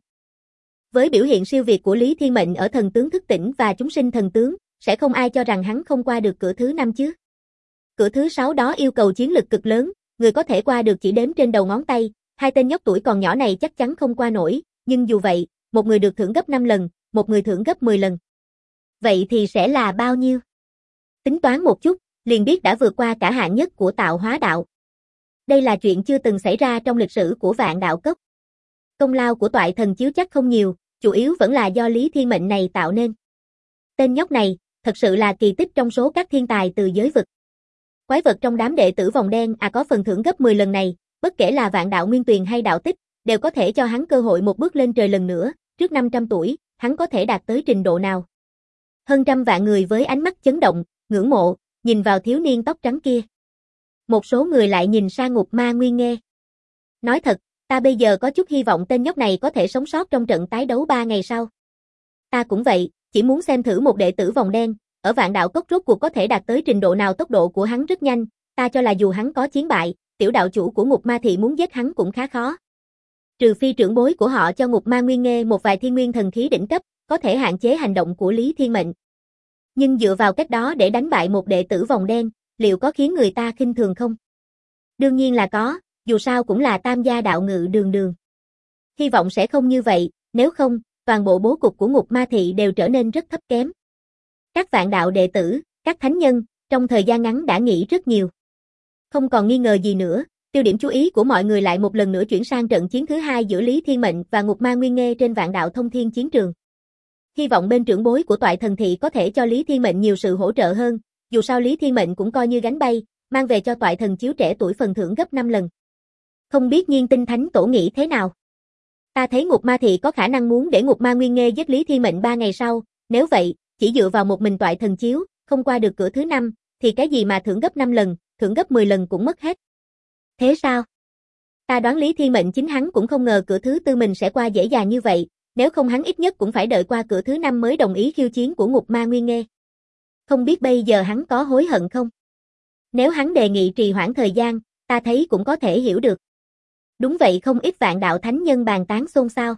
Speaker 1: Với biểu hiện siêu việt của Lý Thiên Mệnh ở thần tướng thức tỉnh và chúng sinh thần tướng, sẽ không ai cho rằng hắn không qua được cửa thứ 5 chứ. Cửa thứ 6 đó yêu cầu chiến lực cực lớn, người có thể qua được chỉ đếm trên đầu ngón tay, hai tên nhóc tuổi còn nhỏ này chắc chắn không qua nổi, nhưng dù vậy, một người được thưởng gấp 5 lần, một người thưởng gấp 10 lần. Vậy thì sẽ là bao nhiêu? Tính toán một chút, liền biết đã vượt qua cả hạng nhất của tạo hóa đạo. Đây là chuyện chưa từng xảy ra trong lịch sử của Vạn Đạo Cốc. Công lao của Toại Thần Chiếu chắc không nhiều, chủ yếu vẫn là do Lý Thiên Mệnh này tạo nên. Tên nhóc này, thật sự là kỳ tích trong số các thiên tài từ giới vực. Quái vật trong đám đệ tử vòng đen có phần thưởng gấp 10 lần này, bất kể là Vạn Đạo Nguyên Tuyền hay Đạo Tích, đều có thể cho hắn cơ hội một bước lên trời lần nữa, trước 500 tuổi, hắn có thể đạt tới trình độ nào. Hơn trăm vạn người với ánh mắt chấn động, ngưỡng mộ, nhìn vào thiếu niên tóc trắng kia. Một số người lại nhìn sang Ngục Ma Nguyên Nghê. Nói thật, ta bây giờ có chút hy vọng tên nhóc này có thể sống sót trong trận tái đấu 3 ngày sau. Ta cũng vậy, chỉ muốn xem thử một đệ tử vòng đen, ở Vạn Đạo Cốc rốt cuộc có thể đạt tới trình độ nào. Tốc độ của hắn rất nhanh, ta cho là dù hắn có chiến bại, tiểu đạo chủ của Ngục Ma Thị muốn giết hắn cũng khá khó. Trừ phi trưởng bối của họ cho Ngục Ma Nguyên Nghê một vài thiên nguyên thần khí đỉnh cấp, có thể hạn chế hành động của Lý Thiên Mệnh. Nhưng dựa vào cách đó để đánh bại một đệ tử vòng đen, liệu có khiến người ta khinh thường không? Đương nhiên là có, dù sao cũng là tam gia đạo ngự đường đường. Hy vọng sẽ không như vậy, nếu không, toàn bộ bố cục của Ngục Ma Thị đều trở nên rất thấp kém. Các vạn đạo đệ tử, các thánh nhân, trong thời gian ngắn đã nghĩ rất nhiều. Không còn nghi ngờ gì nữa, tiêu điểm chú ý của mọi người lại một lần nữa chuyển sang trận chiến thứ 2 giữa Lý Thiên Mệnh và Ngục Ma Nguyên Nghê trên Vạn Đạo Thông Thiên chiến trường. Hy vọng bên trưởng bối của Toại Thần Thị có thể cho Lý Thiên Mệnh nhiều sự hỗ trợ hơn, dù sao Lý Thiên Mệnh cũng coi như gánh bay, mang về cho Toại Thần Chiếu trẻ tuổi phần thưởng gấp 5 lần. Không biết Nhiên Tinh Thánh Tổ nghĩ thế nào? Ta thấy Ngục Ma Thị có khả năng muốn để Ngục Ma Nguyên Nghê giết Lý Thiên Mệnh 3 ngày sau, nếu vậy, chỉ dựa vào một mình Toại Thần Chiếu, không qua được cửa thứ 5, thì cái gì mà thưởng gấp 5 lần, thưởng gấp 10 lần cũng mất hết. Thế sao? Ta đoán Lý Thiên Mệnh chính hắn cũng không ngờ cửa thứ 4 mình sẽ qua dễ dàng như vậy, nếu không hắn ít nhất cũng phải đợi qua cửa thứ 5 mới đồng ý khiêu chiến của Ngục Ma Nguyên Nghê. Không biết bây giờ hắn có hối hận không? Nếu hắn đề nghị trì hoãn thời gian, ta thấy cũng có thể hiểu được. Đúng vậy, không ít vạn đạo thánh nhân bàn tán xôn xao.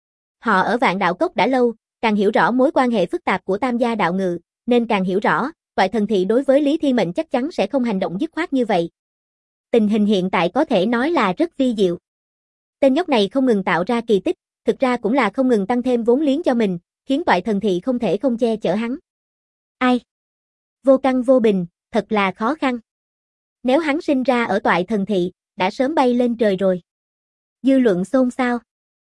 Speaker 1: Họ ở Vạn Đạo Cốc đã lâu, càng hiểu rõ mối quan hệ phức tạp của tam gia đạo ngự, nên càng hiểu rõ, Toại Thần Thị đối với Lý Thiên Mệnh chắc chắn sẽ không hành động dứt khoát như vậy. Tình hình hiện tại có thể nói là rất vi diệu. Tên nhóc này không ngừng tạo ra kỳ tích, thực ra cũng là không ngừng tăng thêm vốn liếng cho mình, khiến toại thần thị không thể không che chở hắn. Ai? Vô căn vô bình, thật là khó khăn. Nếu hắn sinh ra ở toại thần thị, đã sớm bay lên trời rồi. Dư luận xôn xao.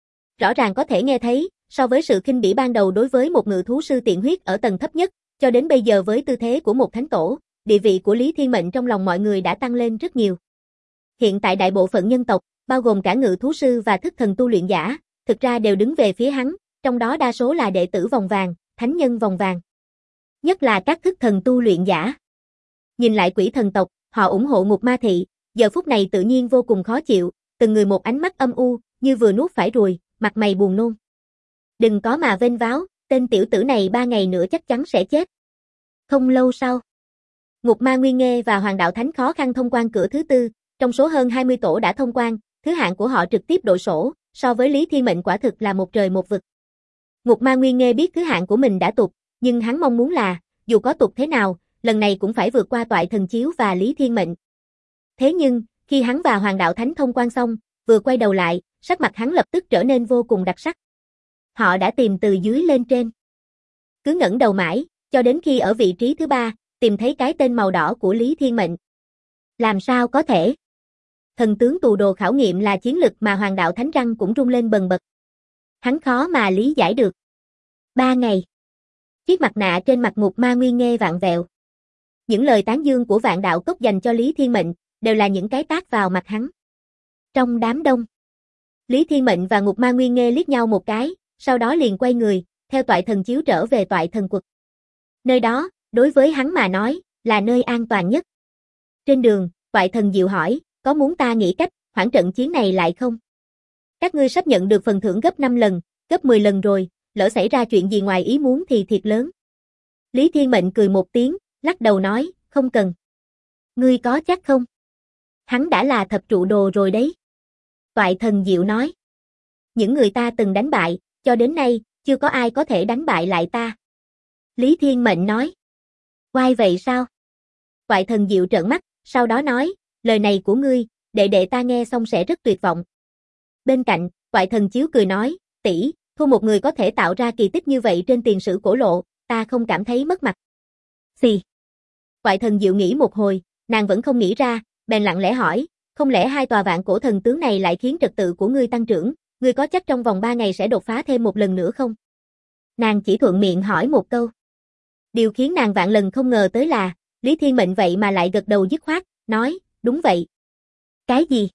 Speaker 1: Rõ ràng có thể nghe thấy, so với sự khinh bỉ ban đầu đối với một ngự thú sư tiện huyết ở tầng thấp nhất, cho đến bây giờ với tư thế của một thánh tổ, địa vị của Lý Thiên Mệnh trong lòng mọi người đã tăng lên rất nhiều. Hiện tại đại bộ phận nhân tộc, bao gồm cả ngự thú sư và thức thần tu luyện giả, thực ra đều đứng về phía hắn, trong đó đa số là đệ tử vòng vàng, thánh nhân vòng vàng. Nhất là các thức thần tu luyện giả. Nhìn lại quỷ thần tộc, họ ủng hộ Ngục Ma Thị, giờ phút này tự nhiên vô cùng khó chịu, từng người một ánh mắt âm u, như vừa nuốt phải ruồi, mặt mày buồn nôn. Đừng có mà vênh váo, tên tiểu tử này 3 ngày nữa chắc chắn sẽ chết. Không lâu sau, Ngục Ma Nguyên Nghê và Hoàng Đạo Thánh khó khăn thông quan cửa thứ tư, trong số hơn 20 tổ đã thông quan, thứ hạng của họ trực tiếp đội sổ, so với Lý Thiên Mệnh quả thực là một trời một vực. Ngục Ma Nguyên Nghê biết thứ hạng của mình đã tụt, nhưng hắn mong muốn là, dù có tụt thế nào, lần này cũng phải vượt qua toại thần chiếu và Lý Thiên Mệnh. Thế nhưng, khi hắn và Hoàng Đạo Thánh thông quan xong, vừa quay đầu lại, sắc mặt hắn lập tức trở nên vô cùng đặc sắc. Họ đã tìm từ dưới lên trên. Cứ ngẩng đầu mãi, cho đến khi ở vị trí thứ 3, tìm thấy cái tên màu đỏ của Lý Thiên Mệnh. Làm sao có thể? Thần tướng tù đồ khảo nghiệm là chiến lực mà Hoàng Đạo Thánh răng cũng rung lên bần bật. Hắn khó mà lý giải được. 3 ngày. Chiếc mặt nạ trên mặt Ngục Ma Nguyên Nghê vặn vẹo. Những lời tán dương của Vạn Đạo Cốc dành cho Lý Thiên Mệnh, đều là những cái tát vào mặt hắn. Trong đám đông, Lý Thiên Mệnh và Ngục Ma Nguyên Nghê liếc nhau một cái, sau đó liền quay người, theo toại thần chiếu trở về toại thần quật. Nơi đó, đối với hắn mà nói, là nơi an toàn nhất. Trên đường, toại thần Diệu hỏi, có muốn ta nghĩ cách, hoãn trận chiến này lại không? Các ngươi sắp nhận được phần thưởng gấp 5 lần, gấp 10 lần rồi, lỡ xảy ra chuyện gì ngoài ý muốn thì thiệt lớn. Lý Thiên Mệnh cười một tiếng, lắc đầu nói, không cần. Ngươi có chắc không? Hắn đã là thập trụ đồ rồi đấy. Toại thần Diệu nói. Những người ta từng đánh bại, cho đến nay, chưa có ai có thể đánh bại lại ta. Lý Thiên Mệnh nói. Oai vậy sao? Toại thần Diệu trợn mắt, sau đó nói, lời này của ngươi, đệ đệ ta nghe xong sẽ rất tuyệt vọng. Bên cạnh, toại thần chiếu cười nói, tỷ, thua một người có thể tạo ra kỳ tích như vậy trên tiền sử cổ lộ, ta không cảm thấy mất mặt. Xì. Toại thần Diệu nghĩ một hồi, nàng vẫn không nghĩ ra, bèn lặng lẽ hỏi, không lẽ 2 tòa vạn cổ thần tướng này lại khiến trật tự của ngươi tăng trưởng, ngươi có chắc trong vòng 3 ngày sẽ đột phá thêm một lần nữa không? Nàng chỉ thuận miệng hỏi một câu. Điều khiến nàng vạn lần không ngờ tới là, Lý Thiên Mệnh vậy mà lại gật đầu dứt khoát, nói, đúng vậy. Cái gì?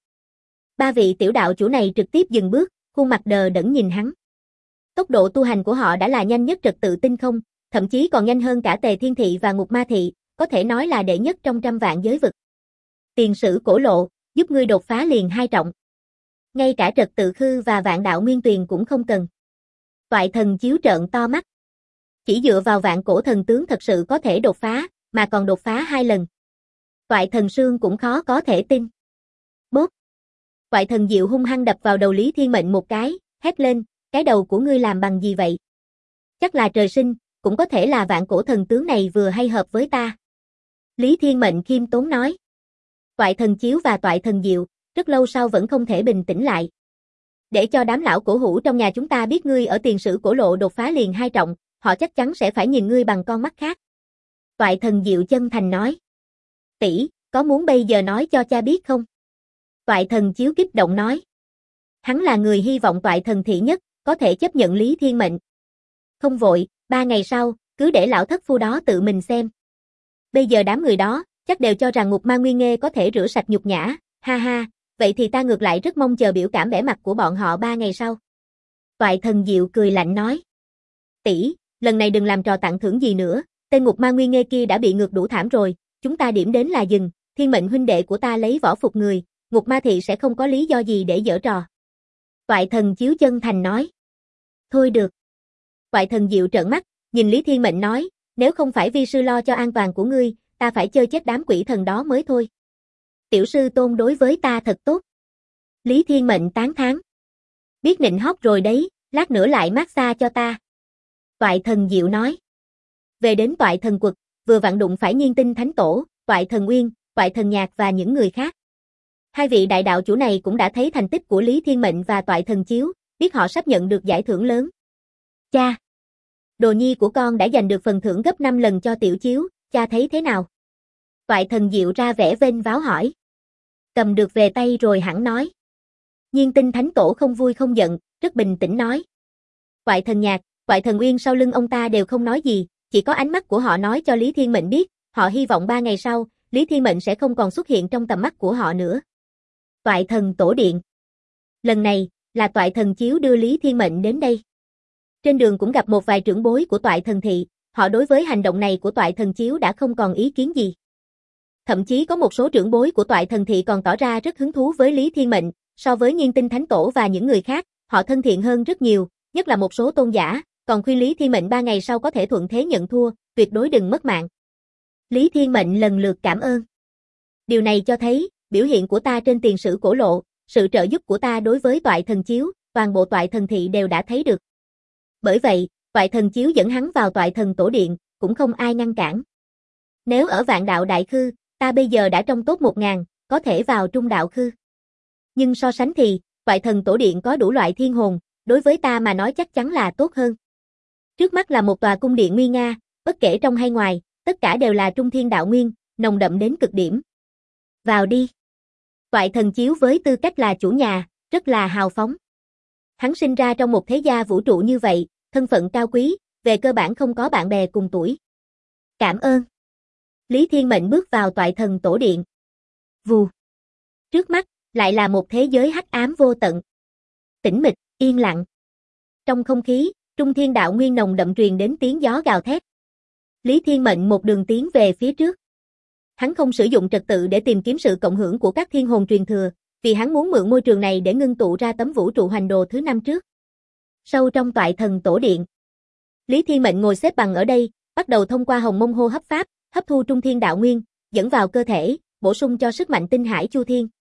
Speaker 1: 3 vị tiểu đạo chủ này trực tiếp dừng bước, khuôn mặt đờ đẫn nhìn hắn. Tốc độ tu hành của họ đã là nhanh nhất trật tự tinh không, thậm chí còn nhanh hơn cả Tề Thiên Thị và Ngục Ma Thị, có thể nói là đệ nhất trong 100 vạn giới vực. Tiền sử cổ lộ, giúp ngươi đột phá liền 2 trọng. Ngay cả trật tự khư và vạn đạo nguyên tuyền cũng không cần. Toại thần chiếu trợn to mắt. Chỉ dựa vào vạn cổ thần tướng thật sự có thể đột phá, mà còn đột phá 2 lần. Toại thần sương cũng khó có thể tin. Bốp. Toại thần Diệu hung hăng đập vào đầu Lý Thiên Mệnh một cái, hét lên, cái đầu của ngươi làm bằng gì vậy? Chắc là trời sinh, cũng có thể là vạn cổ thần tướng này vừa hay hợp với ta. Lý Thiên Mệnh khiêm tốn nói. Toại thần chiếu và toại thần Diệu, rất lâu sau vẫn không thể bình tĩnh lại. Để cho đám lão cổ hủ trong nhà chúng ta biết ngươi ở tiền sử cổ lộ đột phá liền 2 trọng, họ chắc chắn sẽ phải nhìn ngươi bằng con mắt khác. Toại thần Diệu chân thành nói. Tỷ, có muốn bây giờ nói cho cha biết không? Toại thần chiếu kích động nói. Hắn là người hy vọng toại thần thị nhất, có thể chấp nhận Lý Thiên Mệnh. Không vội, 3 ngày sau, cứ để lão thất phu đó tự mình xem. Bây giờ đám người đó, chắc đều cho rằng Ngục Ma Nguyên Nghê có thể rửa sạch nhục nhã, ha ha, vậy thì ta ngược lại rất mong chờ biểu cảm vẻ mặt của bọn họ 3 ngày sau. Toại thần Diệu cười lạnh nói. Tỷ, lần này đừng làm trò tặng thưởng gì nữa, tên Ngục Ma Nguyên Nghê kia đã bị ngược đủ thảm rồi, chúng ta điểm đến là dừng, Thiên Mệnh huynh đệ của ta lấy võ phục người, Ngục Ma Thị sẽ không có lý do gì để giở trò. Toại thần chiếu chân thành nói. Thôi được. Toại thần Diệu trợn mắt, nhìn Lý Thiên Mệnh nói, nếu không phải vi sư lo cho an toàn của ngươi, ta phải chơi chết đám quỷ thần đó mới thôi. Tiểu sư tôn đối với ta thật tốt. Lý Thiên Mệnh tán thán. Biết nịnh hót rồi đấy, lát nữa lại massage cho ta. Toại thần Diệu nói. Về đến toại thần quật, vừa vặn đụng phải Nhiên Tinh Thánh Tổ, toại thần Uyên, toại thần Nhạc và những người khác. 2 vị đại đạo chủ này cũng đã thấy thành tích của Lý Thiên Mệnh và toại thần chiếu, biết họ sắp nhận được giải thưởng lớn. Cha! Đồ nhi của con đã giành được phần thưởng gấp 5 lần cho tiểu chiếu, cha thấy thế nào? Toại Thần Diệu ra vẻ vênh váo hỏi. Cầm được về tay rồi hẳn nói. Nhiên Tinh Thánh Tổ không vui không giận, rất bình tĩnh nói. Toại Thần Nhạc, Toại Thần Uyên sau lưng ông ta đều không nói gì, chỉ có ánh mắt của họ nói cho Lý Thiên Mệnh biết, họ hy vọng 3 ngày sau, Lý Thiên Mệnh sẽ không còn xuất hiện trong tầm mắt của họ nữa. Toại Thần Tổ Điện. Lần này, là Toại Thần Chiếu đưa Lý Thiên Mệnh đến đây. Trên đường cũng gặp một vài trưởng bối của Toại Thần Thị, họ đối với hành động này của Toại Thần Chiếu đã không còn ý kiến gì. Thậm chí có một số trưởng bối của Toại Thần Thị còn tỏ ra rất hứng thú với Lý Thiên Mệnh, so với Nhiên Tinh Thánh Tổ và những người khác, họ thân thiện hơn rất nhiều, nhất là một số tôn giả, còn khuyên Lý Thiên Mệnh 3 ngày sau có thể thuận thế nhận thua, tuyệt đối đừng mất mạng. Lý Thiên Mệnh lần lượt cảm ơn. Điều này cho thấy, biểu hiện của ta trên tiền sử cổ lộ, sự trợ giúp của ta đối với Toại Thần Chiếu, toàn bộ Toại Thần Thị đều đã thấy được. Bởi vậy, Toại Thần Chiếu dẫn hắn vào Toại Thần Tổ Điện, cũng không ai ngăn cản. Nếu ở Vạn Đạo Đại Khư, ta bây giờ đã trong top 1000, có thể vào Trung Đạo Khư. Nhưng so sánh thì, Toại Thần Tổ Điện có đủ loại thiên hồn, đối với ta mà nói chắc chắn là tốt hơn. Trước mắt là một tòa cung điện nguy nga, bất kể trong hay ngoài, tất cả đều là trung thiên đạo nguyên, nồng đậm đến cực điểm. Vào đi. Toại Thần Chiếu với tư cách là chủ nhà, rất là hào phóng. Hắn sinh ra trong một thế gia vũ trụ như vậy, thân phận cao quý, về cơ bản không có bạn bè cùng tuổi. Cảm ơn. Lý Thiên Mệnh bước vào Toại Thần Tổ Điện. Vù. Trước mắt, lại là một thế giới hắc ám vô tận. Tĩnh mịch, yên lặng. Trong không khí, trung thiên đạo nguyên nồng đậm truyền đến tiếng gió gào thét. Lý Thiên Mệnh một đường tiến về phía trước. Hắn không sử dụng trật tự để tìm kiếm sự cộng hưởng của các thiên hồn truyền thừa, vì hắn muốn mượn môi trường này để ngưng tụ ra tấm vũ trụ hoành đồ thứ 5 trước. Sâu trong Toại Thần Tổ Điện. Lý Thiên Mệnh ngồi xếp bằng ở đây, bắt đầu thông qua hồng mông hô hấp pháp, hấp thu trung thiên đạo nguyên, dẫn vào cơ thể, bổ sung cho sức mạnh tinh hải chu thiên.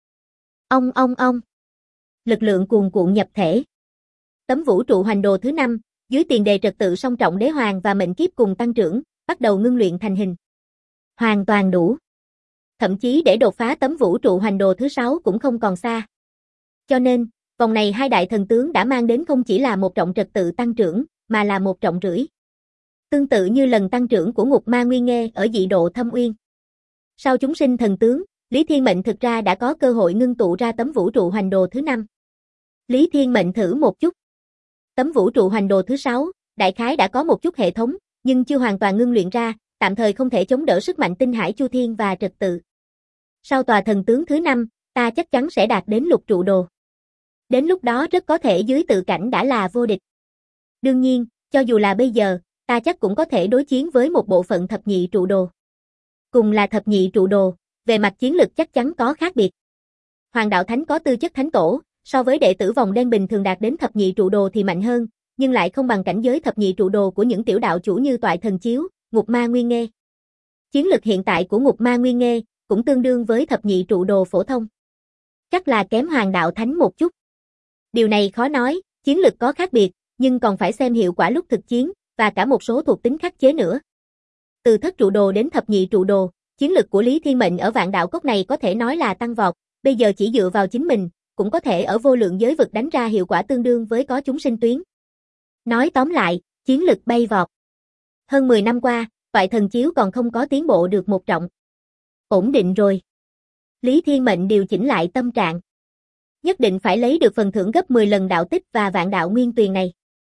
Speaker 1: Ong. Lực lượng cuồn cuộn nhập thể. Tấm vũ trụ hoành đồ thứ 5, dưới tiền đề trật tự song trọng đế hoàng và mệnh kiếp cùng tăng trưởng, bắt đầu ngưng luyện thành hình. Hoàn toàn đủ. Thậm chí để đột phá tấm vũ trụ hoành đồ thứ 6 cũng không còn xa. Cho nên, vòng này hai đại thần tướng đã mang đến không chỉ là một trọng trật tự tăng trưởng, mà là một trọng rưỡi. Tương tự như lần tăng trưởng của Ngục Ma Nguyên Nghê ở dị độ Thâm Uyên. Sau chúng sinh thần tướng, Lý Thiên Mệnh thực ra đã có cơ hội ngưng tụ ra tấm vũ trụ hoành đồ thứ 5. Lý Thiên Mệnh thử một chút. Tấm vũ trụ hoành đồ thứ 6, đại khái đã có một chút hệ thống, nhưng chưa hoàn toàn ngưng luyện ra, tạm thời không thể chống đỡ sức mạnh tinh hải chu thiên và trật tự. Sau tòa thần tướng thứ 5, ta chắc chắn sẽ đạt đến lục trụ đồ. Đến lúc đó rất có thể dưới tự cảnh đã là vô địch. Đương nhiên, cho dù là bây giờ, ta chắc cũng có thể đối chiến với một bộ phận thập nhị trụ đồ. Cùng là thập nhị trụ đồ, về mặt chiến lực chắc chắn có khác biệt. Hoàng Đạo Thánh có tư chất thánh tổ, so với đệ tử vòng đen bình thường đạt đến thập nhị trụ đồ thì mạnh hơn, nhưng lại không bằng cảnh giới thập nhị trụ đồ của những tiểu đạo chủ như Toại Thần Chiếu, Ngục Ma Nguyên Nghê. Chiến lực hiện tại của Ngục Ma Nguyên Nghê cũng tương đương với thập nhị trụ đồ phổ thông. Chắc là kém Hoàng Đạo Thánh một chút. Điều này khó nói, chiến lực có khác biệt, nhưng còn phải xem hiệu quả lúc thực chiến, và cả một số thuộc tính khắc chế nữa. Từ thất trụ đồ đến thập nhị trụ đồ, chiến lực của Lý Thiên Mệnh ở Vạn Đạo Cốc này có thể nói là tăng vọt, bây giờ chỉ dựa vào chính mình, cũng có thể ở vô lượng giới vực đánh ra hiệu quả tương đương với có chúng sinh tuyến. Nói tóm lại, chiến lực bay vọt. Hơn 10 năm qua, Toại Thần Chiếu còn không có tiến bộ được một trọng. Ổn định rồi. Lý Thiên Mệnh điều chỉnh lại tâm trạng. Nhất định phải lấy được phần thưởng gấp 10 lần đạo tích và Vạn Đạo Nguyên Tuyền này.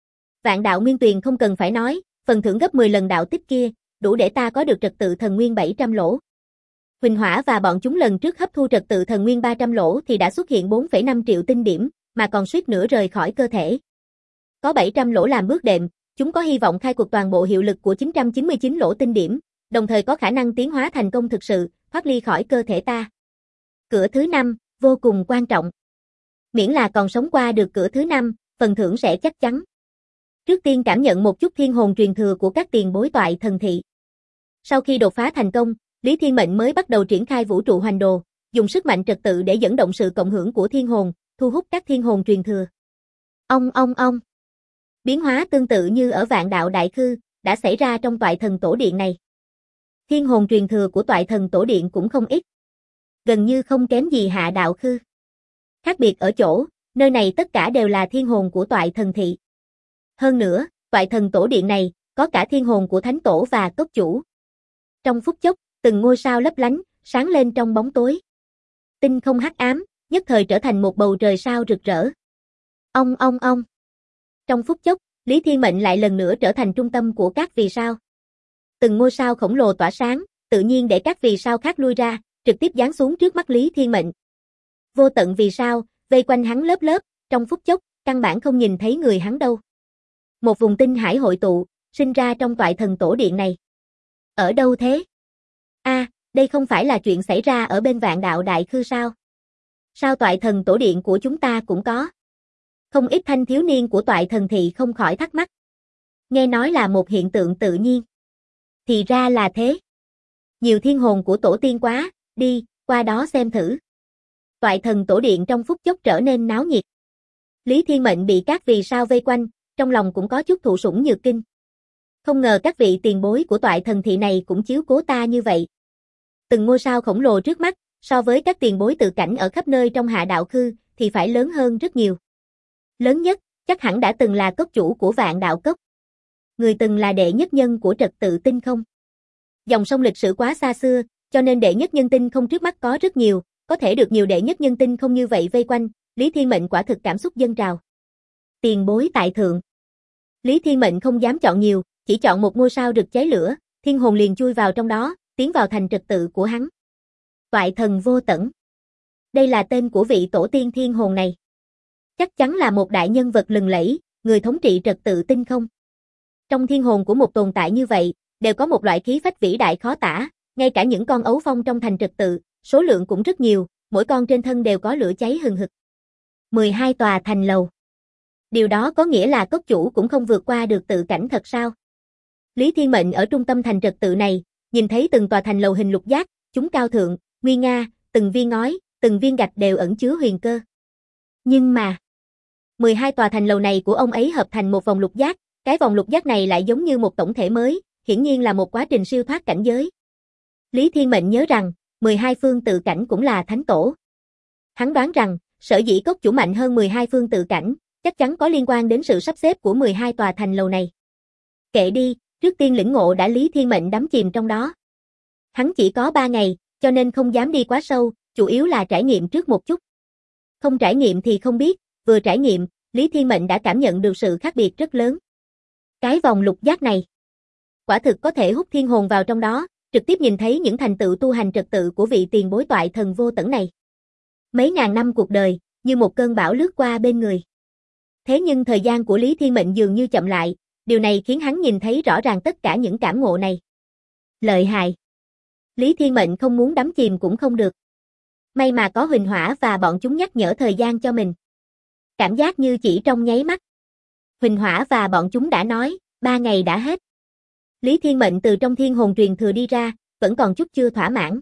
Speaker 1: Vạn Đạo Nguyên Tuyền không cần phải nói, phần thưởng gấp 10 lần đạo tích kia, đủ để ta có được trật tự thần nguyên 700 lỗ. Huỳnh Hỏa và bọn chúng lần trước hấp thu trật tự thần nguyên 300 lỗ thì đã xuất hiện 4,5 triệu tinh điểm, mà còn suýt nữa rời khỏi cơ thể. Có 700 lỗ làm bước đệm, chúng có hy vọng khai cuộc toàn bộ hiệu lực của 999 lỗ tinh điểm, đồng thời có khả năng tiến hóa thành công thực sự, thoát ly khỏi cơ thể ta. Cửa thứ 5, vô cùng quan trọng. Miễn là còn sống qua được cửa thứ 5, phần thưởng sẽ chắc chắn. Trước tiên cảm nhận một chút thiên hồn truyền thừa của các tiền bối Toại Thần Thị. Sau khi đột phá thành công, Lý Thiên Mệnh mới bắt đầu triển khai vũ trụ hoành đồ, dùng sức mạnh trật tự để dẫn động sự cộng hưởng của thiên hồn, thu hút các thiên hồn truyền thừa. Ong. Biến hóa tương tự như ở Vạn Đạo Đại Khư, đã xảy ra trong Toại Thần Tổ Điện này. Thiên hồn truyền thừa của Toại Thần Tổ Điện cũng không ít. Gần như không kém gì Hạ Đạo Khư. Khác biệt ở chỗ, nơi này tất cả đều là thiên hồn của Toại Thần Thị. Hơn nữa, Toại Thần Tổ Điện này, có cả thiên hồn của thánh tổ và cốc chủ. Trong phút chốc, từng ngôi sao lấp lánh, sáng lên trong bóng tối. Tinh không hắc ám, nhất thời trở thành một bầu trời sao rực rỡ. Ong ong ong. Trong phút chốc, Lý Thiên Mệnh lại lần nữa trở thành trung tâm của các vì sao. Từng ngôi sao khổng lồ tỏa sáng, tự nhiên để các vì sao khác lui ra, trực tiếp giáng xuống trước mắt Lý Thiên Mệnh. Vô tận vì sao, vây quanh hắn lớp lớp, trong phút chốc, căn bản không nhìn thấy người hắn đâu. Một vùng tinh hải hội tụ, sinh ra trong toại thần tổ điện này. Ở đâu thế? Đây không phải là chuyện xảy ra ở bên Vạn Đạo Đại Khư sao? Sao toại thần tổ điện của chúng ta cũng có? Không ít thanh thiếu niên của toại thần thị không khỏi thắc mắc. Nghe nói là một hiện tượng tự nhiên. Thì ra là thế. Nhiều thiên hồn của tổ tiên quá, đi, qua đó xem thử. Toại thần tổ điện trong phút chốc trở nên náo nhiệt. Lý Thiên Mệnh bị các vì sao vây quanh, trong lòng cũng có chút thụ sủng nhược kinh. Không ngờ các vị tiền bối của toại thần thị này cũng chiếu cố ta như vậy. Từng ngôi sao khổng lồ trước mắt, so với các tiền bối tự cảnh ở khắp nơi trong Hạ Đạo Khư, thì phải lớn hơn rất nhiều. Lớn nhất, chắc hẳn đã từng là cốc chủ của Vạn Đạo Cốc. Người từng là đệ nhất nhân của trật tự tinh không. Dòng sông lịch sử quá xa xưa, cho nên đệ nhất nhân tinh không trước mắt có rất nhiều, có thể được nhiều đệ nhất nhân tinh không như vậy vây quanh, Lý Thiên Mệnh quả thực cảm xúc dâng trào. Tiền bối tại thượng. Lý Thiên Mệnh không dám chọn nhiều, chỉ chọn một ngôi sao rực cháy lửa, thiên hồn liền chui vào trong đó, tiến vào thành trật tự của hắn. Toại thần vô tận. Đây là tên của vị tổ tiên thiên hồn này. Chắc chắn là một đại nhân vật lừng lẫy, người thống trị trật tự tinh không. Trong thiên hồn của một tồn tại như vậy, đều có một loại khí phách vĩ đại khó tả, ngay cả những con ấu phong trong thành trật tự, số lượng cũng rất nhiều, mỗi con trên thân đều có lửa cháy hừng hực. 12 tòa thành lầu. Điều đó có nghĩa là cốc chủ cũng không vượt qua được tự cảnh thật sao? Lý Thiên Mệnh ở trung tâm thành trật tự này, nhìn thấy từng tòa thành lầu hình lục giác, chúng cao thượng, nguy nga, từng viên ngói, từng viên gạch đều ẩn chứa huyền cơ. Nhưng mà, 12 tòa thành lầu này của ông ấy hợp thành một vòng lục giác, cái vòng lục giác này lại giống như một tổng thể mới, hiển nhiên là một quá trình siêu thoát cảnh giới. Lý Thiên Mệnh nhớ rằng, 12 phương tự cảnh cũng là thánh tổ. Hắn đoán rằng, sở dĩ cốc chủ mạnh hơn 12 phương tự cảnh, chắc chắn có liên quan đến sự sắp xếp của 12 tòa thành lầu này. Kệ đi, trước tiên lĩnh ngộ đã Lý Thiên Mệnh đắm chìm trong đó. Hắn chỉ có 3 ngày, cho nên không dám đi quá sâu, chủ yếu là trải nghiệm trước một chút. Không trải nghiệm thì không biết, vừa trải nghiệm, Lý Thiên Mệnh đã cảm nhận được sự khác biệt rất lớn. Cái vòng lục giác này, quả thực có thể hút thiên hồn vào trong đó, trực tiếp nhìn thấy những thành tựu tu hành trật tự của vị tiền bối toại thần vô tận này. Mấy ngàn năm cuộc đời, như một cơn bão lướt qua bên người. Thế nhưng thời gian của Lý Thiên Mệnh dường như chậm lại, điều này khiến hắn nhìn thấy rõ ràng tất cả những cảm ngộ này. Lợi hại. Lý Thiên Mệnh không muốn đắm chìm cũng không được. May mà có Huỳnh Hỏa và bọn chúng nhắc nhở thời gian cho mình. Cảm giác như chỉ trong nháy mắt. Huỳnh Hỏa và bọn chúng đã nói, 3 ngày đã hết. Lý Thiên Mệnh từ trong thiên hồn truyền thừa đi ra, vẫn còn chút chưa thỏa mãn.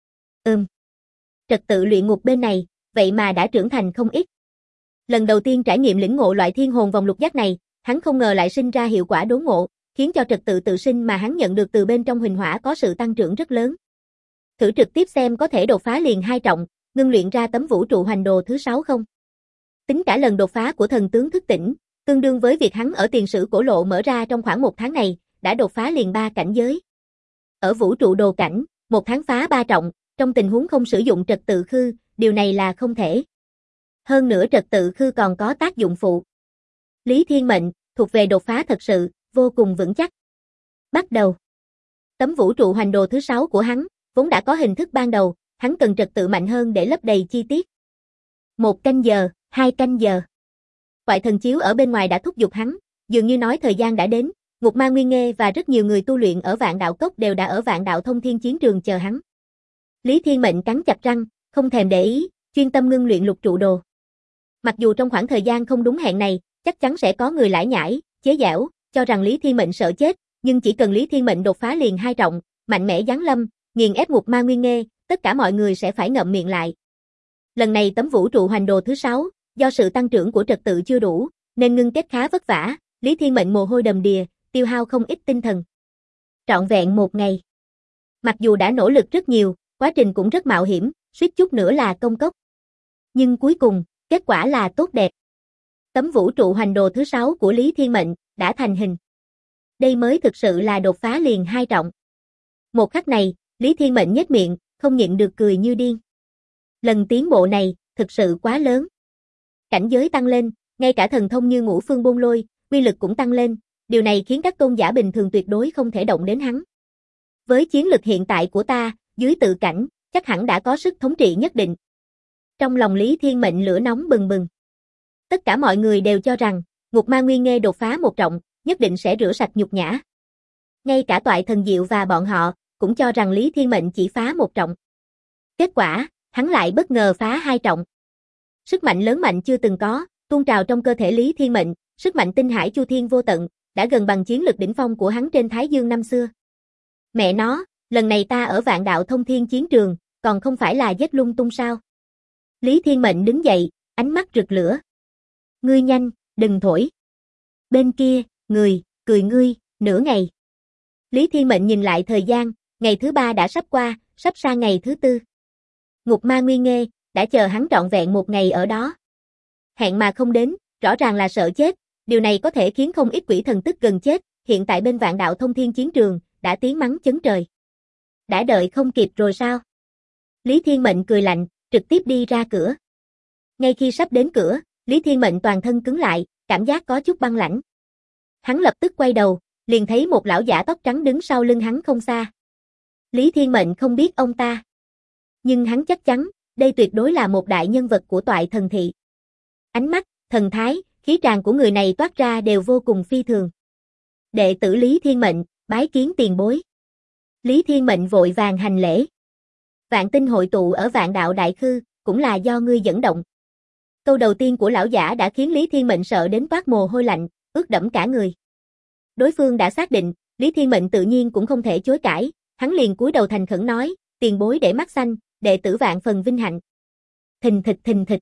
Speaker 1: Trật tự luyện ngục bên này, vậy mà đã trưởng thành không ít. Lần đầu tiên trải nghiệm lĩnh ngộ loại thiên hồn vòng lục giác này, hắn không ngờ lại sinh ra hiệu quả đốn ngộ, khiến cho trật tự tự sinh mà hắn nhận được từ bên trong Huỳnh Hỏa có sự tăng trưởng rất lớn. Thử trực tiếp xem có thể đột phá liền 2 trọng, ngưng luyện ra tấm vũ trụ hoành đồ thứ 6 không? Tính cả lần đột phá của thần tướng thức tỉnh, tương đương với việc hắn ở tiền sử cổ lộ mở ra trong khoảng 1 tháng này, đã đột phá liền 3 cảnh giới. Ở vũ trụ đồ cảnh, 1 tháng phá 3 trọng, trong tình huống không sử dụng trật tự khư, điều này là không thể. Hơn nữa trật tự khư còn có tác dụng phụ. Lý Thiên Mệnh, thuộc về đột phá thật sự, vô cùng vững chắc. Bắt đầu. Tấm vũ trụ hoành đồ thứ 6 của hắn, vốn đã có hình thức ban đầu, hắn cần trật tự mạnh hơn để lấp đầy chi tiết. 1 canh giờ, 2 canh giờ. Toại thần chiếu ở bên ngoài đã thúc giục hắn, dường như nói thời gian đã đến, Ngục Ma Nguyên Nghê và rất nhiều người tu luyện ở Vạn Đạo Cốc đều đã ở Vạn Đạo Thông Thiên chiến trường chờ hắn. Lý Thiên Mệnh cắn chặt răng, không thèm để ý, chuyên tâm ngưng luyện lục trụ đồ. Mặc dù trong khoảng thời gian không đúng hẹn này, chắc chắn sẽ có người lải nhải, chế giễu, cho rằng Lý Thiên Mệnh sợ chết, nhưng chỉ cần Lý Thiên Mệnh đột phá liền 2 trọng, mạnh mẽ giáng lâm, nghiền ép Ngục Ma Nguyên Nghê, tất cả mọi người sẽ phải ngậm miệng lại. Lần này tấm vũ trụ hoành đồ thứ 6, do sự tăng trưởng của trật tự chưa đủ, nên ngưng kết khá vất vả, Lý Thiên Mệnh mồ hôi đầm đìa, tiêu hao không ít tinh thần. Trọn vẹn 1 ngày. Mặc dù đã nỗ lực rất nhiều, quá trình cũng rất mạo hiểm, suýt chút nữa là công cốc. Nhưng cuối cùng, kết quả là tốt đẹp. Tấm vũ trụ hoành đồ thứ 6 của Lý Thiên Mệnh đã thành hình. Đây mới thực sự là đột phá liền 2 trọng. Một khắc này, Lý Thiên Mệnh nhếch miệng, không nhịn được cười như điên. Lần tiến bộ này, thực sự quá lớn. Cảnh giới tăng lên, ngay cả thần thông như Ngũ Phương Bôn Lôi, uy lực cũng tăng lên, điều này khiến các tôn giả bình thường tuyệt đối không thể động đến hắn. Với chiến lực hiện tại của ta, dưới tự cảnh, chắc hẳn đã có sức thống trị nhất định. Trong lòng Lý Thiên Mệnh lửa nóng bừng bừng. Tất cả mọi người đều cho rằng, Ngục Ma Nguyên Nghê đột phá 1 trọng, nhất định sẽ rửa sạch nhục nhã. Ngay cả Toại Thần Diệu và bọn họ, cũng cho rằng Lý Thiên Mệnh chỉ phá 1 trọng. Kết quả, hắn lại bất ngờ phá 2 trọng. Sức mạnh lớn mạnh chưa từng có, tuôn trào trong cơ thể Lý Thiên Mệnh, sức mạnh tinh hải chu thiên vô tận, đã gần bằng chiến lực đỉnh phong của hắn trên Thái Dương năm xưa. Mẹ nó, lần này ta ở Vạn Đạo Thông Thiên chiến trường, còn không phải là giết lung tung sao? Lý Thiên Mệnh đứng dậy, ánh mắt rực lửa. Ngươi nhanh, đừng thổi. Bên kia, người, cười ngươi, nửa ngày. Lý Thiên Mệnh nhìn lại thời gian, ngày thứ 3 đã sắp qua, sắp sang ngày thứ 4. Ngục Ma Nguyên Nghê, đã chờ hắn trọn vẹn 1 ngày ở đó. Hẹn mà không đến, rõ ràng là sợ chết, điều này có thể khiến không ít quỷ thần tức gần chết, hiện tại bên Vạn Đạo Thông Thiên chiến trường, đã tiếng mắng chấn trời. Đã đợi không kịp rồi sao? Lý Thiên Mệnh cười lạnh, trực tiếp đi ra cửa. Ngay khi sắp đến cửa, Lý Thiên Mệnh toàn thân cứng lại, cảm giác có chút băng lãnh. Hắn lập tức quay đầu, liền thấy một lão giả tóc trắng đứng sau lưng hắn không xa. Lý Thiên Mệnh không biết ông ta, nhưng hắn chắc chắn, đây tuyệt đối là một đại nhân vật của Toại Thần Thị. Ánh mắt, thần thái, khí tràng của người này toát ra đều vô cùng phi thường. Đệ tử Lý Thiên Mệnh, bái kiến tiền bối. Lý Thiên Mệnh vội vàng hành lễ. Vạn tinh hội tụ ở Vạn Đạo Đại Khư, cũng là do ngươi dẫn động. Câu đầu tiên của lão giả đã khiến Lý Thiên Mệnh sợ đến toát mồ hôi lạnh, ướt đẫm cả người. Đối phương đã xác định, Lý Thiên Mệnh tự nhiên cũng không thể chối cãi, hắn liền cúi đầu thành khẩn nói, tiền bối để mắt xanh, đệ tử vạn phần vinh hạnh. Thình thịch.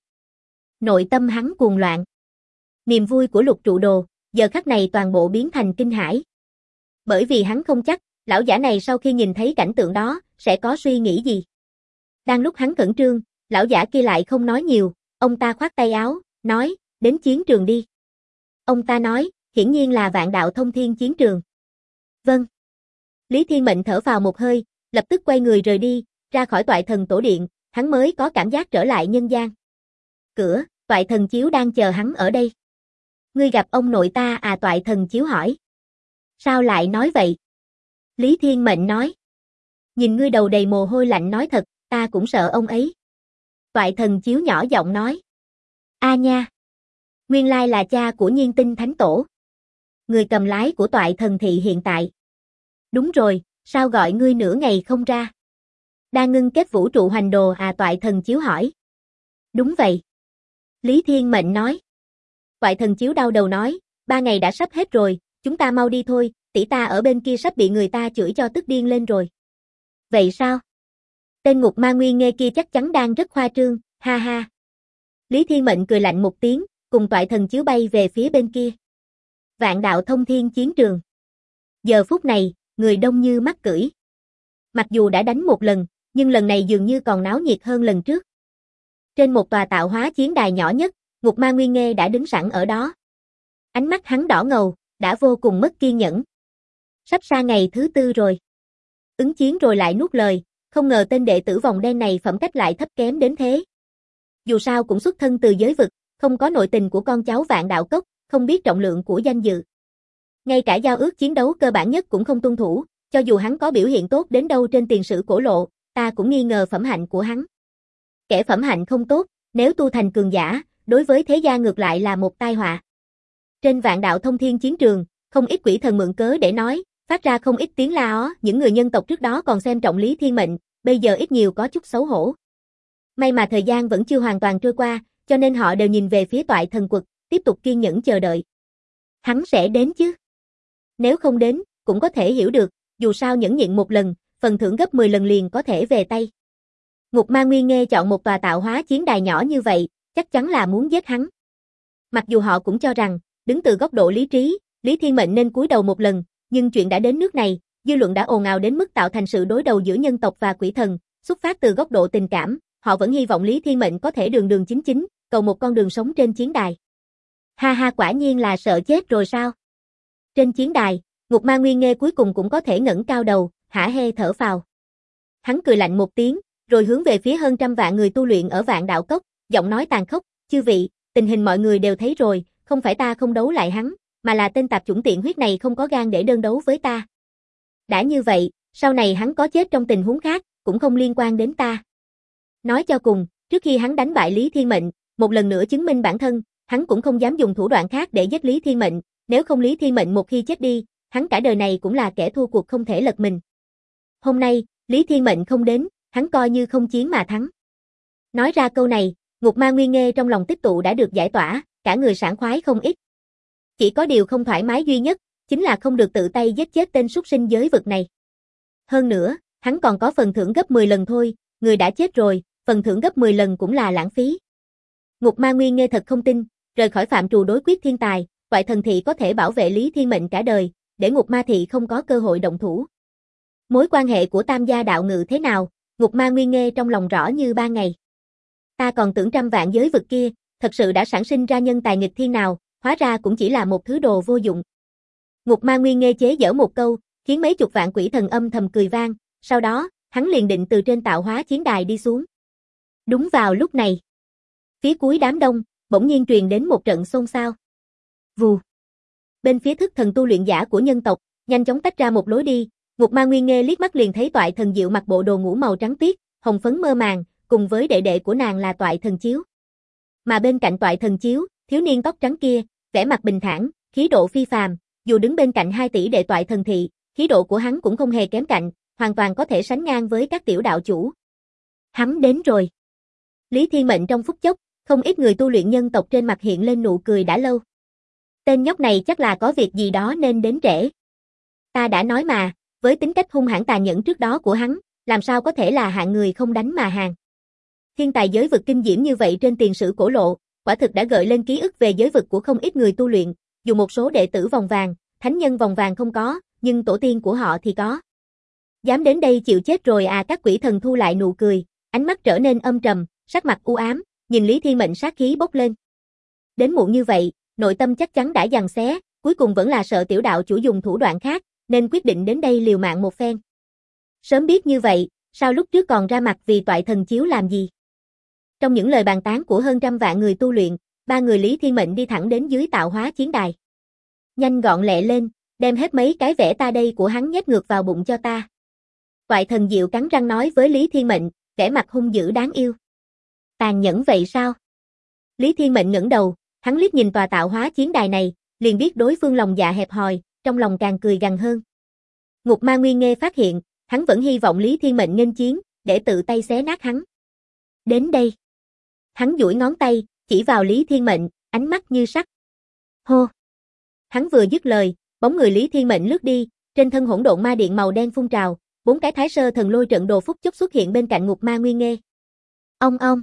Speaker 1: Nội tâm hắn cuồng loạn. Niềm vui của Lục Trụ Đồ, giờ khắc này toàn bộ biến thành kinh hãi. Bởi vì hắn không chắc, lão giả này sau khi nhìn thấy cảnh tượng đó, sẽ có suy nghĩ gì. Đang lúc hắn khẩn trương, lão giả kia lại không nói nhiều, ông ta khoát tay áo, nói, đến chiến trường đi. Ông ta nói, hiển nhiên là Vạn Đạo Thông Thiên chiến trường. Vâng. Lý Thiên Mệnh thở phào một hơi, lập tức quay người rời đi, ra khỏi Toại Thần Tổ Điện, hắn mới có cảm giác trở lại nhân gian. Cửa, Toại Thần Chiếu đang chờ hắn ở đây. Ngươi gặp ông nội ta à? Toại Thần Chiếu hỏi. Sao lại nói vậy? Lý Thiên Mệnh nói. Nhìn ngươi đầu đầy mồ hôi lạnh nói thật, ta cũng sợ ông ấy. Toại Thần Chiếu nhỏ giọng nói. A nha. Nguyên lai là cha của Nhiên Tinh Thánh Tổ. Người cầm lái của Toại Thần Thị hiện tại. Đúng rồi, sao gọi ngươi nửa ngày không ra? Đang ngưng kết vũ trụ hoành đồ à? Toại Thần Chiếu hỏi. Đúng vậy. Lý Thiên Mệnh nói. Toại Thần Chiếu đau đầu nói, 3 ngày đã sắp hết rồi, chúng ta mau đi thôi, tỷ ta ở bên kia sắp bị người ta chửi cho tức điên lên rồi. Vậy sao? Tên Ngục Ma Nguyên Nghê kia chắc chắn đang rất khoa trương, ha ha. Lý Thiên Mệnh cười lạnh một tiếng, cùng Toại Thần Chiếu bay về phía bên kia. Vạn Đạo Thông Thiên chiến trường. Giờ phút này, người đông như mắc cưỡi. Mặc dù đã đánh một lần, nhưng lần này dường như còn náo nhiệt hơn lần trước. Trên một tòa tạo hóa chiến đài nhỏ nhất, Ngục Ma Nguyên Nghê đã đứng sẵn ở đó. Ánh mắt hắn đỏ ngầu, đã vô cùng mất kiên nhẫn. Sắp sang ngày thứ 4 rồi. Ứng chiến rồi lại nuốt lời, không ngờ tên đệ tử vòng đen này phẩm cách lại thấp kém đến thế. Dù sao cũng xuất thân từ giới vực, không có nội tình của con cháu Vạn Đạo Cốc, không biết trọng lượng của danh dự. Ngay cả giao ước chiến đấu cơ bản nhất cũng không tuân thủ, cho dù hắn có biểu hiện tốt đến đâu trên tiền sử cổ lộ, ta cũng nghi ngờ phẩm hạnh của hắn. Kẻ phẩm hạnh không tốt, nếu tu thành cường giả, đối với thế gia ngược lại là một tai họa. Trên Vạn Đạo Thông Thiên chiến trường, không ít quỷ thần mượn cớ để nói, phát ra không ít tiếng la ó, những người nhân tộc trước đó còn xem trọng Lý Thiên Mệnh, bây giờ ít nhiều có chút xấu hổ. May mà thời gian vẫn chưa hoàn toàn trôi qua, cho nên họ đều nhìn về phía Toại Thần Quật, tiếp tục kiên nhẫn chờ đợi. Hắn sẽ đến chứ? Nếu không đến, cũng có thể hiểu được, dù sao nhẫn nhịn một lần, phần thưởng gấp 10 lần liền có thể về tay. Ngục Ma Nguyên Nghê chọn một tòa tạo hóa chiến đài nhỏ như vậy, chắc chắn là muốn giết hắn. Mặc dù họ cũng cho rằng, đứng từ góc độ lý trí, Lý Thiên Mệnh nên cúi đầu một lần, nhưng chuyện đã đến nước này, dư luận đã ồn ào đến mức tạo thành sự đối đầu giữa nhân tộc và quỷ thần, xuất phát từ góc độ tình cảm, họ vẫn hy vọng Lý Thiên Mệnh có thể đường đường chính chính, cầu một con đường sống trên chiến đài. Ha ha, quả nhiên là sợ chết rồi sao? Trên chiến đài, Ngục Ma Nguyên Nghê cuối cùng cũng có thể ngẩng cao đầu, hả hê thở phào. Hắn cười lạnh một tiếng, rồi hướng về phía hơn trăm vạn người tu luyện ở Vạn Đạo Cốc, giọng nói tàn khốc, chư vị, tình hình mọi người đều thấy rồi, không phải ta không đấu lại hắn, mà là tên tạp chủng tiện huyết này không có gan để đơn đấu với ta. Đã như vậy, sau này hắn có chết trong tình huống khác, cũng không liên quan đến ta. Nói cho cùng, trước khi hắn đánh bại Lý Thiên Mệnh, một lần nữa chứng minh bản thân, hắn cũng không dám dùng thủ đoạn khác để giết Lý Thiên Mệnh, nếu không Lý Thiên Mệnh một khi chết đi, hắn cả đời này cũng là kẻ thua cuộc không thể lật mình. Hôm nay, Lý Thiên Mệnh không đến, hắn coi như không chiến mà thắng. Nói ra câu này, Ngục Ma Nguyên Nghê trong lòng tích tụ đã được giải tỏa, cả người sảng khoái không ít. Chỉ có điều không thoải mái duy nhất, chính là không được tự tay giết chết tên súc sinh giới vực này. Hơn nữa, hắn còn có phần thưởng gấp 10 lần thôi, người đã chết rồi, phần thưởng gấp 10 lần cũng là lãng phí. Ngục Ma Nguyên Nghê thật không tin, rời khỏi phạm trù đối quyết thiên tài, Toại Thần Thị có thể bảo vệ Lý Thiên Mệnh cả đời, để Ngục Ma Thị không có cơ hội động thủ. Mối quan hệ của Tam gia đạo ngự thế nào, Ngục Ma Nguyên Nghê trong lòng rõ như ban ngày. Ta còn tưởng trăm vạn giới vực kia, thật sự đã sản sinh ra nhân tài nghịch thiên nào, hóa ra cũng chỉ là một thứ đồ vô dụng. Ngục Ma Nguyên Nghê chế giễu một câu, khiến mấy chục vạn quỷ thần âm thầm cười vang, sau đó, hắn liền định từ trên tạo hóa chiến đài đi xuống. Đúng vào lúc này, phía cuối đám đông, bỗng nhiên truyền đến một trận xôn xao. Vù. Bên phía thức thần tu luyện giả của nhân tộc, nhanh chóng tách ra một lối đi, Ngục Ma Nguyên Nghê liếc mắt liền thấy Toại Thần Diệu mặc bộ đồ ngủ màu trắng tuyết, hồng phấn mơ màng, cùng với đệ đệ của nàng là Toại Thần Chiếu. Mà bên cạnh Toại Thần Chiếu, thiếu niên tóc trắng kia, vẻ mặt bình thản, khí độ phi phàm, dù đứng bên cạnh 2 tỷ đệ Toại Thần Thị, khí độ của hắn cũng không hề kém cạnh, hoàn toàn có thể sánh ngang với các tiểu đạo chủ. Hắn đến rồi. Lý Thiên Mệnh trong phút chốc, không ít người tu luyện nhân tộc trên mặt hiện lên nụ cười đã lâu. Tên nhóc này chắc là có việc gì đó nên đến trễ. Ta đã nói mà, với tính cách hung hãn tàn nhẫn trước đó của hắn, làm sao có thể là hạng người không đánh mà hàng. Thiên tài giới vực kinh diễm như vậy trên tiền sử cổ lộ, quả thực đã gợi lên ký ức về giới vực của không ít người tu luyện, dù một số đệ tử vòng vàng, thánh nhân vòng vàng không có, nhưng tổ tiên của họ thì có. Dám đến đây chịu chết rồi à, các quỷ thần thu lại nụ cười, ánh mắt trở nên âm trầm, sắc mặt u ám, nhìn Lý Thiên Mệnh sát khí bốc lên. Đến muộn như vậy, nội tâm chắc chắn đã giằng xé, cuối cùng vẫn là sợ tiểu đạo chủ dùng thủ đoạn khác, nên quyết định đến đây liều mạng một phen. Sớm biết như vậy, sao lúc trước còn ra mặt vì Toại Thần Chiếu làm gì? Trong những lời bàn tán của hơn trăm vạn người tu luyện, 3 người Lý Thiên Mệnh đi thẳng đến dưới tạo hóa chiến đài. Nhanh gọn lẹ lên, đem hết mấy cái vẽ ta đây của hắn nhét ngược vào bụng cho ta. Toại Thần Diệu cắn răng nói với Lý Thiên Mệnh, vẻ mặt hung dữ đáng yêu. Tàn nhẫn vậy sao? Lý Thiên Mệnh ngẩng đầu, hắn liếc nhìn tòa tạo hóa chiến đài này, liền biết đối phương lòng dạ hẹp hòi, trong lòng càng cười gằn hơn. Ngục Ma Nguyên Nghê phát hiện, hắn vẫn hy vọng Lý Thiên Mệnh nghênh chiến, để tự tay xé nát hắn. Đến đây. Hắn duỗi ngón tay, chỉ vào Lý Thiên Mệnh, ánh mắt như sắt. Hô. Hắn vừa dứt lời, bóng người Lý Thiên Mệnh lướt đi, trên thân hỗn độn ma điện màu đen phun trào, 4 cái Thái Sơ Thần Lôi trận đồ phút chốc xuất hiện bên cạnh Ngục Ma Nguyên Nghê. Ong ong.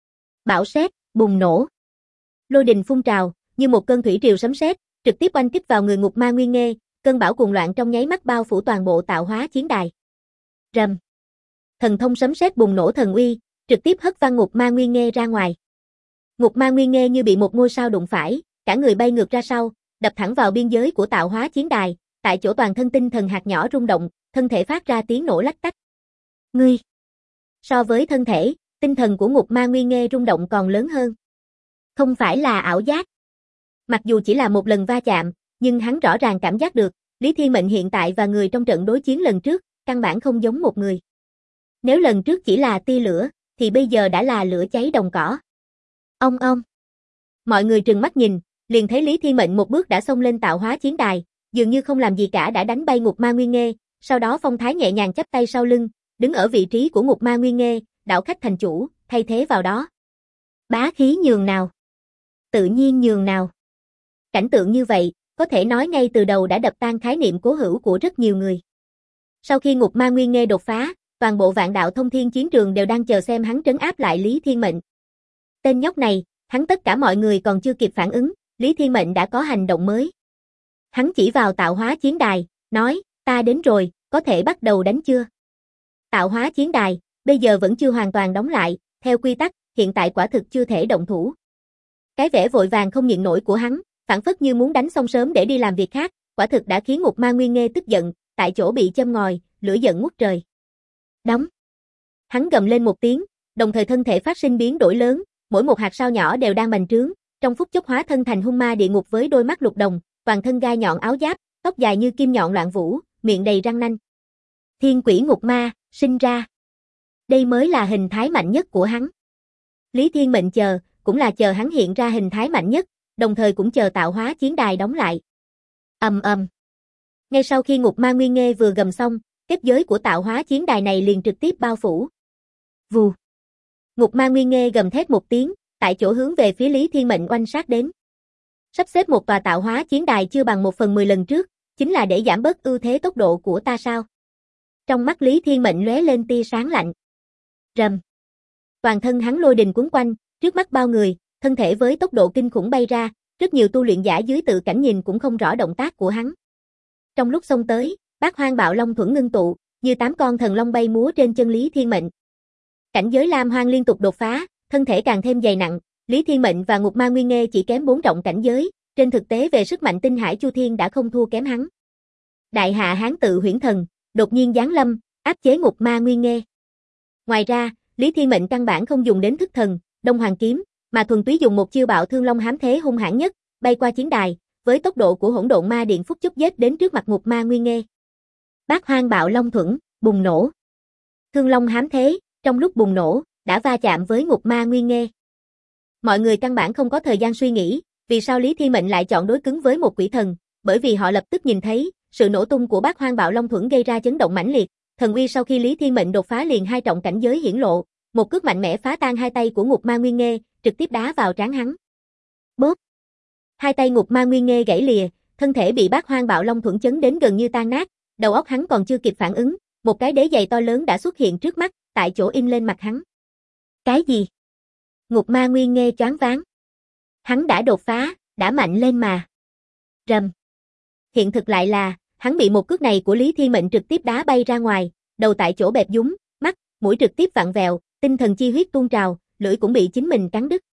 Speaker 1: Bão sét bùng nổ. Lôi đình phun trào, như một cơn thủy triều sấm sét, trực tiếp oanh kích vào người Ngục Ma Nguyên Nghê, cơn bão cuồng loạn trong nháy mắt bao phủ toàn bộ tạo hóa chiến đài. Rầm. Thần thông sấm sét bùng nổ thần uy, trực tiếp hất văng Ngục Ma Nguyên Nghê ra ngoài. Ngục Ma Nguyên Nghê như bị một ngôi sao đụng phải, cả người bay ngược ra sau, đập thẳng vào biên giới của tạo hóa chiến đài, tại chỗ toàn thân tinh thần hạt nhỏ rung động, thân thể phát ra tiếng nổ lách tách. Ngươi. So với thân thể, tinh thần của Ngục Ma Nguyên Nghê rung động còn lớn hơn. Không phải là ảo giác. Mặc dù chỉ là một lần va chạm, nhưng hắn rõ ràng cảm giác được, Lý Thiên Mệnh hiện tại và người trong trận đối chiến lần trước, căn bản không giống một người. Nếu lần trước chỉ là tia lửa, thì bây giờ đã là lửa cháy đồng cỏ. Ong ong. Mọi người trừng mắt nhìn, liền thấy Lý Thiên Mệnh một bước đã xông lên tạo hóa chiến đài, dường như không làm gì cả đã đánh bay Ngục Ma Nguyên Nghê, sau đó phong thái nhẹ nhàng chắp tay sau lưng, đứng ở vị trí của Ngục Ma Nguyên Nghê, đạo khách thành chủ, thay thế vào đó. Bá khí nhường nào? Tự nhiên nhường nào? Cảnh tượng như vậy, có thể nói ngay từ đầu đã đập tan khái niệm cố hữu của rất nhiều người. Sau khi Ngục Ma Nguyên Nghê đột phá, toàn bộ Vạn Đạo Thông Thiên chiến trường đều đang chờ xem hắn trấn áp lại Lý Thiên Mệnh. Tên nhóc này, hắn tất cả mọi người còn chưa kịp phản ứng, Lý Thiên Mệnh đã có hành động mới. Hắn chỉ vào tạo hóa chiến đài, nói, ta đến rồi, có thể bắt đầu đánh chưa? Tạo hóa chiến đài, bây giờ vẫn chưa hoàn toàn đóng lại, theo quy tắc, hiện tại quả thực chưa thể động thủ. Cái vẻ vội vàng không nhịn nổi của hắn, phản phất như muốn đánh xong sớm để đi làm việc khác, quả thực đã khiến Ngục Ma Nguyên Nghê tức giận, tại chỗ bị châm ngòi, lửa giận ngút trời. Đóng. Hắn gầm lên một tiếng, đồng thời thân thể phát sinh biến đổi lớn, mỗi một hạt sao nhỏ đều đang bành trướng, trong phút chốc hóa thân thành hung ma địa ngục với đôi mắt lục đồng, toàn thân gai nhọn áo giáp, tóc dài như kim nhọn loạn vũ, miệng đầy răng nanh. Thiên Quỷ Ngục Ma sinh ra. Đây mới là hình thái mạnh nhất của hắn. Lý Thiên Mệnh chờ, cũng là chờ hắn hiện ra hình thái mạnh nhất, đồng thời cũng chờ tạo hóa chiến đài đóng lại. Ầm ầm. Ngay sau khi Ngục Ma Nguyên Nghê vừa gầm xong, kết giới của tạo hóa chiến đài này liền trực tiếp bao phủ. Vù. Ngục Ma Nguyên Nghê gầm thét một tiếng, tại chỗ hướng về phía Lý Thiên Mệnh oanh sát đến. Sắp xếp một tòa tạo hóa chiến đài chưa bằng 1/10 lần trước, chính là để giảm bớt ưu thế tốc độ của ta sao? Trong mắt Lý Thiên Mệnh lóe lên tia sáng lạnh. Rầm. Toàn thân hắn lôi đình cuốn quanh, trước mắt bao người, thân thể với tốc độ kinh khủng bay ra, rất nhiều tu luyện giả dưới tự cảnh nhìn cũng không rõ động tác của hắn. Trong lúc xông tới, Bát Hoang Bạo Long thuẫn ngưng tụ, như 8 con thần long bay múa trên chân Lý Thiên Mệnh. Cảnh giới Lam Hoang liên tục đột phá, thân thể càng thêm dày nặng, Lý Thiên Mệnh và Ngục Ma Nguyên Nghê chỉ kém 4 trọng cảnh giới, trên thực tế về sức mạnh Tinh Hải Chu Thiên đã không thua kém hắn. Đại Hạ Hán Tự Huyễn Thần, đột nhiên giáng lâm, áp chế Ngục Ma Nguyên Nghê. Ngoài ra, Lý Thiên Mệnh căn bản không dùng đến thức thần, Đông Hoàng kiếm, mà thuần túy dùng một chiêu Bạo Thương Long hám thế hung hãn nhất, bay qua chiến đài, với tốc độ của Hỗn Độn Ma Điện phút chốc giết đến trước mặt Ngục Ma Nguyên Nghê. Bát Hoang Bạo Long thuẫn bùng nổ. Thương Long hám thế, trong lúc bùng nổ, đã va chạm với Ngục Ma Nguyên Nghê. Mọi người căn bản không có thời gian suy nghĩ, vì sao Lý Thiên Mệnh lại chọn đối cứng với một quỷ thần, bởi vì họ lập tức nhìn thấy, sự nổ tung của Bát Hoang Bạo Long thuẫn gây ra chấn động mãnh liệt, thần uy sau khi Lý Thiên Mệnh đột phá liền 2 trọng cảnh giới hiển lộ, một cước mạnh mẽ phá tan hai tay của Ngục Ma Nguyên Nghê, trực tiếp đá vào trán hắn. Bóp. Hai tay Ngục Ma Nguyên Nghê gãy lìa, thân thể bị Bát Hoang Bạo Long thuẫn chấn đến gần như tan nát, đầu óc hắn còn chưa kịp phản ứng, một cái đế giày to lớn đã xuất hiện trước mắt, tại chỗ in lên mặt hắn. Cái gì? Ngục Ma Nguyên Nghê choáng váng. Hắn đã đột phá, đã mạnh lên mà. Rầm. Hiện thực lại là, hắn bị một cước này của Lý Thiên Mệnh trực tiếp đá bay ra ngoài, đầu tại chỗ bẹp dúng, mắt, mũi trực tiếp vặn vẹo, tinh thần chi huyết tuôn trào, lưỡi cũng bị chính mình cắn đứt.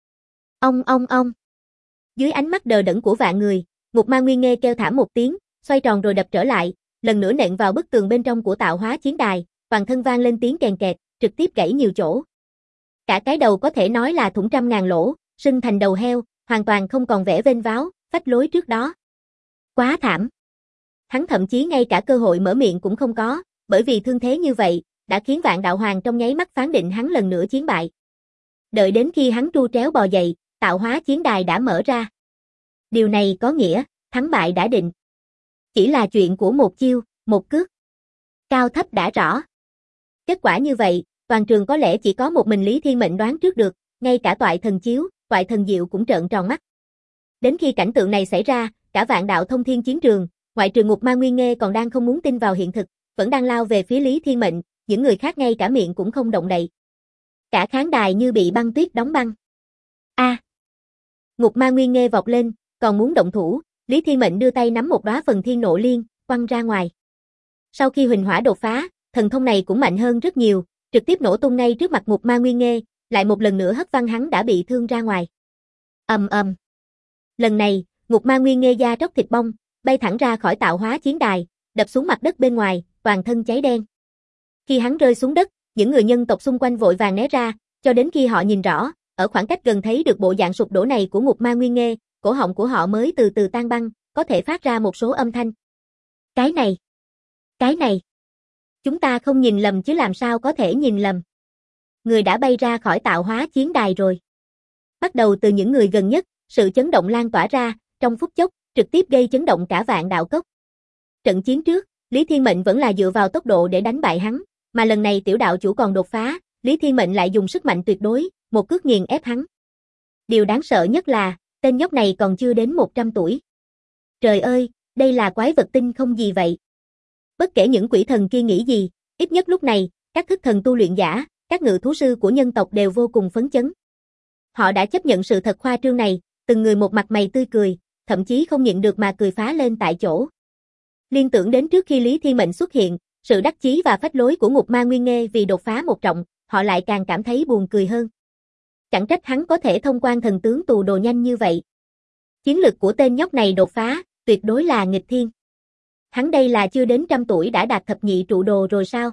Speaker 1: Ong. Dưới ánh mắt đờ đẫn của vạn người, Ngục Ma Nguyên Nghê kêu thảm một tiếng, xoay tròn rồi đập trở lại, lần nữa nện vào bức tường bên trong của tạo hóa chiến đài, toàn thân vang lên tiếng kèn kẹt, trực tiếp gãy nhiều chỗ. Cả cái đầu có thể nói là thủng 100.000 lỗ, sưng thành đầu heo, hoàn toàn không còn vẻ vênh váo, phách lối trước đó. Quá thảm. Hắn thậm chí ngay cả cơ hội mở miệng cũng không có, bởi vì thương thế như vậy, đã khiến Vạn Đạo Hoàng trong nháy mắt phán định hắn lần nữa chiến bại. Đợi đến khi hắn tru tréo bò dậy, tạo hóa chiến đài đã mở ra. Điều này có nghĩa, thắng bại đã định. Chỉ là chuyện của một chiêu, một cước. Cao thấp đã rõ. Kết quả như vậy, toàn trường có lẽ chỉ có một mình Lý Thiên Mệnh đoán trước được, ngay cả Toại Thần Chiếu, Toại Thần Diệu cũng trợn tròn mắt. Đến khi cảnh tượng này xảy ra, cả Vạn Đạo Thông Thiên chiến trường, ngoại trừ Ngục Ma Nguyên Nghê còn đang không muốn tin vào hiện thực, vẫn đang lao về phía Lý Thiên Mệnh, những người khác ngay cả miệng cũng không động đậy. Cả khán đài như bị băng tuyết đóng băng. Ngục Ma Nguyên Nghê vọt lên, còn muốn động thủ, Lý Thiên Mệnh đưa tay nắm một đóa Phần Thiên Nộ Liên, quăng ra ngoài. Sau khi Huỳnh Hỏa đột phá, thần thông này cũng mạnh hơn rất nhiều, trực tiếp nổ tung ngay trước mặt Ngục Ma Nguyên Nghê, lại một lần nữa hất văng hắn đã bị thương ra ngoài. Ầm. Lần này, Ngục Ma Nguyên Nghê da tróc thịt bong, bay thẳng ra khỏi tạo hóa chiến đài, đập xuống mặt đất bên ngoài, toàn thân cháy đen. Khi hắn rơi xuống đất, những người nhân tộc xung quanh vội vàng né ra, cho đến khi họ nhìn rõ, ở khoảng cách gần thấy được bộ dạng sụp đổ này của Ngục Ma Nguyên Nghê, cổ họng của họ mới từ từ tan băng, có thể phát ra một số âm thanh. Cái này. Chúng ta không nhìn lầm chứ làm sao có thể nhìn lầm. Người đã bay ra khỏi tạo hóa chiến đài rồi. Bắt đầu từ những người gần nhất, sự chấn động lan tỏa ra, trong phút chốc, trực tiếp gây chấn động cả Vạn Đạo Cốc. Trận chiến trước, Lý Thiên Mệnh vẫn là dựa vào tốc độ để đánh bại hắn, mà lần này tiểu đạo chủ còn đột phá, Lý Thiên Mệnh lại dùng sức mạnh tuyệt đối, một cước nghiền ép hắn. Điều đáng sợ nhất là, tên nhóc này còn chưa đến 100 tuổi. Trời ơi, đây là quái vật tinh không gì vậy? Bất kể những quỷ thần kia nghĩ gì, ít nhất lúc này, các thức thần tu luyện giả, các ngự thú sư của nhân tộc đều vô cùng phấn chấn. Họ đã chấp nhận sự thật khoa trương này, từng người một mặt mày tươi cười, thậm chí không nhịn được mà cười phá lên tại chỗ. Liên tưởng đến trước khi Lý Thiên Mệnh xuất hiện, sự đắc chí và phách lối của Ngục Ma Nguyên Nghê vì đột phá một trọng, họ lại càng cảm thấy buồn cười hơn. Chẳng trách hắn có thể thông quan thần tướng tù đồ nhanh như vậy. Chiến lực của tên nhóc này đột phá, tuyệt đối là nghịch thiên. Hắn đây là chưa đến 100 tuổi đã đạt thập nhị trụ đồ rồi sao?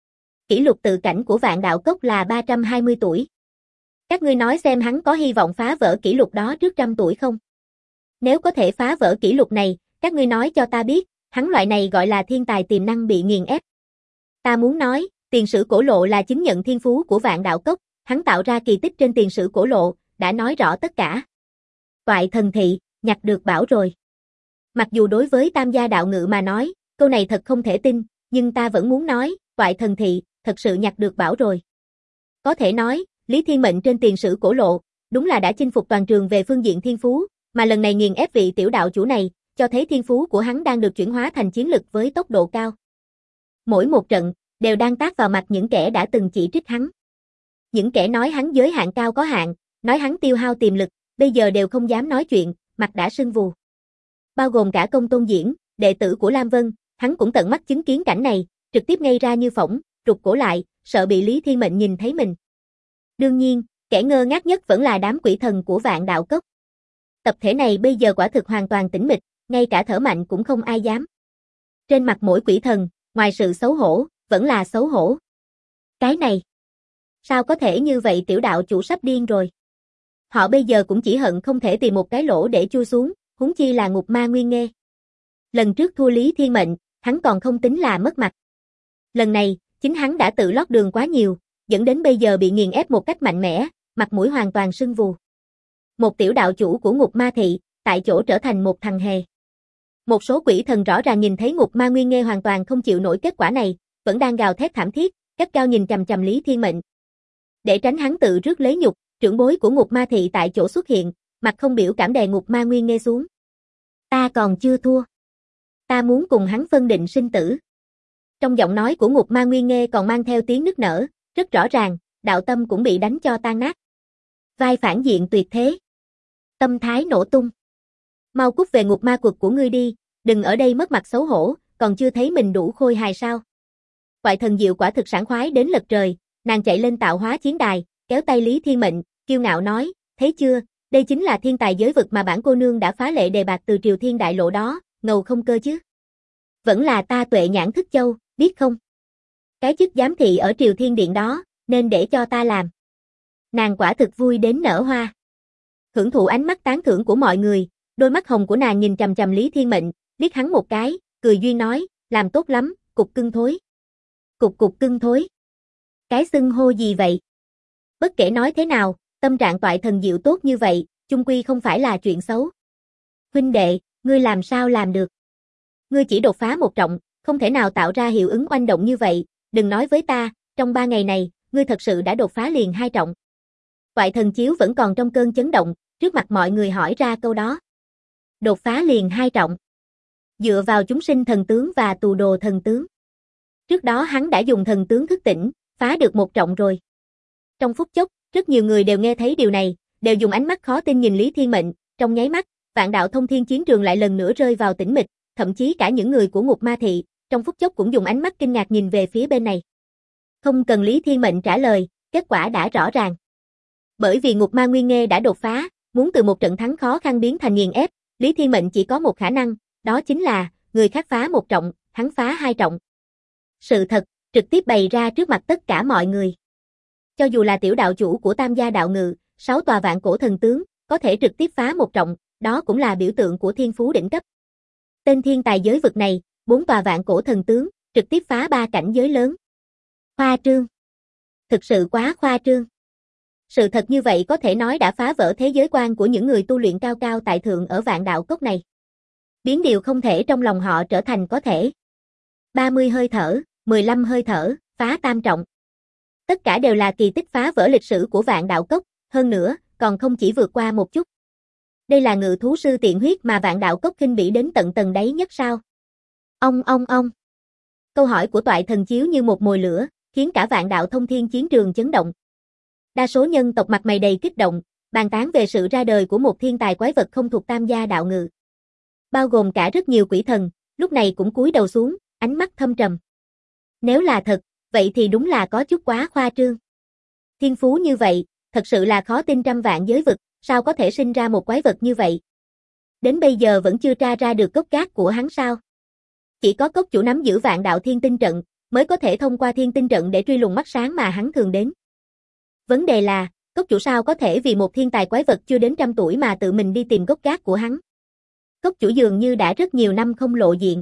Speaker 1: Kỷ lục tự cảnh của Vạn Đạo Cốc là 320 tuổi. Các ngươi nói xem hắn có hy vọng phá vỡ kỷ lục đó trước 100 tuổi không? Nếu có thể phá vỡ kỷ lục này, các ngươi nói cho ta biết, hắn loại này gọi là thiên tài tiềm năng bị nghiền ép. Ta muốn nói, tiền sử cổ lộ là chứng nhận thiên phú của Vạn Đạo Cốc, hắn tạo ra kỳ tích trên tiền sử cổ lộ, đã nói rõ tất cả. Toại Thần Thị, nhặt được bảo rồi. Mặc dù đối với Tam gia đạo ngự mà nói, câu này thật không thể tin, nhưng ta vẫn muốn nói, Toại Thần Thị, thật sự nhặt được bảo rồi. Có thể nói, Lý Thiên Mệnh trên tiền sử cổ lộ, đúng là đã chinh phục toàn trường về phương diện thiên phú, mà lần này nghiền ép vị tiểu đạo chủ này, cho thấy thiên phú của hắn đang được chuyển hóa thành chiến lực với tốc độ cao. Mỗi một trận, đều đang tát vào mặt những kẻ đã từng chỉ trích hắn. Những kẻ nói hắn giới hạn cao có hạn, nói hắn tiêu hao tiềm lực, bây giờ đều không dám nói chuyện, mặt đã sưng vù. Bao gồm cả Công Tôn Diễn, đệ tử của Lam Vân, hắn cũng tận mắt chứng kiến cảnh này, trực tiếp ngây ra như phỗng, rụt cổ lại, sợ bị Lý Thiên Mệnh nhìn thấy mình. Đương nhiên, kẻ ngơ ngác nhất vẫn là đám quỷ thần của Vạn Đạo Cốc. Tập thể này bây giờ quả thực hoàn toàn tĩnh mịch, ngay cả thở mạnh cũng không ai dám. Trên mặt mỗi quỷ thần, ngoài sự xấu hổ, vẫn là xấu hổ. Cái này, sao có thể như vậy, tiểu đạo chủ sắp điên rồi. Họ bây giờ cũng chỉ hận không thể tìm một cái lỗ để chui xuống, huống chi là Ngục Ma Nguyên Nghê. Lần trước thua Lý Thiên Mệnh, hắn còn không tính là mất mặt. Lần này, chính hắn đã tự lót đường quá nhiều, dẫn đến bây giờ bị nghiền ép một cách mạnh mẽ, mặt mũi hoàn toàn sưng vù. Một tiểu đạo chủ của Ngục Ma Thị, tại chỗ trở thành một thằng hề. Một số quỷ thần rõ ràng nhìn thấy Ngục Ma Nguyên Nghê hoàn toàn không chịu nổi kết quả này, vẫn đang gào thét thảm thiết, gắt gao nhìn chằm chằm Lý Thiên Mệnh. Để tránh hắn tự rước lấy nhục, trưởng bối của Ngục Ma Thị tại chỗ xuất hiện, mặt không biểu cảm đè Ngục Ma Nguyên Nghê xuống. Ta còn chưa thua. Ta muốn cùng hắn phân định sinh tử. Trong giọng nói của Ngục Ma Nguyên Nghê còn mang theo tiếng nức nở, rất rõ ràng, đạo tâm cũng bị đánh cho tan nát. Vai phản diện tuyệt thế. Tâm thái nổ tung. Mau cút về ngục ma quật của ngươi đi, đừng ở đây mất mặt xấu hổ, còn chưa thấy mình đủ khôi hài sao. Toại Thần Diệu quả thực sảng khoái đến lật trời, nàng chạy lên tạo hóa chiến đài, kéo tay Lý Thiên Mệnh, kiêu ngạo nói, thấy chưa, đây chính là thiên tài giới vực mà bản cô nương đã phá lệ đề bạt từ Triều Thiên Đại Lộ đó, ngầu không cơ chứ. Vẫn là ta tuệ nhãn thức châu, biết không? Cái chức giám thị ở Triều Thiên Điện đó, nên để cho ta làm. Nàng quả thực vui đến nở hoa. Hưởng thụ ánh mắt tán thưởng của mọi người, đôi mắt hồng của nàng nhìn chằm chằm Lý Thiên Mệnh, liếc hắn một cái, cười duyên nói, làm tốt lắm, cục cưng thối. Cục cưng thối. Cái xưng hô gì vậy? Bất kể nói thế nào, tâm trạng Toại Thần Diệu tốt như vậy, chung quy không phải là chuyện xấu. Huynh đệ, ngươi làm sao làm được? Ngươi chỉ đột phá một trọng, không thể nào tạo ra hiệu ứng oanh động như vậy, đừng nói với ta, trong 3 ngày này, ngươi thật sự đã đột phá liền 2 trọng. Toại Thần Chiếu vẫn còn trong cơn chấn động, trước mặt mọi người hỏi ra câu đó. Đột phá liền 2 trọng. Dựa vào chúng sinh thần tướng và tù đồ thần tướng. Trước đó hắn đã dùng thần tướng thức tỉnh, phá được 1 trọng rồi. Trong phút chốc, rất nhiều người đều nghe thấy điều này, đều dùng ánh mắt khó tin nhìn Lý Thiên Mệnh, trong nháy mắt, Vạn Đạo Thông Thiên chiến trường lại lần nữa rơi vào tĩnh mịch, thậm chí cả những người của Ngục Ma Thị, trong phút chốc cũng dùng ánh mắt kinh ngạc nhìn về phía bên này. Không cần Lý Thiên Mệnh trả lời, kết quả đã rõ ràng. Bởi vì Ngục Ma Nguyên Nghê đã đột phá, muốn từ một trận thắng khó khăn biến thành nghiền ép, Lý Thiên Mệnh chỉ có một khả năng, đó chính là, người khác phá 1 trọng, hắn phá 2 trọng. Sự thật, trực tiếp bày ra trước mặt tất cả mọi người. Cho dù là tiểu đạo chủ của Tam gia đạo ngự, 6 tòa vạn cổ thần tướng, có thể trực tiếp phá 1 trọng, đó cũng là biểu tượng của thiên phú đỉnh cấp. Tên thiên tài giới vực này, 4 tòa vạn cổ thần tướng, trực tiếp phá 3 cảnh giới lớn. Khoa trương. Thực sự quá khoa trương. Sự thật như vậy có thể nói đã phá vỡ thế giới quan của những người tu luyện cao cao tại thượng ở Vạn Đạo Cốc này. Biến điều không thể trong lòng họ trở thành có thể. 30 hơi thở, 15 hơi thở, phá tam trọng. Tất cả đều là kỳ tích phá vỡ lịch sử của Vạn Đạo Cốc, hơn nữa, còn không chỉ vượt qua một chút. Đây là ngự thú sư tiện huyết mà Vạn Đạo Cốc khinh bỉ đến tận tầng đáy nhất sao? Ông. Câu hỏi của Toại Thần Chiếu như một mồi lửa, khiến cả Vạn Đạo Thông Thiên chiến trường chấn động. Đa số nhân tộc mặt mày đầy kích động, bàn tán về sự ra đời của một thiên tài quái vật không thuộc Tam gia đạo ngự. Bao gồm cả rất nhiều quỷ thần, lúc này cũng cúi đầu xuống, ánh mắt thâm trầm. Nếu là thật, vậy thì đúng là có chút quá khoa trương. Thiên phú như vậy, thật sự là khó tin trăm vạn giới vực, sao có thể sinh ra một quái vật như vậy? Đến bây giờ vẫn chưa tra ra được gốc gác của hắn sao? Chỉ có cốc chủ nắm giữ vạn đạo thiên tinh trận, mới có thể thông qua thiên tinh trận để truy lùng mắt sáng mà hắn thường đến. Vấn đề là, cốc chủ sao có thể vì một thiên tài quái vật chưa đến 100 tuổi mà tự mình đi tìm gốc gác của hắn. Cốc chủ dường như đã rất nhiều năm không lộ diện.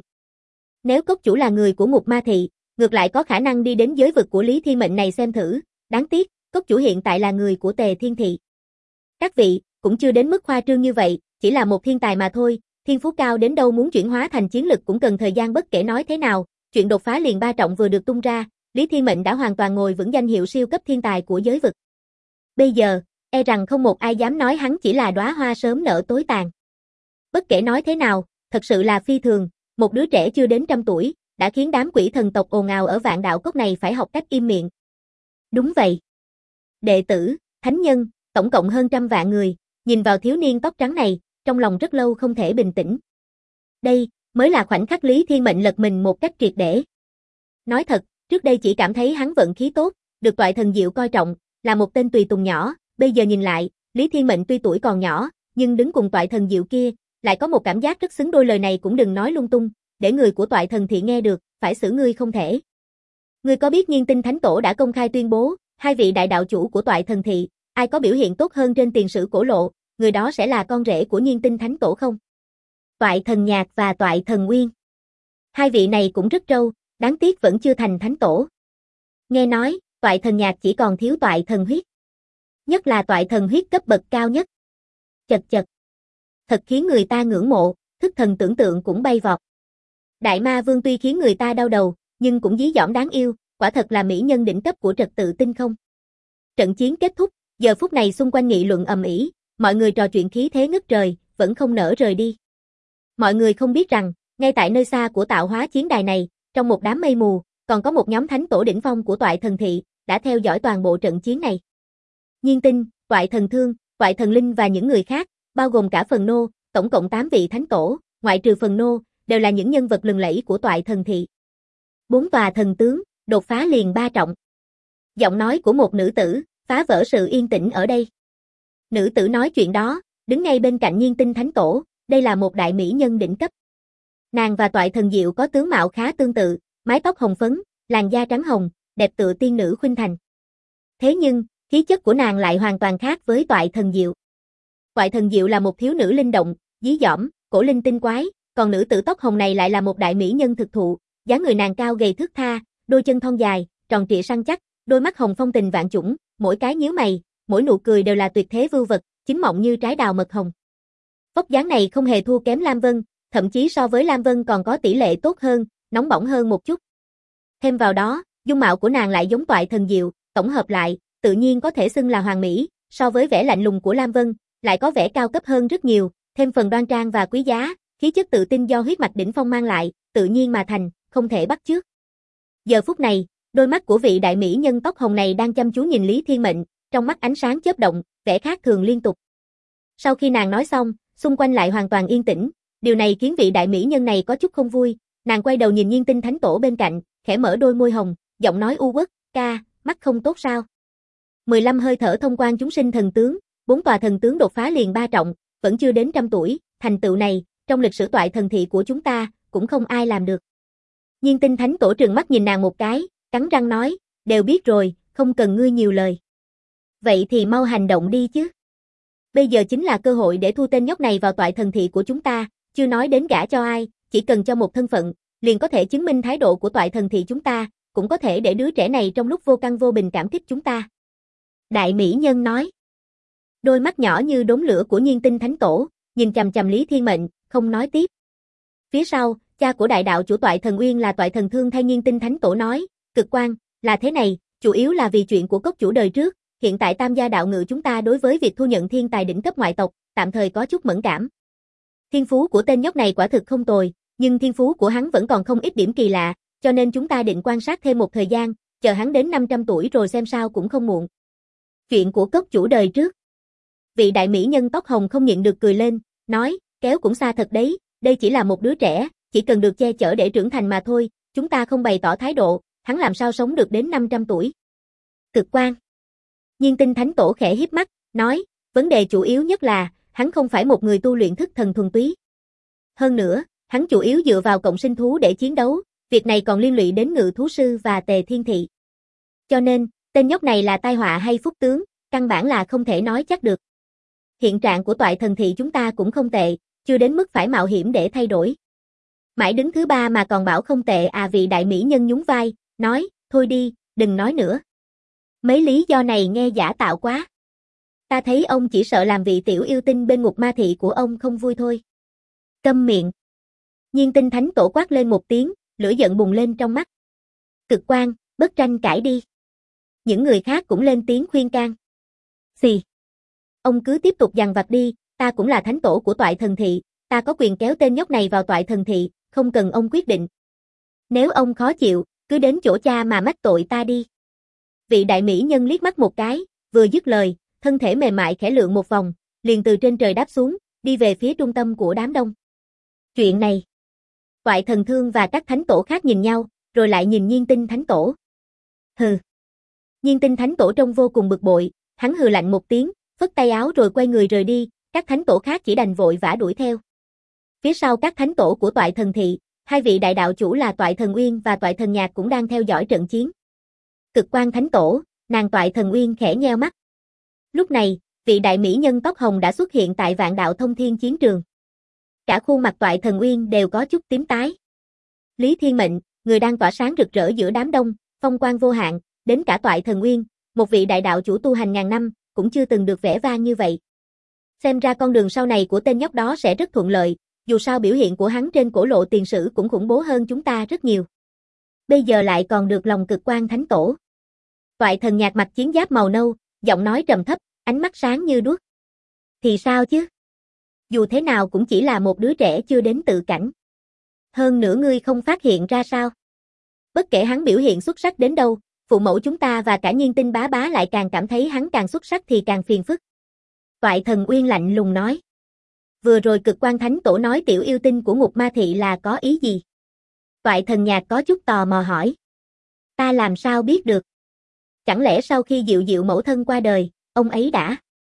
Speaker 1: Nếu cốc chủ là người của Ngục Ma Thị, ngược lại có khả năng đi đến giới vực của Lý Thiên Mệnh này xem thử, đáng tiếc, cốc chủ hiện tại là người của Tề Thiên Thị. Các vị, cũng chưa đến mức khoa trương như vậy, chỉ là một thiên tài mà thôi, thiên phú cao đến đâu muốn chuyển hóa thành chiến lực cũng cần thời gian bất kể nói thế nào, chuyện đột phá liền 3 trọng vừa được tung ra, Lý Thiên Mệnh đã hoàn toàn ngồi vững danh hiệu siêu cấp thiên tài của giới vực. Bây giờ, e rằng không một ai dám nói hắn chỉ là đóa hoa sớm nở tối tàn. Bất kể nói thế nào, thật sự là phi thường, một đứa trẻ chưa đến 100 tuổi, đã khiến đám quỷ thần tộc ồn ào ở Vạn Đạo Cốc này phải học cách im miệng. Đúng vậy. Đệ tử, thánh nhân, tổng cộng hơn 100 vạn người, nhìn vào thiếu niên tóc trắng này, trong lòng rất lâu không thể bình tĩnh. Đây, mới là khoảnh khắc Lý Thiên Mệnh lật mình một cách triệt để. Nói thật, trước đây chỉ cảm thấy hắn vận khí tốt, được Toại Thần Diệu coi trọng, là một tên tùy tùng nhỏ, bây giờ nhìn lại, Lý Thiên Mệnh tuy tuổi còn nhỏ, nhưng đứng cùng Toại Thần Diệu kia, lại có một cảm giác rất xứng đôi, lời này cũng đừng nói lung tung, để người của Toại Thần Thị nghe được, phải xử ngươi không thể. Ngươi có biết Nhiên Tinh Thánh Tổ đã công khai tuyên bố, hai vị đại đạo chủ của Toại Thần Thị, ai có biểu hiện tốt hơn trên tiền sử cổ lộ, người đó sẽ là con rể của Nhiên Tinh Thánh Tổ không? Toại Thần Nhạc và Toại Thần Nguyên. Hai vị này cũng rất trâu, đáng tiếc vẫn chưa thành thánh tổ. Nghe nói, Toại Thần Nhạc chỉ còn thiếu Toại Thần Huyết. Nhất là Toại Thần Huyết cấp bậc cao nhất. Chật chật. Thật khiến người ta ngưỡng mộ, thức thần tưởng tượng cũng bay vọt. Đại Ma Vương tuy khiến người ta đau đầu, nhưng cũng dí dỏm đáng yêu, quả thật là mỹ nhân đỉnh cấp của trật tự tinh không. Trận chiến kết thúc, giờ phút này xung quanh nghị luận ầm ĩ, mọi người trò chuyện khí thế ngất trời, vẫn không nỡ rời đi. Mọi người không biết rằng, ngay tại nơi xa của tạo hóa chiến đài này, trong một đám mây mù, còn có một nhóm thánh tổ đỉnh phong của Toại Thần Thị, đã theo dõi toàn bộ trận chiến này. Nhiên Tinh, Toại Thần Thương, Toại Thần Linh và những người khác, bao gồm cả Phần Nô, tổng cộng 8 vị thánh tổ, ngoại trừ Phần Nô, đều là những nhân vật lừng lẫy của Toại Thần Thị. 4 tòa thần tướng, đột phá liền 3 trọng. Giọng nói của một nữ tử, phá vỡ sự yên tĩnh ở đây. Nữ tử nói chuyện đó, đứng ngay bên cạnh Nhiên Tinh Thánh Tổ, đây là một đại mỹ nhân đỉnh cấp. Nàng và Toại Thần Diệu có tướng mạo khá tương tự, mái tóc hồng phấn, làn da trắng hồng, đẹp tựa tiên nữ khuynh thành. Thế nhưng, khí chất của nàng lại hoàn toàn khác với Toại Thần Diệu. Toại Thần Diệu là một thiếu nữ linh động, dí dỏm, cổ linh tinh quái, còn nữ tử tóc hồng này lại là một đại mỹ nhân thực thụ, dáng người nàng cao gầy thướt tha, đôi chân thon dài, tròn trịa săn chắc, đôi mắt hồng phong tình vạn chủng, mỗi cái nhíu mày, mỗi nụ cười đều là tuyệt thế vưu vật, chính mọng như trái đào mật hồng. Vóc dáng này không hề thua kém Lam Vân, thậm chí so với Lam Vân còn có tỷ lệ tốt hơn, nóng bỏng hơn một chút. Thêm vào đó, dung mạo của nàng lại giống Toại Thần Diệu, tổng hợp lại, tự nhiên có thể xưng là hoàn mỹ, so với vẻ lạnh lùng của Lam Vân, lại có vẻ cao cấp hơn rất nhiều, thêm phần đoan trang và quý giá, khí chất tự tin do huyết mạch đỉnh phong mang lại, tự nhiên mà thành, không thể bắt chước. Giờ phút này, đôi mắt của vị đại mỹ nhân tóc hồng này đang chăm chú nhìn Lý Thiên Mệnh, trong mắt ánh sáng chớp động, vẻ khác thường liên tục. Sau khi nàng nói xong, xung quanh lại hoàn toàn yên tĩnh, điều này khiến vị đại mỹ nhân này có chút không vui, nàng quay đầu nhìn Nhiên Tinh Thánh Tổ bên cạnh, khẽ mở đôi môi hồng, giọng nói u uất, ca, mắt không tốt sao? 15 hơi thở thông quan chúng sinh thần tướng, 4 tòa thần tướng đột phá liền 3 trọng, vẫn chưa đến 100 tuổi, thành tựu này, trong lịch sử Toại Thần Thị của chúng ta, cũng không ai làm được. Nhiên Tinh Thánh Tổ trừng mắt nhìn nàng một cái, cắn răng nói, đều biết rồi, không cần ngươi nhiều lời. Vậy thì mau hành động đi chứ. Bây giờ chính là cơ hội để thu tên nhóc này vào Toại Thần Thị của chúng ta, chưa nói đến gả cho ai, chỉ cần cho một thân phận, liền có thể chứng minh thái độ của Toại Thần Thị chúng ta, cũng có thể để đứa trẻ này trong lúc vô căn vô bình cảm kích chúng ta. Đại mỹ nhân nói. Đôi mắt nhỏ như đốm lửa của Nhiên Tinh Thánh Tổ, nhìn chằm chằm Lý Thiên Mệnh, không nói tiếp. Phía sau, cha của đại đạo chủ Toại Thần Uyên là Toại Thần Thương thay Nhiên Tinh Thánh Tổ nói, cực quan, là thế này, chủ yếu là vì chuyện của cốc chủ đời trước, hiện tại Tam gia đạo ngự chúng ta đối với việc thu nhận thiên tài đỉnh cấp ngoại tộc, tạm thời có chút mẫn cảm. Thiên phú của tên nhóc này quả thực không tồi, nhưng thiên phú của hắn vẫn còn không ít điểm kỳ lạ, cho nên chúng ta định quan sát thêm một thời gian, chờ hắn đến 500 tuổi rồi xem sao cũng không muộn. Chuyện của cốc chủ đời trước. Vị đại mỹ nhân tóc hồng không nhịn được cười lên, nói, kéo cũng xa thật đấy, đây chỉ là một đứa trẻ, chỉ cần được che chở để trưởng thành mà thôi, chúng ta không bày tỏ thái độ, hắn làm sao sống được đến 500 tuổi. Cực quan. Nhiên Tinh Thánh Tổ khẽ híp mắt, nói, vấn đề chủ yếu nhất là, hắn không phải một người tu luyện thức thần thuần túy. Hơn nữa, hắn chủ yếu dựa vào cộng sinh thú để chiến đấu, việc này còn liên lụy đến Ngự thú sư và Tề Thiên Thị. Cho nên, tên nhóc này là tai họa hay phúc tướng, căn bản là không thể nói chắc được. Hiện trạng của Toại Thần Thị chúng ta cũng không tệ, chưa đến mức phải mạo hiểm để thay đổi. Mãi đứng thứ ba mà còn bảo không tệ à, vị đại mỹ nhân nhún vai, nói, thôi đi, đừng nói nữa. Mấy lý do này nghe giả tạo quá. Ta thấy ông chỉ sợ làm vị tiểu yêu tinh bên Ngục Ma Thị của ông không vui thôi. Câm miệng. Nhiên Tinh Thánh Tổ quát lên một tiếng, lửa giận bùng lên trong mắt. Cực Quang, bất tranh cãi đi. Những người khác cũng lên tiếng khuyên can. Xì. Ông cứ tiếp tục dằn vặt đi, ta cũng là thánh tổ của Toại Thần Thị, ta có quyền kéo tên nhóc này vào Toại Thần Thị, không cần ông quyết định. Nếu ông khó chịu, cứ đến chỗ cha mà mách tội ta đi. Vị đại mỹ nhân liếc mắt một cái, vừa dứt lời, thân thể mềm mại khẽ lượn một vòng, liền từ trên trời đáp xuống, đi về phía trung tâm của đám đông. Chuyện này. Toại Thần Thương và các thánh tổ khác nhìn nhau, rồi lại nhìn Nhiên Tinh Thánh Tổ. Hừ. Nhiên Tinh Thánh Tổ trông vô cùng bực bội, hắn hừ lạnh một tiếng, phất tay áo rồi quay người rời đi, các thánh tổ khác chỉ đành vội vã đuổi theo. Phía sau các thánh tổ của Toại Thần Thị, hai vị đại đạo chủ là Toại Thần Uyên và Toại Thần Nhạc cũng đang theo dõi trận chiến. Cực Quang Thánh Tổ, nàng Toại Thần Uyên khẽ nheo mắt. Lúc này, vị đại mỹ nhân tóc hồng đã xuất hiện tại Vạn Đạo Thông Thiên chiến trường. Cả khuôn mặt Toại Thần Uyên đều có chút tím tái. Lý Thiên Mệnh, người đang tỏa sáng rực rỡ giữa đám đông, phong quang vô hạn, đến cả Toại Thần Uyên, một vị đại đạo chủ tu hành ngàn năm, cũng chưa từng được vẻ vang như vậy. Xem ra con đường sau này của tên nhóc đó sẽ rất thuận lợi, dù sao biểu hiện của hắn trên cổ lộ tiền sử cũng khủng bố hơn chúng ta rất nhiều. Bây giờ lại còn được lòng Cực Quang Thánh Tổ. Toại Thần Nhạc mặc chiến giáp màu nâu, giọng nói trầm thấp, ánh mắt sáng như đuốc. Thì sao chứ? Dù thế nào cũng chỉ là một đứa trẻ chưa đến tự cảnh. Hơn nữa ngươi không phát hiện ra sao? Bất kể hắn biểu hiện xuất sắc đến đâu, phụ mẫu chúng ta và cả Nhiên Tinh bá bá lại càng cảm thấy hắn càng xuất sắc thì càng phiền phức. Toại Thần Uyên lạnh lùng nói. Vừa rồi Cực Quang Thánh Tổ nói tiểu yêu tinh của Ngục Ma Thị là có ý gì? Toại Thần Nhạc có chút tò mò hỏi. Ta làm sao biết được? Chẳng lẽ sau khi Diệu Diệu mẫu thân qua đời, ông ấy đã?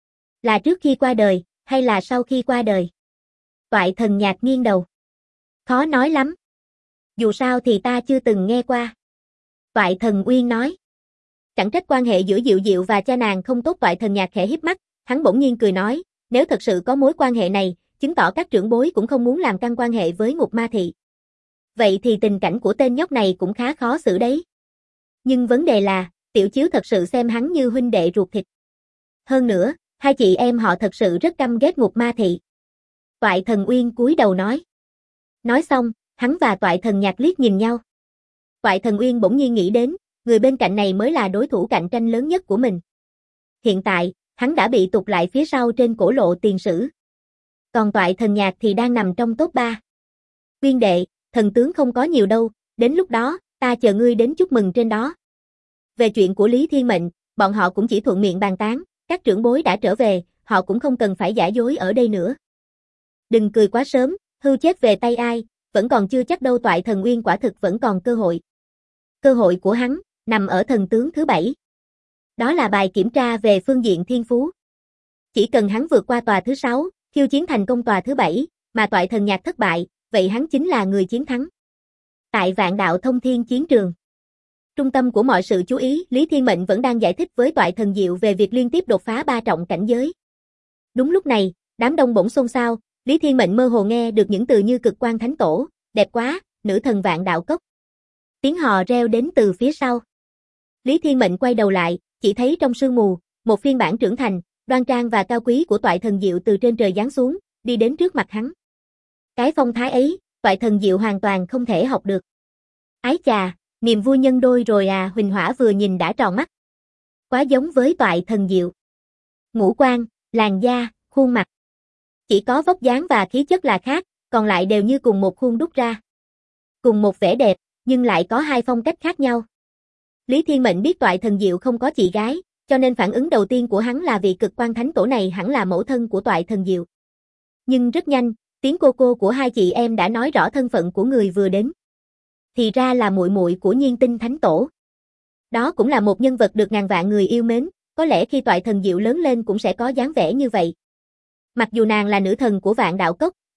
Speaker 1: Là trước khi qua đời, hay là sau khi qua đời? Toại Thần Nhạc nghiêng đầu. Khó nói lắm. Dù sao thì ta chưa từng nghe qua. Toại Thần Uyên nói. Chẳng trách quan hệ giữa Diệu Diệu và cha nàng không tốt. Toại Thần Nhạc khẽ híp mắt, hắn bỗng nhiên cười nói, nếu thật sự có mối quan hệ này, chứng tỏ các trưởng bối cũng không muốn làm căng quan hệ với Ngục Ma Thị. Vậy thì tình cảnh của tên nhóc này cũng khá khó xử đấy. Nhưng vấn đề là, Tiểu Chiếu thật sự xem hắn như huynh đệ ruột thịt. Hơn nữa, hai chị em họ thật sự rất căm ghét Ngục Ma Thị. Toại Thần Uyên cúi đầu nói. Nói xong, hắn và Toại Thần Nhạc liếc nhìn nhau. Toại Thần Uyên bỗng nhiên nghĩ đến, người bên cạnh này mới là đối thủ cạnh tranh lớn nhất của mình. Hiện tại, hắn đã bị tụt lại phía sau trên cổ lộ tiền sử. Còn Toại Thần Nhạc thì đang nằm trong top 3. Uyên đệ, thần tướng không có nhiều đâu, đến lúc đó, ta chờ ngươi đến chúc mừng trên đó. Về chuyện của Lý Thiên Mệnh, bọn họ cũng chỉ thuận miệng bàn tán, các trưởng bối đã trở về, họ cũng không cần phải giả dối ở đây nữa. Đừng cười quá sớm, hưu chết về tay ai, vẫn còn chưa chắc đâu. Toại Thần Uyên quả thực vẫn còn cơ hội. Cơ hội của hắn, nằm ở thần tướng thứ 7. Đó là bài kiểm tra về phương diện thiên phú. Chỉ cần hắn vượt qua tòa thứ 6, khiêu chiến thành công tòa thứ 7, mà Toại Thần Nhạc thất bại, vậy hắn chính là người chiến thắng. Tại Vạn Đạo Thông Thiên chiến trường, trung tâm của mọi sự chú ý, Lý Thiên Mệnh vẫn đang giải thích với Toại Thần Diệu về việc liên tiếp đột phá 3 trọng cảnh giới. Đúng lúc này, đám đông bỗng xôn xao, Lý Thiên Mệnh mơ hồ nghe được những từ như Cực Quang Thánh Tổ, đẹp quá, nữ thần Vạn Đạo Cốc. Tiếng hò reo đến từ phía sau. Lý Thiên Mệnh quay đầu lại, chỉ thấy trong sương mù, một phiên bản trưởng thành, đoan trang và cao quý của Toại Thần Diệu từ trên trời giáng xuống, đi đến trước mặt hắn. Cái phong thái ấy, Toại Thần Diệu hoàn toàn không thể học được. Ái chà, niềm vui nhân đôi rồi à. Huỳnh Hỏa vừa nhìn đã tròn mắt. Quá giống với Toại Thần Diệu. Ngũ quan, làn da, khuôn mặt. Chỉ có vóc dáng và khí chất là khác, còn lại đều như cùng một khuôn đúc ra. Cùng một vẻ đẹp, nhưng lại có hai phong cách khác nhau. Lý Thiên Mệnh biết Toại Thần Diệu không có chị gái, cho nên phản ứng đầu tiên của hắn là vị Cực Quang Thánh Tổ này hẳn là mẫu thân của Toại Thần Diệu. Nhưng rất nhanh, tiếng cô của hai chị em đã nói rõ thân phận của người vừa đến. Thì ra là muội muội của Nhiên Tinh Thánh Tổ. Đó cũng là một nhân vật được ngàn vạn người yêu mến, có lẽ khi Toại Thần Diệu lớn lên cũng sẽ có dáng vẻ như vậy. Mặc dù nàng là nữ thần của Vạn Đạo Cốc,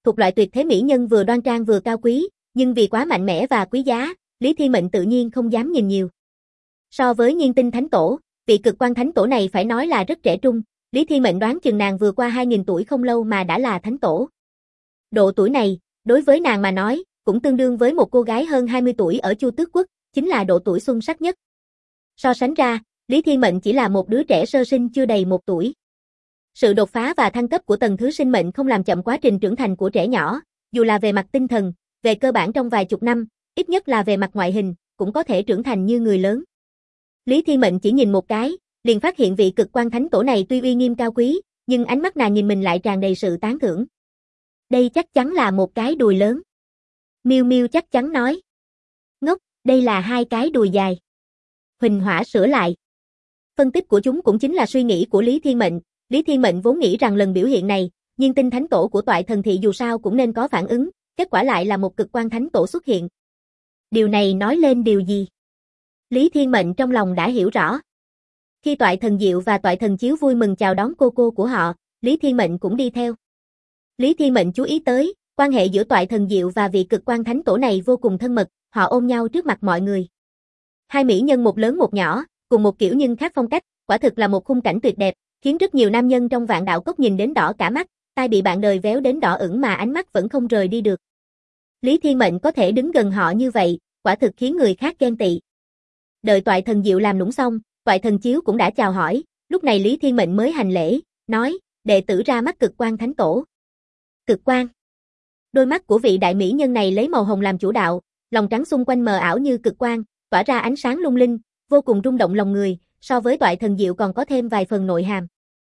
Speaker 1: thuộc loại tuyệt thế mỹ nhân vừa đoan trang vừa cao quý, nhưng vì quá mạnh mẽ và quý giá, Lý Thiên Mệnh tự nhiên không dám nhìn nhiều. So với Nhiên Tinh Thánh Tổ, vị Cực Quang Thánh Tổ này phải nói là rất trẻ trung, Lý Thiên Mệnh đoán chừng nàng vừa qua 2000 tuổi không lâu mà đã là Thánh Tổ. Độ tuổi này, đối với nàng mà nói, cũng tương đương với một cô gái hơn 20 tuổi ở Chu Tước Quốc, chính là độ tuổi xuân sắc nhất. So sánh ra, Lý Thiên Mệnh chỉ là một đứa trẻ sơ sinh chưa đầy 1 tuổi. Sự đột phá và thăng cấp của tầng thứ sinh mệnh không làm chậm quá trình trưởng thành của trẻ nhỏ, dù là về mặt tinh thần, về cơ bản trong vài chục năm, ít nhất là về mặt ngoại hình, cũng có thể trưởng thành như người lớn. Lý Thiên Mệnh chỉ nhìn một cái, liền phát hiện vị Cực Quang Thánh Tổ này tuy uy nghiêm cao quý, nhưng ánh mắt nàng nhìn mình lại tràn đầy sự tán thưởng. Đây chắc chắn là một cái đùi lớn. Miu Miu chắc chắn nói. Ngốc, đây là 2 cái đùi dài. Huỳnh Hỏa sửa lại. Phân tích của chúng cũng chính là suy nghĩ của Lý Thiên Mệnh. Lý Thiên Mệnh vốn nghĩ rằng lần biểu hiện này, Nhiên Tinh Thánh Tổ của Toại Thần Thị dù sao cũng nên có phản ứng, kết quả lại là một Cực Quang Thánh Tổ xuất hiện. Điều này nói lên điều gì? Lý Thiên Mệnh trong lòng đã hiểu rõ. Khi Toại Thần Diệu và Toại Thần Chiếu vui mừng chào đón cô của họ, Lý Thiên Mệnh cũng đi theo. Lý Thiên Mệnh chú ý tới, quan hệ giữa Toại Thần Diệu và vị Cực Quang Thánh Tổ này vô cùng thân mật, họ ôm nhau trước mặt mọi người. 2 mỹ nhân một lớn một nhỏ, cùng một kiểu nhưng khác phong cách, quả thực là một khung cảnh tuyệt đẹp, khiến rất nhiều nam nhân trong Vạn Đạo Cốc nhìn đến đỏ cả mắt, tai bị bạn đời véo đến đỏ ửng mà ánh mắt vẫn không rời đi được. Lý Thiên Mệnh có thể đứng gần họ như vậy, quả thực khiến người khác ghen tị. Đợi Toại Thần Diệu làm nũng xong, Toại Thần Chiếu cũng đã chào hỏi, lúc này Lý Thiên Mệnh mới hành lễ, nói, đệ tử ra mắt Cực Quang Thánh Tổ. Cực quang. Đôi mắt của vị đại mỹ nhân này lấy màu hồng làm chủ đạo, lòng trắng xung quanh mờ ảo như cực quang, tỏa ra ánh sáng lung linh, vô cùng rung động lòng người, so với Toại Thần Diệu còn có thêm vài phần nội hàm.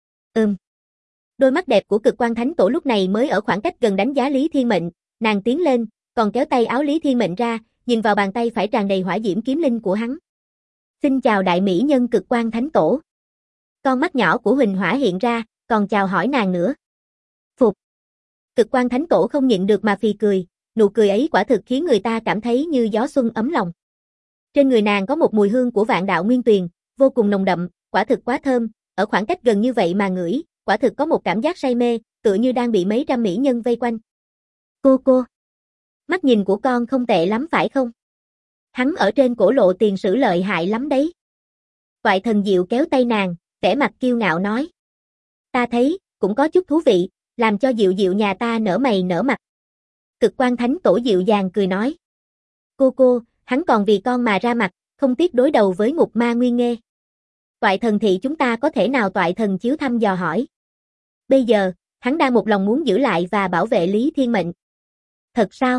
Speaker 1: Đôi mắt đẹp của Cực Quang Thánh Tổ lúc này mới ở khoảng cách gần đánh giá Lý Thiên Mệnh, nàng tiến lên, còn kéo tay áo Lý Thiên Mệnh ra, nhìn vào bàn tay phải tràn đầy hỏa diễm kiếm linh của hắn. Xin chào đại mỹ nhân Cực Quang Thánh Tổ. Con mắt nhỏ của Huỳnh Hỏa hiện ra, còn chào hỏi nàng nữa. Phục. Cực Quang Thánh Tổ không nhịn được mà phì cười, nụ cười ấy quả thực khiến người ta cảm thấy như gió xuân ấm lòng. Trên người nàng có một mùi hương của Vạn Đạo Nguyên Tuyền, vô cùng nồng đậm, quả thực quá thơm, ở khoảng cách gần như vậy mà ngửi, quả thực có một cảm giác say mê, tựa như đang bị mấy trăm mỹ nhân vây quanh. Cô, mắt nhìn của con không tệ lắm phải không? Hắn ở trên cổ lộ tiền sử lợi hại lắm đấy. Toại Thần Diệu kéo tay nàng, vẻ mặt kiêu ngạo nói. Ta thấy, cũng có chút thú vị, làm cho Diệu Diệu nhà ta nở mày nở mặt. Cực Quang Thánh Tổ dịu dàng cười nói. Cô, hắn còn vì con mà ra mặt, không tiếc đối đầu với Ngục Ma Nguyên Nghê. Toại Thần Thị chúng ta có thể nào? Toại Thần Chiếu thăm dò hỏi. Bây giờ, hắn đang một lòng muốn giữ lại và bảo vệ Lý Thiên Mệnh. Thật sao?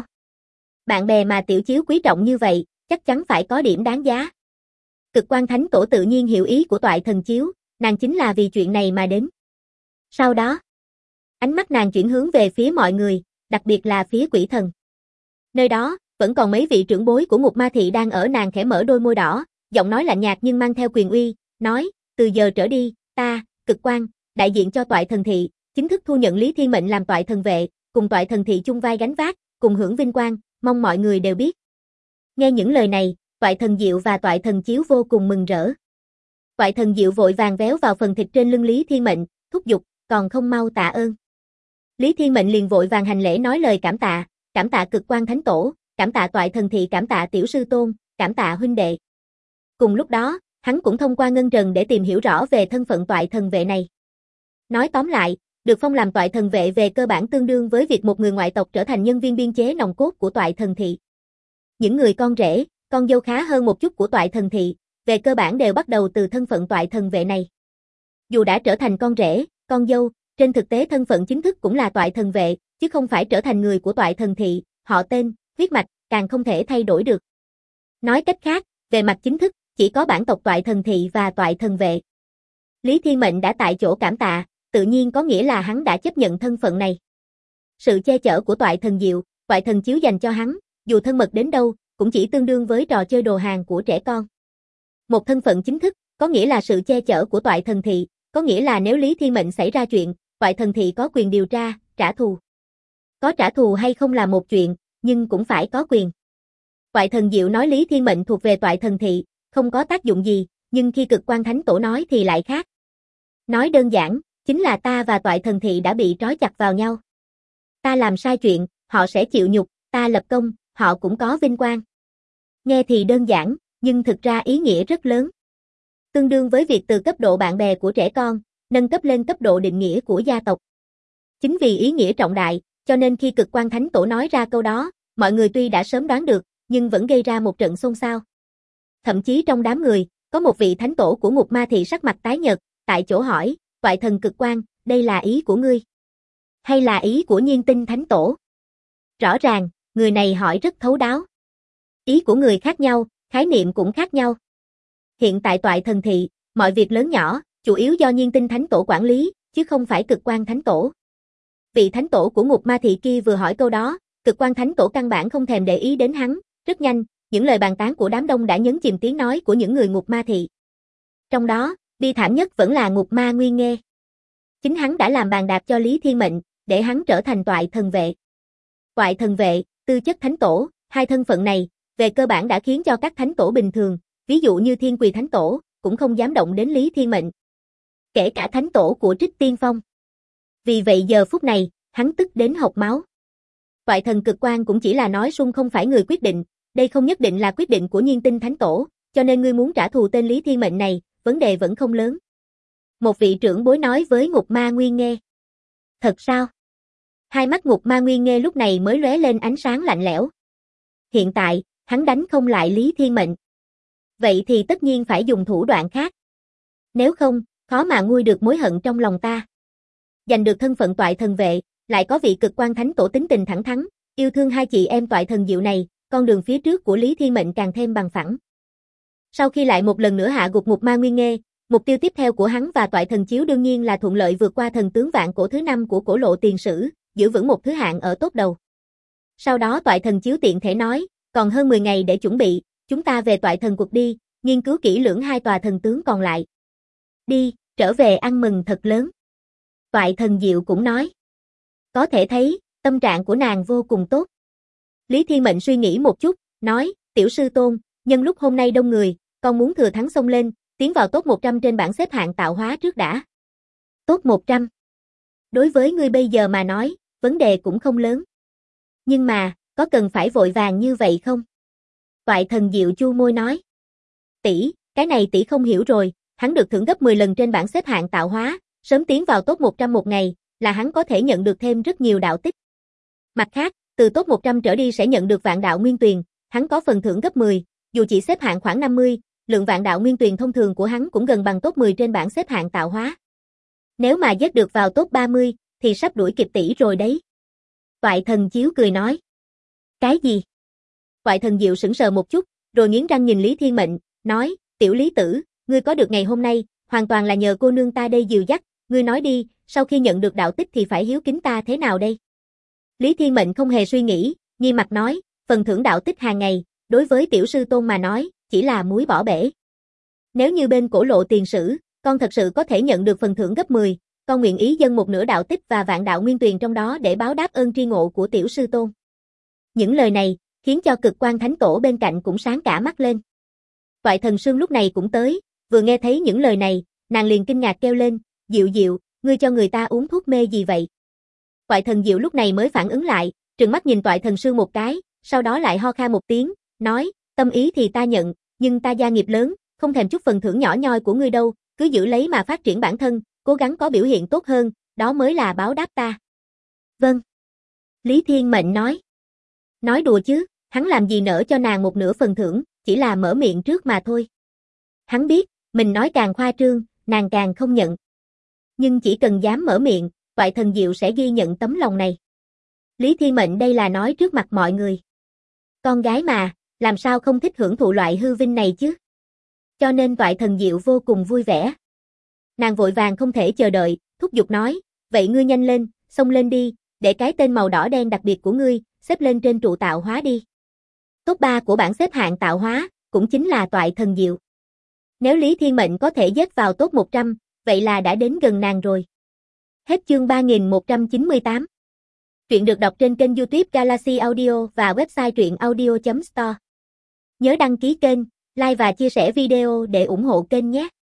Speaker 1: Bạn bè mà Tiểu Chiếu quý trọng như vậy, chắc chắn phải có điểm đáng giá. Cực Quang Thánh Tổ tự nhiên hiểu ý của Toại Thần Chiếu, nàng chính là vì chuyện này mà đến. Sau đó, ánh mắt nàng chuyển hướng về phía mọi người, đặc biệt là phía Quỷ Thần. Nơi đó, vẫn còn mấy vị trưởng bối của Ngục Ma Thị đang ở, nàng khẽ mở đôi môi đỏ, giọng nói lạnh nhạt nhưng mang theo quyền uy, nói, từ giờ trở đi, ta, Cực Quang, đại diện cho Toại Thần Thị, chính thức thu nhận Lý Thiên Mệnh làm Toại Thần Vệ, cùng Toại Thần Thị chung vai gánh vác, cùng hưởng vinh quang, mong mọi người đều biết. Nghe những lời này, Toại Thần Diệu và Toại Thần Chiếu vô cùng mừng rỡ. Toại Thần Diệu vội vàng véo vào phần thịt trên lưng Lý Thiên Mệnh, thúc giục, còn không mau tạ ơn. Lý Thiên Mệnh liền vội vàng hành lễ nói lời cảm tạ Cực Quang Thánh Tổ, cảm tạ Toại Thần Thị, cảm tạ Tiểu Sư Tôn, cảm tạ huynh đệ. Cùng lúc đó, hắn cũng thông qua Ngân Trần để tìm hiểu rõ về thân phận Toại Thần Vệ này. Nói tóm lại, được phong làm Toại Thần Vệ về cơ bản tương đương với việc một người ngoại tộc trở thành nhân viên biên chế nòng cốt của Toại Thần Thị. Những người con rể, con dâu khá hơn một chút của Toại Thần Thị, về cơ bản đều bắt đầu từ thân phận Toại Thần Vệ này. Dù đã trở thành con rể, con dâu, trên thực tế thân phận chính thức cũng là Toại Thần Vệ, chứ không phải trở thành người của Toại Thần Thị, họ tên, huyết mạch, càng không thể thay đổi được. Nói cách khác, về mặt chính thức, chỉ có bản tộc Toại Thần Thị và Toại Thần Vệ. Lý Thiên Mệnh đã tại chỗ cảm tạ, tự nhiên có nghĩa là hắn đã chấp nhận thân phận này. Sự che chở của Toại Thần Diệu, Toại Thần Chiếu dành cho hắn, dù thân mật đến đâu, cũng chỉ tương đương với trò chơi đồ hàng của trẻ con. Một thân phận chính thức, có nghĩa là sự che chở của Toại Thần Thị, có nghĩa là nếu Lý Thiên Mệnh xảy ra chuyện, Toại Thần Thị có quyền điều tra, trả thù. Có trả thù hay không là một chuyện, nhưng cũng phải có quyền. Toại Thần Diệu nói Lý Thiên Mệnh thuộc về Toại Thần Thị, không có tác dụng gì, nhưng khi Cực Quang Thánh Tổ nói thì lại khác. Nói đơn giản, chính là ta và Toại Thần Thị đã bị trói chặt vào nhau. ta làm sai chuyện, họ sẽ chịu nhục, ta lập công, họ cũng có vinh quang. Nghe thì đơn giản, nhưng thực ra ý nghĩa rất lớn. Tương đương với việc từ cấp độ bạn bè của trẻ con, nâng cấp lên cấp độ định nghĩa của gia tộc. Chính vì ý nghĩa trọng đại, cho nên khi Cực Quan Thánh Tổ nói ra câu đó, mọi người tuy đã sớm đoán được, nhưng vẫn gây ra một trận xôn xao. Thậm chí trong đám người, có một vị thánh tổ của Ngục Ma Thị sắc mặt tái nhợt, tại chỗ hỏi, Toại thần Cực Quan, đây là ý của ngươi? Hay là ý của Nhiên Tinh Thánh Tổ? Rõ ràng, người này hỏi rất thấu đáo. Ý của người khác nhau, khái niệm cũng khác nhau. Hiện tại Toại thần thị, mọi việc lớn nhỏ, chủ yếu do Nhiên Tinh Thánh Tổ quản lý, chứ không phải Cực Quan Thánh Tổ. Vị thánh tổ của Ngục Ma Thị kia vừa hỏi câu đó, Cực Quan Thánh Tổ căn bản không thèm để ý đến hắn, rất nhanh, những lời bàn tán của đám đông đã nhấn chìm tiếng nói của những người Ngục Ma Thị. Trong đó, bi thảm nhất vẫn là Ngục Ma Nguyên Nghe. Chính hắn đã làm bàn đạp cho Lý Thiên Mệnh, để hắn trở thành Toại thần vệ. Toại thần vệ, tư chất thánh tổ, hai thân phận này, về cơ bản đã khiến cho các thánh tổ bình thường, ví dụ như Thiên Quỳ Thánh Tổ, cũng không dám động đến Lý Thiên Mệnh. Kể cả thánh tổ của Trích Tiên Phong. Vì vậy giờ phút này, hắn tức đến hộc máu. Toại thần Cực Quan cũng chỉ là nói suông không phải người quyết định, đây không nhất định là quyết định của Nhiên Tinh Thánh Tổ, cho nên ngươi muốn trả thù tên Lý Thiên Mệnh này, vấn đề vẫn không lớn. Một vị trưởng bối nói với Ngục Ma Nguyên Nghe. Thật sao? Hai mắt Ngục Ma Nguyên Nghe lúc này mới lóe lên ánh sáng lạnh lẽo. Hiện tại, hắn đánh không lại Lý Thiên Mệnh. Vậy thì tất nhiên phải dùng thủ đoạn khác. Nếu không, khó mà nguôi được mối hận trong lòng ta. Giành được thân phận Toại thần vệ, lại có vị Cực Quan Thánh Tổ tính tình thẳng thắn, yêu thương hai chị em Toại thần diệu này, con đường phía trước của Lý Thiên Mệnh càng thêm bằng phẳng. Sau khi lại một lần nữa hạ gục Ngục Ma Nguyên Nghe, mục tiêu tiếp theo của hắn và Toại thần chiếu đương nhiên là thuận lợi vượt qua thần tướng vạn cổ thứ 5 của cổ lộ tiền sử, giữ vững một thứ hạng ở top đầu. Sau đó Toại thần chiếu tiện thể nói, còn hơn 10 ngày để chuẩn bị, chúng ta về Toại thần cuộc đi, nghiên cứu kỹ lưỡng hai tòa thần tướng còn lại. Đi, trở về ăn mừng thật lớn. Toại thần diệu cũng nói. Có thể thấy, tâm trạng của nàng vô cùng tốt. Lý Thiên Mệnh suy nghĩ một chút, nói, tiểu sư tôn, nhân lúc hôm nay đông người, con muốn thừa thắng xông lên, tiến vào top 100 trên bảng xếp hạng tạo hóa trước đã. Top 100. Đối với ngươi bây giờ mà nói, vấn đề cũng không lớn. Nhưng mà, có cần phải vội vàng như vậy không? Toại thần diệu chu môi nói. Tỷ, cái này tỷ không hiểu rồi, hắn được thưởng gấp 10 lần trên bảng xếp hạng tạo hóa, sớm tiến vào top 100 một ngày, là hắn có thể nhận được thêm rất nhiều đạo tích. Mặt khác, từ top 100 trở đi sẽ nhận được vạn đạo nguyên tuyền, hắn có phần thưởng gấp 10, dù chỉ xếp hạng khoảng 50, lượng vạn đạo nguyên tuyền thông thường của hắn cũng gần bằng top 10 trên bảng xếp hạng tạo hóa. Nếu mà dứt được vào top 30, thì sắp đuổi kịp tỷ rồi đấy. Toại thần chiếu cười nói. Cái gì? Toại thần diệu sững sờ một chút, rồi nghiến răng nhìn Lý Thiên Mệnh, nói, tiểu Lý tử, ngươi có được ngày hôm nay, hoàn toàn là nhờ cô nương ta đây dìu dắt, ngươi nói đi, sau khi nhận được đạo tích thì phải hiếu kính ta thế nào đây? Lý Thiên Mệnh không hề suy nghĩ, nghiêm mặt nói, phần thưởng đạo tích hàng ngày, đối với tiểu sư tôn mà nói, chỉ là muối bỏ bể. Nếu như bên cổ lộ tiền sử, con thật sự có thể nhận được phần thưởng gấp 10, con nguyện ý dâng một nửa đạo tích và vạn đạo nguyên tuyền trong đó để báo đáp ơn tri ngộ của tiểu sư tôn. Những lời này, khiến cho Cực Quan Thánh Tổ bên cạnh cũng sáng cả mắt lên. Toại thần Sương lúc này cũng tới, vừa nghe thấy những lời này, nàng liền kinh ngạc kêu lên, Diệu Diệu, ngươi cho người ta uống thuốc mê gì vậy? Toại thần Diệu lúc này mới phản ứng lại, trừng mắt nhìn Toại thần Sương một cái, sau đó lại ho khan một tiếng, nói, tâm ý thì ta nhận, nhưng ta gia nghiệp lớn, không thèm chút phần thưởng nhỏ nhoi của ngươi đâu, cứ giữ lấy mà phát triển bản thân, cố gắng có biểu hiện tốt hơn, đó mới là báo đáp ta. Vâng. Lý Thiên Mệnh nói. Nói đùa chứ, hắn làm gì nỡ cho nàng một nửa phần thưởng, chỉ là mở miệng trước mà thôi. Hắn biết, mình nói càng khoa trương, nàng càng không nhận. Nhưng chỉ cần dám mở miệng, Toại thần Diệu sẽ ghi nhận tấm lòng này. Lý Thiên Mệnh đây là nói trước mặt mọi người. Con gái mà, làm sao không thích hưởng thụ loại hư vinh này chứ? Cho nên Toại thần Diệu vô cùng vui vẻ. Nàng vội vàng không thể chờ đợi, thúc giục nói, vậy ngươi nhanh lên, xông lên đi, để cái tên màu đỏ đen đặc biệt của ngươi, xếp lên trên trụ tạo hóa đi. Top 3 của bảng xếp hạng tạo hóa, cũng chính là Toại thần Diệu. Nếu Lý Thiên Mệnh có thể dớt vào top 100, vậy là đã đến gần nàng rồi. Hết chương 3198. Truyện được đọc trên kênh YouTube Galaxy Audio và website truyệnaudio.store. Nhớ đăng ký kênh, like và chia sẻ video để ủng hộ kênh nhé.